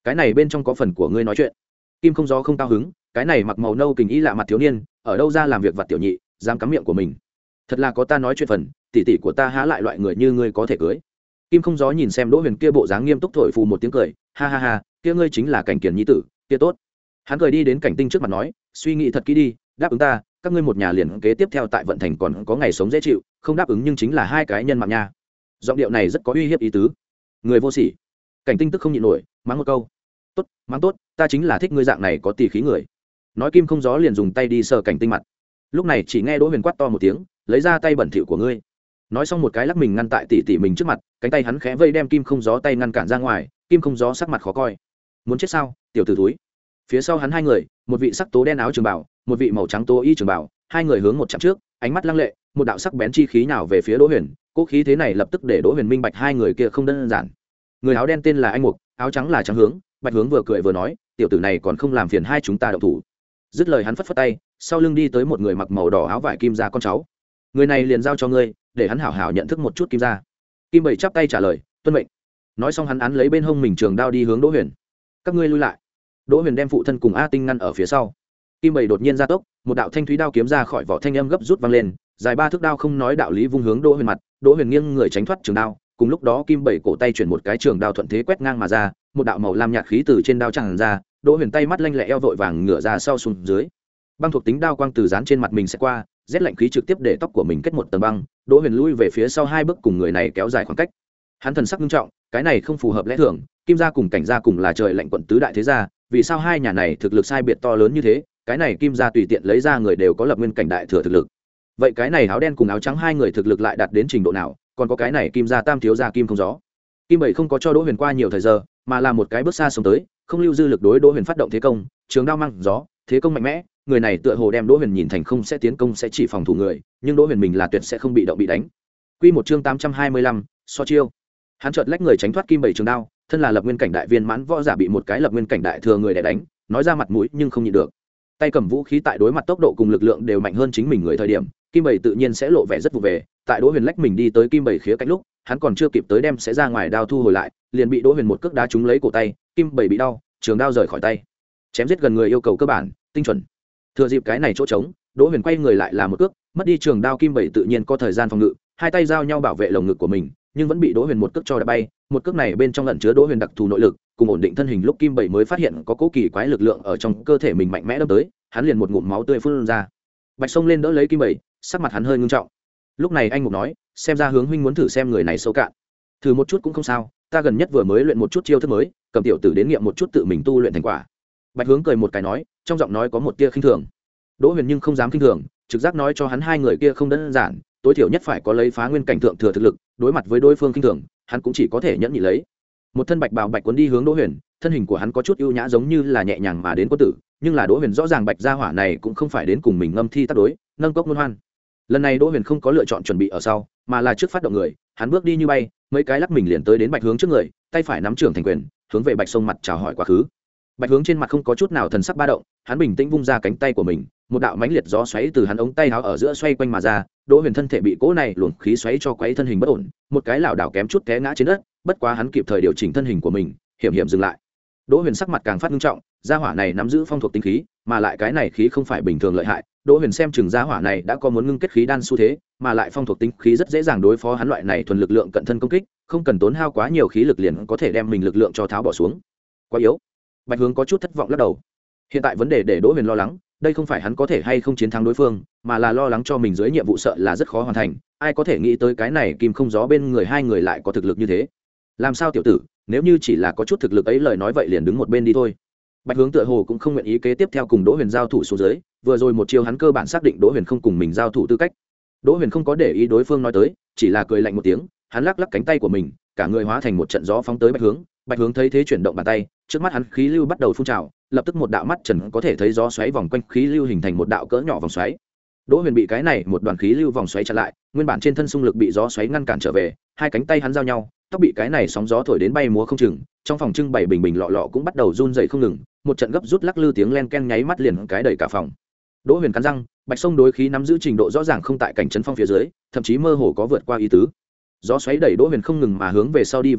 cái này bên trong có phần của ngươi nói chuyện. Kim không gió không cao hứng, cái này mặc màu nâu kình ý lạ mặt thiếu niên ở đâu ra làm việc vặt tiểu nhị, dám cắm miệng của mình. Thật là có ta nói chuyện phần, tỷ tỷ của ta há lại loại người như ngươi có thể cưới. Kim không gió nhìn xem Đỗ Huyền kia bộ dáng nghiêm túc thổi phù một tiếng cười, ha ha ha, kia ngươi chính là Cảnh Kiền nhi tử, kia tốt. Hắn cười đi đến Cảnh Tinh trước mặt nói, suy nghĩ thật kỹ đi, đáp ứng ta, các ngươi một nhà liền kế tiếp theo tại vận thành còn có ngày sống dễ chịu, không đáp ứng nhưng chính là hai cái nhân mạng nha. Giọng điệu này rất có uy hiếp ý tứ. Người vô sỉ. Cảnh Tinh tức không nhịn nổi, mắng một câu. Tốt, mắng tốt, ta chính là thích ngươi dạng này có tỷ khí người. Nói Kim không gió liền dùng tay đi sờ Cảnh Tinh mặt. Lúc này chỉ nghe Đỗ Huyền quát to một tiếng, lấy ra tay bẩn thỉu của ngươi. Nói xong một cái lắc mình ngăn tại tỷ tỷ mình trước mặt, cánh tay hắn khẽ vây đem Kim không gió tay ngăn cản ra ngoài. Kim không gió sắc mặt khó coi. Muốn chết sao, tiểu tử thúi. Phía sau hắn hai người, một vị sắc tố đen áo trường bảo, một vị màu trắng tố y trường bảo, hai người hướng một chặng trước, ánh mắt lăng lệ, một đạo sắc bén chi khí nào về phía Đỗ Huyền, cố khí thế này lập tức để Đỗ Huyền minh bạch hai người kia không đơn giản. Người áo đen tên là Anh Mục, áo trắng là Trắng Hướng, Bạch Hướng vừa cười vừa nói, tiểu tử này còn không làm phiền hai chúng ta động thủ. Dứt lời hắn phất phất tay, sau lưng đi tới một người mặc màu đỏ áo vải kim gia con cháu. Người này liền giao cho ngươi, để hắn hảo hảo nhận thức một chút kim gia. Kim Bảy chắp tay trả lời, tuân mệnh. Nói xong hắn án lấy bên hông mình trường đao đi hướng Đỗ Huyền. Các ngươi lui lại. Đỗ Huyền đem phụ thân cùng A Tinh ngăn ở phía sau. Kim Bảy đột nhiên ra tốc, một đạo thanh thúy đao kiếm ra khỏi vỏ thanh âm gấp rút vang lên, dài ba thước đao không nói đạo lý vung hướng Đỗ Huyền mặt, Đỗ Huyền nghiêng người tránh thoát trường đao, cùng lúc đó Kim Bảy cổ tay chuyển một cái trường đao thuận thế quét ngang mà ra, một đạo màu lam nhạt khí từ trên đao tràn ra, Đỗ Huyền tay mắt lanh lẹ eo vội vàng ngửa ra sau xuống dưới. Băng thuộc tính đao quang từ dán trên mặt mình sẽ qua, rét lạnh khí trực tiếp để tóc của mình kết một tầng băng, Đỗ Huyền lui về phía sau hai bước cùng người này kéo dài khoảng cách. Hắn thần sắc nghiêm trọng, cái này không phù hợp lẽ thường, Kim gia cùng Cảnh gia cùng là trời lạnh quận tứ đại thế gia, vì sao hai nhà này thực lực sai biệt to lớn như thế, cái này Kim gia tùy tiện lấy ra người đều có lập nguyên cảnh đại thừa thực lực. Vậy cái này áo đen cùng áo trắng hai người thực lực lại đạt đến trình độ nào, còn có cái này Kim gia tam thiếu gia Kim không gió. Kim Bảy không có cho Đỗ Huyền qua nhiều thời giờ, mà là một cái bước xa sống tới, không lưu dư lực đối Đỗ Huyền phát động thế công, trường đao mang gió, thế công mạnh mẽ, người này tựa hồ đem Đỗ Huyền nhìn thành không sẽ tiến công sẽ chỉ phòng thủ người, nhưng Đỗ Huyền mình là tuyệt sẽ không bị động bị đánh. Quy một chương tám trăm hai mươi lăm, so chiêu. Hắn chợt lách người tránh thoát Kim Bảy trường đao, thân là lập nguyên cảnh đại viên mãn võ giả bị một cái lập nguyên cảnh đại thừa người để đánh, nói ra mặt mũi nhưng không nhịn được. Tay cầm vũ khí tại đối mặt tốc độ cùng lực lượng đều mạnh hơn chính mình người thời điểm, Kim Bảy tự nhiên sẽ lộ vẻ rất vụ về, tại Đỗ Huyền lách mình đi tới Kim Bảy khía cạnh lúc, hắn còn chưa kịp tới đem sẽ ra ngoài đao thu hồi lại, liền bị Đỗ Huyền một cước đá trúng lấy cổ tay, Kim Bảy bị đau, trường đao rời khỏi tay. Chém giết gần người yêu cầu cơ bản, tinh chuẩn. Thừa dịp cái này chỗ trống, Đỗ Huyền quay người lại là một cước, mất đi trường đao Kim Bảy tự nhiên có thời gian phòng ngự, hai tay giao nhau bảo vệ lồng ngực của mình, nhưng vẫn bị Đỗ Huyền một cước cho đá bay, một cước này bên trong ẩn chứa Đỗ Huyền đặc thù nội lực, cùng ổn định thân hình lúc Kim Bảy mới phát hiện có cố kỳ quái lực lượng ở trong cơ thể mình mạnh mẽ đâm tới, hắn liền một ngụm máu tươi phun ra. Bạch Sông lên đỡ lấy Kim Bảy, sắc mặt hắn hơi ngưng trọng. Lúc này anh Mục nói, xem ra Hướng huynh muốn thử xem người này sâu cạn. Thử một chút cũng không sao, ta gần nhất vừa mới luyện một chút chiêu thức mới, cầm tiểu tử đến nghiệm một chút tự mình tu luyện thành quả. Bạch Hướng cười một cái nói, trong giọng nói có một tia khinh thường. Đỗ Huyền nhưng không dám khinh thường, trực giác nói cho hắn hai người kia không đơn giản, tối thiểu nhất phải có lấy phá nguyên cảnh thượng thừa thực lực, đối mặt với đối phương khinh thường, hắn cũng chỉ có thể nhẫn nhị lấy. Một thân bạch bào bạch cuốn đi hướng Đỗ Huyền, thân hình của hắn có chút ưu nhã giống như là nhẹ nhàng mà đến quân tử, nhưng là Đỗ Huyền rõ ràng bạch gia hỏa này cũng không phải đến cùng mình ngâm thi tác đối, nâng cốc luân hoan. Lần này Đỗ Huyền không có lựa chọn chuẩn bị ở sau, mà là trước phát động người, hắn bước đi như bay, mấy cái lắc mình liền tới đến Bạch Hướng trước người, tay phải nắm trưởng thành quyền, hướng về Bạch Sông mặt chào hỏi quá khứ. Bạch Hướng trên mặt không có chút nào thần sắc ba động, hắn bình tĩnh vung ra cánh tay của mình, một đạo mãnh liệt gió xoáy từ hắn ống tay áo ở giữa xoay quanh mà ra, Đỗ Huyền thân thể bị cỗ này luồng khí xoáy cho quấy thân hình bất ổn, một cái lảo đảo kém chút té ngã trên đất, bất quá hắn kịp thời điều chỉnh thân hình của mình, hiểm hiểm dừng lại. Đỗ Huyền sắc mặt càng phát nghiêm trọng, gia hỏa này nắm giữ phong thuộc tinh khí, mà lại cái này khí không phải bình thường lợi hại, Đỗ Huyền xem chừng gia hỏa này đã có muốn ngưng kết khí đan xu thế, mà lại phong thuộc tinh khí rất dễ dàng đối phó hắn loại này thuần lực lượng cận thân công kích, không cần tốn hao quá nhiều khí lực liền có thể đem mình lực lượng cho tháo bỏ xuống. Quá yếu. Bạch Hướng có chút thất vọng lắc đầu. Hiện tại vấn đề để Đỗ Huyền lo lắng, đây không phải hắn có thể hay không chiến thắng đối phương, mà là lo lắng cho mình dưới nhiệm vụ sợ là rất khó hoàn thành, ai có thể nghĩ tới cái này Kim không gió bên người hai người lại có thực lực như thế. Làm sao tiểu tử, nếu như chỉ là có chút thực lực ấy lời nói vậy liền đứng một bên đi thôi. Bạch Hướng tựa hồ cũng không nguyện ý kế tiếp theo cùng Đỗ Huyền giao thủ xuống dưới, vừa rồi một chiêu hắn cơ bản xác định Đỗ Huyền không cùng mình giao thủ tư cách. Đỗ Huyền không có để ý đối phương nói tới, chỉ là cười lạnh một tiếng, hắn lắc lắc cánh tay của mình, cả người hóa thành một trận gió phóng tới Bạch Hướng. Bạch Hướng thấy thế chuyển động bàn tay, trước mắt hắn khí lưu bắt đầu phun trào, lập tức một đạo mắt trần có thể thấy gió xoáy vòng quanh khí lưu hình thành một đạo cỡ nhỏ vòng xoáy. Đỗ Huyền bị cái này một đoàn khí lưu vòng xoáy chặn lại, nguyên bản trên thân xung lực bị gió xoáy ngăn cản trở về, hai cánh tay hắn giao nhau, tóc bị cái này sóng gió thổi đến bay múa không chừng, trong phòng trưng bày bình bình lọ lọ cũng bắt đầu run rẩy không ngừng, một trận gấp rút lắc lư tiếng len ken nháy mắt liền cái đầy cả phòng. Đỗ Huyền cắn răng, Bạch Sông đối khí nắm giữ trình độ rõ ràng không tại cảnh trấn phong phía dưới, thậm chí mơ hồ có vượt qua ý tứ. Gió xoáy đẩy Đỗ Huyền không ngừng mà hướng về sau đi vòng quanh,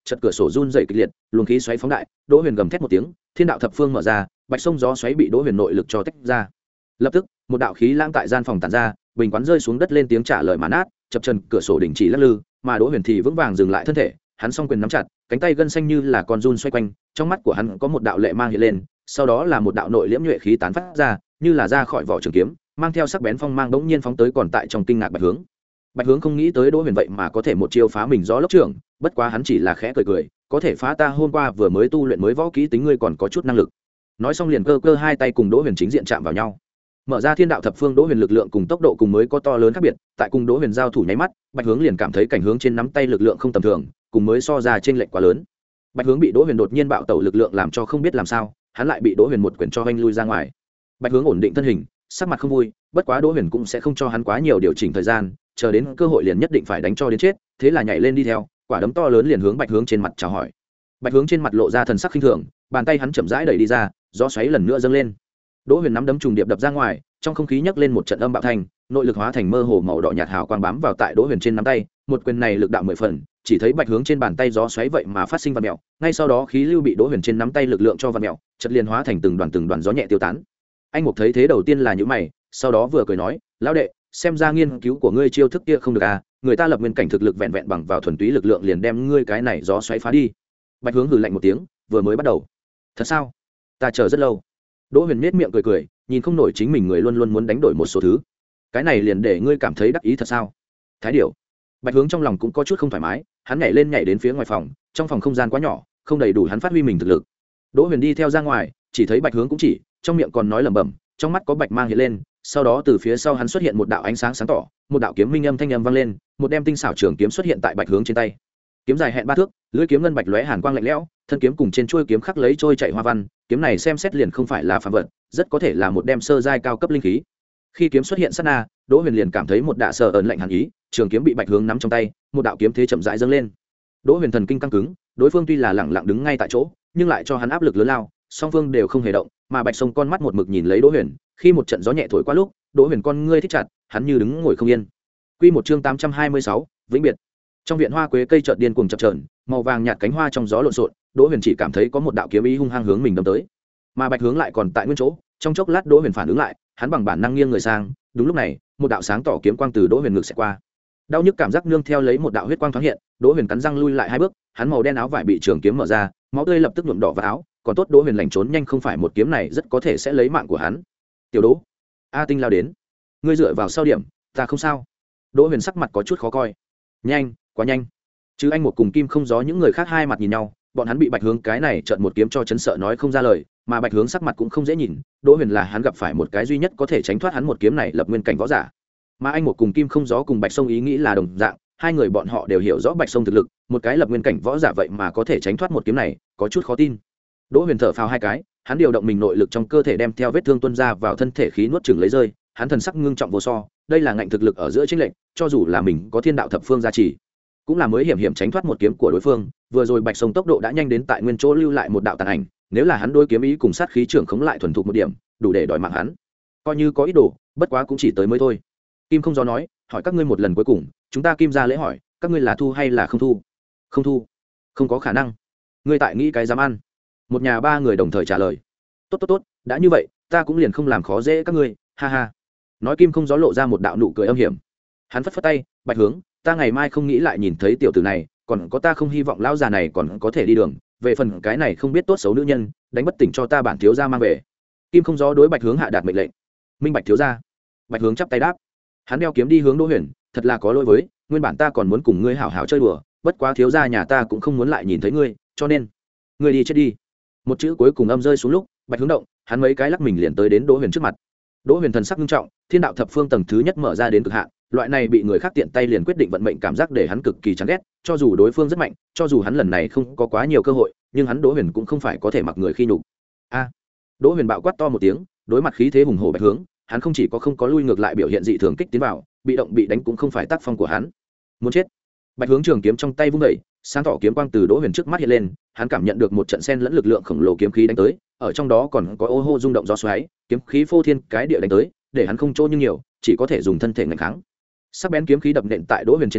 chật cửa sổ run dày kịch liệt, luồng khí xoáy phóng đại, đỗ huyền gầm thét một tiếng, thiên đạo thập phương mở ra, bạch sông gió xoáy bị đỗ huyền nội lực cho tách ra. Lập tức một đạo khí lãng tại gian phòng tản ra, bình quán rơi xuống đất lên tiếng trả lời mà nát, chập chân cửa sổ đình chỉ lắc lư, mà đỗ huyền thì vững vàng dừng lại thân thể, hắn song quyền nắm chặt, cánh tay gân xanh như là con run xoay quanh, trong mắt của hắn có một đạo lệ mang hiện lên, sau đó là một đạo nội liễm nhuệ khí tán phát ra, như là ra khỏi vỏ trường kiếm, mang theo sắc bén phong mang bỗng nhiên phóng tới còn tại trong kinh ngạc Bạch Hướng. Bạch Hướng không nghĩ tới Đỗ Huyền vậy mà có thể một chiêu phá mình gió lốc trưởng, bất quá hắn chỉ là khẽ cười cười, có thể phá ta hôm qua vừa mới tu luyện mới võ kỹ tính ngươi còn có chút năng lực. Nói xong liền cơ cơ hai tay cùng Đỗ Huyền chính diện chạm vào nhau. Mở ra thiên đạo thập phương, Đỗ Huyền lực lượng cùng tốc độ cùng mới có to lớn khác biệt, tại cùng Đỗ Huyền giao thủ nháy mắt, Bạch Hướng liền cảm thấy cảnh hướng trên nắm tay lực lượng không tầm thường, cùng mới so ra trên lệch quá lớn. Bạch Hướng bị Đỗ Huyền đột nhiên bạo tẩu lực lượng làm cho không biết làm sao, hắn lại bị Đỗ Huyền một quyền cho vanh lui ra ngoài. Bạch Hướng ổn định thân hình, sắc mặt không vui, bất quá Đỗ Huyền cũng sẽ không cho hắn quá nhiều điều chỉnh thời gian, chờ đến cơ hội liền nhất định phải đánh cho đến chết, thế là nhảy lên đi theo, quả đấm to lớn liền hướng Bạch Hướng trên mặt chào hỏi. Bạch Hướng trên mặt lộ ra thần sắc khinh thường, bàn tay hắn chậm rãi đẩy đi ra, gió xoáy lần nữa dâng lên. Đỗ Huyền nắm đấm trùng điệp đập ra ngoài, trong không khí nhấc lên một trận âm bạo thành, nội lực hóa thành mơ hồ màu đỏ nhạt hào quang bám vào tại Đỗ Huyền trên nắm tay, một quyền này lực đạo mười phần, chỉ thấy Bạch Hướng trên bàn tay gió xoáy vậy mà phát sinh vặn mèo, ngay sau đó khí lưu bị Đỗ Huyền trên nắm tay lực lượng cho vặn mèo, chợt liền hóa thành từng đoàn từng đoàn gió nhẹ tiêu tán. Anh Mục thấy thế đầu tiên là nhíu mày, sau đó vừa cười nói, lão đệ, xem ra nghiên cứu của ngươi chiêu thức kia không được à, người ta lập nguyên cảnh thực lực vẹn vẹn bằng vào thuần túy lực lượng liền đem ngươi cái này gió xoáy phá đi. Bạch Hướng hừ lạnh một tiếng, vừa mới bắt đầu. Thật sao? Ta chờ rất lâu. Đỗ Huyền nhếch miệng cười cười, nhìn không nổi chính mình người luôn luôn muốn đánh đổi một số thứ. Cái này liền để ngươi cảm thấy đắc ý thật sao? Thái điểu. Bạch Hướng trong lòng cũng có chút không thoải mái, hắn nhảy lên nhảy đến phía ngoài phòng, trong phòng không gian quá nhỏ, không đầy đủ hắn phát huy mình thực lực. Đỗ Huyền đi theo ra ngoài, chỉ thấy Bạch Hướng cũng chỉ, trong miệng còn nói lẩm bẩm, trong mắt có bạch mang hiện lên, sau đó từ phía sau hắn xuất hiện một đạo ánh sáng sáng tỏ, một đạo kiếm minh âm thanh âm vang lên, một đem tinh xảo trường kiếm xuất hiện tại Bạch Hướng trên tay. Kiếm dài hẹn ba thước, lưỡi kiếm ngân bạch lóe hàn quang lạnh lẽo, thân kiếm cùng trên chuôi kiếm khắc lấy trôi chạy hoa văn, kiếm này xem xét liền không phải là phàm vật, rất có thể là một đem sơ giai cao cấp linh khí. Khi kiếm xuất hiện sát na, Đỗ Huyền liền cảm thấy một đạ sở ẩn lạnh hàn ý, trường kiếm bị Bạch Hướng nắm trong tay, một đạo kiếm thế chậm rãi dâng lên. Đỗ Huyền thần kinh căng cứng, đối phương tuy là lẳng lặng đứng ngay tại chỗ, nhưng lại cho hắn áp lực lớn lao, song phương đều không hề động, mà Bạch Sông con mắt một mực nhìn lấy Đỗ Huyền, khi một trận gió nhẹ thổi qua lúc, Đỗ Huyền con ngươi thích chặt, hắn như đứng ngồi không yên. Quy một chương tám trăm hai mươi sáu, vĩnh biệt. Trong viện hoa quế cây chợt điên cuồng chập chờn, màu vàng nhạt cánh hoa trong gió lộn xộn, Đỗ Huyền chỉ cảm thấy có một đạo kiếm ý hung hăng hướng mình đâm tới. Mà Bạch Hướng lại còn tại nguyên chỗ, trong chốc lát Đỗ Huyền phản ứng lại, hắn bằng bản năng nghiêng người sang, đúng lúc này, một đạo sáng tỏ kiếm quang từ Đỗ Huyền ngực sẽ qua. Đau nhức cảm giác nương theo lấy một đạo huyết quang thoáng hiện, Đỗ Huyền cắn răng lui lại hai bước, hắn màu đen áo vải bị trường kiếm mở ra, máu tươi lập tức nhuộm đỏ vào áo, còn tốt Đỗ Huyền lành trốn nhanh, không phải một kiếm này rất có thể sẽ lấy mạng của hắn. Tiểu Đỗ, A Tinh lao đến, ngươi dựa vào sau điểm, ta không sao. Đỗ Huyền sắc mặt có chút khó coi. Nhanh, quá nhanh. Chứ anh một cùng Kim Không Gió những người khác hai mặt nhìn nhau, bọn hắn bị Bạch Hướng cái này chợt một kiếm cho chấn sợ nói không ra lời, mà Bạch Hướng sắc mặt cũng không dễ nhìn, Đỗ Huyền là hắn gặp phải một cái duy nhất có thể tránh thoát hắn một kiếm này lập nguyên cảnh võ giả. Mà anh một cùng Kim Không Gió cùng Bạch Sông ý nghĩ là đồng dạng, hai người bọn họ đều hiểu rõ Bạch Sông thực lực, một cái lập nguyên cảnh võ giả vậy mà có thể tránh thoát một kiếm này, có chút khó tin. Đỗ Huyền thở phào hai cái, hắn điều động mình nội lực trong cơ thể đem theo vết thương tuôn ra vào thân thể khí nuốt chửng lấy rơi, hắn thần sắc ngưng trọng vô so, đây là ngạnh thực lực ở giữa chênh lệch, cho dù là mình có thiên đạo thập phương gia trì, cũng là mới hiểm hiểm tránh thoát một kiếm của đối phương. Vừa rồi Bạch Sông tốc độ đã nhanh đến tại nguyên chỗ lưu lại một đạo tàn ảnh, nếu là hắn đôi kiếm ý cùng sát khí trưởng khống lại thuần thục một điểm, đủ để đòi mạng hắn. Coi như có ý đồ, bất quá cũng chỉ tới mới thôi. Kim Không Gió nói, hỏi các ngươi một lần cuối cùng, chúng ta Kim gia lễ hỏi, các ngươi là thu hay là không thu? Không thu. Không có khả năng. Ngươi tại nghĩ cái dám ăn? Một nhà ba người đồng thời trả lời. Tốt tốt tốt, đã như vậy, ta cũng liền không làm khó dễ các ngươi, ha ha. Nói Kim Không Gió lộ ra một đạo nụ cười âm hiểm. Hắn phất phất tay, Bạch Hướng, ta ngày mai không nghĩ lại nhìn thấy tiểu tử này, còn có ta không hy vọng lão già này còn có thể đi đường, về phần cái này không biết tốt xấu nữ nhân, đánh bất tỉnh cho ta bản thiếu gia mang về. Kim Không Gió đối Bạch Hướng hạ đạt mệnh lệnh. Minh Bạch thiếu gia. Bạch Hướng chắp tay đáp. Hắn đeo kiếm đi hướng Đỗ Huyền, thật là có lỗi với, nguyên bản ta còn muốn cùng ngươi hảo hảo chơi đùa, bất quá thiếu gia nhà ta cũng không muốn lại nhìn thấy ngươi, cho nên ngươi đi chết đi. Một chữ cuối cùng âm rơi xuống lúc, Bạch Hướng động, hắn mấy cái lắc mình liền tới đến Đỗ Huyền trước mặt. Đỗ Huyền thần sắc nghiêm trọng, thiên đạo thập phương tầng thứ nhất mở ra đến cực hạn, loại này bị người khác tiện tay liền quyết định vận mệnh cảm giác để hắn cực kỳ chán ghét, cho dù đối phương rất mạnh, cho dù hắn lần này không có quá nhiều cơ hội, nhưng hắn Đỗ Huyền cũng không phải có thể mặc người khi nhục. A! Đỗ Huyền bạo quát to một tiếng, đối mặt khí thế hùng hổ Bạch Hướng, hắn không chỉ có không có lui ngược lại biểu hiện dị thường kích tiến vào, bị động bị đánh cũng không phải tác phong của hắn. Muốn chết. Bạch Hướng trường kiếm trong tay vung dậy, sáng tỏ kiếm quang từ Đỗ Huyền trước mắt hiện lên, hắn cảm nhận được một trận xen lẫn lực lượng khổng lồ kiếm khí đánh tới, ở trong đó còn có ô hô rung động gió xoáy, kiếm khí phô thiên cái địa đánh tới, để hắn không chỗ như nhiều, chỉ có thể dùng thân thể nghênh kháng. Sắc bén kiếm khí đập nện tại Đỗ Huyền trên thân,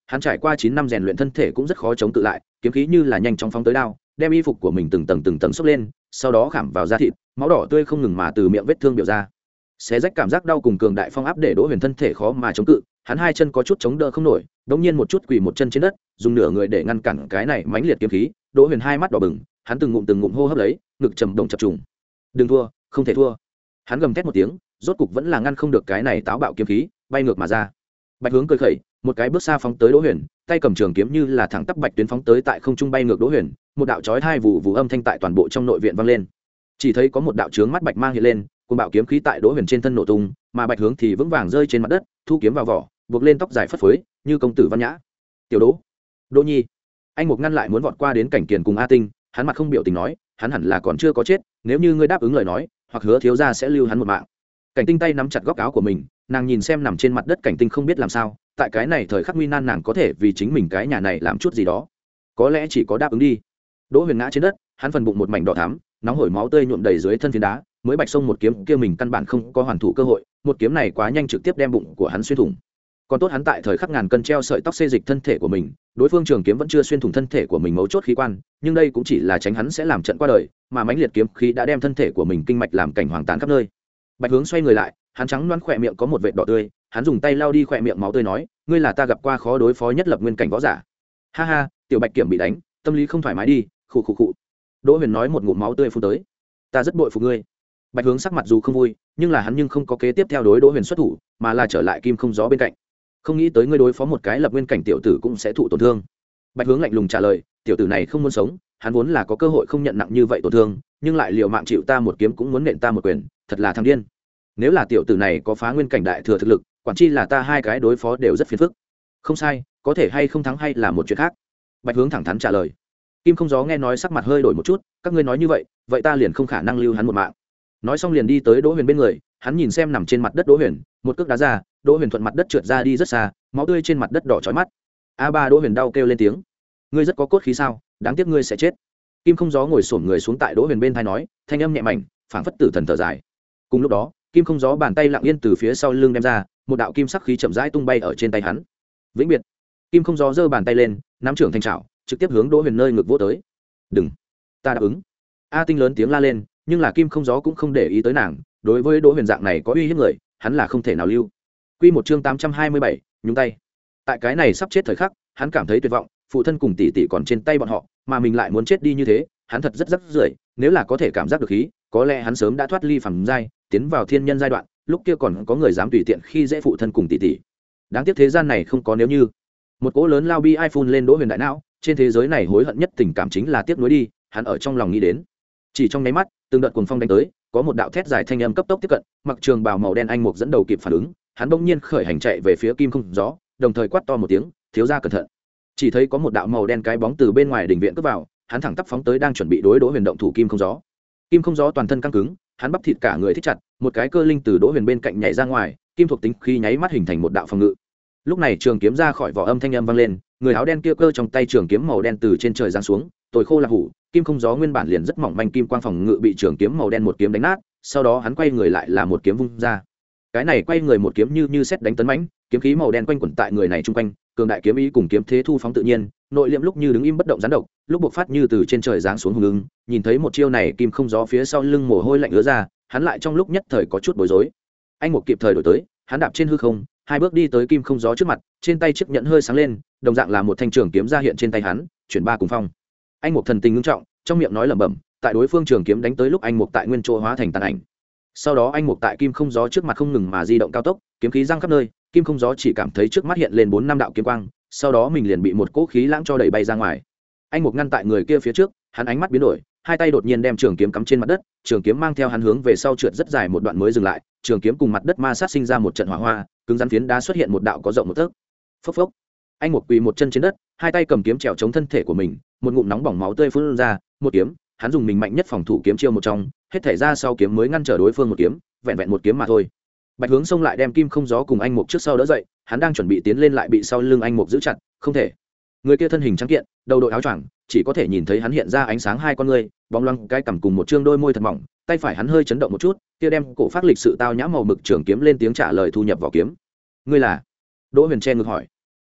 hắn trải qua chín năm rèn luyện thân thể cũng rất khó chống tự lại, kiếm khí như là nhanh chóng phóng tới đao, đem y phục của mình từng tầng từng tầng xốc lên, sau đó khảm vào da thịt, máu đỏ tươi không ngừng mà từ miệng vết thương biểu ra. Xé rách cảm giác đau cùng cường đại phong áp để Đỗ Huyền thân thể khó mà chống cự, hắn hai chân có chút chống đỡ không nổi, đột nhiên một chút quỳ một chân trên đất, dùng nửa người để ngăn cản cái này mãnh liệt kiếm khí. Đỗ Huyền hai mắt đỏ bừng, hắn từng ngụm từng ngụm hô hấp lấy, ngực trầm động chập trùng. Đừng thua, không thể thua. Hắn gầm thét một tiếng, rốt cục vẫn là ngăn không được cái này táo bạo kiếm khí, bay ngược mà ra. Bạch Hướng cười khẩy, một cái bước xa phóng tới Đỗ Huyền, tay cầm trường kiếm như là thẳng tắp bạch tuyến phóng tới tại không trung bay ngược Đỗ Huyền, một đạo chói tai vụ vụ âm thanh tại toàn bộ trong nội viện vang lên. Chỉ thấy có một đạo chướng mắt bạch mang hiện lên, cùng bạo kiếm khí tại Đỗ Huyền trên thân nổ tung, mà Bạch Hướng thì vững vàng rơi trên mặt đất, thu kiếm vào vỏ, buộc lên tóc dài phất phới, như công tử văn nhã. Tiểu Đỗ, Đỗ Nhi. Anh Mục ngăn lại muốn vọt qua đến Cảnh Kiền cùng A Tinh, hắn mặt không biểu tình nói, hắn hẳn là còn chưa có chết, nếu như ngươi đáp ứng lời nói, hoặc hứa thiếu gia sẽ lưu hắn một mạng. Cảnh Tinh tay nắm chặt góc áo của mình, nàng nhìn xem nằm trên mặt đất Cảnh Tinh không biết làm sao, tại cái này thời khắc nguy nan nàng có thể vì chính mình cái nhà này làm chút gì đó, có lẽ chỉ có đáp ứng đi. Đỗ Huyền ngã trên đất, hắn phần bụng một mảnh đỏ thắm, nóng hổi máu tươi nhuộm đầy dưới thân phiến đá, mới bạch sông một kiếm kia mình căn bản không có hoàn thủ cơ hội, một kiếm này quá nhanh trực tiếp đem bụng của hắn xuyên thủng. Còn tốt hắn tại thời khắc ngàn cân treo sợi tóc xê dịch thân thể của mình, đối phương trường kiếm vẫn chưa xuyên thủng thân thể của mình mấu chốt khí quan, nhưng đây cũng chỉ là tránh hắn sẽ làm trận qua đời, mà mãnh liệt kiếm khí đã đem thân thể của mình kinh mạch làm cảnh hoàng tán khắp nơi. Bạch Hướng xoay người lại, hắn trắng loáng khỏe miệng có một vệt đỏ tươi, hắn dùng tay lau đi khỏe miệng máu tươi nói, ngươi là ta gặp qua khó đối phó nhất lập nguyên cảnh võ giả. Ha ha, tiểu Bạch Kiểm bị đánh, tâm lý không thoải mái đi, khụ khụ khụ. Đỗ Huyền nói một ngụm máu tươi phun tới. Ta rất bội phục ngươi. Bạch Hướng sắc mặt dù không vui, nhưng là hắn nhưng không có kế tiếp theo đối Đỗ Huyền xuất thủ, mà là trở lại Kim Không Gió bên cạnh. Không nghĩ tới ngươi đối phó một cái lập nguyên cảnh tiểu tử cũng sẽ thụ tổn thương. Bạch Hướng lạnh lùng trả lời, tiểu tử này không muốn sống, hắn vốn là có cơ hội không nhận nặng như vậy tổn thương, nhưng lại liều mạng chịu ta một kiếm cũng muốn nện ta một quyền, thật là thằng điên. Nếu là tiểu tử này có phá nguyên cảnh đại thừa thực lực, quản chi là ta hai cái đối phó đều rất phiền phức. Không sai, có thể hay không thắng hay là một chuyện khác. Bạch Hướng thẳng thắn trả lời. Kim Không Gió nghe nói sắc mặt hơi đổi một chút, các ngươi nói như vậy, vậy ta liền không khả năng lưu hắn một mạng. Nói xong liền đi tới Đỗ Huyền bên người, hắn nhìn xem nằm trên mặt đất Đỗ Huyền, một cước đá ra, Đỗ Huyền thuận mặt đất trượt ra đi rất xa, máu tươi trên mặt đất đỏ chói mắt. A ba Đỗ Huyền đau kêu lên tiếng. Ngươi rất có cốt khí sao, đáng tiếc ngươi sẽ chết. Kim Không Gió ngồi xổm người xuống tại Đỗ Huyền bên tai nói, thanh âm nhẹ mảnh, phảng phất tử thần thở dài. Cùng lúc đó, Kim Không Gió bàn tay lặng yên từ phía sau lưng đem ra, một đạo kim sắc khí chậm rãi tung bay ở trên tay hắn. Vĩnh biệt. Kim Không Gió giơ bàn tay lên, nắm trưởng thành trảo, trực tiếp hướng Đỗ Huyền nơi ngực vỗ tới. Đừng, ta đáp ứng. A Tinh lớn tiếng la lên, nhưng là Kim Không Gió cũng không để ý tới nàng, đối với Đỗ Huyền dạng này có uy hiếp người, hắn là không thể nào lưu. Quy một chương tám trăm hai mươi bảy, nhúng tay. Tại cái này sắp chết thời khắc, hắn cảm thấy tuyệt vọng, phụ thân cùng tỷ tỷ còn trên tay bọn họ, mà mình lại muốn chết đi như thế, hắn thật rất rất rưởi, nếu là có thể cảm giác được khí, có lẽ hắn sớm đã thoát ly phàm giai, tiến vào thiên nhân giai đoạn, lúc kia còn có người dám tùy tiện khi dễ phụ thân cùng tỷ tỷ. Đáng tiếc thế gian này không có nếu như. Một cỗ lớn lao bi iPhone lên Đỗ Huyền đại não, trên thế giới này hối hận nhất tình cảm chính là tiếc nuối đi, hắn ở trong lòng nghĩ đến. Chỉ trong nháy mắt, từng đợt cuồng phong đánh tới, có một đạo thét dài thanh âm cấp tốc tiếp cận, mặc trường bào màu đen anh mục dẫn đầu kịp phản ứng, hắn bỗng nhiên khởi hành chạy về phía Kim Không Gió, đồng thời quát to một tiếng, thiếu gia cẩn thận. Chỉ thấy có một đạo màu đen cái bóng từ bên ngoài đình viện cướp vào, hắn thẳng tắp phóng tới đang chuẩn bị đối Đỗ Huyền động thủ Kim Không Gió. Kim Không Gió toàn thân căng cứng, hắn bắp thịt cả người thích chặt, một cái cơ linh từ Đỗ Huyền bên cạnh nhảy ra ngoài, kim thuộc tính khi nháy mắt hình thành một đạo phòng ngự. Lúc này trường kiếm ra khỏi vỏ âm thanh âm vang lên, người áo đen kia cơ trong tay trường kiếm màu đen từ trên trời giáng xuống, tối khô là hủ, Kim Không Gió nguyên bản liền rất mỏng manh kim quang phòng ngự bị trường kiếm màu đen một kiếm đánh nát, sau đó hắn quay người lại là một kiếm vung ra. Cái này quay người một kiếm như như sét đánh tấn mãnh, kiếm khí màu đen quanh quẩn tại người này trung quanh, cường đại kiếm ý cùng kiếm thế thu phóng tự nhiên, nội liệm lúc như đứng im bất động gián độc, lúc bộc phát như từ trên trời giáng xuống hùng ứng, nhìn thấy một chiêu này Kim Không Gió phía sau lưng mồ hôi lạnh ứa ra, hắn lại trong lúc nhất thời có chút bối rối. Anh một kịp thời đổi tới, hắn đạp trên hư không, hai bước đi tới Kim Không Gió trước mặt, trên tay chiếc nhẫn hơi sáng lên, đồng dạng là một thanh trường kiếm ra hiện trên tay hắn, chuyển ba cùng phong. Anh một thần tình ngưng trọng, trong miệng nói lẩm bẩm, tại đối phương trường kiếm đánh tới lúc anh một tại nguyên chỗ hóa thành tàn ảnh. Sau đó anh một tại Kim Không Gió trước mặt không ngừng mà di động cao tốc, kiếm khí giăng khắp nơi, Kim Không Gió chỉ cảm thấy trước mắt hiện lên bốn năm đạo kiếm quang, sau đó mình liền bị một cỗ khí lãng cho đẩy bay ra ngoài. Anh một ngăn tại người kia phía trước, hắn ánh mắt biến đổi, hai tay đột nhiên đem trường kiếm cắm trên mặt đất, trường kiếm mang theo hắn hướng về sau trượt rất dài một đoạn mới dừng lại, trường kiếm cùng mặt đất ma sát sinh ra một trận hỏa hoa, cứng rắn phiến đá xuất hiện một đạo có rộng một tấc. Phốc phốc. Anh một quỳ một chân trên đất, hai tay cầm kiếm trèo chống thân thể của mình, một ngụm nóng bỏng máu tươi phun ra, một kiếm, hắn dùng mình mạnh nhất phòng thủ kiếm chiêu một trong, hết thể ra sau kiếm mới ngăn trở đối phương một kiếm, vẹn vẹn một kiếm mà thôi. Bạch Hướng xông lại đem Kim Không Gió cùng anh một trước sau đỡ dậy, hắn đang chuẩn bị tiến lên lại bị sau lưng anh một giữ chặt, không thể. Người kia thân hình trắng kiện, đầu đội áo choàng, chỉ có thể nhìn thấy hắn hiện ra ánh sáng hai con ngươi, bóng loáng cái cằm cùng một trương đôi môi thật mỏng, tay phải hắn hơi chấn động một chút, kia đem cổ phát lịch sự tao nhã màu mực trường kiếm lên tiếng trả lời thu nhập vào kiếm. Ngươi là? Đỗ Huyền che ngực hỏi.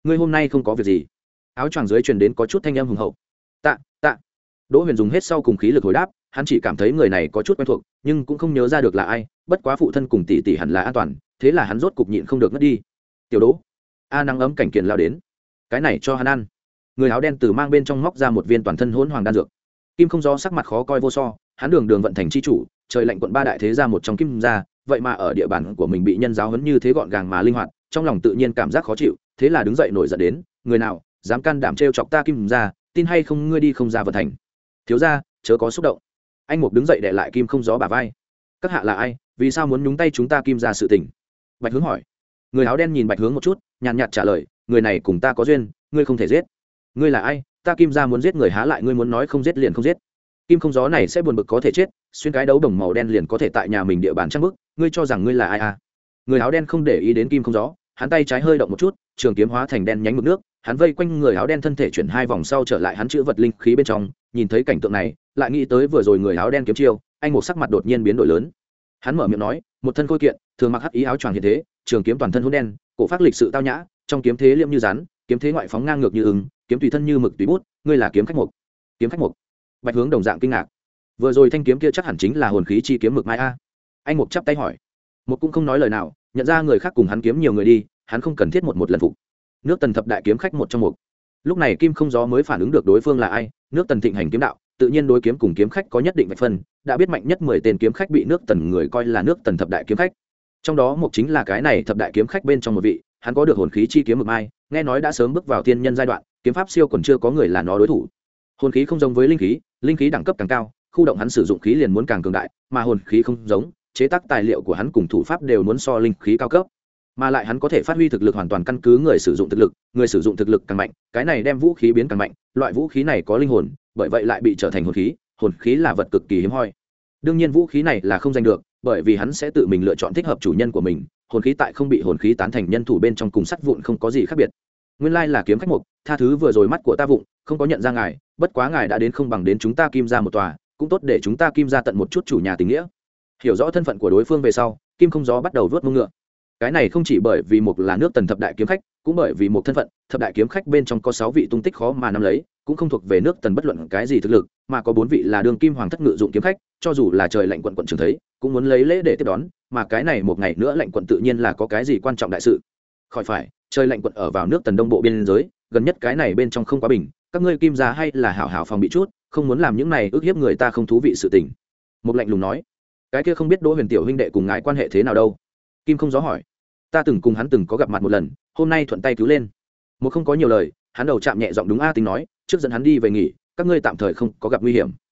ngươi hôm nay không có việc gì? Áo choàng dưới truyền đến có chút thanh âm hùng hậu. Tạ, tạ. Đỗ Huyền dùng hết sau cùng khí lực hồi đáp, hắn chỉ cảm thấy người này có chút quen thuộc, nhưng cũng không nhớ ra được là ai, bất quá phụ thân cùng tỷ tỷ hẳn là an toàn, thế là hắn rốt cục nhịn không được ngất đi. Tiểu Đỗ. A nắng ấm cảnh kiền lao đến. Cái này cho hắn ăn. Người áo đen từ mang bên trong móc ra một viên toàn thân hỗn hoàng đan dược. Kim Không Gió sắc mặt khó coi vô so, hắn đường đường vận thành chi chủ, trời lạnh quận ba đại thế gia một trong Kim gia, vậy mà ở địa bàn của mình bị nhân giáo huấn như thế gọn gàng mà linh hoạt, trong lòng tự nhiên cảm giác khó chịu, thế là đứng dậy nổi giận đến, người nào dám can đảm trêu chọc ta Kim gia, tin hay không ngươi đi không ra vận thành. Thiếu gia, chớ có xúc động. Anh Mục đứng dậy để lại Kim Không Gió bả vai. Các hạ là ai, vì sao muốn nhúng tay chúng ta Kim gia sự tình? Bạch Hướng hỏi. Người áo đen nhìn Bạch Hướng một chút, nhàn nhạt trả lời, người này cùng ta có duyên, ngươi không thể giết. Ngươi là ai? Ta Kim gia muốn giết người há lại ngươi muốn nói không giết liền không giết. Kim Không Gió này sẽ buồn bực có thể chết, xuyên cái đấu đồng màu đen liền có thể tại nhà mình địa bàn trăng bức, ngươi cho rằng ngươi là ai à? Người áo đen không để ý đến Kim Không Gió, hắn tay trái hơi động một chút, trường kiếm hóa thành đen nhánh mực nước, hắn vây quanh người áo đen thân thể chuyển hai vòng sau trở lại hắn chữ vật linh khí bên trong, nhìn thấy cảnh tượng này, lại nghĩ tới vừa rồi người áo đen kiếm chiêu, anh một sắc mặt đột nhiên biến đổi lớn. Hắn mở miệng nói, một thân khôi kiện, thường mặc hắc ý áo choàng hiện thế, trường kiếm toàn thân hỗn đen, cổ phác lịch sự tao nhã, trong kiếm thế liệm như rắn, kiếm thế ngoại phóng ngang ngược như ứng, kiếm tùy thân như mực tùy bút, ngươi là kiếm khách mục. Kiếm khách mục? Bạch Hướng đồng dạng kinh ngạc. Vừa rồi thanh kiếm kia chắc hẳn chính là hồn khí chi kiếm mực mai a. Anh Mục chắp tay hỏi. Mục cũng không nói lời nào, nhận ra người khác cùng hắn kiếm nhiều người đi, hắn không cần thiết một một lần phục. Nước Tần thập đại kiếm khách một trong một. Lúc này Kim Không Gió mới phản ứng được đối phương là ai, nước Tần thịnh hành kiếm đạo, tự nhiên đối kiếm cùng kiếm khách có nhất định vạch phân, đã biết mạnh nhất mười tên kiếm khách bị nước Tần người coi là nước Tần thập đại kiếm khách. Trong đó một chính là cái này thập đại kiếm khách bên trong một vị, hắn có được hồn khí chi kiếm mực mai, nghe nói đã sớm bước vào tiên nhân giai đoạn, kiếm pháp siêu còn chưa có người là nó đối thủ. Hồn khí không giống với linh khí, linh khí đẳng cấp càng cao, khu động hắn sử dụng khí liền muốn càng cường đại, mà hồn khí không giống, chế tác tài liệu của hắn cùng thủ pháp đều muốn so linh khí cao cấp, mà lại hắn có thể phát huy thực lực hoàn toàn căn cứ người sử dụng thực lực, người sử dụng thực lực càng mạnh, cái này đem vũ khí biến càng mạnh, loại vũ khí này có linh hồn, bởi vậy lại bị trở thành hồn khí, hồn khí là vật cực kỳ hiếm hoi. Đương nhiên vũ khí này là không giành được, bởi vì hắn sẽ tự mình lựa chọn thích hợp chủ nhân của mình, hồn khí tại không bị hồn khí tán thành nhân thủ bên trong cùng sắt vụn không có gì khác biệt. Nguyên lai là kiếm khách mục, tha thứ vừa rồi mắt của ta vụng, không có nhận ra ngài, bất quá ngài đã đến không bằng đến chúng ta Kim gia một tòa, cũng tốt để chúng ta Kim gia tận một chút chủ nhà tình nghĩa. Hiểu rõ thân phận của đối phương về sau, Kim Không Gió bắt đầu vớt mông ngựa. Cái này không chỉ bởi vì một là nước Tần thập đại kiếm khách, cũng bởi vì một thân phận, thập đại kiếm khách bên trong có sáu vị tung tích khó mà nắm lấy, cũng không thuộc về nước Tần bất luận cái gì thực lực, mà có bốn vị là đường kim hoàng thất ngự dụng kiếm khách, cho dù là trời lạnh quận quận trưởng thấy, cũng muốn lấy lễ để tiếp đón, mà cái này một ngày nữa lạnh quận tự nhiên là có cái gì quan trọng đại sự. Khỏi phải, trời lạnh quận ở vào nước Tần đông bộ biên giới, gần nhất cái này bên trong không quá bình, các ngươi Kim gia hay là hảo hảo phòng bị chút, không muốn làm những này ức hiếp người ta không thú vị sự tình. Một lạnh lùng nói, cái kia không biết Đỗ Huyền tiểu huynh đệ cùng ngài quan hệ thế nào đâu? Kim Không Gió hỏi. Ta từng cùng hắn từng có gặp mặt một lần, hôm nay thuận tay cứu lên. Một không có nhiều lời, hắn đầu chạm nhẹ giọng đúng a tính nói, trước dẫn hắn đi về nghỉ, các ngươi tạm thời không có gặp nguy hiểm.